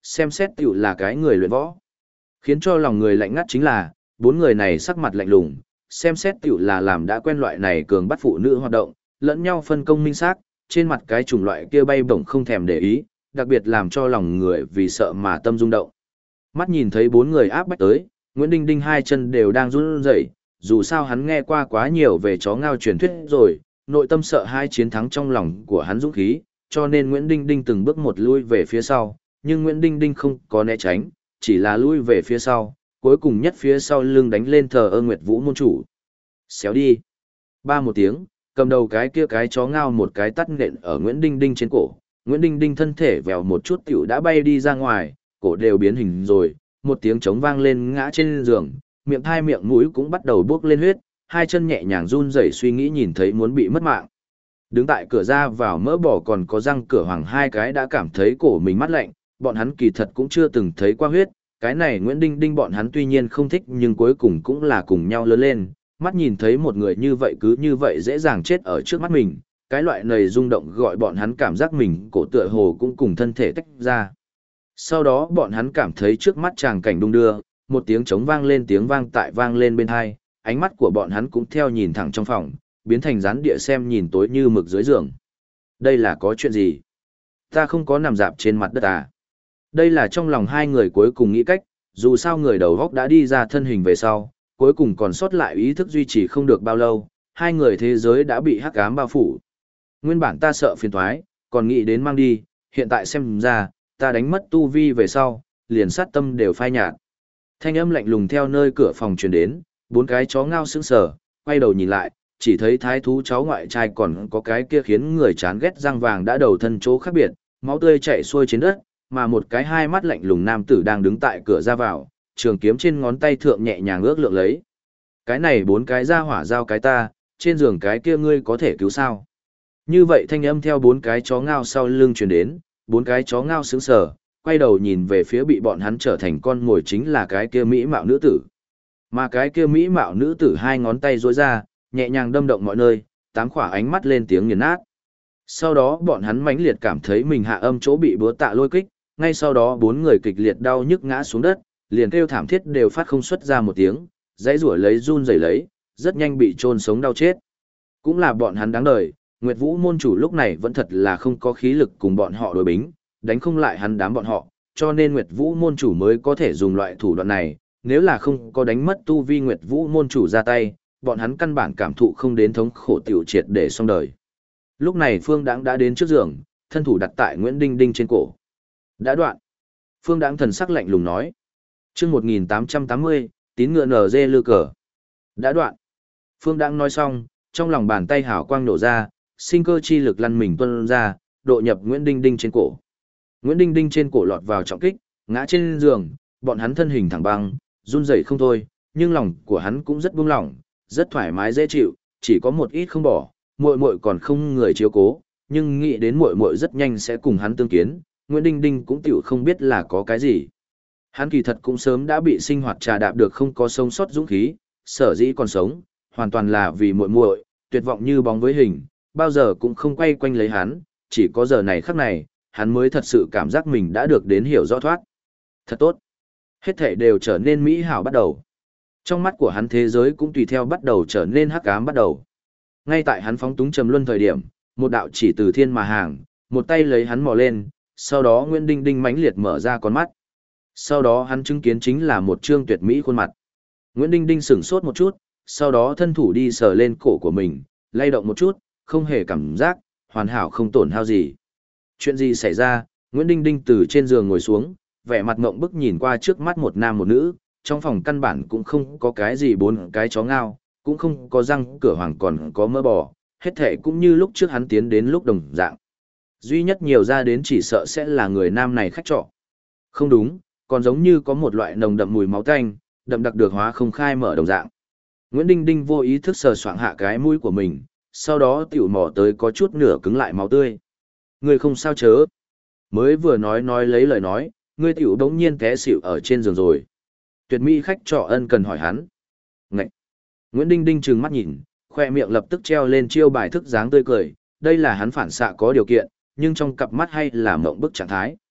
xem xét tiểu là cái người luyện võ. Khiến cho lòng người lạnh ngắt chính là, bốn người này sắc mặt lạnh lùng, xem xét tiểu là làm đã quen loại này cường bắt phụ nữ hoạt động, lẫn nhau phân công minh xác, trên mặt cái chủng loại kia bay bổng không thèm để ý, đặc biệt làm cho lòng người vì sợ mà tâm rung động. Mắt nhìn thấy bốn người áp bách tới, Nguyễn Đinh Đinh hai chân đều đang run rẩy, dù sao hắn nghe qua quá nhiều về chó ngao truyền thuyết rồi, nội tâm sợ hai chiến thắng trong lòng của hắn dũng khí, cho nên Nguyễn Đinh Đinh từng bước một lui về phía sau, nhưng Nguyễn Đinh Đinh không có né tránh, chỉ là lui về phía sau, cuối cùng nhất phía sau lưng đánh lên thờ ơ Nguyệt Vũ môn chủ. Xéo đi. Ba một tiếng, cầm đầu cái kia cái chó ngao một cái tắt nện ở Nguyễn Đinh Đinh trên cổ. Nguyễn Đinh Đinh thân thể vèo một chút tiểu đã bay đi ra ngoài, cổ đều biến hình rồi, một tiếng trống vang lên ngã trên giường, miệng thai miệng mũi cũng bắt đầu bốc lên huyết, hai chân nhẹ nhàng run rẩy suy nghĩ nhìn thấy muốn bị mất mạng. Đứng tại cửa ra vào mỡ bỏ còn có răng cửa hoàng hai cái đã cảm thấy cổ mình mát lạnh, bọn hắn kỳ thật cũng chưa từng thấy qua huyết, cái này Nguyễn Đinh Đinh bọn hắn tuy nhiên không thích nhưng cuối cùng cũng là cùng nhau lớn lên, mắt nhìn thấy một người như vậy cứ như vậy dễ dàng chết ở trước mắt mình, cái loại này rung động gọi bọn hắn cảm giác mình cổ tựa hồ cũng cùng thân thể tách ra. Sau đó bọn hắn cảm thấy trước mắt tràng cảnh đung đưa, một tiếng trống vang lên tiếng vang lên bên hai, ánh mắt của bọn hắn cũng theo nhìn thẳng trong phòng, biến thành rán địa xem nhìn tối như mực dưới giường. Đây là có chuyện gì? Ta không có nằm dạp trên mặt đất à? Đây là trong lòng hai người cuối cùng nghĩ cách, dù sao người đầu góc đã đi ra thân hình về sau, cuối cùng còn sót lại ý thức duy trì không được bao lâu, hai người thế giới đã bị hắc ám bao phủ. Nguyên bản ta sợ phiền toái, còn nghĩ đến mang đi, hiện tại xem ra, ta đánh mất tu vi về sau, liền sát tâm đều phai nhạt. Thanh âm lạnh lùng theo nơi cửa phòng truyền đến, bốn cái chó ngao sững sờ, quay đầu nhìn lại, chỉ thấy thái thú cháu ngoại trai còn có cái kia khiến người chán ghét răng vàng đã đầu thân chỗ khác biệt, máu tươi chảy xuôi trên đất, mà một cái hai mắt lạnh lùng nam tử đang đứng tại cửa ra vào, trường kiếm trên ngón tay thượng nhẹ nhàng ước lượng lấy. Cái này bốn cái ra hỏa giao cái ta, trên giường cái kia ngươi có thể cứu sao? Như vậy thanh âm theo bốn cái chó ngao sau lưng truyền đến, bốn cái chó ngao sững sờ, quay đầu nhìn về phía bị bọn hắn trở thành con ngồi chính là cái kia mỹ mạo nữ tử. Mà cái kia mỹ mạo nữ tử hai ngón tay duỗi ra, nhẹ nhàng đâm động mọi nơi, tám khỏa ánh mắt lên tiếng nghiền nát. Sau đó bọn hắn mãnh liệt cảm thấy mình hạ âm chỗ bị búa tạ lôi kích, ngay sau đó bốn người kịch liệt đau nhức ngã xuống đất, liền kêu thảm thiết đều phát không xuất ra một tiếng, dãy rủa lấy run rẩy lấy, rất nhanh bị chôn sống đau chết. Cũng là bọn hắn đáng đời, Nguyệt Vũ môn chủ lúc này vẫn thật là không có khí lực cùng bọn họ đối bính, đánh không lại hắn đám bọn họ, cho nên Nguyệt Vũ môn chủ mới có thể dùng loại thủ đoạn này, nếu là không có đánh mất tu vi Nguyệt Vũ môn chủ ra tay, bọn hắn căn bản cảm thụ không đến thống khổ tiểu triệt để xong đời. Lúc này Phương Đãng đã đến trước giường, thân thủ đặt tại Nguyễn Đinh Đinh trên cổ. Đã đoạn. Phương Đãng thần sắc lạnh lùng nói. Chương 1880, tín ngựa nở dê lư cờ. Đã đoạn. Phương Đãng nói xong, trong lòng bàn tay hào quang nổ ra, sinh cơ chi lực lăn mình tuôn ra, độ nhập Nguyễn Đinh Đinh trên cổ. Nguyễn Đinh Đinh trên cổ lọt vào trọng kích, ngã trên giường, bọn hắn thân hình thẳng băng, run rẩy không thôi, nhưng lòng của hắn cũng rất buông lỏng, rất thoải mái dễ chịu, chỉ có một ít không bỏ, muội muội còn không người chiếu cố, nhưng nghĩ đến muội muội rất nhanh sẽ cùng hắn tương kiến, Nguyễn Đinh Đinh cũng tiểu không biết là có cái gì. Hắn kỳ thật cũng sớm đã bị sinh hoạt trà đạp được không có sống sót dũng khí, sở dĩ còn sống, hoàn toàn là vì muội muội, tuyệt vọng như bóng với hình, bao giờ cũng không quay quanh lấy hắn, chỉ có giờ này khắc này, hắn mới thật sự cảm giác mình đã được đến hiểu rõ thoát. Thật tốt. Hết thảy đều trở nên mỹ hảo bắt đầu. Trong mắt của hắn thế giới cũng tùy theo bắt đầu trở nên hắc ám bắt đầu. Ngay tại hắn phóng túng trầm luân thời điểm, một đạo chỉ từ thiên mà hàng, một tay lấy hắn mò lên, sau đó Nguyễn Đinh Đinh mãnh liệt mở ra con mắt. Sau đó hắn chứng kiến chính là một trương tuyệt mỹ khuôn mặt. Nguyễn Đinh Đinh sửng sốt một chút, sau đó thân thủ đi sờ lên cổ của mình, lay động một chút, không hề cảm giác, hoàn hảo không tổn hao gì. Chuyện gì xảy ra? Nguyễn Đinh Đinh từ trên giường ngồi xuống, vẻ mặt ngộng bức nhìn qua trước mắt một nam một nữ, trong phòng căn bản cũng không có cái gì bốn cái chó ngao, cũng không có răng cửa hoàng còn có mỡ bò, hết thể cũng như lúc trước hắn tiến đến lúc đồng dạng. Duy nhất nhiều ra đến chỉ sợ sẽ là người nam này khách trọ. Không đúng, còn giống như có một loại nồng đậm mùi máu tanh, đậm đặc được hóa không khai mở đồng dạng. Nguyễn Đinh Đinh vô ý thức sờ soạng hạ cái mũi của mình, sau đó tiểu mò tới có chút nửa cứng lại máu tươi. Người không sao chớ. Mới vừa nói lấy lời nói, ngươi tiểu đống nhiên té xỉu ở trên giường rồi. Tuyệt mỹ khách trọ ân cần hỏi hắn. Ngậy! Nguyễn Đinh Đinh trừng mắt nhìn, khoe miệng lập tức treo lên chiêu bài thức dáng tươi cười, đây là hắn phản xạ có điều kiện, nhưng trong cặp mắt hay là mộng bức trạng thái.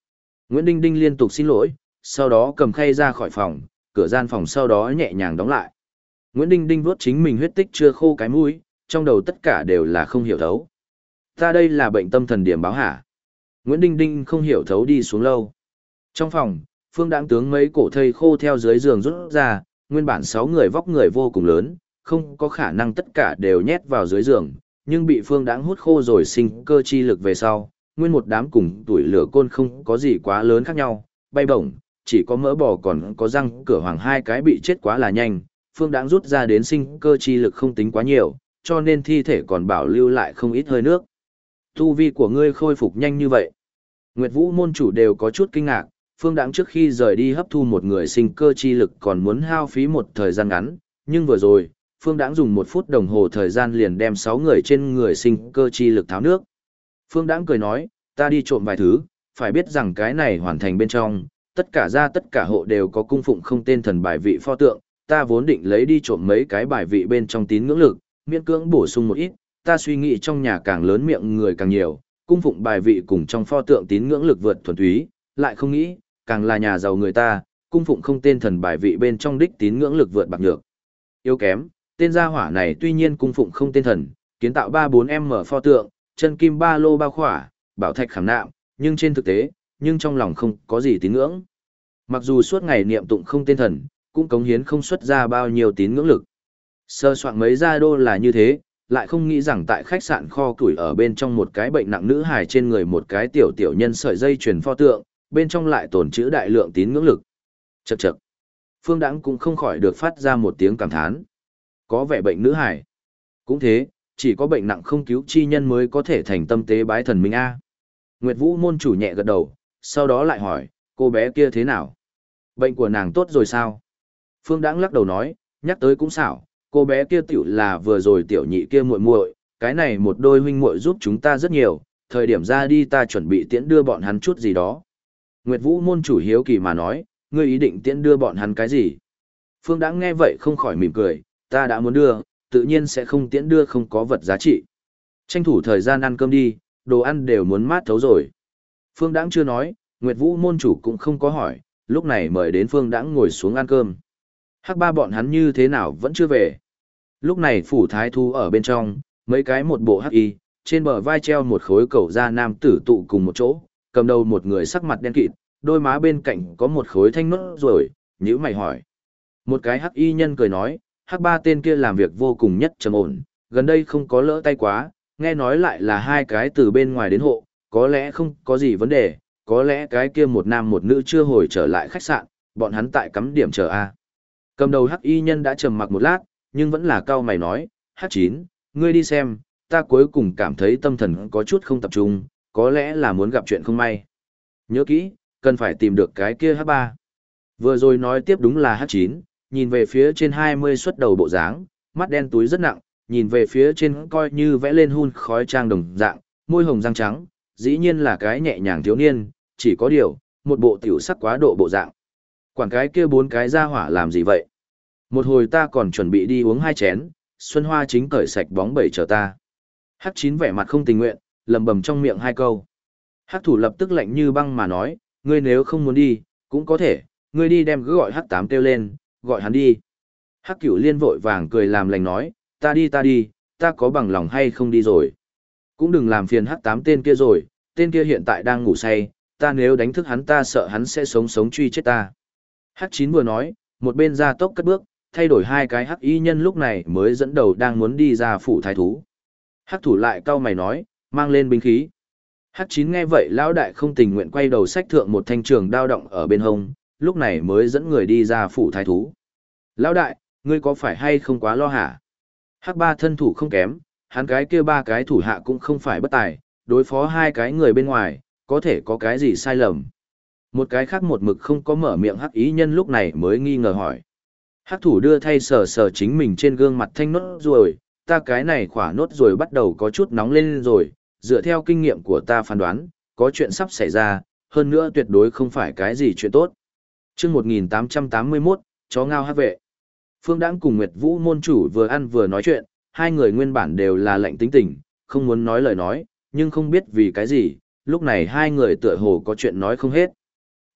Nguyễn Đinh Đinh liên tục xin lỗi, sau đó cầm khay ra khỏi phòng, cửa gian phòng sau đó nhẹ nhàng đóng lại. Nguyễn Đinh Đinh vuốt chính mình huyết tích chưa khô cái mũi, trong đầu tất cả đều là không hiểu thấu. Ta đây là bệnh tâm thần điểm báo hả? Nguyễn Đinh Đinh không hiểu thấu đi xuống lâu. Trong phòng, Phương Đãng tướng mấy cổ thây khô theo dưới giường rút ra, nguyên bản 6 người vóc người vô cùng lớn, không có khả năng tất cả đều nhét vào dưới giường, nhưng bị Phương Đãng hút khô rồi sinh cơ chi lực về sau, nguyên một đám cùng tuổi lửa côn không có gì quá lớn khác nhau, bay bổng, chỉ có mỡ bò còn có răng cửa hoàng hai cái bị chết quá là nhanh, Phương Đãng rút ra đến sinh cơ chi lực không tính quá nhiều, cho nên thi thể còn bảo lưu lại không ít hơi nước. Tu vi của ngươi khôi phục nhanh như vậy. Nguyệt Vũ môn chủ đều có chút kinh ngạc, Phương Đãng trước khi rời đi hấp thu một người sinh cơ chi lực còn muốn hao phí một thời gian ngắn, nhưng vừa rồi, Phương Đãng dùng 1 phút đồng hồ thời gian liền đem 6 người trên người sinh cơ chi lực tháo nước. Phương Đãng cười nói, ta đi trộm vài thứ, phải biết rằng cái này hoàn thành bên trong, tất cả gia tất cả hộ đều có cung phụng không tên thần bài vị pho tượng, ta vốn định lấy đi trộm mấy cái bài vị bên trong tín ngưỡng lực, miễn cưỡng bổ sung một ít, ta suy nghĩ trong nhà càng lớn miệng người càng nhiều, cung phụng bài vị cùng trong pho tượng tín ngưỡng lực vượt thuần túy, lại không nghĩ, càng là nhà giàu người ta, cung phụng không tên thần bài vị bên trong đích tín ngưỡng lực vượt bạc nhược. Yếu kém, tên gia hỏa này tuy nhiên cung phụng không tên thần, kiến tạo 3-4M pho tượng, chân kim ba lô bao khỏa, bảo thạch khảm nạm, nhưng trên thực tế, nhưng trong lòng không có gì tín ngưỡng. Mặc dù suốt ngày niệm tụng không tên thần, cũng cống hiến không xuất ra bao nhiêu tín ngưỡng lực. Sơ soạn mấy gia đô là như thế, lại không nghĩ rằng tại khách sạn kho củi ở bên trong một cái bệnh nặng nữ hài trên người một cái tiểu tiểu nhân sợi dây chuyền pho tượng, bên trong lại tồn trữ đại lượng tín ngưỡng lực. Chậc chậc. Phương Đãng cũng không khỏi được phát ra một tiếng cảm thán. Có vẻ bệnh nữ hài. Cũng thế, chỉ có bệnh nặng không cứu chi nhân mới có thể thành tâm tế bái thần minh A. Nguyệt Vũ môn chủ nhẹ gật đầu, sau đó lại hỏi, cô bé kia thế nào? Bệnh của nàng tốt rồi sao? Phương Đãng lắc đầu nói, nhắc tới cũng xảo, cô bé kia tiểu là vừa rồi tiểu nhị kia muội muội, cái này một đôi huynh muội giúp chúng ta rất nhiều, thời điểm ra đi ta chuẩn bị tiễn đưa bọn hắn chút gì đó. Nguyệt Vũ môn chủ hiếu kỳ mà nói, ngươi ý định tiễn đưa bọn hắn cái gì? Phương Đãng nghe vậy không khỏi mỉm cười, ta đã muốn đưa, tự nhiên sẽ không tiễn đưa không có vật giá trị. Tranh thủ thời gian ăn cơm đi, đồ ăn đều muốn mát thấu rồi. Phương Đãng chưa nói, Nguyệt Vũ môn chủ cũng không có hỏi, lúc này mời đến Phương Đãng ngồi xuống ăn cơm. Hắc ba bọn hắn như thế nào vẫn chưa về. Lúc này phủ thái thú ở bên trong, mấy cái một bộ hắc y, trên bờ vai treo một khối cẩu da nam tử tụ cùng một chỗ, cầm đầu một người sắc mặt đen kịt, đôi má bên cạnh có một khối thanh nốt rồi, nhữ mày hỏi. Một cái hắc y nhân cười nói, hắc ba tên kia làm việc vô cùng nhất trầm ổn, gần đây không có lỡ tay quá, nghe nói lại là hai cái từ bên ngoài đến hộ, có lẽ không có gì vấn đề, có lẽ cái kia một nam một nữ chưa hồi trở lại khách sạn, bọn hắn tại cắm điểm chờ A. Cầm đầu hắc y nhân đã trầm mặc một lát, nhưng vẫn là cau mày nói, hắc chín, ngươi đi xem, ta cuối cùng cảm thấy tâm thần có chút không tập trung, có lẽ là muốn gặp chuyện không may. Nhớ kỹ, cần phải tìm được cái kia hắc ba. Vừa rồi nói tiếp đúng là hắc chín, nhìn về phía trên 20 xuất đầu bộ dáng, mắt đen túi rất nặng, nhìn về phía trên coi như vẽ lên hun khói trang đồng dạng, môi hồng răng trắng, dĩ nhiên là cái nhẹ nhàng thiếu niên, chỉ có điều, một bộ tiểu sắc quá độ bộ dạng. Quản cái kia 4 cái ra hỏa làm gì vậy? Một hồi ta còn chuẩn bị đi uống 2 chén, Xuân Hoa chính cởi sạch bóng bẩy chờ ta. Hắc chín vẻ mặt không tình nguyện, lầm bầm trong miệng 2 câu. Hắc thủ lập tức lạnh như băng mà nói, ngươi nếu không muốn đi, cũng có thể, ngươi đi đem cứ gọi Hắc tám kêu lên, gọi hắn đi. Hắc cửu liên vội vàng cười làm lành nói, ta đi, ta có bằng lòng hay không đi rồi. Cũng đừng làm phiền Hắc tám tên kia rồi, tên kia hiện tại đang ngủ say, ta nếu đánh thức hắn ta sợ hắn sẽ sống sống truy chết ta. Hắc chín vừa nói, một bên ra tốc cất bước, thay đổi 2 cái hắc y nhân lúc này mới dẫn đầu đang muốn đi ra phủ thái thú. Hắc thủ lại cau mày nói, mang lên binh khí. Hắc chín nghe vậy lão đại không tình nguyện quay đầu xách thượng một thanh trường đao động ở bên hông, lúc này mới dẫn người đi ra phủ thái thú. Lão đại, ngươi có phải hay không quá lo hả? Hắc ba thân thủ không kém, hắn cái kia 3 cái thủ hạ cũng không phải bất tài, đối phó 2 cái người bên ngoài, có thể có cái gì sai lầm. Một cái khác một mực không có mở miệng hắc ý nhân lúc này mới nghi ngờ hỏi. Hắc thủ đưa thay sờ sờ chính mình trên gương mặt thanh nốt rồi, ta cái này khỏa nốt rồi bắt đầu có chút nóng lên rồi, dựa theo kinh nghiệm của ta phán đoán, có chuyện sắp xảy ra, hơn nữa tuyệt đối không phải cái gì chuyện tốt. Chương 1881, chó ngao hát vệ. Phương Đãng cùng Nguyệt Vũ môn chủ vừa ăn vừa nói chuyện, 2 người nguyên bản đều là lạnh tính tình, không muốn nói lời nói, nhưng không biết vì cái gì, lúc này 2 người tựa hồ có chuyện nói không hết.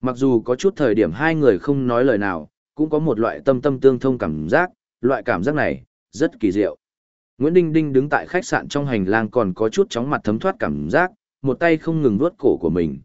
Mặc dù có chút thời điểm hai người không nói lời nào, cũng có một loại tâm tâm tương thông cảm giác, loại cảm giác này, rất kỳ diệu. Nguyễn Đinh Đinh đứng tại khách sạn trong hành lang còn có chút chóng mặt thấm thoát cảm giác, một tay không ngừng vuốt cổ của mình,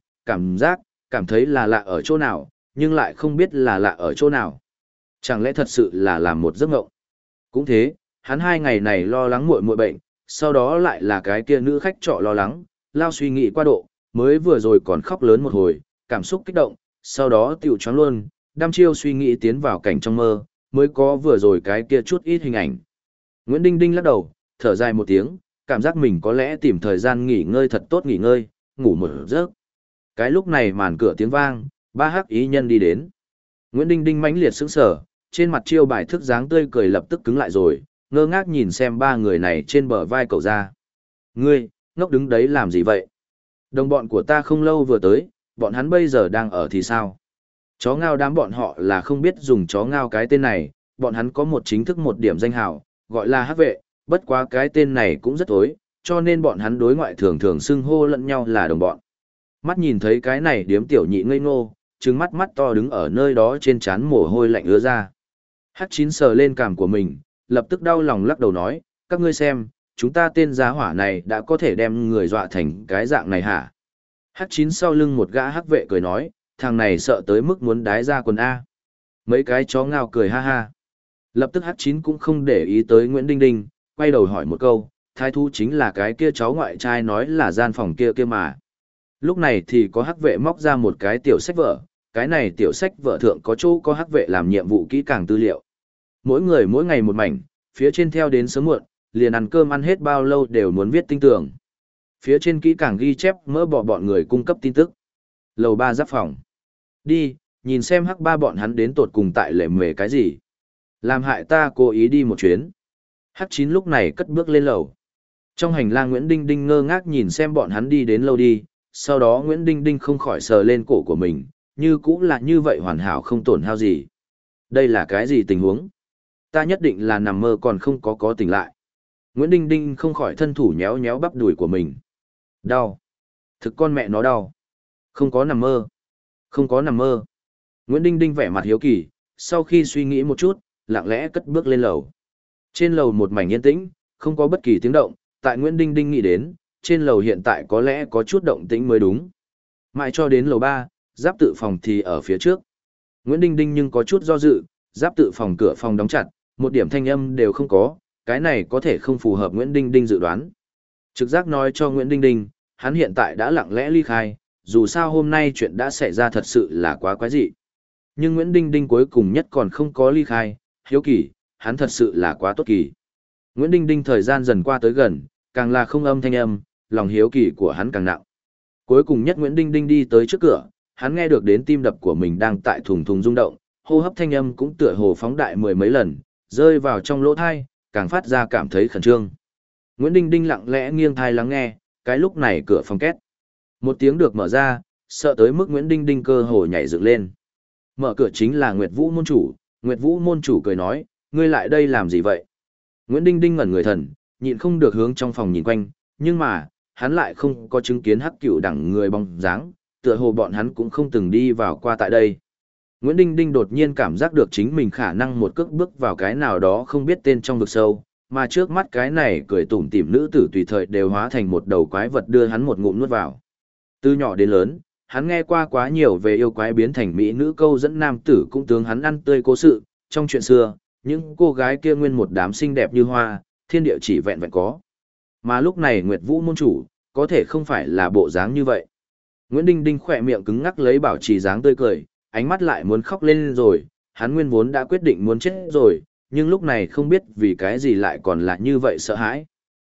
cảm thấy là lạ ở chỗ nào, nhưng lại không biết là lạ ở chỗ nào. Chẳng lẽ thật sự là làm một giấc mộng? Cũng thế, hắn 2 ngày này lo lắng muội muội bệnh, sau đó lại là cái kia nữ khách trọ lo lắng, lao suy nghĩ qua độ, mới vừa rồi còn khóc lớn một hồi, cảm xúc kích động, sau đó tiểu choáng luôn, đăm chiêu suy nghĩ tiến vào cảnh trong mơ, mới có vừa rồi cái kia chút ít hình ảnh. Nguyễn Đinh Đinh lắc đầu, thở dài một tiếng, cảm giác mình có lẽ tìm thời gian nghỉ ngơi thật tốt nghỉ ngơi, ngủ một giấc. Cái lúc này màn cửa tiếng vang, ba hắc ý nhân đi đến. Nguyễn Đinh Đinh mãnh liệt sững sờ, trên mặt chiêu bài thức dáng tươi cười lập tức cứng lại rồi, ngơ ngác nhìn xem ba người này trên bờ vai cậu ra. Ngươi, ngốc đứng đấy làm gì vậy? Đồng bọn của ta không lâu vừa tới, bọn hắn bây giờ đang ở thì sao? Chó ngao đám bọn họ là không biết dùng chó ngao cái tên này, bọn hắn có một chính thức một điểm danh hào, gọi là hắc vệ, bất quá cái tên này cũng rất tối, cho nên bọn hắn đối ngoại thường thường xưng hô lẫn nhau là đồng bọn. Mắt nhìn thấy cái này điếm tiểu nhị ngây ngô, trừng mắt mắt to đứng ở nơi đó trên trán mồ hôi lạnh ứa ra. Hắc chín sờ lên cằm của mình, lập tức đau lòng lắc đầu nói, các ngươi xem, chúng ta tên giá hỏa này đã có thể đem người dọa thành cái dạng này hả? Hắc chín sau lưng một gã hắc vệ cười nói, thằng này sợ tới mức muốn đái ra quần A. Mấy cái chó ngao cười ha ha. Lập tức Hắc chín cũng không để ý tới Nguyễn Đinh Đinh, quay đầu hỏi một câu, thái thú chính là cái kia cháu ngoại trai nói là gian phòng kia kia mà. Lúc này thì có hắc vệ móc ra một cái tiểu sách vở, cái này tiểu sách vở thượng có chỗ có hắc vệ làm nhiệm vụ kỹ càng tư liệu. Mỗi người mỗi ngày một mảnh, phía trên theo đến sớm muộn, liền ăn cơm ăn hết bao lâu đều muốn viết tinh tường. Phía trên kỹ càng ghi chép mỡ bỏ bọn người cung cấp tin tức. Lầu 3 giáp phòng. Đi, nhìn xem hắc ba bọn hắn đến tột cùng tại lệ mề cái gì. Làm hại ta cố ý đi một chuyến. Hắc chín lúc này cất bước lên lầu. Trong hành lang Nguyễn Đinh Đinh ngơ ngác nhìn xem bọn hắn đi đến lâu đi, sau đó Nguyễn Đinh Đinh không khỏi sờ lên cổ của mình, như cũng là như vậy hoàn hảo không tổn hao gì. Đây là cái gì tình huống? Ta nhất định là nằm mơ còn không có tỉnh lại. Nguyễn Đinh Đinh không khỏi thân thủ nhéo nhéo bắp đùi của mình. Đau. Thực con mẹ nó đau. Không có nằm mơ. Không có nằm mơ. Nguyễn Đinh Đinh vẻ mặt hiếu kỳ, sau khi suy nghĩ một chút, lặng lẽ cất bước lên lầu. Trên lầu một mảnh yên tĩnh, không có bất kỳ tiếng động, tại Nguyễn Đinh Đinh nghĩ đến, trên lầu hiện tại có lẽ có chút động tĩnh mới đúng. Mãi cho đến lầu 3, giáp tự phòng thì ở phía trước. Nguyễn Đinh Đinh nhưng có chút do dự, giáp tự phòng cửa phòng đóng chặt, một điểm thanh âm đều không có, cái này có thể không phù hợp Nguyễn Đinh Đinh dự đoán. Trực giác nói cho Nguyễn Đinh Đinh, hắn hiện tại đã lặng lẽ ly khai, dù sao hôm nay chuyện đã xảy ra thật sự là quá quái dị. Nhưng Nguyễn Đinh Đinh cuối cùng nhất còn không có ly khai, hiếu kỳ, hắn thật sự là quá tốt kỳ. Nguyễn Đinh Đinh thời gian dần qua tới gần, càng là không âm thanh âm, lòng hiếu kỳ của hắn càng nặng. Cuối cùng nhất Nguyễn Đinh Đinh đi tới trước cửa, hắn nghe được đến tim đập của mình đang tại thùng thùng rung động, hô hấp thanh âm cũng tựa hồ phóng đại mười mấy lần, rơi vào trong lỗ thai, càng phát ra cảm thấy khẩn trương. Nguyễn Đinh Đinh lặng lẽ nghiêng thai lắng nghe, cái lúc này cửa phòng két. Một tiếng được mở ra, sợ tới mức Nguyễn Đinh Đinh cơ hồ nhảy dựng lên. Mở cửa chính là Nguyệt Vũ môn chủ, Nguyệt Vũ môn chủ cười nói, ngươi lại đây làm gì vậy? Nguyễn Đinh Đinh ngẩn người thần, nhịn không được hướng trong phòng nhìn quanh, nhưng mà, hắn lại không có chứng kiến hắc cửu đẳng người bóng dáng, tựa hồ bọn hắn cũng không từng đi vào qua tại đây. Nguyễn Đinh Đinh đột nhiên cảm giác được chính mình khả năng một cước bước vào cái nào đó không biết tên trong vực sâu, mà trước mắt cái này cười tủm tỉm nữ tử tùy thời đều hóa thành một đầu quái vật đưa hắn một ngụm nuốt vào. Từ nhỏ đến lớn, hắn nghe qua quá nhiều về yêu quái biến thành mỹ nữ câu dẫn nam tử cũng tướng hắn ăn tươi cố sự, trong chuyện xưa, những cô gái kia nguyên một đám xinh đẹp như hoa, thiên địa chỉ vẹn vẹn có. Mà lúc này Nguyệt Vũ môn chủ, có thể không phải là bộ dáng như vậy. Nguyễn Đinh Đinh khỏe miệng cứng ngắc lấy bảo trì dáng tươi cười, ánh mắt lại muốn khóc lên rồi, hắn nguyên vốn đã quyết định muốn chết rồi, nhưng lúc này không biết vì cái gì lại còn là như vậy sợ hãi.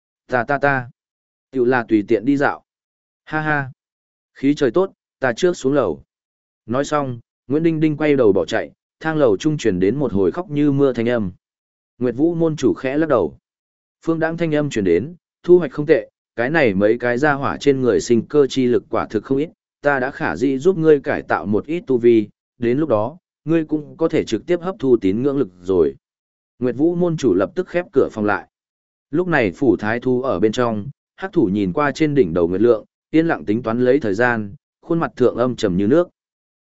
Ta. Tiểu là tùy tiện đi dạo. Ha ha. Khí trời tốt, ta trước xuống lầu. Nói xong, Nguyễn Đinh Đinh quay đầu bỏ chạy, thang lầu trung truyền đến một hồi khóc như mưa thanh âm. Nguyệt Vũ môn chủ khẽ lắc đầu. Phương đãng thanh âm truyền đến, thu hoạch không tệ, cái này mấy cái gia hỏa trên người sinh cơ chi lực quả thực không ít, ta đã khả dĩ giúp ngươi cải tạo một ít tu vi, đến lúc đó, ngươi cũng có thể trực tiếp hấp thu tín ngưỡng lực rồi. Nguyệt Vũ môn chủ lập tức khép cửa phòng lại. Lúc này phủ thái thu ở bên trong, hắc thủ nhìn qua trên đỉnh đầu Nguyệt Lượng, yên lặng tính toán lấy thời gian, khuôn mặt thượng âm trầm như nước.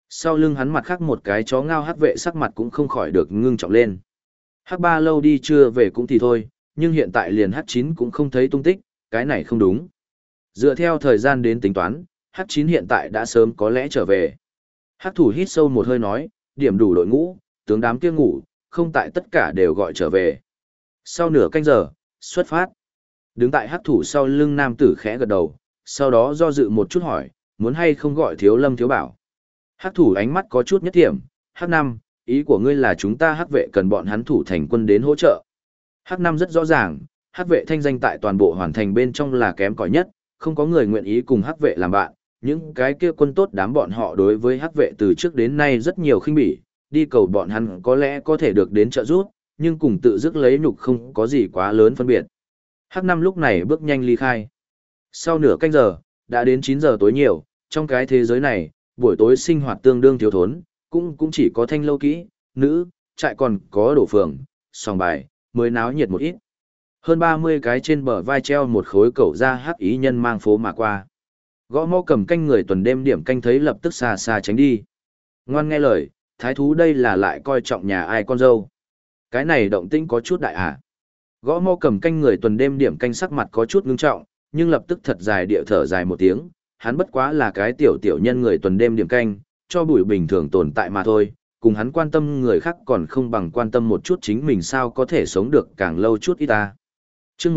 Sau lưng hắn mặt khác một cái chó ngao hắc vệ sắc mặt cũng không khỏi được ngưng trọng lên. Hắc ba lâu đi chưa về cũng thì thôi, nhưng hiện tại liền hắc chín cũng không thấy tung tích, cái này không đúng. Dựa theo thời gian đến tính toán, hắc chín hiện tại đã sớm có lẽ trở về. Hắc thủ hít sâu một hơi nói, điểm đủ đội ngũ, tướng đám kia ngủ, không tại tất cả đều gọi trở về. Sau nửa canh giờ, xuất phát. Đứng tại hắc thủ sau lưng nam tử khẽ gật đầu, sau đó do dự một chút hỏi, muốn hay không gọi thiếu lâm thiếu bảo. Hắc thủ ánh mắt có chút nhất thiểm, hắc năm, ý của ngươi là chúng ta hắc vệ cần bọn hắn thủ thành quân đến hỗ trợ. Hắc năm rất rõ ràng, hắc vệ thanh danh tại toàn bộ hoàn thành bên trong là kém cỏi nhất, không có người nguyện ý cùng hắc vệ làm bạn. Những cái kia quân tốt đám bọn họ đối với hắc vệ từ trước đến nay rất nhiều khinh bỉ, đi cầu bọn hắn có lẽ có thể được đến trợ giúp, nhưng cùng tự dứt lấy nhục không có gì quá lớn phân biệt. Hắc năm lúc này bước nhanh ly khai. Sau nửa canh giờ, đã đến 9 giờ tối nhiều, trong cái thế giới này, buổi tối sinh hoạt tương đương thiếu thốn, cũng chỉ có thanh lâu kỹ, nữ, trại còn có đổ phường, sòng bài, mới náo nhiệt một ít. Hơn 30 cái trên bờ vai treo một khối cẩu da hắc ý nhân mang phố mà qua. Gõ mõ cầm canh người tuần đêm điểm canh thấy lập tức xa xa tránh đi. Ngoan nghe lời, thái thú đây là lại coi trọng nhà ai con dâu. Cái này động tĩnh có chút đại à. Gõ mõ cầm canh người tuần đêm điểm canh sắc mặt có chút ngưng trọng, nhưng lập tức thật dài địa thở dài một tiếng. Hắn bất quá là cái tiểu nhân người tuần đêm điểm canh, cho bụi bình thường tồn tại mà thôi. Cùng hắn quan tâm người khác còn không bằng quan tâm một chút chính mình sao có thể sống được càng lâu chút ít ta. Trước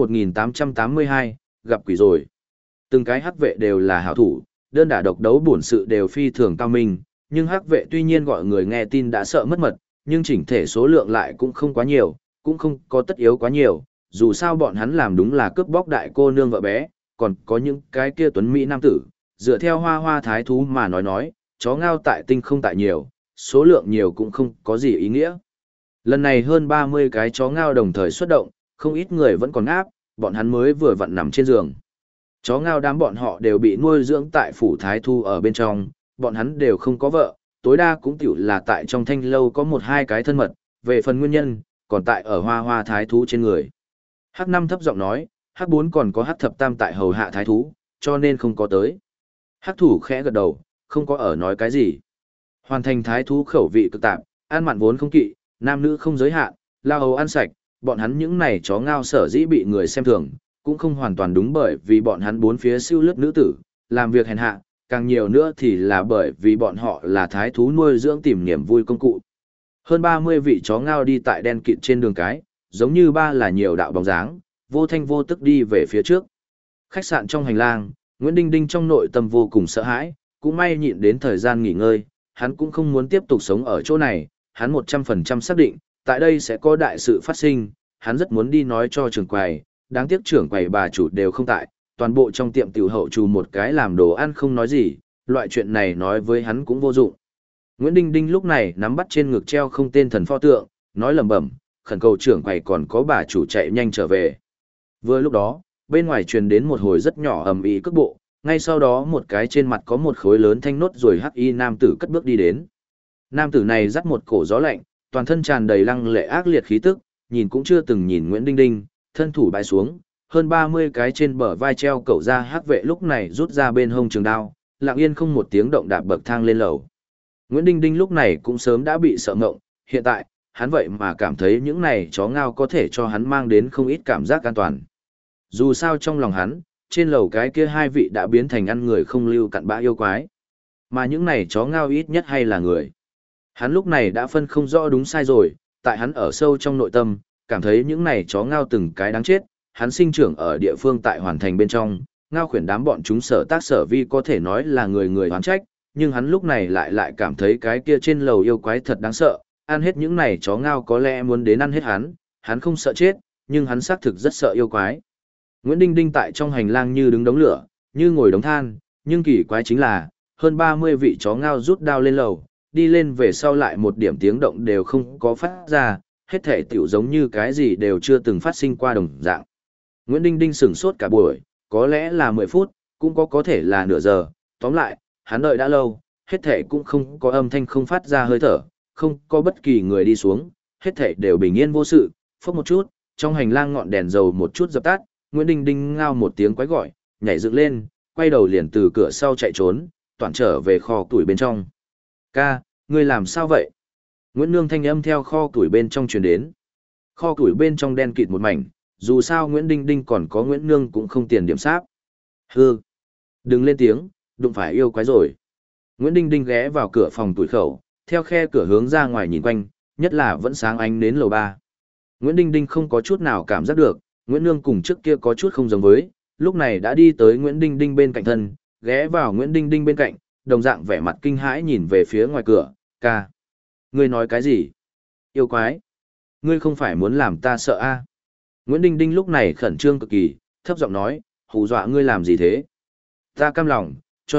1882, gặp quỷ rồi. Từng cái hắc vệ đều là hảo thủ, đơn đả độc đấu bổn sự đều phi thường cao minh, nhưng hắc vệ tuy nhiên gọi người nghe tin đã sợ mất mật, nhưng chỉnh thể số lượng lại cũng không quá nhiều, cũng không có tất yếu quá nhiều, dù sao bọn hắn làm đúng là cướp bóc đại cô nương vợ bé, còn có những cái kia tuấn mỹ nam tử, dựa theo hoa hoa thái thú mà nói, chó ngao tại tinh không tại nhiều, số lượng nhiều cũng không có gì ý nghĩa. Lần này hơn 30 cái chó ngao đồng thời xuất động, không ít người vẫn còn áp, bọn hắn mới vừa vặn nằm trên giường. Chó ngao đám bọn họ đều bị nuôi dưỡng tại phủ thái thu ở bên trong, bọn hắn đều không có vợ, tối đa cũng tiểu là tại trong thanh lâu có một hai cái thân mật, về phần nguyên nhân, còn tại ở hoa hoa thái thú trên người. Hắc năm thấp giọng nói, hắc bốn còn có hắc thập tam tại hầu hạ thái thú, cho nên không có tới. Hắc thủ khẽ gật đầu, không có ở nói cái gì. Hoàn thành thái thú khẩu vị cực tạp, ăn mặn vốn không kỵ, nam nữ không giới hạn, lao hầu ăn sạch, bọn hắn những này chó ngao sở dĩ bị người xem thường, cũng không hoàn toàn đúng bởi vì bọn hắn bốn phía siêu lướt nữ tử, làm việc hèn hạ, càng nhiều nữa thì là bởi vì bọn họ là thái thú nuôi dưỡng tìm niềm vui công cụ. Hơn 30 vị chó ngao đi tại đen kịt trên đường cái, giống như ba là nhiều đạo bóng dáng, vô thanh vô tức đi về phía trước. Khách sạn trong hành lang, Nguyễn Đinh Đinh trong nội tâm vô cùng sợ hãi, cũng may nhịn đến thời gian nghỉ ngơi, hắn cũng không muốn tiếp tục sống ở chỗ này, hắn 100% xác định, tại đây sẽ có đại sự phát sinh, hắn rất muốn đi nói cho trưởng quầy, đáng tiếc trưởng quầy bà chủ đều không tại, toàn bộ trong tiệm tiểu hậu trù một cái làm đồ ăn không nói gì, loại chuyện này nói với hắn cũng vô dụng. Nguyễn Đinh Đinh lúc này nắm bắt trên ngực treo không tên thần pho tượng, nói lẩm bẩm, khẩn cầu trưởng quầy còn có bà chủ chạy nhanh trở về. Vừa lúc đó, bên ngoài truyền đến một hồi rất nhỏ ầm ĩ cước bộ, ngay sau đó một cái trên mặt có một khối lớn thanh nốt rồi hắc y nam tử cất bước đi đến. Nam tử này dắt một cổ gió lạnh, toàn thân tràn đầy lăng lệ ác liệt khí tức, nhìn cũng chưa từng nhìn Nguyễn Đinh Đinh, thân thủ bãi xuống, hơn 30 cái trên bờ vai treo cẩu ra hắc vệ lúc này rút ra bên hông trường đao, lặng yên không một tiếng động đạp bậc thang lên lầu. Nguyễn Đinh Đinh lúc này cũng sớm đã bị sợ ngộng, hiện tại, hắn vậy mà cảm thấy những này chó ngao có thể cho hắn mang đến không ít cảm giác an toàn. Dù sao trong lòng hắn, trên lầu cái kia hai vị đã biến thành ăn người không lưu cặn bã yêu quái. Mà những này chó ngao ít nhất hay là người. Hắn lúc này đã phân không rõ đúng sai rồi, tại hắn ở sâu trong nội tâm, cảm thấy những này chó ngao từng cái đáng chết, hắn sinh trưởng ở địa phương tại hoàn thành bên trong, ngao khuyển đám bọn chúng sở tác sở vi có thể nói là người người oán trách, nhưng hắn lúc này lại cảm thấy cái kia trên lầu yêu quái thật đáng sợ, ăn hết những này chó ngao có lẽ muốn đến ăn hết hắn không sợ chết, nhưng hắn xác thực rất sợ yêu quái. Nguyễn Đinh Đinh tại trong hành lang như đứng đống lửa, như ngồi đống than, nhưng kỳ quái chính là, hơn 30 vị chó ngao rút đao lên lầu, đi lên về sau lại một điểm tiếng động đều không có phát ra, hết thể tiểu giống như cái gì đều chưa từng phát sinh qua đồng dạng. Nguyễn Đinh Đinh sửng sốt cả buổi, có lẽ là 10 phút, cũng có thể là nửa giờ, tóm lại, hắn đợi đã lâu, hết thể cũng không có âm thanh không phát ra hơi thở, không có bất kỳ người đi xuống, hết thể đều bình yên vô sự, phốc một chút, trong hành lang ngọn đèn dầu một chút dập tắt, Nguyễn Đinh Đinh ngao một tiếng quái gọi, nhảy dựng lên, quay đầu liền từ cửa sau chạy trốn, toàn trở về kho tuổi bên trong. Ca, ngươi làm sao vậy? Nguyễn Nương thanh âm theo kho củi bên trong truyền đến. Kho củi bên trong đen kịt một mảnh, dù sao Nguyễn Đinh Đinh còn có Nguyễn Nương cũng không tiền điểm sáp. Hừ, đừng lên tiếng, đụng phải yêu quái rồi. Nguyễn Đinh Đinh ghé vào cửa phòng tuổi khẩu, theo khe cửa hướng ra ngoài nhìn quanh, nhất là vẫn sáng ánh đến lầu 3. Nguyễn Đinh Đinh không có chút nào cảm giác được, Nguyễn Nương cùng trước kia có chút không giống với, lúc này đã đi tới Nguyễn Đinh Đinh bên cạnh thân, ghé vào Nguyễn Đinh Đinh bên cạnh, đồng dạng vẻ mặt kinh hãi nhìn về phía ngoài cửa, ca. Ngươi nói cái gì? Yêu quái. Ngươi không phải muốn làm ta sợ a? À? Nguyễn Đinh Đinh lúc này khẩn trương cực kỳ, thấp giọng nói, hù dọa ngươi làm gì thế? Ta cam lòng,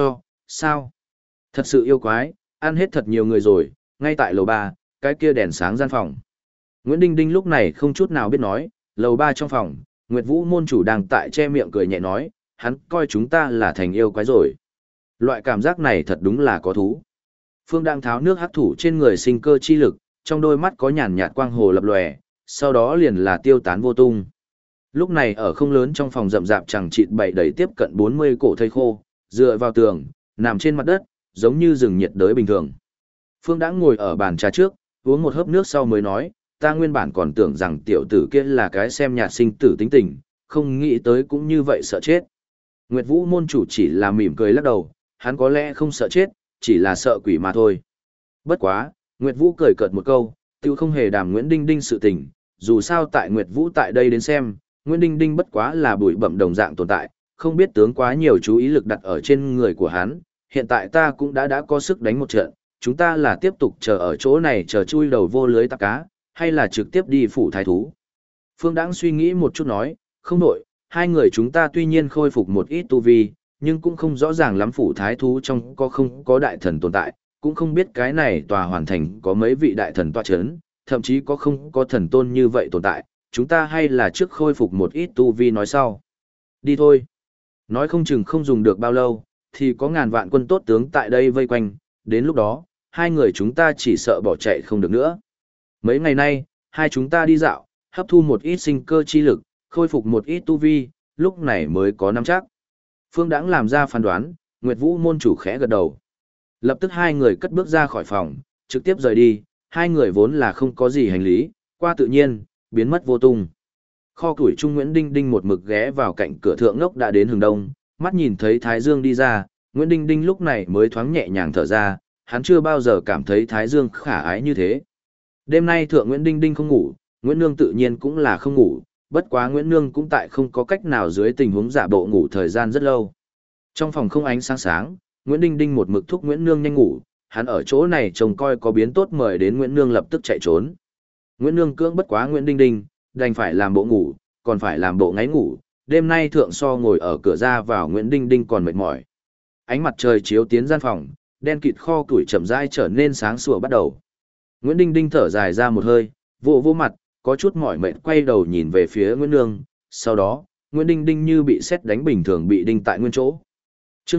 sao? Thật sự yêu quái, ăn hết thật nhiều người rồi, ngay tại lầu 3, cái kia đèn sáng gian phòng. Nguyễn Đinh Đinh lúc này không chút nào biết nói, lầu 3 trong phòng, Nguyệt Vũ môn chủ đang tại che miệng cười nhẹ nói, hắn coi chúng ta là thành yêu quái rồi. Loại cảm giác này thật đúng là có thú. Phương đang tháo nước hắc thủ trên người sinh cơ chi lực, trong đôi mắt có nhàn nhạt quang hồ lập lòe, sau đó liền là tiêu tán vô tung. Lúc này ở không lớn trong phòng rậm rạp chẳng chịt bày đầy tiếp cận 40 cổ thây khô, dựa vào tường, nằm trên mặt đất, giống như rừng nhiệt đới bình thường. Phương đã ngồi ở bàn trà trước, uống một hớp nước sau mới nói, ta nguyên bản còn tưởng rằng tiểu tử kia là cái xem nhạt sinh tử tính tình, không nghĩ tới cũng như vậy sợ chết. Nguyệt Vũ môn chủ chỉ là mỉm cười lắc đầu, hắn có lẽ không sợ chết, chỉ là sợ quỷ mà thôi. Bất quá, Nguyệt Vũ cười cợt một câu, tiêu không hề đàm Nguyễn Đinh Đinh sự tình, dù sao tại Nguyệt Vũ tại đây đến xem, Nguyễn Đinh Đinh bất quá là bụi bặm đồng dạng tồn tại, không biết tướng quá nhiều chú ý lực đặt ở trên người của hắn, hiện tại ta cũng đã có sức đánh một trận, chúng ta là tiếp tục chờ ở chỗ này chờ chui đầu vô lưới tạp cá, hay là trực tiếp đi phủ thái thú. Phương Đãng suy nghĩ một chút nói, không đổi, hai người chúng ta tuy nhiên khôi phục một ít tu vi, nhưng cũng không rõ ràng lắm phủ thái thú trong có không có đại thần tồn tại, cũng không biết cái này tòa hoàn thành có mấy vị đại thần tọa chấn, thậm chí có không có thần tôn như vậy tồn tại, chúng ta hay là trước khôi phục một ít tu vi nói sau. Đi thôi. Nói không chừng không dùng được bao lâu, thì có ngàn vạn quân tốt tướng tại đây vây quanh, đến lúc đó, hai người chúng ta chỉ sợ bỏ chạy không được nữa. Mấy ngày nay, hai chúng ta đi dạo, hấp thu một ít sinh cơ chi lực, khôi phục một ít tu vi, lúc này mới có nắm chắc. Phương Đãng làm ra phán đoán, Nguyệt Vũ môn chủ khẽ gật đầu. Lập tức hai người cất bước ra khỏi phòng, trực tiếp rời đi, hai người vốn là không có gì hành lý, qua tự nhiên, biến mất vô tung. Kho củi Trung Nguyễn Đinh Đinh một mực ghé vào cạnh cửa thượng ngốc đã đến hướng đông, mắt nhìn thấy Thái Dương đi ra, Nguyễn Đinh Đinh lúc này mới thoáng nhẹ nhàng thở ra, hắn chưa bao giờ cảm thấy Thái Dương khả ái như thế. Đêm nay thượng Nguyễn Đinh Đinh không ngủ, Nguyễn Nương tự nhiên cũng là không ngủ, bất quá Nguyễn Nương cũng tại không có cách nào dưới tình huống giả bộ ngủ thời gian rất lâu. Trong phòng không ánh sáng sáng, Nguyễn Đinh Đinh một mực thúc Nguyễn Nương nhanh ngủ, hắn ở chỗ này trông coi có biến tốt mời đến Nguyễn Nương lập tức chạy trốn. Nguyễn Nương cưỡng bất quá Nguyễn Đinh Đinh, đành phải làm bộ ngủ, còn phải làm bộ ngáy ngủ, đêm nay thượng so ngồi ở cửa ra vào Nguyễn Đinh Đinh còn mệt mỏi. Ánh mặt trời chiếu tiến gian phòng, đen kịt kho củi chậm rãi trở nên sáng sủa bắt đầu. Nguyễn Đinh Đinh thở dài ra một hơi, vô mặt, có chút mỏi mệt quay đầu nhìn về phía Nguyễn Nương, sau đó, Nguyễn Đinh Đinh như bị sét đánh bình thường bị đinh tại nguyên chỗ. Chương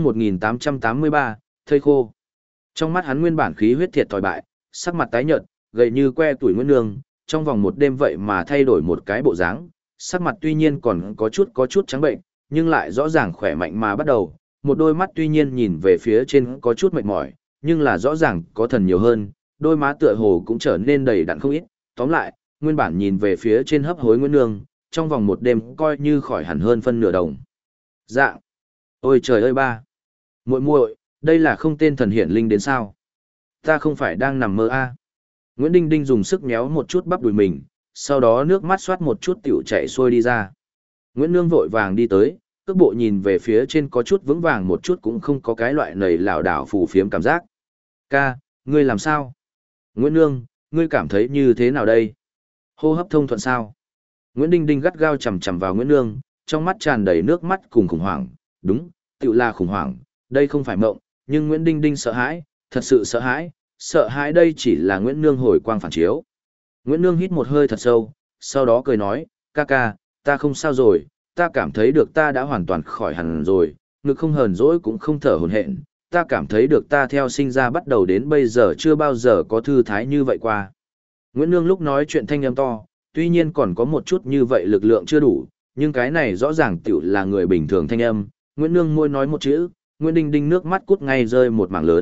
1883, thây khô. Trong mắt hắn nguyên bản khí huyết thiệt thòi bại, sắc mặt tái nhợt, gầy như que tuổi Nguyễn Nương, trong vòng một đêm vậy mà thay đổi một cái bộ dáng, sắc mặt tuy nhiên còn có chút trắng bệnh, nhưng lại rõ ràng khỏe mạnh mà bắt đầu, một đôi mắt tuy nhiên nhìn về phía trên có chút mệt mỏi, nhưng là rõ ràng có thần nhiều hơn, đôi má tựa hồ cũng trở nên đầy đặn không ít, tóm lại, nguyên bản nhìn về phía trên hấp hối Nguyễn Nương, trong vòng một đêm coi như khỏi hẳn hơn phân nửa đồng. Dạng. Ôi trời ơi ba. Muội muội, đây là không tên thần hiển linh đến sao? Ta không phải đang nằm mơ a. Nguyễn Đinh Đinh dùng sức méo một chút bắp đùi mình, sau đó nước mắt xoát một chút tiểu chạy xuôi đi ra. Nguyễn Nương vội vàng đi tới, cước bộ nhìn về phía trên có chút vững vàng một chút cũng không có cái loại nầy lảo đảo phù phiếm cảm giác. Ca, ngươi làm sao? Nguyễn Nương, ngươi cảm thấy như thế nào đây? Hô hấp thông thuận sao? Nguyễn Đinh Đinh gắt gao chằm chằm vào Nguyễn Nương, trong mắt tràn đầy nước mắt cùng khủng hoảng. Đúng, tự là khủng hoảng, đây không phải mộng, nhưng Nguyễn Đinh Đinh sợ hãi, thật sự sợ hãi đây chỉ là Nguyễn Nương hồi quang phản chiếu. Nguyễn Nương hít một hơi thật sâu, sau đó cười nói, ca, ta không sao rồi, ta cảm thấy được ta đã hoàn toàn khỏi hẳn rồi, ngực không hờn dỗi cũng không thở hổn hển, ta cảm thấy được ta theo sinh ra bắt đầu đến bây giờ chưa bao giờ có thư thái như vậy qua. Nguyễn Nương lúc nói chuyện thanh âm to, tuy nhiên còn có một chút như vậy lực lượng chưa đủ, nhưng cái này rõ ràng tiểu là người bình thường thanh âm. Nguyễn Nương môi nói một chữ, Nguyễn Đinh Đinh nước mắt cút ngay rơi một mảng lớn,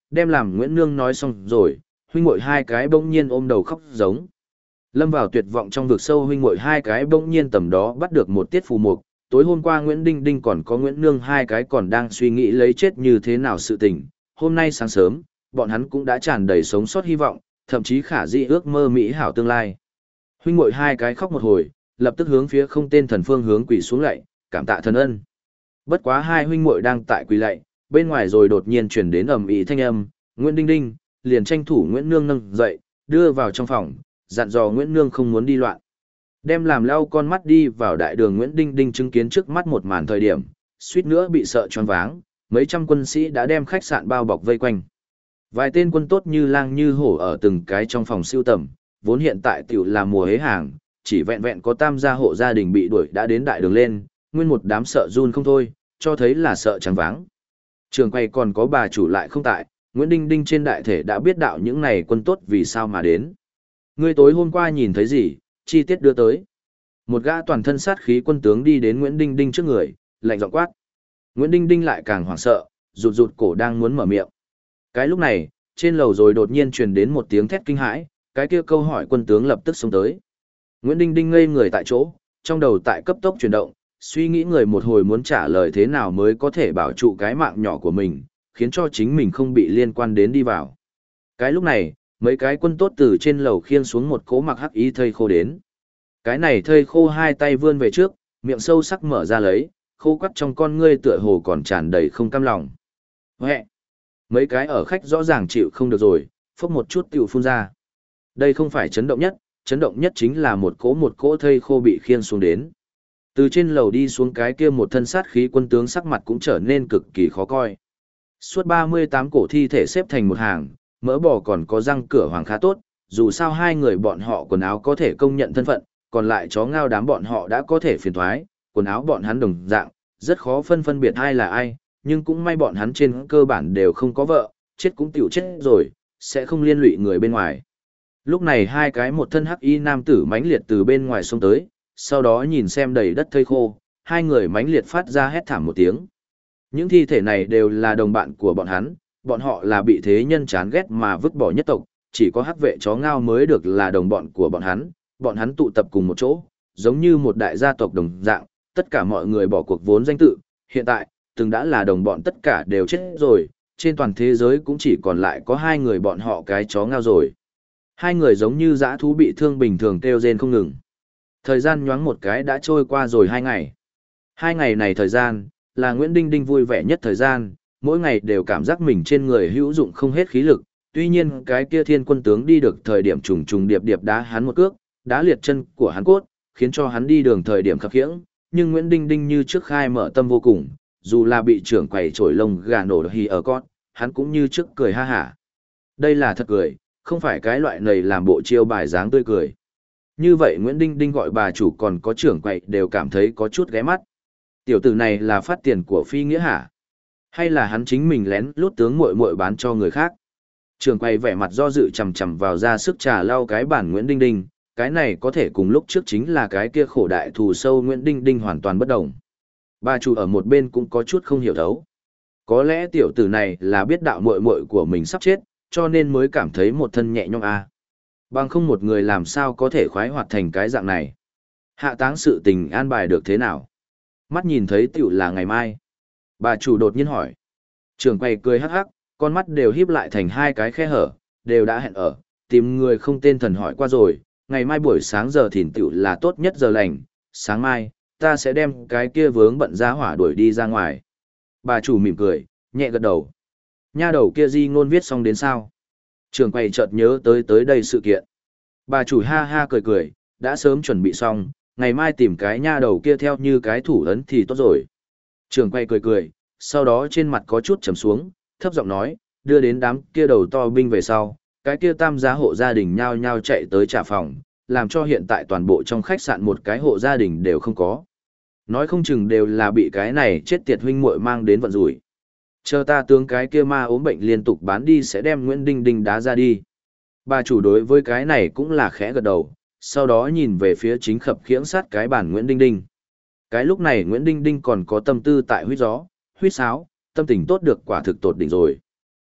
đem làm Nguyễn Nương nói xong rồi, huynh muội hai cái bỗng nhiên ôm đầu khóc giống. Lâm vào tuyệt vọng trong vực sâu, huynh muội hai cái bỗng nhiên tầm đó bắt được một tiết phù mục, tối hôm qua Nguyễn Đinh Đinh còn có Nguyễn Nương hai cái còn đang suy nghĩ lấy chết như thế nào sự tình, hôm nay sáng sớm, bọn hắn cũng đã tràn đầy sống sót hy vọng, thậm chí khả dĩ ước mơ mỹ hảo tương lai. Huynh muội hai cái khóc một hồi, lập tức hướng phía không tên thần phương hướng quỳ xuống lạy, cảm tạ thần ân. Bất quá hai huynh muội đang tại quỳ lạy, bên ngoài rồi đột nhiên truyền đến ầm ĩ thanh âm, Nguyễn Đinh Đinh liền tranh thủ Nguyễn Nương nâng dậy, đưa vào trong phòng, dặn dò Nguyễn Nương không muốn đi loạn. Đem làm lau con mắt đi vào đại đường, Nguyễn Đinh Đinh chứng kiến trước mắt một màn thời điểm, suýt nữa bị sợ choáng váng, mấy trăm quân sĩ đã đem khách sạn bao bọc vây quanh. Vài tên quân tốt như lang như hổ ở từng cái trong phòng siêu tầm, vốn hiện tại tiểu là mùa hế hàng, chỉ vẹn vẹn có tam gia hộ gia đình bị đuổi đã đến đại đường lên, nguyên một đám sợ run không thôi, cho thấy là sợ choáng váng. Trường quay còn có bà chủ lại không tại, Nguyễn Đinh Đinh trên đại thể đã biết đạo những này quân tốt vì sao mà đến. Ngươi tối hôm qua nhìn thấy gì, chi tiết đưa tới. Một gã toàn thân sát khí quân tướng đi đến Nguyễn Đinh Đinh trước người, lạnh giọng quát. Nguyễn Đinh Đinh lại càng hoảng sợ, rụt rụt cổ đang muốn mở miệng. Cái lúc này, trên lầu rồi đột nhiên truyền đến một tiếng thét kinh hãi, cái kia câu hỏi quân tướng lập tức xông tới. Nguyễn Đinh Đinh ngây người tại chỗ, trong đầu tại cấp tốc chuyển động, suy nghĩ người một hồi muốn trả lời thế nào mới có thể bảo trụ cái mạng nhỏ của mình, khiến cho chính mình không bị liên quan đến đi vào. Cái lúc này, mấy cái quân tốt từ trên lầu khiêng xuống một cỗ mặc hắc y thây khô đến. Cái này thây khô hai tay vươn về trước, miệng sâu sắc mở ra lấy, khô quắt trong con ngươi tựa hồ còn tràn đầy không cam lòng. Huệ! Mấy cái ở khách rõ ràng chịu không được rồi, phốc một chút tiểu phun ra. Đây không phải chấn động nhất chính là một cỗ thây khô bị khiêng xuống đến. Từ trên lầu đi xuống cái kia một thân sát khí quân tướng sắc mặt cũng trở nên cực kỳ khó coi. Suốt 38 cổ thi thể xếp thành một hàng, mỡ bò còn có răng cửa hoàng khá tốt, dù sao hai người bọn họ quần áo có thể công nhận thân phận, còn lại chó ngao đám bọn họ đã có thể phiền thoái, quần áo bọn hắn đồng dạng, rất khó phân biệt ai là ai, nhưng cũng may bọn hắn trên cơ bản đều không có vợ, chết cũng tiểu chết rồi, sẽ không liên lụy người bên ngoài. Lúc này hai cái một thân hắc y nam tử mãnh liệt từ bên ngoài xông tới, sau đó nhìn xem đầy đất thây khô, hai người mãnh liệt phát ra hét thảm một tiếng. Những thi thể này đều là đồng bạn của bọn họ là bị thế nhân chán ghét mà vứt bỏ nhất tộc, chỉ có hắc vệ chó ngao mới được là đồng bọn của bọn hắn tụ tập cùng một chỗ, giống như một đại gia tộc đồng dạng, tất cả mọi người bỏ cuộc vốn danh tự, hiện tại, từng đã là đồng bọn tất cả đều chết rồi, trên toàn thế giới cũng chỉ còn lại có hai người bọn họ cái chó ngao rồi. Hai người giống như dã thú bị thương bình thường kêu rên không ngừng. Thời gian nhoáng một cái đã trôi qua rồi 2 ngày. 2 ngày này thời gian, là Nguyễn Đinh Đinh vui vẻ nhất thời gian, mỗi ngày đều cảm giác mình trên người hữu dụng không hết khí lực. Tuy nhiên cái kia thiên quân tướng đi được thời điểm trùng trùng điệp điệp đá hắn một cước, đá liệt chân của hắn cốt, khiến cho hắn đi đường thời điểm khập khiễng. Nhưng Nguyễn Đinh Đinh như trước khai mở tâm vô cùng, dù là bị trưởng quầy trổi lông gà nổ hì ở con, hắn cũng như trước cười ha hả. Đây là thật cười, không phải cái loại này làm bộ chiêu bài dáng tươi cười. Như vậy Nguyễn Đinh Đinh gọi bà chủ còn có trưởng quầy đều cảm thấy có chút ghé mắt. Tiểu tử này là phát tiền của Phi Nghĩa hả? Hay là hắn chính mình lén lút tướng muội muội bán cho người khác? Trưởng quầy vẻ mặt do dự chằm chằm vào ra sức trà lau cái bản Nguyễn Đinh Đinh, cái này có thể cùng lúc trước chính là cái kia khổ đại thù sâu Nguyễn Đinh Đinh hoàn toàn bất đồng. Bà chủ ở một bên cũng có chút không hiểu thấu. Có lẽ tiểu tử này là biết đạo muội muội của mình sắp chết, cho nên mới cảm thấy một thân nhẹ nhõm a. Bằng không một người làm sao có thể khoái hoạt thành cái dạng này. Hạ táng sự tình an bài được thế nào? Mắt nhìn thấy tiểu là ngày mai. Bà chủ đột nhiên hỏi. Trường quầy cười hắc hắc, con mắt đều híp lại thành hai cái khe hở, đều đã hẹn ở, tìm người không tên thần hỏi qua rồi, ngày mai buổi sáng giờ thìn tiểu là tốt nhất giờ lành, sáng mai, ta sẽ đem cái kia vướng bận ra hỏa đuổi đi ra ngoài. Bà chủ mỉm cười, nhẹ gật đầu. Nha đầu kia di ngôn viết xong đến sao? Trường quầy chợt nhớ tới đây sự kiện. Bà chủ ha ha cười cười, đã sớm chuẩn bị xong, ngày mai tìm cái nha đầu kia theo như cái thủ ấn thì tốt rồi. Trường quầy cười cười, sau đó trên mặt có chút trầm xuống, thấp giọng nói, đưa đến đám kia đầu to binh về sau, cái kia tam gia hộ gia đình nhao nhao chạy tới trả phòng, làm cho hiện tại toàn bộ trong khách sạn một cái hộ gia đình đều không có. Nói không chừng đều là bị cái này chết tiệt huynh muội mang đến vận rủi. Chờ ta tướng cái kia ma ốm bệnh liên tục bán đi sẽ đem Nguyễn Đinh Đinh đá ra đi. Bà chủ đối với cái này cũng là khẽ gật đầu, sau đó nhìn về phía chính khập khiễng sát cái bàn Nguyễn Đinh Đinh. Cái lúc này Nguyễn Đinh Đinh còn có tâm tư tại huýt gió, huýt sáo, tâm tình tốt được quả thực tột đỉnh rồi.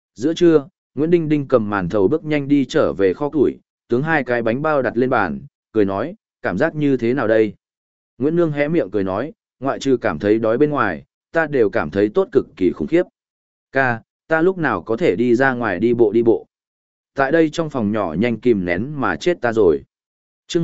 Giữa trưa, Nguyễn Đinh Đinh cầm màn thầu bước nhanh đi trở về kho củi, tướng hai cái bánh bao đặt lên bàn, cười nói, cảm giác như thế nào đây? Nguyễn Nương hé miệng cười nói, ngoại trừ cảm thấy đói bên ngoài, ta đều cảm thấy tốt cực kỳ khủng khiếp. Ca, ta lúc nào có thể đi ra ngoài đi bộ đi bộ. Tại đây trong phòng nhỏ nhanh kìm nén mà chết ta rồi. Trước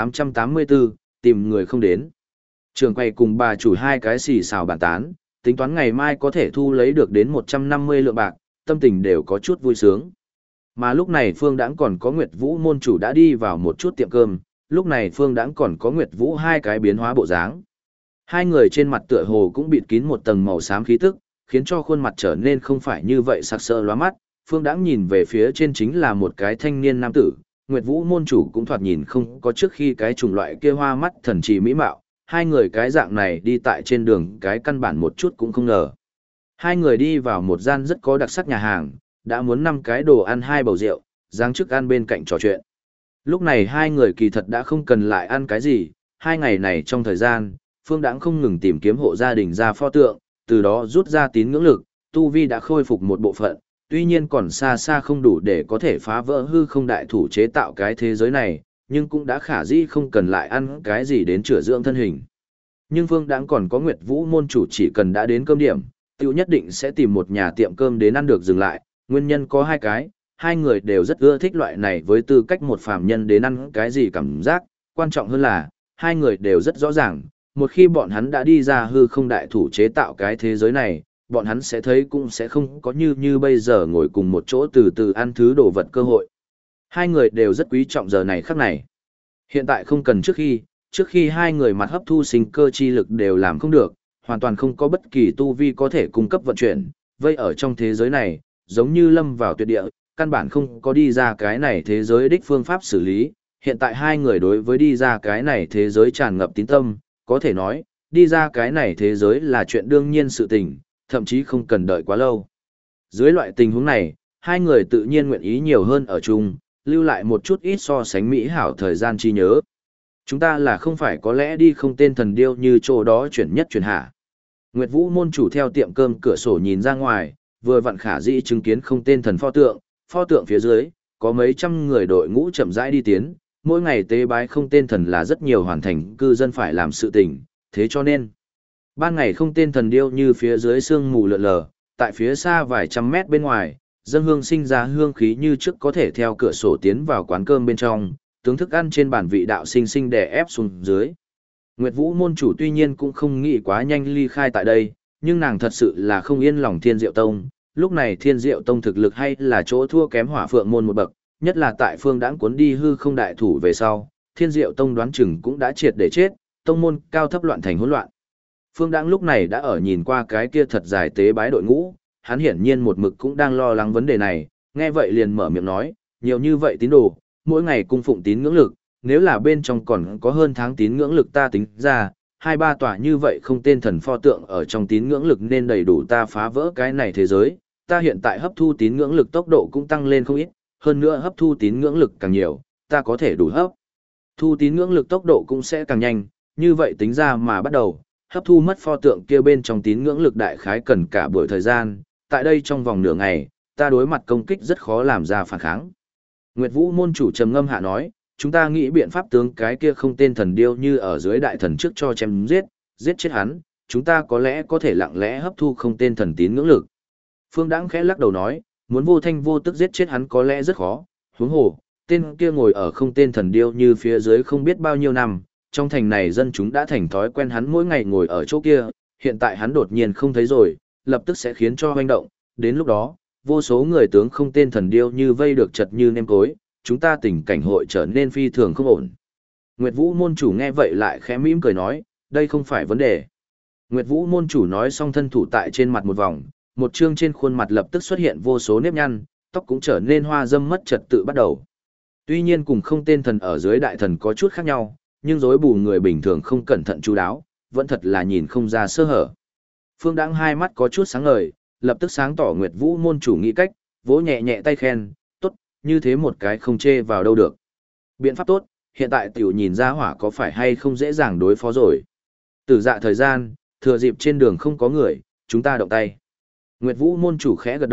1884, tìm người không đến. Trường quay cùng bà chủ hai cái xì xào bàn tán, tính toán ngày mai có thể thu lấy được đến 150 lượng bạc, tâm tình đều có chút vui sướng. Mà lúc này Phương Đãng còn có Nguyệt Vũ môn chủ đã đi vào một chút tiệm cơm, lúc này Phương Đãng còn có Nguyệt Vũ hai cái biến hóa bộ dáng. Hai người trên mặt tựa hồ cũng bịt kín một tầng màu xám khí tức, khiến cho khuôn mặt trở nên không phải như vậy sặc sỡ lóa mắt. Phương Đãng nhìn về phía trên chính là một cái thanh niên nam tử, Nguyệt Vũ môn chủ cũng thoạt nhìn không có trước khi cái chủng loại kia hoa mắt thần trì mỹ mạo, hai người cái dạng này đi tại trên đường cái căn bản một chút cũng không ngờ. Hai người đi vào một gian rất có đặc sắc nhà hàng, đã muốn 5 cái đồ ăn 2 bầu rượu, giáng chức ăn bên cạnh trò chuyện. Lúc này hai người kỳ thật đã không cần lại ăn cái gì, 2 ngày này trong thời gian, Phương Đãng không ngừng tìm kiếm hộ gia đình ra pho tượng, từ đó rút ra tín ngưỡng lực, tu vi đã khôi phục một bộ phận, tuy nhiên còn xa xa không đủ để có thể phá vỡ hư không đại thủ chế tạo cái thế giới này, nhưng cũng đã khả dĩ không cần lại ăn cái gì đến chữa dưỡng thân hình. Nhưng Phương Đãng còn có Nguyệt Vũ môn chủ chỉ cần đã đến cơm điểm, tiêu nhất định sẽ tìm một nhà tiệm cơm đến ăn được dừng lại, nguyên nhân có 2 cái, hai người đều rất ưa thích loại này với tư cách một phàm nhân đến ăn cái gì cảm giác, quan trọng hơn là, hai người đều rất rõ ràng, một khi bọn hắn đã đi ra hư không đại thủ chế tạo cái thế giới này, bọn hắn sẽ thấy cũng sẽ không có như bây giờ ngồi cùng một chỗ từ từ ăn thứ đồ vật cơ hội. Hai người đều rất quý trọng giờ này khắc này. Hiện tại không cần trước khi hai người mặt hấp thu sinh cơ chi lực đều làm không được, hoàn toàn không có bất kỳ tu vi có thể cung cấp vận chuyển, vây ở trong thế giới này, giống như lâm vào tuyệt địa, căn bản không có đi ra cái này thế giới đích phương pháp xử lý. Hiện tại hai người đối với đi ra cái này thế giới tràn ngập tín tâm, có thể nói, đi ra cái này thế giới là chuyện đương nhiên sự tình, thậm chí không cần đợi quá lâu. Dưới loại tình huống này, hai người tự nhiên nguyện ý nhiều hơn ở chung, lưu lại một chút ít so sánh mỹ hảo thời gian chi nhớ. Chúng ta là không phải có lẽ đi không tên thần điêu như chỗ đó chuyển nhất chuyển hạ. Nguyệt Vũ môn chủ theo tiệm cơm cửa sổ nhìn ra ngoài, vừa vặn khả dĩ chứng kiến không tên thần pho tượng phía dưới, có mấy trăm người đội ngũ chậm rãi đi tiến, mỗi ngày tế bái không tên thần là rất nhiều hoàn thành cư dân phải làm sự tình, thế cho nên, ban ngày không tên thần điêu như phía dưới sương mù lượn lờ, tại phía xa vài trăm mét bên ngoài, dâng hương sinh ra hương khí như trước có thể theo cửa sổ tiến vào quán cơm bên trong, tướng thức ăn trên bàn vị đạo sinh sinh đè ép xuống dưới. Nguyệt Vũ môn chủ tuy nhiên cũng không nghĩ quá nhanh ly khai tại đây, nhưng nàng thật sự là không yên lòng Thiên Diệu Tông, lúc này Thiên Diệu Tông thực lực hay là chỗ thua kém Hỏa Phượng môn một bậc, nhất là tại Phương Đãng cuốn đi hư không đại thủ về sau, Thiên Diệu Tông đoán chừng cũng đã triệt để chết, tông môn cao thấp loạn thành hỗn loạn. Phương Đãng lúc này đã ở nhìn qua cái kia thật dài tế bái đội ngũ, hắn hiển nhiên một mực cũng đang lo lắng vấn đề này, nghe vậy liền mở miệng nói, nhiều như vậy tín đồ, mỗi ngày cung phụng tín ngưỡng lực, nếu là bên trong còn có hơn tháng tín ngưỡng lực ta tính ra, 2-3 tòa như vậy không tên thần pho tượng ở trong tín ngưỡng lực nên đầy đủ ta phá vỡ cái này thế giới, ta hiện tại hấp thu tín ngưỡng lực tốc độ cũng tăng lên không ít, hơn nữa hấp thu tín ngưỡng lực càng nhiều, ta có thể đủ hấp thu tín ngưỡng lực tốc độ cũng sẽ càng nhanh, như vậy tính ra mà bắt đầu, hấp thu mất pho tượng kia bên trong tín ngưỡng lực đại khái cần cả buổi thời gian, tại đây trong vòng nửa ngày, ta đối mặt công kích rất khó làm ra phản kháng. Nguyệt Vũ môn chủ trầm ngâm hạ nói, chúng ta nghĩ biện pháp tướng cái kia không tên thần điêu như ở dưới đại thần trước cho chém giết chết hắn, chúng ta có lẽ có thể lặng lẽ hấp thu không tên thần tín ngưỡng lực. Phương Đãng khẽ lắc đầu nói, muốn vô thanh vô tức giết chết hắn có lẽ rất khó, huống hồ, tên kia ngồi ở không tên thần điêu như phía dưới không biết bao nhiêu năm, trong thành này dân chúng đã thành thói quen hắn mỗi ngày ngồi ở chỗ kia, hiện tại hắn đột nhiên không thấy rồi, lập tức sẽ khiến cho hoành động, đến lúc đó, vô số người tướng không tên thần điêu như vây được chật như nêm cối, chúng ta tình cảnh hội trở nên phi thường không ổn. Nguyệt Vũ môn chủ nghe vậy lại khẽ mỉm cười nói, đây không phải vấn đề. Nguyệt Vũ môn chủ nói xong thân thủ tại trên mặt một vòng, một chương trên khuôn mặt lập tức xuất hiện vô số nếp nhăn, tóc cũng trở nên hoa dâm mất trật tự bắt đầu. Tuy nhiên cùng không tên thần ở dưới đại thần có chút khác nhau, nhưng rối bù người bình thường không cẩn thận chú đáo, vẫn thật là nhìn không ra sơ hở. Phương Đãng hai mắt có chút sáng ngời, lập tức sáng tỏ Nguyệt Vũ môn chủ nghĩ cách, vỗ nhẹ nhẹ tay khen, tốt, như thế một cái không chê vào đâu được. Biện pháp tốt, hiện tại tiểu nhìn ra hỏa có phải hay không dễ dàng đối phó rồi. Tử dạ thời gian, thừa dịp trên đường không có người, chúng ta động tay. Nguyệt Vũ môn chủ khẽ gật đầu,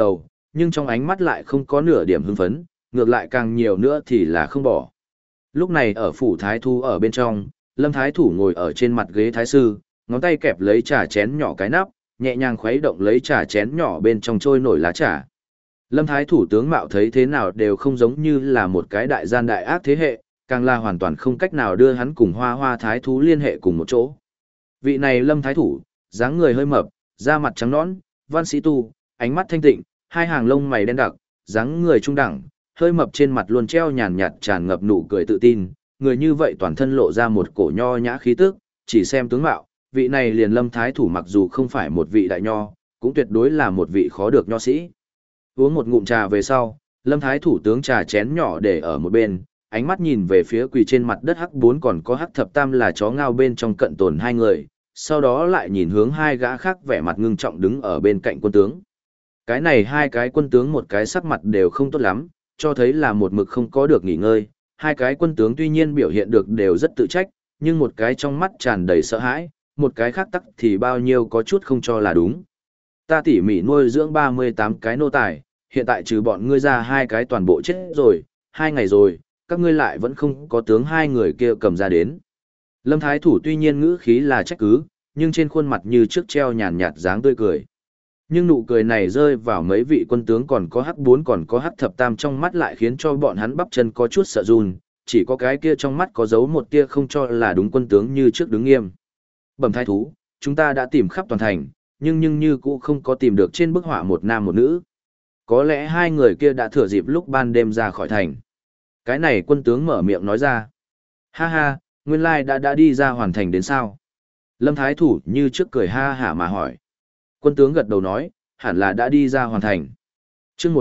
nhưng trong ánh mắt lại không có nửa điểm hưng phấn, ngược lại càng nhiều nữa thì là không bỏ. Lúc này ở phủ thái thú ở bên trong, Lâm Thái Thủ ngồi ở trên mặt ghế thái sư, ngón tay kẹp lấy trà chén nhỏ cái nắp, nhẹ nhàng khuấy động lấy trà chén nhỏ bên trong trôi nổi lá trà. Lâm Thái Thủ tướng mạo thấy thế nào đều không giống như là một cái đại gian đại ác thế hệ, càng là hoàn toàn không cách nào đưa hắn cùng Hoa Hoa Thái Thú liên hệ cùng một chỗ. Vị này Lâm Thái Thủ, dáng người hơi mập, da mặt trắng nõn, văn sĩ tu, ánh mắt thanh tịnh, hai hàng lông mày đen đặc, dáng người trung đẳng, hơi mập trên mặt luôn treo nhàn nhạt tràn ngập nụ cười tự tin, người như vậy toàn thân lộ ra một cổ nho nhã khí tức, chỉ xem tướng mạo, vị này liền Lâm Thái Thủ mặc dù không phải một vị đại nho, cũng tuyệt đối là một vị khó được nho sĩ. Uống một ngụm trà về sau, Lâm Thái Thủ tướng trà chén nhỏ để ở một bên, ánh mắt nhìn về phía quỳ trên mặt đất hắc bốn còn có hắc thập tam là chó ngao bên trong cận tồn hai người, sau đó lại nhìn hướng hai gã khác vẻ mặt ngưng trọng đứng ở bên cạnh quân tướng. Cái này hai cái quân tướng một cái sắc mặt đều không tốt lắm, cho thấy là một mực không có được nghỉ ngơi. Hai cái quân tướng tuy nhiên biểu hiện được đều rất tự trách, nhưng một cái trong mắt tràn đầy sợ hãi, một cái khác tắc thì bao nhiêu có chút không cho là đúng. Ta tỉ mỉ nuôi dưỡng 38 cái nô tài, hiện tại trừ bọn ngươi ra hai cái toàn bộ chết rồi, 2 ngày rồi, các ngươi lại vẫn không có tướng hai người kia cầm ra đến. Lâm Thái Thủ tuy nhiên ngữ khí là trách cứ, nhưng trên khuôn mặt như trước treo nhàn nhạt dáng tươi cười. Nhưng nụ cười này rơi vào mấy vị quân tướng còn có hắc bốn còn có hắc thập tam trong mắt lại khiến cho bọn hắn bắp chân có chút sợ run, chỉ có cái kia trong mắt có giấu một tia không cho là đúng quân tướng như trước đứng nghiêm. Bẩm thái thú, chúng ta đã tìm khắp toàn thành, nhưng như cũ không có tìm được trên bức họa một nam một nữ. Có lẽ hai người kia đã thừa dịp lúc ban đêm ra khỏi thành. Cái này quân tướng mở miệng nói ra. Ha ha, nguyên lai đã đi ra hoàn thành đến sao? Lâm Thái Thủ như trước cười ha hả mà hỏi. Quân tướng gật đầu nói, hẳn là đã đi ra hoàn thành. Trước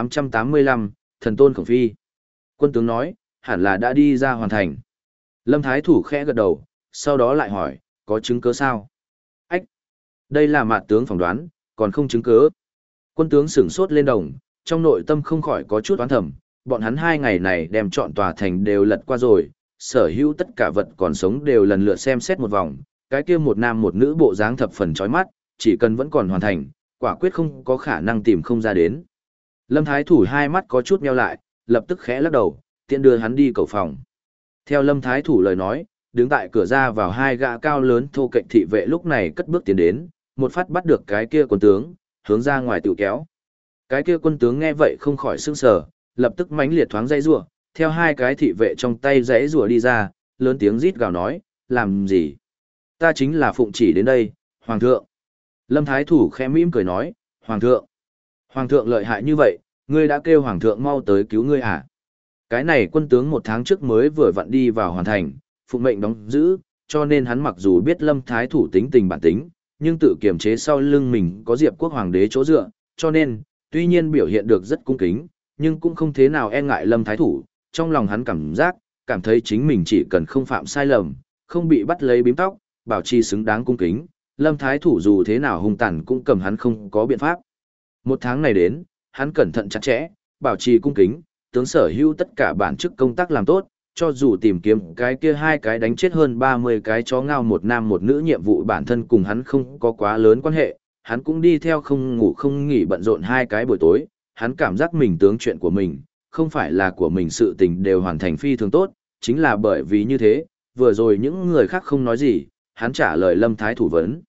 1885, thần tôn Khổng Phi. Quân tướng nói, hẳn là đã đi ra hoàn thành. Lâm Thái Thủ khẽ gật đầu, sau đó lại hỏi, có chứng cứ sao? Ách! Đây là mạt tướng phỏng đoán, còn không chứng cứ. Quân tướng sửng sốt lên đồng, trong nội tâm không khỏi có chút oán thầm, bọn hắn 2 ngày này đem chọn tòa thành đều lật qua rồi, sở hữu tất cả vật còn sống đều lần lượt xem xét một vòng, cái kia một nam một nữ bộ dáng thập phần chói mắt, chỉ cần vẫn còn hoàn thành, quả quyết không có khả năng tìm không ra đến. Lâm Thái Thủ hai mắt có chút nheo lại, lập tức khẽ lắc đầu, tiện đưa hắn đi cầu phòng. Theo Lâm Thái Thủ lời nói, đứng tại cửa ra vào hai gã cao lớn thô kệch thị vệ lúc này cất bước tiến đến, một phát bắt được cái kia quân tướng, hướng ra ngoài tự kéo. Cái kia quân tướng nghe vậy không khỏi sững sờ, lập tức mãnh liệt thoáng dây rủa, theo hai cái thị vệ trong tay dãy rủa đi ra, lớn tiếng rít gào nói, làm gì? Ta chính là phụng chỉ đến đây, Hoàng thượng. Lâm Thái Thủ khẽ mỉm cười nói, Hoàng thượng. Hoàng thượng lợi hại như vậy, ngươi đã kêu Hoàng thượng mau tới cứu ngươi à? Cái này quân tướng 1 tháng trước mới vừa vặn đi vào hoàn thành, phụng mệnh đóng giữ, cho nên hắn mặc dù biết Lâm Thái Thủ tính tình bản tính, nhưng tự kiềm chế sau lưng mình có Diệp Quốc Hoàng đế chỗ dựa, cho nên, tuy nhiên biểu hiện được rất cung kính, nhưng cũng không thế nào e ngại Lâm Thái Thủ, trong lòng hắn cảm thấy chính mình chỉ cần không phạm sai lầm, không bị bắt lấy bím tóc, bảo trì xứng đáng cung kính, Lâm Thái Thủ dù thế nào hung tàn cũng cầm hắn không có biện pháp. 1 tháng này đến, hắn cẩn thận chặt chẽ, bảo trì cung kính, tướng sở hữu tất cả bản chức công tác làm tốt, cho dù tìm kiếm cái kia 2 cái đánh chết hơn 30 cái chó ngao một nam một nữ nhiệm vụ bản thân cùng hắn không có quá lớn quan hệ, hắn cũng đi theo không ngủ không nghỉ bận rộn 2 cái buổi tối, hắn cảm giác mình tướng chuyện của mình, không phải là của mình sự tình đều hoàn thành phi thường tốt, chính là bởi vì như thế, vừa rồi những người khác không nói gì, hắn trả lời Lâm Thái Thủ vấn.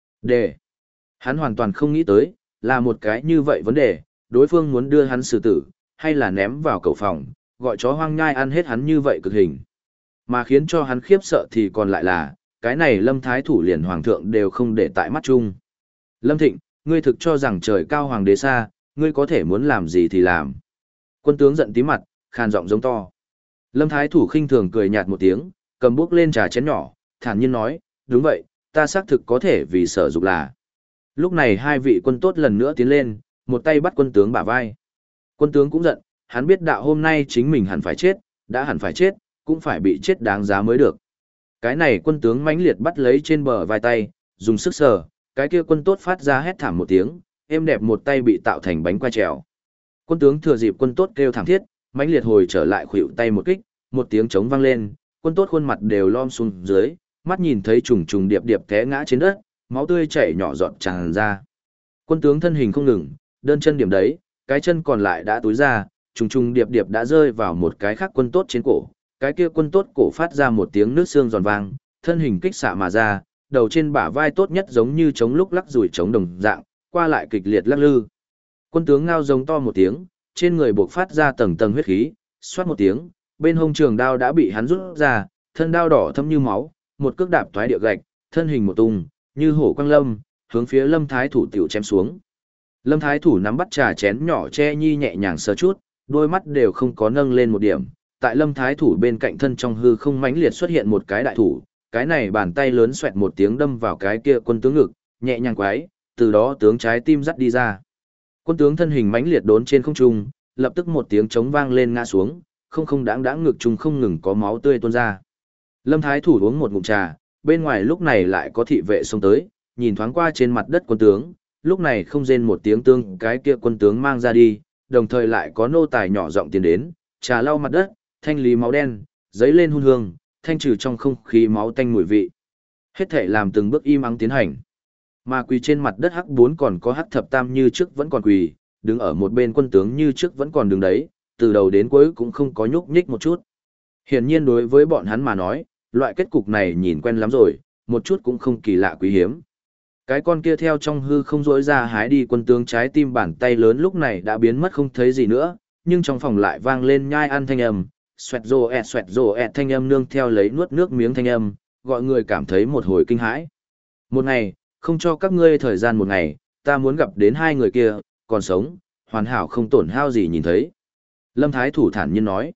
Hắn hoàn toàn không nghĩ tới, là một cái như vậy vấn đề, đối phương muốn đưa hắn xử tử, hay là ném vào cầu phòng, gọi chó hoang nhai ăn hết hắn như vậy cực hình. Mà khiến cho hắn khiếp sợ thì còn lại là, cái này Lâm Thái Thủ liền Hoàng thượng đều không để tại mắt chung. Lâm Thịnh, ngươi thực cho rằng trời cao hoàng đế xa, ngươi có thể muốn làm gì thì làm. Quân tướng giận tí mặt, khàn giọng giống to. Lâm Thái Thủ khinh thường cười nhạt một tiếng, cầm bút lên trà chén nhỏ, thản nhiên nói, đúng vậy, ta xác thực có thể vì sở dục là. Lúc này 2 vị quân tốt lần nữa tiến lên, một tay bắt quân tướng bả vai. Quân tướng cũng giận, hắn biết đạo hôm nay chính mình hẳn phải chết, đã hẳn phải chết, cũng phải bị chết đáng giá mới được. Cái này quân tướng mãnh liệt bắt lấy trên bờ vai tay, dùng sức sờ, cái kia quân tốt phát ra hét thảm một tiếng, êm đẹp một tay bị tạo thành bánh qua trèo. Quân tướng thừa dịp quân tốt kêu thảm thiết, mãnh liệt hồi trở lại khuỵu tay một kích, một tiếng trống vang lên, quân tốt khuôn mặt đều lom xuống dưới, mắt nhìn thấy trùng trùng điệp điệp té ngã trên đất, máu tươi chảy nhỏ giọt tràn ra. Quân tướng thân hình không ngừng, đơn chân điểm đấy, cái chân còn lại đã túi ra, trùng trùng điệp điệp đã rơi vào một cái khác quân tốt trên cổ. Cái kia quân tốt cổ phát ra một tiếng nước xương giòn vang, thân hình kích xạ mà ra, đầu trên bả vai tốt nhất giống như chống lúc lắc rủi chống đồng dạng, qua lại kịch liệt lắc lư. Quân tướng ngao giống to một tiếng, trên người buộc phát ra tầng tầng huyết khí, xoát một tiếng, bên hông trường đao đã bị hắn rút ra, thân đao đỏ thâm như máu, một cước đạp thoái địa gạch, thân hình một tung, như hổ quang lâm, hướng phía Lâm Thái Thủ tiểu chém xuống. Lâm Thái Thủ nắm bắt trà chén nhỏ che nhi nhẹ nhàng sờ chút, đôi mắt đều không có nâng lên một điểm. Tại Lâm Thái Thủ bên cạnh thân trong hư không mãnh liệt xuất hiện một cái đại thủ, cái này bàn tay lớn xoẹt một tiếng đâm vào cái kia quân tướng ngực, nhẹ nhàng quái, từ đó tướng trái tim dắt đi ra. Quân tướng thân hình mãnh liệt đốn trên không trung, lập tức một tiếng trống vang lên ngã xuống, không đáng đáng ngực trung không ngừng có máu tươi tuôn ra. Lâm Thái Thủ uống một ngụm trà, bên ngoài lúc này lại có thị vệ xông tới, nhìn thoáng qua trên mặt đất quân tướng, lúc này không rên một tiếng tương cái kia quân tướng mang ra đi, đồng thời lại có nô tài nhỏ giọng tiến đến, trà lau mặt đất, thanh lý máu đen, giấy lên hun hương, thanh trừ trong không khí máu tanh mùi vị. Hết thể làm từng bước im ắng tiến hành. Mà quỳ trên mặt đất hắc bốn còn có hắc thập tam như trước vẫn còn quỳ, đứng ở một bên quân tướng như trước vẫn còn đứng đấy, từ đầu đến cuối cũng không có nhúc nhích một chút. Hiển nhiên đối với bọn hắn mà nói, loại kết cục này nhìn quen lắm rồi, một chút cũng không kỳ lạ quý hiếm. Cái con kia theo trong hư không rỗi ra hái đi quân tướng trái tim bàn tay lớn lúc này đã biến mất không thấy gì nữa, nhưng trong phòng lại vang lên nhai ăn thanh âm, xoẹt rồ ẹt thanh âm nương theo lấy nuốt nước miếng thanh âm, gọi người cảm thấy một hồi kinh hãi. Một ngày, không cho các ngươi thời gian một ngày, ta muốn gặp đến hai người kia, còn sống, hoàn hảo không tổn hao gì nhìn thấy. Lâm Thái Thủ thản nhiên nói.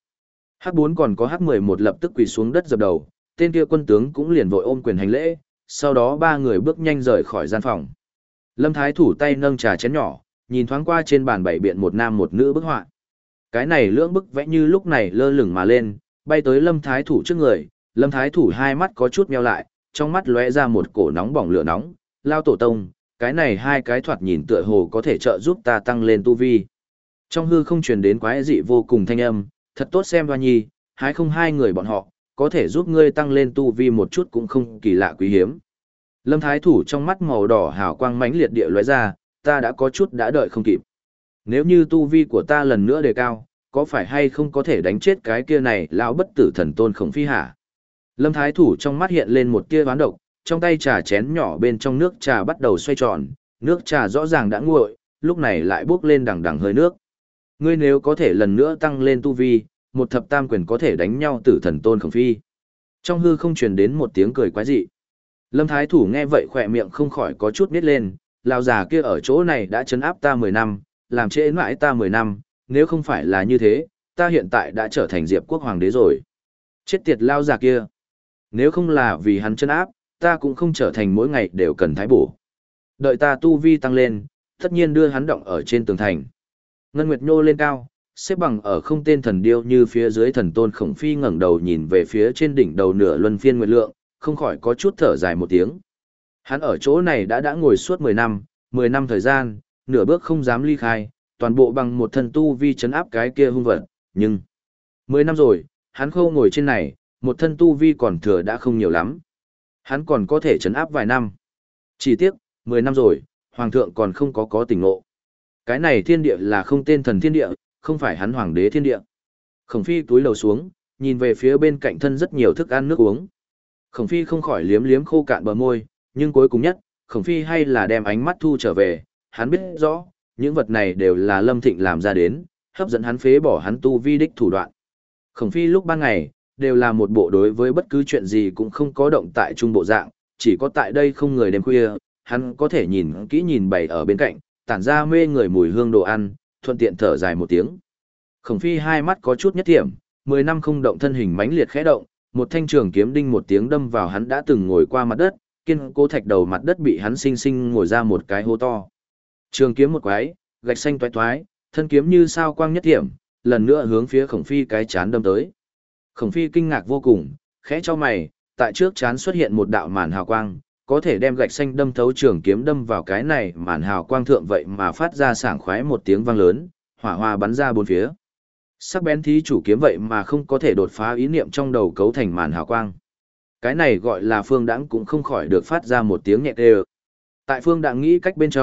H4 còn có H11 lập tức quỳ xuống đất dập đầu, tên kia quân tướng cũng liền vội ôm quyền hành lễ, sau đó ba người bước nhanh rời khỏi gian phòng. Lâm Thái Thủ tay nâng trà chén nhỏ, nhìn thoáng qua trên bàn bày biện một nam một nữ bức họa. Cái này lưỡng bức vẽ như lúc này lơ lửng mà lên, bay tới Lâm Thái Thủ trước người, Lâm Thái Thủ hai mắt có chút meo lại, trong mắt lóe ra một cổ nóng bỏng lửa nóng, lao tổ tông, cái này hai cái thoạt nhìn tựa hồ có thể trợ giúp ta tăng lên tu vi. Trong hư không truyền đến quái dị vô cùng thanh âm, thật tốt xem Hoa Nhi, hái không hai người bọn họ, có thể giúp ngươi tăng lên tu vi một chút cũng không kỳ lạ quý hiếm. Lâm Thái Thủ trong mắt màu đỏ hào quang mãnh liệt địa lóe ra, ta đã có chút đã đợi không kịp. Nếu như tu vi của ta lần nữa đề cao, có phải hay không có thể đánh chết cái kia này lão bất tử thần tôn Khổng Phi hả? Lâm Thái Thủ trong mắt hiện lên một tia oán độc, trong tay trà chén nhỏ bên trong nước trà bắt đầu xoay tròn, nước trà rõ ràng đã nguội, lúc này lại bốc lên đằng đằng hơi nước. Ngươi nếu có thể lần nữa tăng lên tu vi, một thập tam quyền có thể đánh nhau tử thần tôn Khổng Phi. Trong hư không truyền đến một tiếng cười quái dị. Lâm Thái Thủ nghe vậy khỏe miệng không khỏi có chút nít lên, lão già kia ở chỗ này đã trấn áp ta 10 năm, làm trễ mãi ta 10 năm, nếu không phải là như thế, ta hiện tại đã trở thành Diệp quốc hoàng đế rồi. Chết tiệt lão già kia. Nếu không là vì hắn trấn áp, ta cũng không trở thành mỗi ngày đều cần thái bổ. Đợi ta tu vi tăng lên, tất nhiên đưa hắn động ở trên tường thành. Ngân Nguyệt nhô lên cao, xếp bằng ở không tên thần điêu như phía dưới thần tôn Khổng Phi ngẩng đầu nhìn về phía trên đỉnh đầu nửa luân phiên nguyệt lượng, không khỏi có chút thở dài một tiếng. Hắn ở chỗ này đã ngồi suốt 10 năm thời gian, nửa bước không dám ly khai, toàn bộ bằng một thần tu vi chấn áp cái kia hung vật, nhưng 10 năm rồi, hắn khâu ngồi trên này, một thân tu vi còn thừa đã không nhiều lắm. Hắn còn có thể chấn áp vài năm. Chỉ tiếc, 10 năm rồi, hoàng thượng còn không có tỉnh ngộ. Cái này thiên địa là không tên thần thiên địa, không phải hắn hoàng đế thiên địa. Khổng Phi túi lầu xuống, nhìn về phía bên cạnh thân rất nhiều thức ăn nước uống. Khổng Phi không khỏi liếm liếm khô cạn bờ môi, nhưng cuối cùng nhất, Khổng Phi hay là đem ánh mắt thu trở về, hắn biết rõ, những vật này đều là Lâm Thịnh làm ra đến, hấp dẫn hắn phế bỏ hắn tu vi đích thủ đoạn. Khổng Phi lúc ban ngày, đều là một bộ đối với bất cứ chuyện gì cũng không có động tại trung bộ dạng, chỉ có tại đây không người đêm khuya, hắn có thể nhìn kỹ nhìn bày ở bên cạnh, tản ra mê người mùi hương đồ ăn, thuận tiện thở dài một tiếng. Khổng Phi hai mắt có chút nhất thiểm, 10 năm không động thân hình mãnh liệt khẽ động, một thanh trường kiếm đinh một tiếng đâm vào hắn đã từng ngồi qua mặt đất, kiên cố thạch đầu mặt đất bị hắn sinh sinh ngồi ra một cái hố to. Trường kiếm một quái, gạch xanh toái toái, thân kiếm như sao quang nhất thiểm, lần nữa hướng phía Khổng Phi cái chán đâm tới. Khổng Phi kinh ngạc vô cùng, khẽ cho mày, tại trước chán xuất hiện một đạo màn hào quang, có thể đem gạch xanh đâm thấu trường kiếm đâm vào cái này màn hào quang thượng vậy mà phát ra sảng khoái một tiếng vang lớn, hỏa hoa bắn ra bốn phía. Sắc bén thí chủ kiếm vậy mà không có thể đột phá ý niệm trong đầu cấu thành màn hào quang. Cái này gọi là Phương Đãng cũng không khỏi được phát ra một tiếng nhẹ đều. Tại Phương Đãng nghĩ cách bên trong,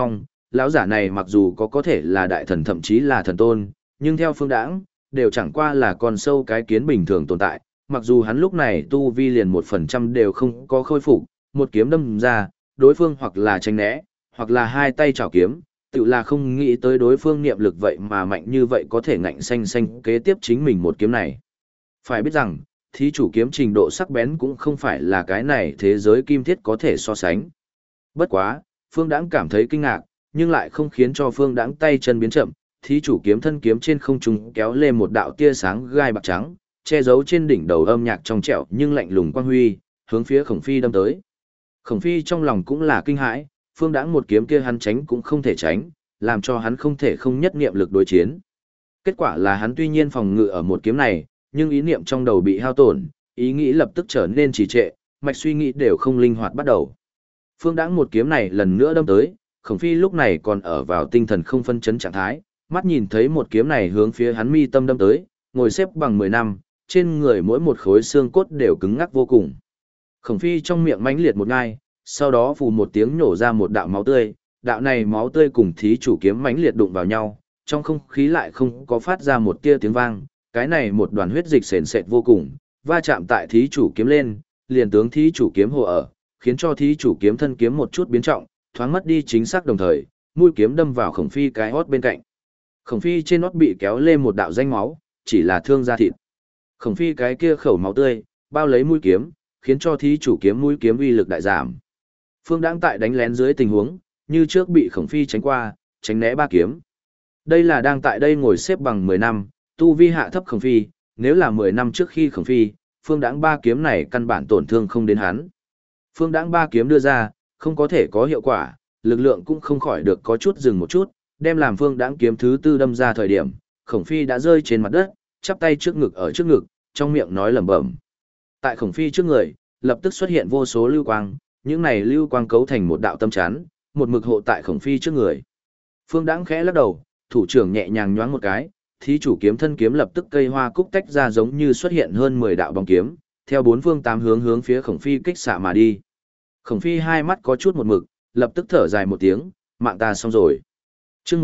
lão giả này mặc dù có thể là đại thần thậm chí là thần tôn, nhưng theo Phương Đãng, đều chẳng qua là con sâu cái kiến bình thường tồn tại, mặc dù hắn lúc này tu vi liền 1% đều không có khôi phục, một kiếm đâm ra, đối phương hoặc là tránh né, hoặc là hai tay chảo kiếm, tự là không nghĩ tới đối phương niệm lực vậy mà mạnh như vậy có thể ngạnh xanh xanh kế tiếp chính mình một kiếm này. Phải biết rằng, thí chủ kiếm trình độ sắc bén cũng không phải là cái này thế giới kim thiết có thể so sánh. Bất quá, Phương Đãng cảm thấy kinh ngạc, nhưng lại không khiến cho Phương Đãng tay chân biến chậm, thí chủ kiếm thân kiếm trên không trung kéo lên một đạo tia sáng gai bạc trắng, che giấu trên đỉnh đầu âm nhạc trong trẻo nhưng lạnh lùng quang huy, hướng phía Khổng Phi đâm tới. Khổng Phi trong lòng cũng là kinh hãi, Phương Đãng một kiếm kia hắn tránh cũng không thể tránh, làm cho hắn không thể không nhất niệm lực đối chiến. Kết quả là hắn tuy nhiên phòng ngự ở một kiếm này, nhưng ý niệm trong đầu bị hao tổn, ý nghĩ lập tức trở nên trì trệ, mạch suy nghĩ đều không linh hoạt bắt đầu. Phương Đãng một kiếm này lần nữa đâm tới, Khổng Phi lúc này còn ở vào tinh thần không phân chấn trạng thái, mắt nhìn thấy một kiếm này hướng phía hắn mi tâm đâm tới, ngồi xếp bằng 10 năm, trên người mỗi một khối xương cốt đều cứng ngắc vô cùng. Khổng Phi trong miệng mãnh liệt một ngai, sau đó phù một tiếng nổ ra một đạo máu tươi, đạo này máu tươi cùng thí chủ kiếm mãnh liệt đụng vào nhau, trong không khí lại không có phát ra một tia tiếng vang, cái này một đoàn huyết dịch sền sệt vô cùng, va chạm tại thí chủ kiếm lên, liền tướng thí chủ kiếm hồ ở, khiến cho thí chủ kiếm thân kiếm một chút biến trọng, thoáng mất đi chính xác đồng thời, mũi kiếm đâm vào Khổng Phi cái hót bên cạnh. Khổng Phi trên nót bị kéo lên một đạo danh máu, chỉ là thương da thịt. Khổng Phi cái kia khẩu máu tươi, bao lấy mũi kiếm, khiến cho thí chủ kiếm mũi kiếm uy lực đại giảm. Phương Đãng tại đánh lén dưới tình huống, như trước bị Khổng Phi tránh qua, tránh né ba kiếm. Đây là đang tại đây ngồi xếp bằng 10 năm, tu vi hạ thấp Khổng Phi, nếu là 10 năm trước khi Khổng Phi, Phương Đãng ba kiếm này căn bản tổn thương không đến hắn. Phương Đãng ba kiếm đưa ra, không có thể có hiệu quả, lực lượng cũng không khỏi được có chút dừng một chút, đem làm Phương Đãng kiếm thứ tư đâm ra thời điểm, Khổng Phi đã rơi trên mặt đất, chắp tay trước ngực ở trước ngực, trong miệng nói lẩm bẩm. Tại Khổng Phi trước người, lập tức xuất hiện vô số lưu quang, những này lưu quang cấu thành một đạo tâm chắn, một mực hộ tại Khổng Phi trước người. Phương Đãng khẽ lắc đầu, thủ trưởng nhẹ nhàng nhoáng một cái, thí chủ kiếm thân kiếm lập tức cây hoa cúc tách ra giống như xuất hiện hơn 10 đạo bóng kiếm, theo bốn phương tám hướng hướng phía Khổng Phi kích xạ mà đi. Khổng Phi hai mắt có chút một mực, lập tức thở dài một tiếng, mạng ta xong rồi. Chương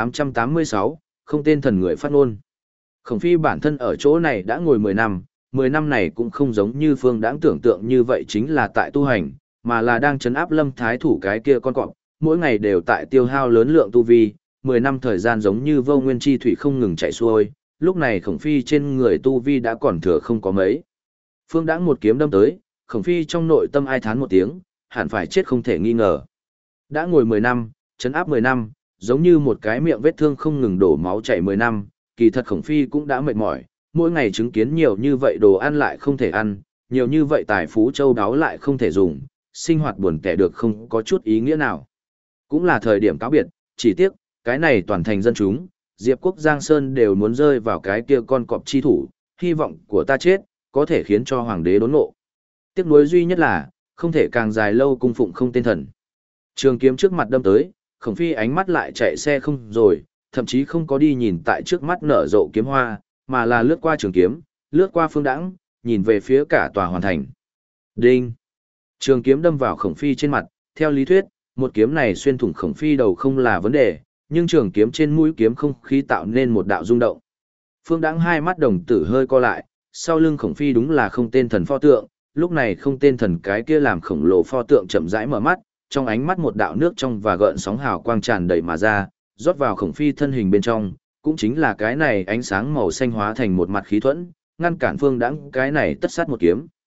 1886, không tên thần người phát ngôn. Khổng Phi bản thân ở chỗ này đã ngồi 10 năm, 10 năm này cũng không giống như Phương Đãng tưởng tượng như vậy chính là tại tu hành, mà là đang trấn áp Lâm Thái thủ cái kia con cọp, mỗi ngày đều tại tiêu hao lớn lượng tu vi, 10 năm thời gian giống như vô nguyên chi thủy không ngừng chảy xuôi, lúc này Khổng Phi trên người tu vi đã còn thừa không có mấy. Phương Đãng một kiếm đâm tới, Khổng Phi trong nội tâm ai thán một tiếng, hẳn phải chết không thể nghi ngờ. Đã ngồi 10 năm, trấn áp 10 năm, giống như một cái miệng vết thương không ngừng đổ máu chảy 10 năm, kỳ thật Khổng Phi cũng đã mệt mỏi, mỗi ngày chứng kiến nhiều như vậy đồ ăn lại không thể ăn, nhiều như vậy tài phú châu đáo lại không thể dùng, sinh hoạt buồn tẻ được không có chút ý nghĩa nào. Cũng là thời điểm cáo biệt, chỉ tiếc, cái này toàn thành dân chúng, Diệp Quốc Giang Sơn đều muốn rơi vào cái kia con cọp chi thủ, hy vọng của ta chết, có thể khiến cho hoàng đế đốn ngộ. Tiếc nuối duy nhất là, không thể càng dài lâu cung phụng không tên thần. Trường kiếm trước mặt đâm tới, Khổng Phi ánh mắt lại chạy xe không rồi, thậm chí không có đi nhìn tại trước mắt nở rộ kiếm hoa, mà là lướt qua trường kiếm, lướt qua Phương Đãng, nhìn về phía cả tòa hoàn thành. Đinh! Trường kiếm đâm vào Khổng Phi trên mặt, theo lý thuyết, một kiếm này xuyên thủng Khổng Phi đầu không là vấn đề, nhưng trường kiếm trên mũi kiếm không khí tạo nên một đạo rung động. Phương Đãng hai mắt đồng tử hơi co lại, sau lưng Khổng Phi đúng là không tên thần pho tượng, lúc này không tên thần cái kia làm khổng lồ pho tượng chậm rãi mở mắt, trong ánh mắt một đạo nước trong và gợn sóng hào quang tràn đầy mà ra, rót vào Khổng Phi thân hình bên trong, cũng chính là cái này ánh sáng màu xanh hóa thành một mặt khí thuẫn, ngăn cản Phương Đãng cái này tất sát một kiếm.